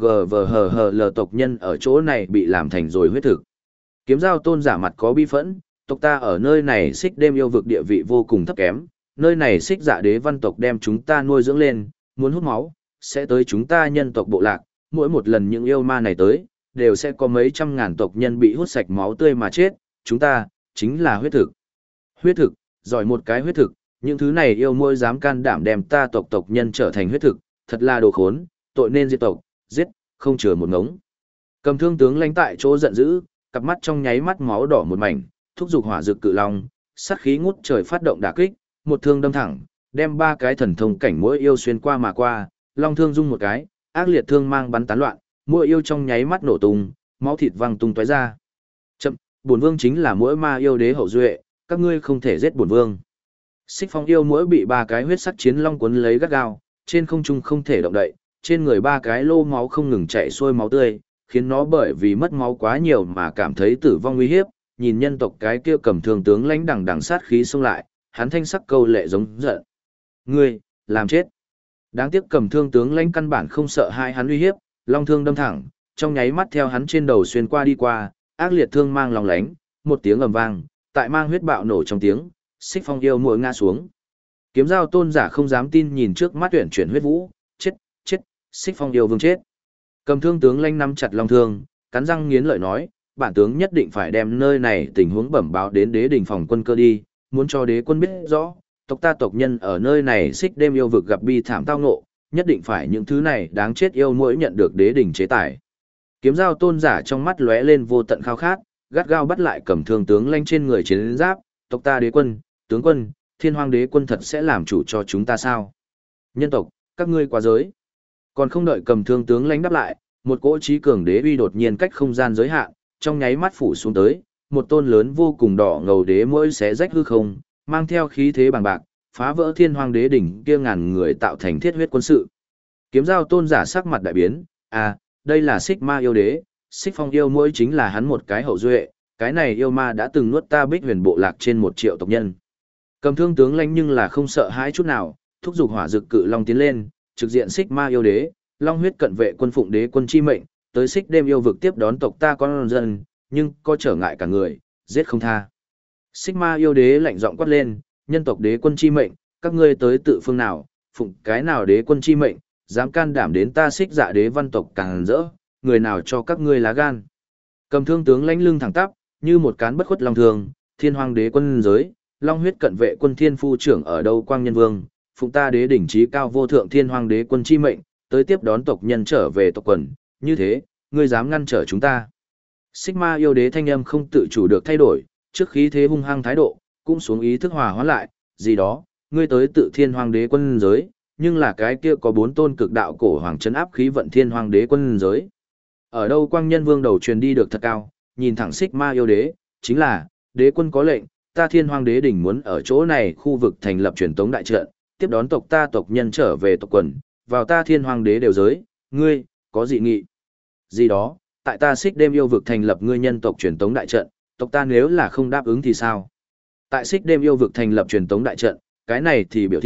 ZGGVHHL tộc nhân ở chỗ này bị làm thành rồi huyết thực. Kiếm giao tôn giả mặt có bi phẫn, tộc ta ở nơi này xích đêm yêu vực địa vị vô cùng thấp kém, nơi này xích dạ đế văn tộc đem chúng ta nuôi dưỡng lên, muốn hút máu, sẽ tới chúng ta nhân tộc bộ lạc, mỗi một lần những yêu ma này tới, đều sẽ có mấy trăm ngàn tộc nhân bị hút sạch máu tươi mà chết, chúng ta, chính là huyết thực. Huyết thực, giỏi một cái huyết thực, những thứ này yêu môi dám can đảm đem ta tộc nhân trở thành huyết thực, thật là đồ khốn, tội nên diệt tộc, giết, không chừa một ngống. Cầm thương tướng lãnh tại chỗ giận dữ, cặp mắt trong nháy mắt máu đỏ một mảnh, thúc giục hỏa dực cự long, sát khí ngút trời phát động đả kích, một thương đâm thẳng, đem ba cái thần thông cảnh mỗi yêu xuyên qua mà qua, long thương dung một cái, ác liệt thương mang bắn tán loạn, mỗi yêu trong nháy mắt nổ tung, máu thịt văng tung tóe ra. Chậm, bổn vương chính là mỗi ma yêu đế hậu duệ, các ngươi không thể giết bổn vương. Xích Phong yêu mỗi bị ba cái huyết sắc chiến long cuốn lấy gắt gao, trên không trung không thể động đậy, trên người ba cái lô máu không ngừng chảy xuôi máu tươi, khiến nó bởi vì mất máu quá nhiều mà cảm thấy tử vong nguy hiếp. Nhìn nhân tộc cái kia cầm thương tướng lãnh đằng đằng sát khí xông lại, hắn thanh sắc câu lệ giống giận. Ngươi, làm chết. Đáng tiếc cầm thương tướng lãnh căn bản không sợ hai hắn uy hiếp, long thương đâm thẳng, trong nháy mắt theo hắn trên đầu xuyên qua đi qua, ác liệt thương mang lòng lánh, một tiếng ầm vang, tại mang huyết bạo nổ trong tiếng, Xích Phong yêu muội ngã xuống. Kiếm giao tôn giả không dám tin nhìn trước mắt tuyển chuyển huyết vũ, chết, Xích Phong yêu vương chết. Cầm thương tướng lãnh nắm chặt long thương, cắn răng nghiến lợi nói, bản tướng nhất định phải đem nơi này tình huống bẩm báo đến đế đình phòng quân cơ đi, muốn cho đế quân biết rõ, tộc ta tộc nhân ở nơi này xích đêm yêu vực gặp bi thảm tao ngộ, nhất định phải những thứ này đáng chết yêu muội nhận được đế đình chế tài. Kiếm giao tôn giả trong mắt lóe lên vô tận khao khát, gắt gao bắt lại cầm thương tướng lãnh trên người chiến giáp, tộc ta đế quân, tướng quân, Thiên Hoang đế quân thật sẽ làm chủ cho chúng ta sao? Nhân tộc, các ngươi quá giới. Còn không đợi cầm thương tướng lãnh đáp lại, một cỗ trí cường đế uy đột nhiên cách không gian giới hạn, trong nháy mắt phủ xuống tới, một tôn lớn vô cùng đỏ ngầu đế mũi xé rách hư không, mang theo khí thế bằng bạc, phá vỡ Thiên Hoang đế đỉnh kia ngàn người tạo thành thiết huyết quân sự. Kiếm giao tôn giả sắc mặt đại biến, đây là Xích Ma yêu đế, Xích Phong yêu mũi chính là hắn một cái hậu duệ, cái này yêu ma đã từng nuốt ta Bích Huyền bộ lạc trên 1 triệu tộc nhân. Cầm thương tướng lãnh nhưng là không sợ hãi chút nào, thúc giục hỏa dực cự long tiến lên, trực diện Xích Ma yêu đế, long huyết cận vệ quân phụng đế quân chi mệnh, tới xích đêm yêu vực tiếp đón tộc ta con dân, nhưng có trở ngại cả người, giết không tha. Xích Ma yêu đế lạnh giọng quát lên, nhân tộc đế quân chi mệnh, các ngươi tới tự phương nào, phụng cái nào đế quân chi mệnh, dám can đảm đến ta xích dạ đế văn tộc càng rỡ, người nào cho các ngươi lá gan. Cầm thương tướng lãnh lưng thẳng tắp, như một cán bất khuất long thường, Thiên Hoang đế quân giới, long huyết cận vệ quân thiên phu trưởng ở đâu quang nhân vương, phụng ta đế đỉnh trí cao vô thượng Thiên Hoang đế quân chi mệnh, tới tiếp đón tộc nhân trở về tộc quần, như thế, ngươi dám ngăn trở chúng ta. Xích Ma yêu đế thanh âm không tự chủ được thay đổi, trước khí thế hung hăng thái độ, cũng xuống ý thức hòa hóa lại, gì đó, ngươi tới tự Thiên Hoang đế quân giới, nhưng là cái kia có 4 tôn cực đạo cổ hoàng trấn áp khí vận Thiên Hoang đế quân giới. Ở đâu quang nhân vương đầu truyền đi được thật cao, nhìn thẳng Xích Ma yêu đế, chính là, đế quân có lệnh, ta Thiên Hoang đế đỉnh muốn ở chỗ này khu vực thành lập truyền tống đại trận, tiếp đón tộc ta tộc nhân trở về tộc quần, vào ta Thiên Hoang đế đều giới, ngươi, có dị nghị. Gì đó, tại ta xích đêm yêu vực thành lập ngươi nhân tộc truyền tống đại trận, tộc ta nếu là không đáp ứng thì sao? Tại xích đêm yêu vực thành lập truyền tống đại trận, cái này thì biểu thị,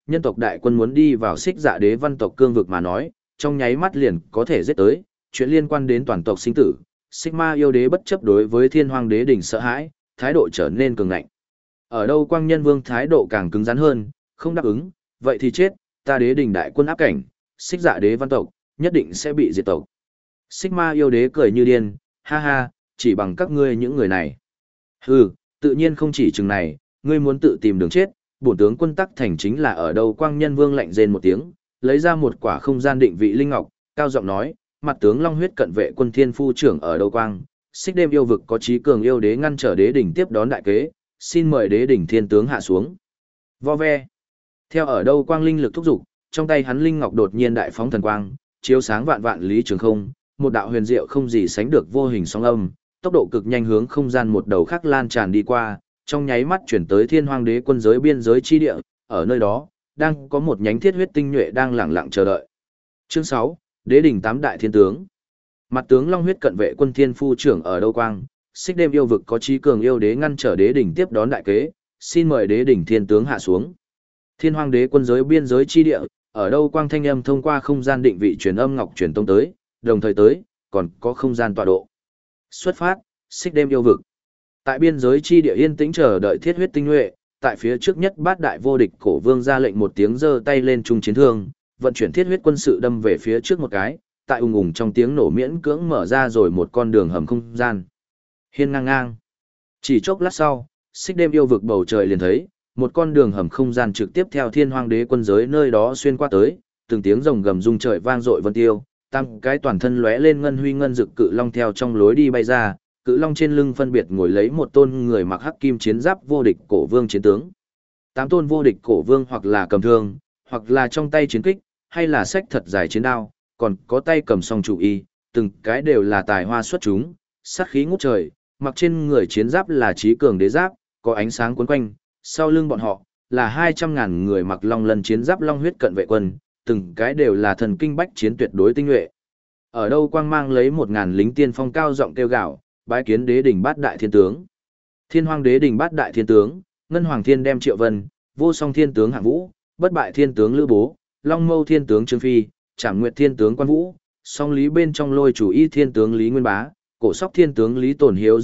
nhân tộc đại quân muốn đi vào Xích Dạ Đế văn tộc cương vực mà nói, trong nháy mắt liền có thể giết tới, chuyện liên quan đến toàn tộc sinh tử. Sigma yêu đế bất chấp đối với Thiên Hoang Đế đỉnh sợ hãi, thái độ trở nên cường ngạnh. Ở đâu Quang Nhân Vương thái độ càng cứng rắn hơn, không đáp ứng, vậy thì chết, ta đế đỉnh đại quân áp cảnh, Xích Dạ Đế văn tộc nhất định sẽ bị diệt tộc. Sigma yêu đế cười như điên, ha ha, chỉ bằng các ngươi những người này. Hừ, tự nhiên không chỉ chừng này, ngươi muốn tự tìm đường chết, bổn tướng quân tắc thành chính là ở đâu. Quang Nhân Vương lạnh rên một tiếng, lấy ra một quả không gian định vị linh ngọc, cao giọng nói, mặt tướng Long huyết cận vệ quân thiên phu trưởng ở đâu Quang, Xích đêm yêu vực có chí cường yêu đế ngăn trở đế đỉnh tiếp đón đại kế, xin mời đế đỉnh thiên tướng hạ xuống. Vo ve. Theo ở đâu Quang linh lực thúc giục, trong tay hắn linh ngọc đột nhiên đại phóng thần quang, chiếu sáng vạn vạn lý trường không, một đạo huyền diệu không gì sánh được vô hình sóng âm, tốc độ cực nhanh hướng không gian một đầu khác lan tràn đi qua, trong nháy mắt chuyển tới Thiên Hoang Đế quân giới biên giới chi địa, ở nơi đó đang có một nhánh thiết huyết tinh nhuệ đang lẳng lặng chờ đợi. Chương 6, Đế đỉnh tám đại thiên tướng. Mặt tướng Long huyết cận vệ quân thiên phu trưởng ở đâu Quang, Xích đêm yêu vực có chí cường yêu đế ngăn trở đế đỉnh tiếp đón đại kế, xin mời đế đỉnh thiên tướng hạ xuống. Thiên Hoang Đế quân giới biên giới chi địa, ở đâu Quang thanh âm thông qua không gian định vị truyền âm ngọc truyền tông tới, đồng thời tới, còn có không gian tọa độ. Xuất phát, Xích đêm yêu vực. Tại biên giới chi địa yên tĩnh chờ đợi thiết huyết tinh nhuệ, tại phía trước nhất bát đại vô địch cổ vương ra lệnh một tiếng giơ tay lên trung chiến thương, vận chuyển thiết huyết quân sự đâm về phía trước một cái, tại ùng ùng trong tiếng nổ miễn cưỡng mở ra rồi một con đường hầm không gian. Hiên ngang ngang. Chỉ chốc lát sau, Xích đêm yêu vực bầu trời liền thấy, một con đường hầm không gian trực tiếp theo Thiên Hoang Đế quân giới nơi đó xuyên qua tới, từng tiếng rồng gầm rung trời vang dội vân tiêu, tam cái toàn thân lóe lên ngân huy ngân dực cự long theo trong lối đi bay ra, cự long trên lưng phân biệt ngồi lấy một tôn người mặc hắc kim chiến giáp vô địch cổ vương chiến tướng. Tám tôn vô địch cổ vương hoặc là cầm thương, hoặc là trong tay chiến kích, hay là xách thật dài chiến đao, còn có tay cầm song chủ y, từng cái đều là tài hoa xuất chúng, sát khí ngút trời, mặc trên người chiến giáp là chí cường đế giáp, có ánh sáng quấn quanh, sau lưng bọn họ là 200.000 người mặc long lân chiến giáp long huyết cận vệ quân, từng cái đều là thần kinh bách chiến tuyệt đối tinh nhuệ. Ở đâu Quang mang lấy 1.000 lính tiên phong cao giọng kêu gào, bái kiến đế đỉnh bát đại thiên tướng. Thiên Hoang Đế đỉnh bát đại thiên tướng, Ngân Hoàng Thiên đem Triệu Vân, Vô Song Thiên tướng Hạng Vũ, Bất bại Thiên tướng Lữ Bố, Long Mâu Thiên tướng Trương Phi, Trảm Nguyệt Thiên tướng Quan Vũ, Song Lý bên trong Lôi chủ y Thiên tướng Lý Nguyên Bá, Cổ Sóc Thiên tướng Lý Tổn Hiếu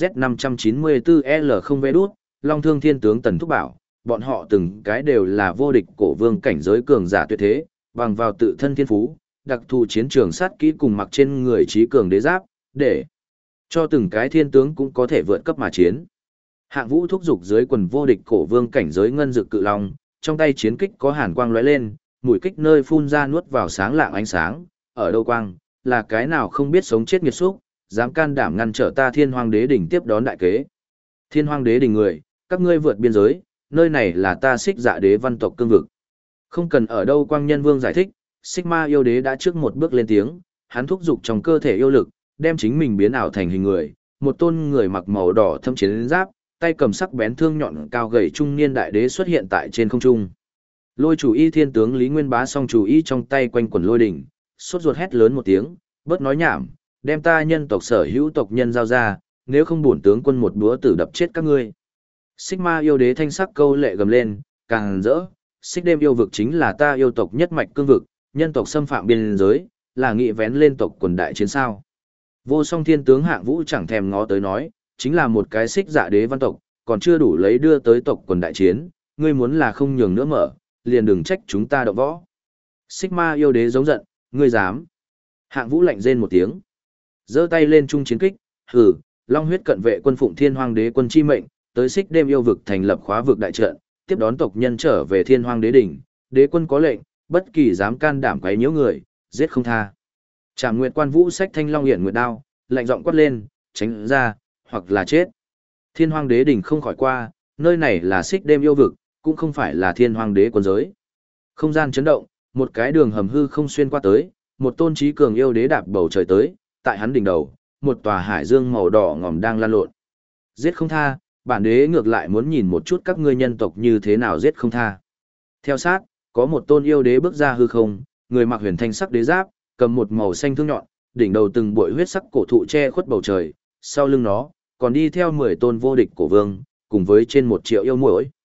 Z594L0V đút, Long Thương Thiên tướng Tần Thúc Bảo, bọn họ từng cái đều là vô địch cổ vương cảnh giới cường giả tuyệt thế, bằng vào tự thân thiên phú, đặc thù chiến trường sát kỹ cùng mặc trên người trí cường đế giáp, để cho từng cái thiên tướng cũng có thể vượt cấp mà chiến. Hạng Vũ thúc giục dưới quần vô địch cổ vương cảnh giới ngân dực cự long, trong tay chiến kích có hàn quang lóe lên, mũi kích nơi phun ra nuốt vào sáng lạng ánh sáng, ở đâu Quang, là cái nào không biết sống chết nghiệt xúc, dám can đảm ngăn trở ta Thiên Hoang Đế đỉnh tiếp đón đại kế. Thiên Hoang Đế đỉnh người, các ngươi vượt biên giới, nơi này là ta Xích Dạ Đế văn tộc cương vực. Không cần ở đâu Quang Nhân Vương giải thích, Sigma yêu đế đã trước một bước lên tiếng, hắn thúc giục trong cơ thể yêu lực, đem chính mình biến ảo thành hình người, một tôn người mặc màu đỏ thâm chiến giáp, tay cầm sắc bén thương nhọn cao gầy trung niên đại đế xuất hiện tại trên không trung. Lôi chủ y Thiên tướng Lý Nguyên Bá song chủ y trong tay quanh quần lôi đỉnh, sốt ruột hét lớn một tiếng, bớt nói nhảm, đem ta nhân tộc sở hữu tộc nhân giao ra, nếu không bổn tướng quân một búa tử đập chết các ngươi. Sigma yêu đế thanh sắc câu lệ gầm lên, càng rỡ, Xích đêm yêu vực chính là ta yêu tộc nhất mạch cương vực, nhân tộc xâm phạm biên giới, là nghị vén lên tộc quần đại chiến sao. Vô Song Thiên tướng Hạng Vũ chẳng thèm ngó tới nói, chính là một cái Xích Dạ Đế văn tộc, còn chưa đủ lấy đưa tới tộc quần đại chiến, ngươi muốn là không nhường nữa mở, liền đừng trách chúng ta động võ. Sigma yêu đế giống giận, ngươi dám. Hạng Vũ lạnh rên một tiếng, giơ tay lên trung chiến kích, hừ, Long huyết cận vệ quân phụng Thiên Hoang Đế quân chi mệnh, tới Xích đêm yêu vực thành lập khóa vực đại trận, tiếp đón tộc nhân trở về Thiên Hoang Đế đỉnh, đế quân có lệnh, bất kỳ dám can đảm quấy nhiễu người, giết không tha. Trảm Nguyệt Quan Vũ xách thanh long hiển nguyệt đao, lạnh giọng quát lên, tránh ra, hoặc là chết. Thiên Hoang Đế đỉnh không khỏi qua, nơi này là Xích đêm yêu vực, cũng không phải là Thiên Hoang Đế quân giới. Không gian chấn động, một cái đường hầm hư không xuyên qua tới, một tôn trí cường yêu đế đạp bầu trời tới, tại hắn đỉnh đầu, một tòa hải dương màu đỏ ngòm đang lan lộn. Giết không tha, bản đế ngược lại muốn nhìn một chút các ngươi nhân tộc như thế nào giết không tha. Theo sát, có một tôn yêu đế bước ra hư không, người mặc huyền thanh sắc đế giáp, cầm một màu xanh thương nhọn, đỉnh đầu từng bụi huyết sắc cổ thụ che khuất bầu trời, sau lưng nó còn đi theo 10 tôn vô địch cổ vương, cùng với trên 1 triệu yêu muội.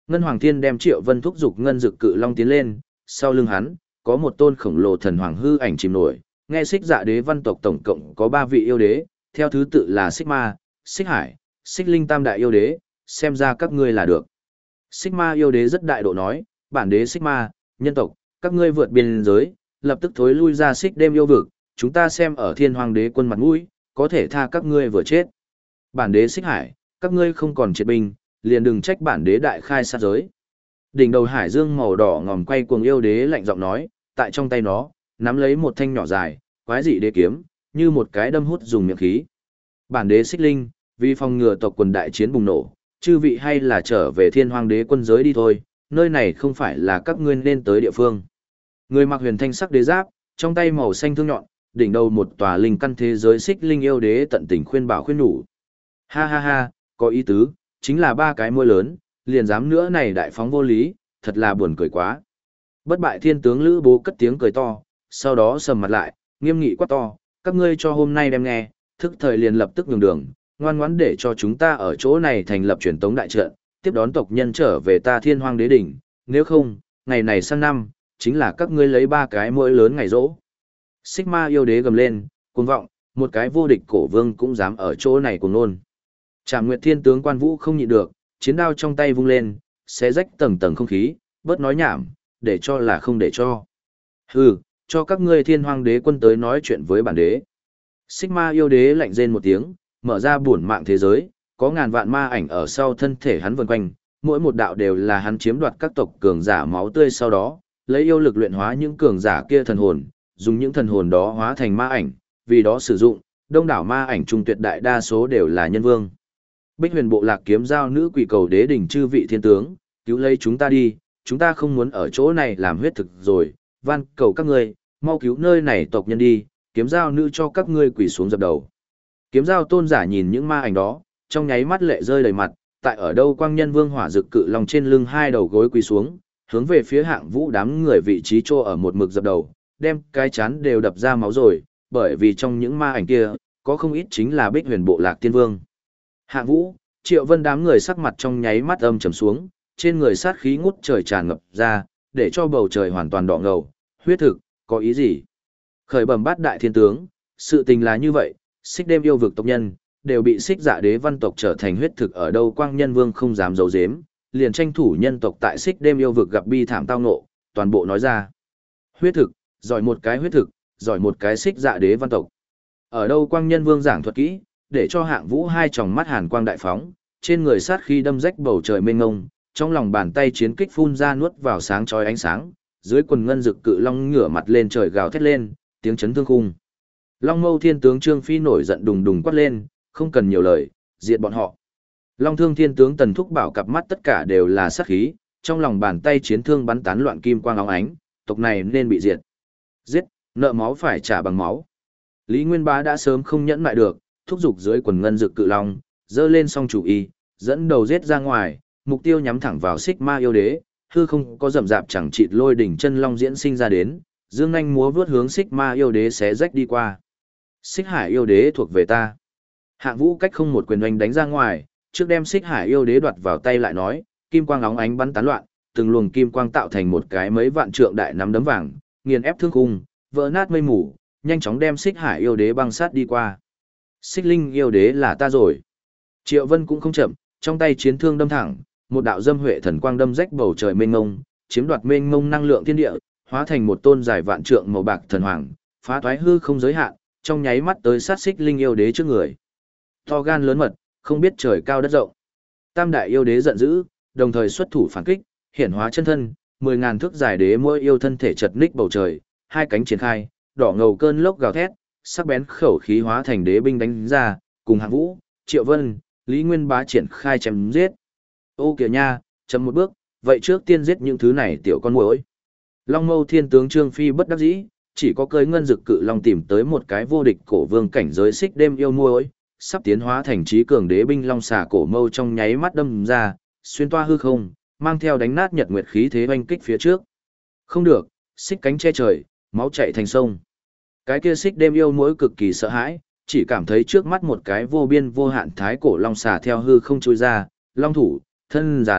Ngân Hoàng Thiên đem Triệu Vân thúc giục ngân dực cự long tiến lên, sau lưng hắn có một tôn khổng lồ thần hoàng hư ảnh chìm nổi, nghe Xích Dạ Đế văn tộc tổng cộng có 3 vị yêu đế, theo thứ tự là Xích Ma, Xích Hải, Xích Linh tam đại yêu đế, xem ra các ngươi là được. Xích Ma yêu đế rất đại độ nói, bản đế Xích Ma, nhân tộc, các ngươi vượt biên giới, lập tức thối lui ra Xích Đêm yêu vực, chúng ta xem ở Thiên Hoàng đế quân mặt mũi, có thể tha các ngươi vừa chết. Bản đế Xích Hải, các ngươi không còn triệt binh, liền đừng trách bản đế đại khai sát giới. Đỉnh đầu hải dương màu đỏ ngòm quay cuồng yêu đế lạnh giọng nói, tại trong tay nó, nắm lấy một thanh nhỏ dài, quái dị đế kiếm, như một cái đâm hút dùng miệng khí. Bản đế Xích Linh, vì phòng ngừa tộc quần đại chiến bùng nổ, chư vị hay là trở về Thiên Hoàng đế quân giới đi thôi, nơi này không phải là các ngươi nên tới địa phương. Người mặc huyền thanh sắc đế giáp, trong tay màu xanh thương nhọn, đỉnh đầu một tòa linh căn thế giới Xích Linh yêu đế tận tình khuyên bảo khuyên nhủ. Ha ha ha, có ý tứ, chính là 3 cái môi lớn, liền dám nữa này đại phóng vô lý, thật là buồn cười quá. Bất bại thiên tướng Lữ Bố cất tiếng cười to, sau đó sầm mặt lại, nghiêm nghị quát to, các ngươi cho hôm nay đem nghe, thức thời liền lập tức nhường đường, ngoan ngoãn để cho chúng ta ở chỗ này thành lập truyền tống đại trận, tiếp đón tộc nhân trở về ta Thiên Hoang đế đỉnh, nếu không, ngày này sang năm, chính là các ngươi lấy 3 cái mũi lớn ngày rỗ. Xích Ma yêu đế gầm lên, cuồng vọng, một cái vô địch cổ vương cũng dám ở chỗ này cuồng nôn. Trảm Nguyệt Thiên tướng Quan Vũ không nhịn được, chiến đao trong tay vung lên, xé rách tầng tầng không khí, bớt nói nhảm, để cho là không để cho. Hừ, cho các ngươi Thiên Hoang đế quân tới nói chuyện với bản đế. Xích Ma yêu đế lạnh rên một tiếng, mở ra bổn mạng thế giới, có ngàn vạn ma ảnh ở sau thân thể hắn vần quanh, mỗi một đạo đều là hắn chiếm đoạt các tộc cường giả máu tươi, sau đó lấy yêu lực luyện hóa những cường giả kia thần hồn, dùng những thần hồn đó hóa thành ma ảnh, vì đó sử dụng, đông đảo ma ảnh trung tuyệt đại đa số đều là nhân vương. Bích Huyền bộ lạc kiếm giao nữ quỷ cầu đế đỉnh chư vị thiên tướng, cứu lấy chúng ta đi, chúng ta không muốn ở chỗ này làm huyết thực rồi, van cầu các ngươi, mau cứu nơi này tộc nhân đi, kiếm giao nữ cho các ngươi quỳ xuống dập đầu. Kiếm giao tôn giả nhìn những ma ảnh đó, trong nháy mắt lệ rơi đầy mặt, tại ở đâu quang nhân vương hỏa dực cự lòng trên lưng 2 đầu gối quỳ xuống, hướng về phía Hạng Vũ đám người vị trí trô ở một mực dập đầu, đem cái chán đều đập ra máu rồi, bởi vì trong những ma ảnh kia, có không ít chính là Bích Huyền bộ lạc tiên vương. Hạng Vũ, Triệu Vân đám người sắc mặt trong nháy mắt âm trầm xuống, trên người sát khí ngút trời tràn ngập ra, để cho bầu trời hoàn toàn đỏ ngầu, huyết thực, có ý gì? Khởi bẩm bát đại thiên tướng, sự tình là như vậy, Xích Đêm yêu vực tộc nhân, đều bị Xích Dạ Đế văn tộc trở thành huyết thực, ở đâu quang nhân vương không dám giấu giếm, liền tranh thủ nhân tộc tại Xích Đêm yêu vực gặp bi thảm tao ngộ, toàn bộ nói ra. Huyết thực, giỏi một cái huyết thực, giỏi một cái Xích Dạ Đế văn tộc. Ở đâu quang nhân vương giảng thuật kỹ, để cho Hạng Vũ 2 tròng mắt hàn quang đại phóng, trên người sát khí đâm rách bầu trời mênh mông, trong lòng bàn tay chiến kích phun ra nuốt vào sáng chói ánh sáng, dưới quần ngân dực cự long ngửa mặt lên trời gào thét lên, tiếng chấn thương khung. Long Mâu Thiên tướng Trương Phi nổi giận đùng đùng quát lên, không cần nhiều lời, diệt bọn họ. Long Thương Thiên tướng Tần Thúc Bảo cặp mắt tất cả đều là sát khí, trong lòng bàn tay chiến thương bắn tán loạn kim quang óng ánh, tộc này nên bị diệt. Giết, nợ máu phải trả bằng máu. Lý Nguyên Bá đã sớm không nhẫn lại được, thúc giục dưới quần ngân dực cự long, dơ lên song chủ y, dẫn đầu giết ra ngoài, mục tiêu nhắm thẳng vào Xích Ma yêu đế, hư không có rầm rạp chẳng chịt lôi đỉnh chân long diễn sinh ra đến, dương nhanh múa vướt hướng Xích Ma yêu đế xé rách đi qua. Xích Hải yêu đế thuộc về ta. Hạng Vũ cách không một quyền oanh đánh ra ngoài, trước đem Xích Hải yêu đế đoạt vào tay lại nói, kim quang óng ánh bắn tán loạn, từng luồng kim quang tạo thành một cái mấy vạn trượng đại nắm đấm vàng, nghiền ép thương khung, vỡ nát mây mù, nhanh chóng đem Xích Hải yêu đế băng sát đi qua. Xích Linh yêu đế là ta rồi. Triệu Vân cũng không chậm, trong tay chiến thương đâm thẳng, một đạo dâm huệ thần quang đâm rách bầu trời mênh mông, chiếm đoạt mênh mông năng lượng thiên địa, hóa thành một tôn dài vạn trượng màu bạc thần hoàng, phá toái hư không giới hạn, trong nháy mắt tới sát Xích Linh yêu đế trước người. To gan lớn mật, không biết trời cao đất rộng. Tam đại yêu đế giận dữ, đồng thời xuất thủ phản kích, hiển hóa chân thân, 10.000 thước dài đế mỗi yêu thân thể chật ních bầu trời, 2 cánh triển khai, đỏ ngầu cơn lốc gào thét, sắc bén khẩu khí hóa thành đế binh đánh ra, cùng Hạng Vũ, Triệu Vân, Lý Nguyên Bá triển khai chém giết. Ô kìa nha, chậm một bước, vậy trước tiên giết những thứ này tiểu con muỗi. Long Mâu Thiên tướng Trương Phi bất đắc dĩ, chỉ có cưỡi ngân dực cự long tìm tới một cái vô địch cổ vương cảnh giới Xích Đêm yêu muỗi, sắp tiến hóa thành trí cường đế binh long xà cổ mâu trong nháy mắt đâm ra, xuyên toa hư không, mang theo đánh nát nhật nguyệt khí thế oanh kích phía trước. Không được, xích cánh che trời, máu chảy thành sông. Cái kia Xích Đêm yêu muỗi cực kỳ sợ hãi, chỉ cảm thấy trước mắt một cái vô biên vô hạn thái cổ long xà theo hư không trôi ra, long thủ, thân rắn,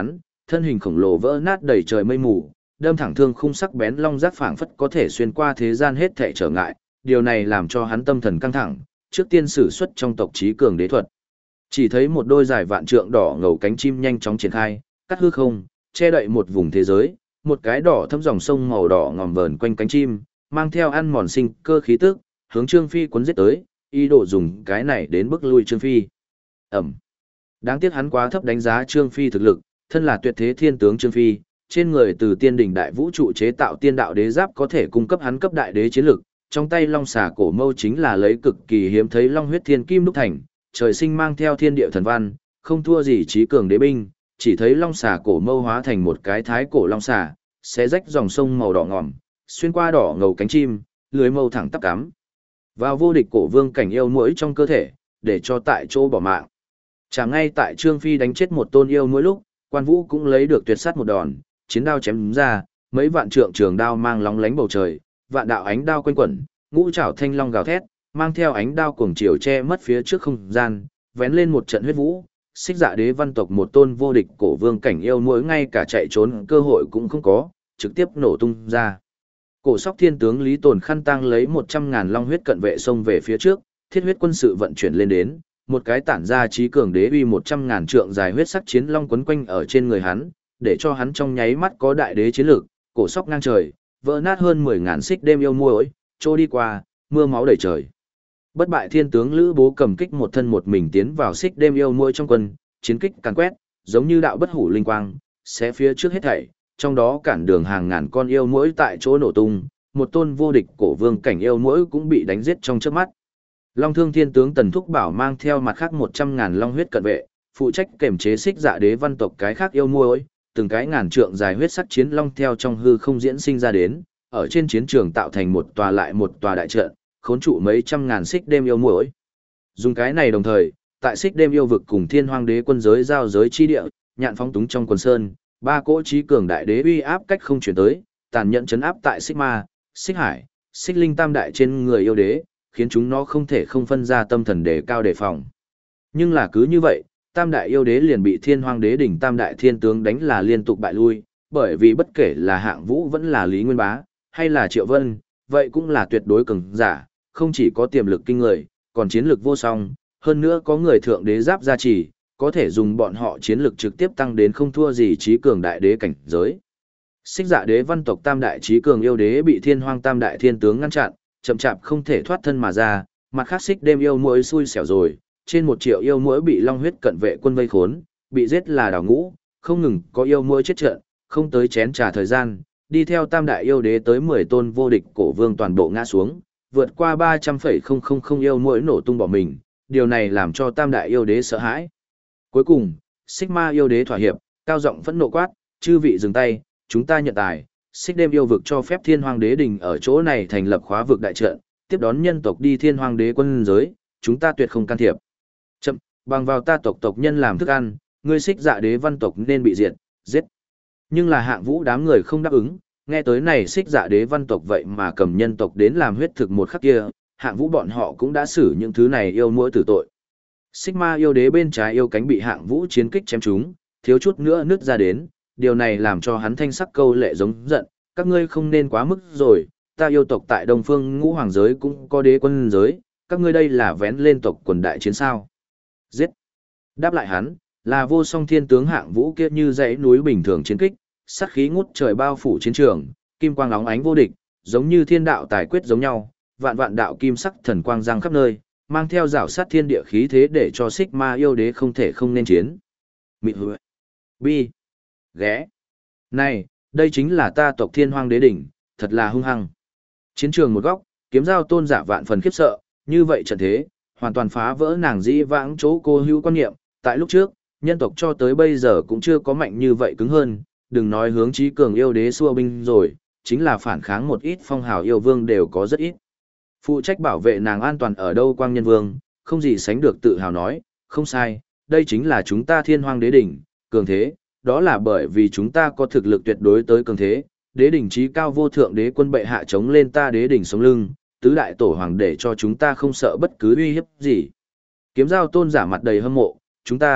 thân hình khổng lồ vỡ nát đầy trời mây mù, đâm thẳng thương khung sắc bén long giác phảng phất có thể xuyên qua thế gian hết thảy trở ngại, điều này làm cho hắn tâm thần căng thẳng, trước tiên sử xuất trong tộc trí cường đế thuật. Chỉ thấy một đôi dài vạn trượng đỏ ngầu cánh chim nhanh chóng triển khai, cắt hư không, che đậy một vùng thế giới, một cái đỏ thâm dòng sông màu đỏ ngòm vờn quanh cánh chim, mang theo ăn mòn sinh cơ khí tức, hướng Trương Phi cuốn giết tới, ý đồ dùng cái này đến bức lui Trương Phi. Ẩm. Đáng tiếc hắn quá thấp đánh giá Trương Phi thực lực, thân là tuyệt thế thiên tướng Trương Phi, trên người từ tiên đỉnh đại vũ trụ chế tạo tiên đạo đế giáp có thể cung cấp hắn cấp đại đế chiến lực, trong tay long xà cổ mâu chính là lấy cực kỳ hiếm thấy long huyết thiên kim đúc thành, trời sinh mang theo thiên địa thần văn, không thua gì trí cường đế binh, chỉ thấy long xà cổ mâu hóa thành một cái thái cổ long xà, xé rách dòng sông màu đỏ ngòm, xuyên qua đỏ ngầu cánh chim, lưới mâu thẳng tắp cắm vào vô địch cổ vương cảnh yêu muỗi trong cơ thể, để cho tại chỗ bỏ mạng. Chẳng ngay tại Trương Phi đánh chết một tôn yêu muỗi lúc, Quan Vũ cũng lấy được tuyệt sát một đòn, chiến đao chém ra, mấy vạn trượng trường đao mang lóng lánh bầu trời, vạn đạo ánh đao quanh quẩn, ngũ trảo thanh long gào thét, mang theo ánh đao cuồng chiều che mất phía trước không gian, vén lên một trận huyết vũ. Xích Dạ Đế văn tộc một tôn vô địch cổ vương cảnh yêu muỗi ngay cả chạy trốn cơ hội cũng không có, trực tiếp nổ tung ra. Cổ Sóc Thiên tướng Lý Tồn khăn tang lấy 100.000 long huyết cận vệ xông về phía trước, thiết huyết quân sự vận chuyển lên đến, một cái tản ra trí cường đế uy 100.000 trượng dài huyết sắc chiến long quấn quanh ở trên người hắn, để cho hắn trong nháy mắt có đại đế chiến lực, cổ sóc ngang trời, vỡ nát hơn 10.000 xích đêm yêu muỗi, trôi đi qua, mưa máu đầy trời. Bất bại thiên tướng Lữ Bố cầm kích một thân một mình tiến vào xích đêm yêu muỗi trong quân, chiến kích càn quét, giống như đạo bất hủ linh quang, xé phía trước hết thảy, trong đó cản đường hàng ngàn con yêu muỗi tại chỗ nổ tung, một tôn vô địch cổ vương cảnh yêu muỗi cũng bị đánh giết trong chớp mắt. Long Thương Thiên tướng Tần Thúc Bảo mang theo mặt khác 100.000 long huyết cận vệ, phụ trách kiểm chế Xích Dạ Đế văn tộc cái khác yêu muỗi, từng cái ngàn trượng dài huyết sắc chiến long theo trong hư không diễn sinh ra đến, ở trên chiến trường tạo thành một tòa lại một tòa đại trận, khốn trụ mấy trăm ngàn xích đêm yêu muỗi. Dùng cái này đồng thời, tại xích đêm yêu vực cùng Thiên Hoang Đế quân giới giao giới chi địa, nhạn phóng túng trong quần sơn, ba cỗ chí cường đại đế uy áp cách không chuyển tới, tàn nhẫn chấn áp tại Xích Ma, Xích Hải, Xích Linh tam đại trên người yêu đế, khiến chúng nó không thể không phân ra tâm thần đề cao đề phòng. Nhưng là cứ như vậy, tam đại yêu đế liền bị Thiên Hoang Đế đỉnh tam đại thiên tướng đánh là liên tục bại lui, bởi vì bất kể là Hạng Vũ vẫn là Lý Nguyên Bá, hay là Triệu Vân, vậy cũng là tuyệt đối cường giả, không chỉ có tiềm lực kinh người, còn chiến lực vô song, hơn nữa có người thượng đế giáp gia trì, có thể dùng bọn họ chiến lực trực tiếp tăng đến không thua gì trí cường đại đế cảnh giới. Xích Dạ Đế văn tộc tam đại trí cường yêu đế bị Thiên Hoang tam đại thiên tướng ngăn chặn, chậm chạp không thể thoát thân mà ra, mặt khác xích đêm yêu muỗi xui xẻo rồi, trên 1 triệu yêu muỗi bị long huyết cận vệ quân vây khốn, bị giết là đào ngũ, không ngừng có yêu muỗi chết trận, không tới chén trà thời gian, đi theo tam đại yêu đế tới 10 tôn vô địch cổ vương toàn bộ ngã xuống, vượt qua 300,000 yêu muỗi nổ tung bỏ mình, điều này làm cho tam đại yêu đế sợ hãi. Cuối cùng, Xích Ma yêu đế thỏa hiệp, cao giọng phẫn nộ quát, chư vị dừng tay, chúng ta nhận tài. Xích đêm yêu vực cho phép Thiên Hoang Đế đình ở chỗ này thành lập khóa vực đại trận, tiếp đón nhân tộc đi Thiên Hoang Đế quân giới, chúng ta tuyệt không can thiệp. Chậm, bằng vào ta tộc nhân làm thức ăn, ngươi Xích Dạ Đế văn tộc nên bị diệt, giết. Nhưng là Hạng Vũ đám người không đáp ứng, nghe tới này Xích Dạ Đế văn tộc vậy mà cầm nhân tộc đến làm huyết thực một khắc kia, Hạng Vũ bọn họ cũng đã xử những thứ này yêu muỗi tử tội. Xích Ma yêu đế bên trái yêu cánh bị Hạng Vũ chiến kích chém trúng, thiếu chút nữa nứt ra đến, điều này làm cho hắn thanh sắc câu lệ giống giận, các ngươi không nên quá mức rồi, ta yêu tộc tại Đông Phương Ngũ Hoàng giới cũng có đế quân giới, các ngươi đây là vén lên tộc quần đại chiến sao. Giết! Đáp lại hắn, là vô song thiên tướng Hạng Vũ kia như dãy núi bình thường chiến kích, sát khí ngút trời bao phủ chiến trường, kim quang óng ánh vô địch, giống như thiên đạo tài quyết giống nhau, vạn vạn đạo kim sắc thần quang giăng khắp nơi, mang theo rảo sát thiên địa khí thế để cho Xích Ma yêu đế không thể không nên chiến. Mịt hứa! Bi! Ghé! Này, đây chính là ta tộc Thiên Hoang Đế đỉnh, thật là hung hăng. Chiến trường một góc, Kiếm Giao tôn giả vạn phần khiếp sợ, như vậy trận thế, hoàn toàn phá vỡ nàng dĩ vãng chỗ cô hữu quan niệm, tại lúc trước, nhân tộc cho tới bây giờ cũng chưa có mạnh như vậy cứng hơn, đừng nói hướng chí cường yêu đế xua binh rồi, chính là phản kháng một ít phong hào yêu vương đều có rất ít. Phụ trách bảo vệ nàng an toàn ở đâu Quang Nhân Vương, không gì sánh được tự hào nói, không sai, đây chính là chúng ta Thiên Hoang Đế đỉnh, cường thế, đó là bởi vì chúng ta có thực lực tuyệt đối tới cường thế, đế đỉnh chí cao vô thượng đế quân bệ hạ chống lên ta đế đỉnh sống lưng, tứ đại tổ hoàng để cho chúng ta không sợ bất cứ uy hiếp gì. Kiếm Giao tôn giả mặt đầy hâm mộ,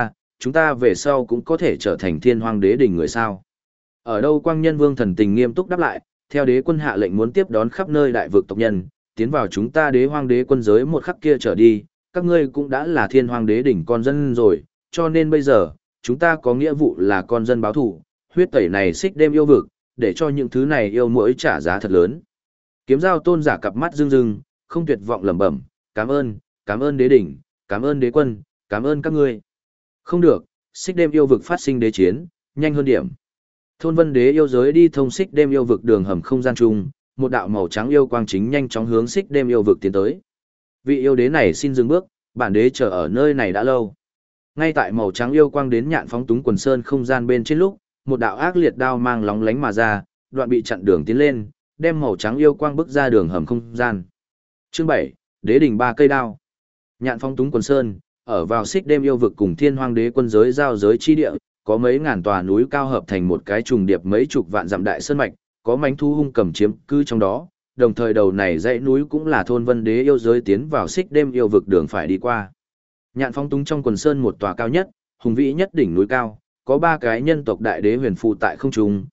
chúng ta về sau cũng có thể trở thành thiên hoàng đế đỉnh người sao? Ở đâu Quang Nhân Vương thần tình nghiêm túc đáp lại, theo đế quân hạ lệnh muốn tiếp đón khắp nơi đại vực tộc nhân, tiến vào chúng ta đế hoàng đế quân giới một khắc kia trở đi, các ngươi cũng đã là thiên hoàng đế đỉnh con dân rồi, cho nên bây giờ, chúng ta có nghĩa vụ là con dân báo thù, huyết tẩy này xích đêm yêu vực, để cho những thứ này yêu muội trả giá thật lớn. Kiếm Giao tôn giả cặp mắt rưng rưng, không tuyệt vọng lẩm bẩm, cảm ơn đế đỉnh, cảm ơn đế quân, cảm ơn các ngươi. Không được, xích đêm yêu vực phát sinh đế chiến, nhanh hơn điểm. Thôn Vân Đế yêu giới đi thông xích đêm yêu vực đường hầm không gian chung, một đạo màu trắng yêu quang chính nhanh chóng hướng xích đêm yêu vực tiến tới. Vị yêu đế này xin dừng bước, bản đế chờ ở nơi này đã lâu. Ngay tại màu trắng yêu quang đến nhạn phóng túng quần sơn không gian bên trên lúc, một đạo ác liệt đao mang lóng lánh mà ra, đoạn bị chặn đường tiến lên, đem màu trắng yêu quang bước ra đường hầm không gian. Chương 7, Đế đỉnh ba cây đao. Nhạn phóng túng quần sơn, ở vào xích đêm yêu vực cùng thiên hoang đế quân giới giao giới chi địa, có mấy ngàn tòa núi cao hợp thành một cái trùng điệp mấy chục vạn dặm đại sơn mạch, có mãnh thú hung cầm chiếm cư trong đó, đồng thời đầu này dãy núi cũng là thôn Vân Đế yêu giới tiến vào xích đêm yêu vực đường phải đi qua. Nhạn phong túng trong quần sơn một tòa cao nhất, hùng vĩ nhất đỉnh núi cao, có ba cái nhân tộc đại đế huyền phù tại không trung,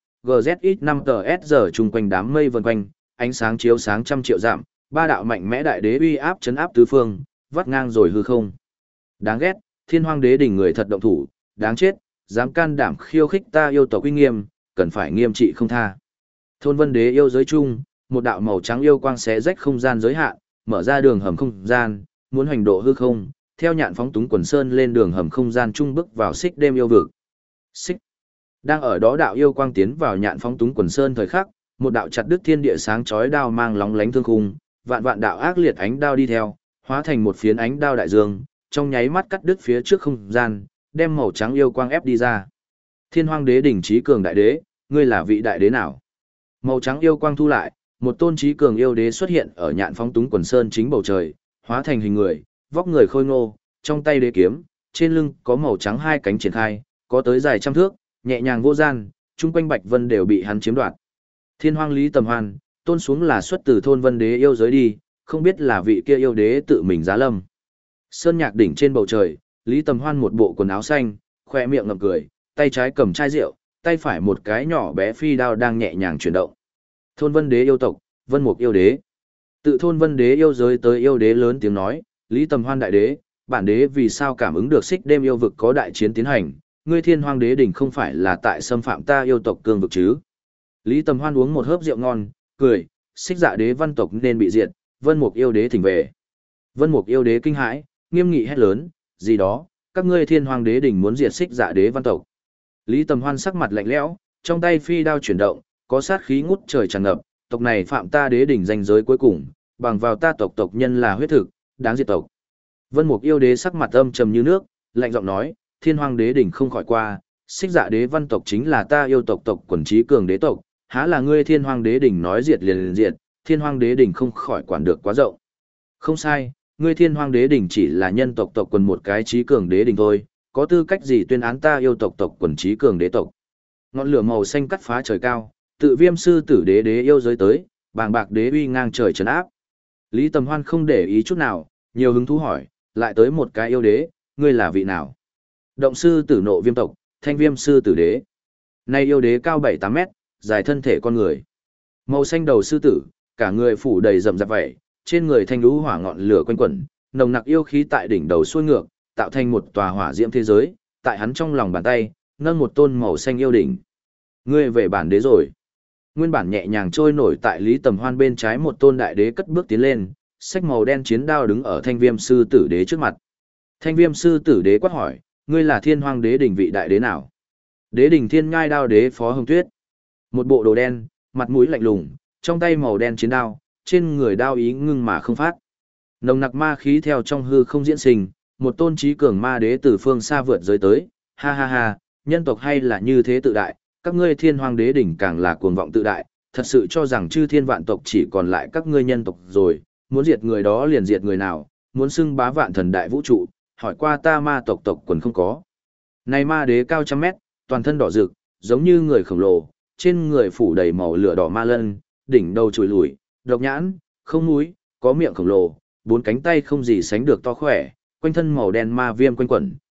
GZX5TSR chung quanh đám mây vần quanh, ánh sáng chiếu sáng trăm triệu dặm, ba đạo mạnh mẽ đại đế uy áp chấn áp tứ phương, vắt ngang rồi hư không. Đáng ghét, thiên hoang đế đỉnh người thật động thủ, đáng chết, dám can đảm khiêu khích ta yêu tộc uy nghiêm, cần phải nghiêm trị không tha. Thôn Vân Đế yêu giới chung, một đạo màu trắng yêu quang xé rách không gian giới hạn, mở ra đường hầm không gian, muốn hành độ hư không, theo nhạn phóng túng quần sơn lên đường hầm không gian trung bước vào xích đêm yêu vực. Xích. Đang ở đó đạo yêu quang tiến vào nhạn phóng túng quần sơn thời khắc, một đạo chặt đứt thiên địa sáng chói đao mang lóng lánh thương khung, vạn vạn đạo ác liệt ánh đao đi theo, hóa thành một phiến ánh đao đại dương, trong nháy mắt cắt đứt phía trước không gian, đem màu trắng yêu quang ép đi ra. Thiên Hoang Đế đỉnh chí cường đại đế, ngươi là vị đại đế nào? Màu trắng yêu quang thu lại, một tôn chí cường yêu đế xuất hiện ở nhạn phóng túng quần sơn chính bầu trời, hóa thành hình người, vóc người khôi ngô, trong tay đế kiếm, trên lưng có màu trắng hai cánh triển khai, có tới dài trăm thước, nhẹ nhàng vô gian, chung quanh Bạch Vân đều bị hắn chiếm đoạt. Thiên Hoang Lý Tầm Hoan, tôn xuống là xuất từ thôn Vân Đế yêu giới đi, không biết là vị kia yêu đế tự mình giá lâm. Sơn nhạc đỉnh trên bầu trời, Lý Tầm Hoan một bộ quần áo xanh, khoe miệng ngậm cười, tay trái cầm chai rượu, tay phải một cái nhỏ bé phi đao đang nhẹ nhàng chuyển động. Thôn Vân Đế yêu tộc, Vân Mục yêu đế. Tự thôn Vân Đế yêu giới tới yêu đế lớn tiếng nói, Lý Tầm Hoan đại đế, bản đế vì sao cảm ứng được xích đêm yêu vực có đại chiến tiến hành, ngươi Thiên Hoang Đế đỉnh không phải là tại xâm phạm ta yêu tộc cương vực chứ? Lý Tầm Hoan uống một hớp rượu ngon, cười, xích dạ đế văn tộc nên bị diệt, Vân Mục yêu đế thỉnh về. Vân Mục yêu đế kinh hãi, nghiêm nghị hét lớn, gì đó, các ngươi Thiên Hoang Đế đỉnh muốn diệt xích dạ đế văn tộc. Lý Tầm Hoan sắc mặt lạnh lẽo, trong tay phi đao chuyển động, có sát khí ngút trời tràn ngập, tộc này phạm ta đế đỉnh danh giới cuối cùng, bằng vào ta tộc tộc nhân là huyết thực, đáng diệt tộc. Vân Mục yêu đế sắc mặt âm trầm như nước, lạnh giọng nói, Thiên Hoang Đế đỉnh không khỏi qua, xích dạ đế văn tộc chính là ta yêu tộc tộc quần trí cường đế tộc, há là ngươi Thiên Hoang Đế đỉnh nói diệt liền diệt, Thiên Hoang Đế đỉnh không khỏi quản được quá rộng. Không sai, ngươi Thiên Hoang Đế đỉnh chỉ là nhân tộc tộc quần một cái trí cường đế đỉnh thôi, có tư cách gì tuyên án ta yêu tộc tộc quần trí cường đế tộc. Ngọn lửa màu xanh cắt phá trời cao, tự Viêm sư tử đế đế yêu giới tới, bàng bạc đế uy ngang trời trấn áp. Lý Tầm Hoan không để ý chút nào, nhiều hứng thú hỏi, lại tới một cái yêu đế, ngươi là vị nào? Động sư tử nộ Viêm tộc, Thanh Viêm sư tử đế. Nay yêu đế cao 7-8 mét, dài thân thể con người. Màu xanh đầu sư tử, cả người phủ đầy rậm rạp vảy, trên người thanh lũ hỏa ngọn lửa quanh quẩn, nồng nặc yêu khí tại đỉnh đầu xuôi ngược, tạo thành một tòa hỏa diễm thế giới, tại hắn trong lòng bàn tay, nâng một tôn màu xanh yêu đỉnh. Ngươi về bản đế rồi. Nguyên bản nhẹ nhàng trôi nổi tại Lý Tầm Hoan bên trái một tôn đại đế cất bước tiến lên, xách màu đen chiến đao đứng ở Thanh Viêm sư tử đế trước mặt. Thanh Viêm sư tử đế quát hỏi, ngươi là Thiên Hoang Đế đỉnh vị đại đế nào? Đế đỉnh Thiên Ngai đao đế Phó Hồng Tuyết. Một bộ đồ đen, mặt mũi lạnh lùng, trong tay màu đen chiến đao, trên người đao ý ngưng mà không phát. Nồng nặc ma khí theo trong hư không diễn sinh, một tôn trí cường ma đế từ phương xa vượt giới tới, ha ha ha, nhân tộc hay là như thế tự đại, các ngươi Thiên Hoang Đế đỉnh càng là cuồng vọng tự đại, thật sự cho rằng chư thiên vạn tộc chỉ còn lại các ngươi nhân tộc rồi, muốn diệt người đó liền diệt người nào, muốn xưng bá vạn thần đại vũ trụ, hỏi qua ta ma tộc tộc quần không có. Này ma đế cao trăm mét, toàn thân đỏ rực, giống như người khổng lồ, trên người phủ đầy màu lửa đỏ ma lân, đỉnh đầu chùi lùi, độc nhãn, không mũi, có miệng khổng lồ, bốn cánh tay không gì sánh được to khỏe, quanh thân màu đen ma viêm quanh quẩn,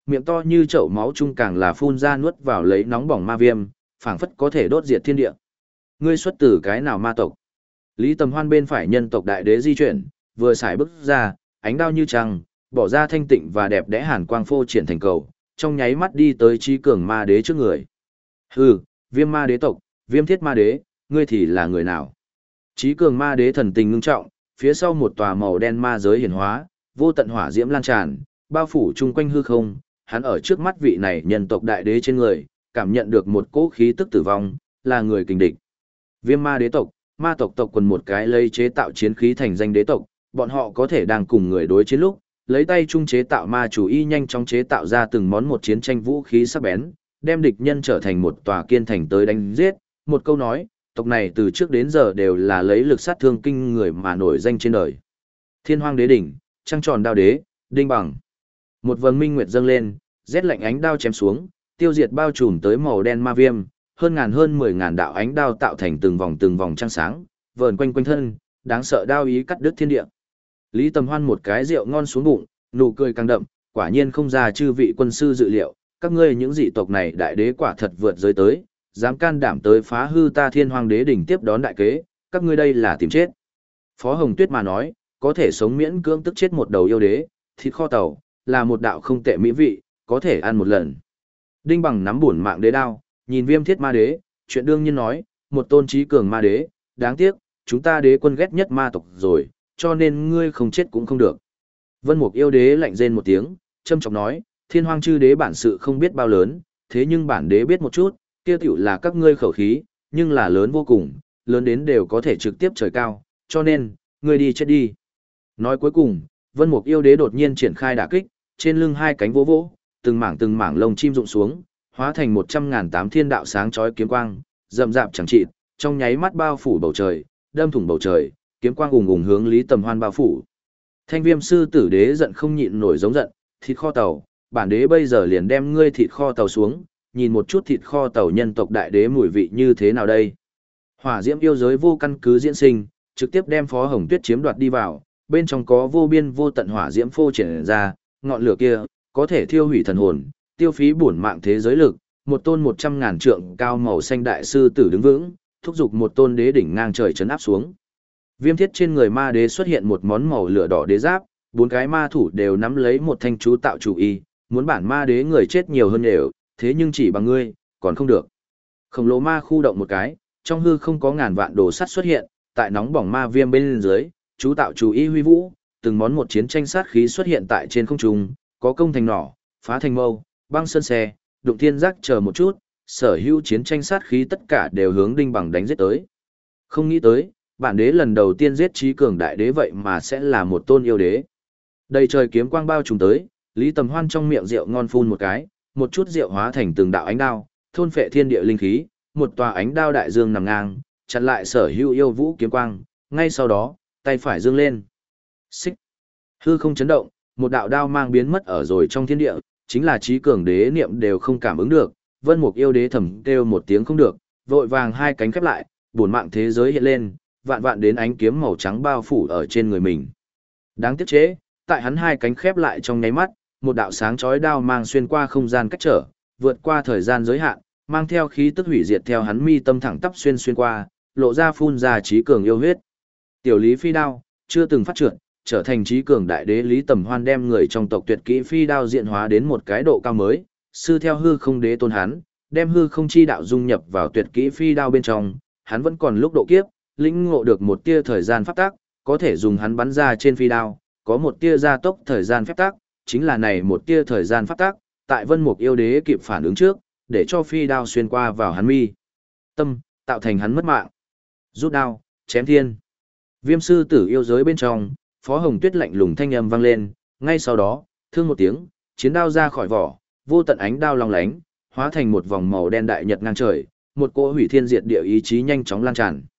miệng to như chậu máu chung càng là phun ra nuốt vào lấy nóng bỏng ma viêm, phảng phất có thể đốt diệt thiên địa. Ngươi xuất từ cái nào ma tộc? Lý Tầm Hoan bên phải nhân tộc đại đế di chuyển, vừa xài bước ra, ánh đao như trăng, bỏ ra thanh tịnh và đẹp đẽ hàn quang phô triển thành cầu, trong nháy mắt đi tới trí cường ma đế trước người. Hừ, Viêm ma đế tộc, Viêm thiết ma đế, ngươi thì là người nào? Trí cường ma đế thần tình ngưng trọng, phía sau một tòa màu đen ma giới hiển hóa, vô tận hỏa diễm lan tràn, bao phủ chung quanh hư không, hắn ở trước mắt vị này nhân tộc đại đế trên người, cảm nhận được một cỗ khí tức tử vong, là người kình địch. Viêm ma đế tộc, ma tộc tộc quần một cái lấy chế tạo chiến khí thành danh đế tộc, bọn họ có thể đang cùng người đối chiến lúc, lấy tay chung chế tạo ma chủ y nhanh chóng chế tạo ra từng món một chiến tranh vũ khí sắc bén, đem địch nhân trở thành một tòa kiên thành tới đánh giết. Một câu nói, tộc này từ trước đến giờ đều là lấy lực sát thương kinh người mà nổi danh trên đời. Thiên Hoang Đế đỉnh, trăng tròn đao đế, đinh bằng. Một vầng minh nguyệt dâng lên, rét lạnh ánh đao chém xuống, tiêu diệt bao trùm tới màu đen ma viêm, hơn 10.000 đạo ánh đao tạo thành từng vòng trăng sáng, vờn quanh quanh thân, đáng sợ đao ý cắt đứt thiên địa. Lý Tầm Hoan một cái rượu ngon xuống bụng, nụ cười càng đậm, quả nhiên không ra chư vị quân sư dự liệu, các ngươi những dị tộc này đại đế quả thật vượt giới tới, dám can đảm tới phá hư ta Thiên Hoang Đế đỉnh tiếp đón đại kế, các ngươi đây là tìm chết. Phó Hồng Tuyết mà nói, có thể sống miễn cưỡng tức chết một đầu yêu đế, thịt kho tàu, là một đạo không tệ mỹ vị, có thể ăn một lần. Đinh bằng nắm bổn mạng đế đao, nhìn Viêm thiết ma đế, chuyện đương nhiên nói, một tôn trí cường ma đế, đáng tiếc, chúng ta đế quân ghét nhất ma tộc rồi, cho nên ngươi không chết cũng không được. Vân Mục yêu đế lạnh rên một tiếng, châm chọc nói, Thiên Hoang chư đế bản sự không biết bao lớn, thế nhưng bản đế biết một chút, kia tiểu là các ngươi khẩu khí, nhưng là lớn vô cùng, lớn đến đều có thể trực tiếp trời cao, cho nên, ngươi đi chết đi. Nói cuối cùng, Vân Mục yêu đế đột nhiên triển khai đả kích, trên lưng hai cánh vỗ vỗ, từng mảng lông chim rụng xuống, hóa thành 100.000 thiên đạo sáng chói kiếm quang, rậm rạp chẳng chịt, trong nháy mắt bao phủ bầu trời, đâm thủng bầu trời, kiếm quang ùng ùng hướng Lý Tầm Hoan bao phủ. Thanh Viêm sư tử đế giận không nhịn nổi giống giận, thịt kho tàu, bản đế bây giờ liền đem ngươi thịt kho tàu xuống, nhìn một chút thịt kho tàu nhân tộc đại đế mùi vị như thế nào đây. Hỏa diễm yêu giới vô căn cứ diễn sinh, trực tiếp đem Phó Hồng Tuyết chiếm đoạt đi vào, bên trong có vô biên vô tận hỏa diễm phô triển ra, ngọn lửa kia có thể thiêu hủy thần hồn, tiêu phí bổn mạng thế giới lực, một tôn 100.000 trượng cao màu xanh đại sư tử đứng vững, thúc giục một tôn đế đỉnh ngang trời chấn áp xuống. Viêm thiết trên người ma đế xuất hiện một món màu lửa đỏ đế giáp, bốn cái ma thủ đều nắm lấy một thanh chú tạo chủ y, muốn bản ma đế người chết nhiều hơn đều, thế nhưng chỉ bằng ngươi, còn không được. Khổng lồ ma khu động một cái, trong hư không có ngàn vạn đồ sắt xuất hiện, tại nóng bỏng ma viêm bên dưới, chú tạo chủ y huy vũ, từng món một chiến tranh sát khí xuất hiện tại trên không trung, có công thành nỏ, phá thành mâu, băng sơn xe, đụng thiên giác chờ một chút, sở hữu chiến tranh sát khí tất cả đều hướng Đinh Bằng đánh giết tới. Không nghĩ tới, bản đế lần đầu tiên giết trí cường đại đế vậy mà sẽ là một tôn yêu đế. Đầy trời kiếm quang bao trùm tới, Lý Tầm Hoan trong miệng rượu ngon phun một cái, một chút rượu hóa thành từng đạo ánh đao, thôn phệ thiên địa linh khí, một tòa ánh đao đại dương nằm ngang, chặn lại sở hữu yêu vũ kiếm quang, ngay sau đó, tay phải dương lên. Xích. Hư không chấn động, một đạo đao mang biến mất ở rồi trong thiên địa, chính là trí cường đế niệm đều không cảm ứng được. Vân Mục yêu đế thầm kêu một tiếng không được, vội vàng hai cánh khép lại, bổn mạng thế giới hiện lên, vạn vạn đến ánh kiếm màu trắng bao phủ ở trên người mình. Đáng tiếc chế, tại hắn hai cánh khép lại trong nháy mắt, một đạo sáng chói đao mang xuyên qua không gian cách trở, vượt qua thời gian giới hạn, mang theo khí tức hủy diệt theo hắn mi tâm thẳng tắp xuyên qua, lộ ra phun ra trí cường yêu huyết. Tiểu Lý phi đao, chưa từng phát trượt, trở thành trí cường đại đế Lý Tầm Hoan đem người trong tộc tuyệt kỹ phi đao diện hóa đến một cái độ cao mới, sư theo hư không đế tôn hắn, đem hư không chi đạo dung nhập vào tuyệt kỹ phi đao bên trong, hắn vẫn còn lúc độ kiếp, lĩnh ngộ được một tia thời gian pháp tắc, có thể dùng hắn bắn ra trên phi đao, có một tia gia tốc thời gian phép tắc, chính là này một tia thời gian pháp tắc, tại Vân Mục yêu đế kịp phản ứng trước, để cho phi đao xuyên qua vào hắn mi tâm, tạo thành hắn mất mạng. Rút đao, chém thiên. Viêm sư tử yêu giới bên trong, Phó Hồng Tuyết lạnh lùng thanh âm vang lên, ngay sau đó, thương một tiếng, chiến đao ra khỏi vỏ, vô tận ánh đao long lánh, hóa thành một vòng màu đen đại nhật ngang trời, một cỗ hủy thiên diệt địa ý chí nhanh chóng lan tràn.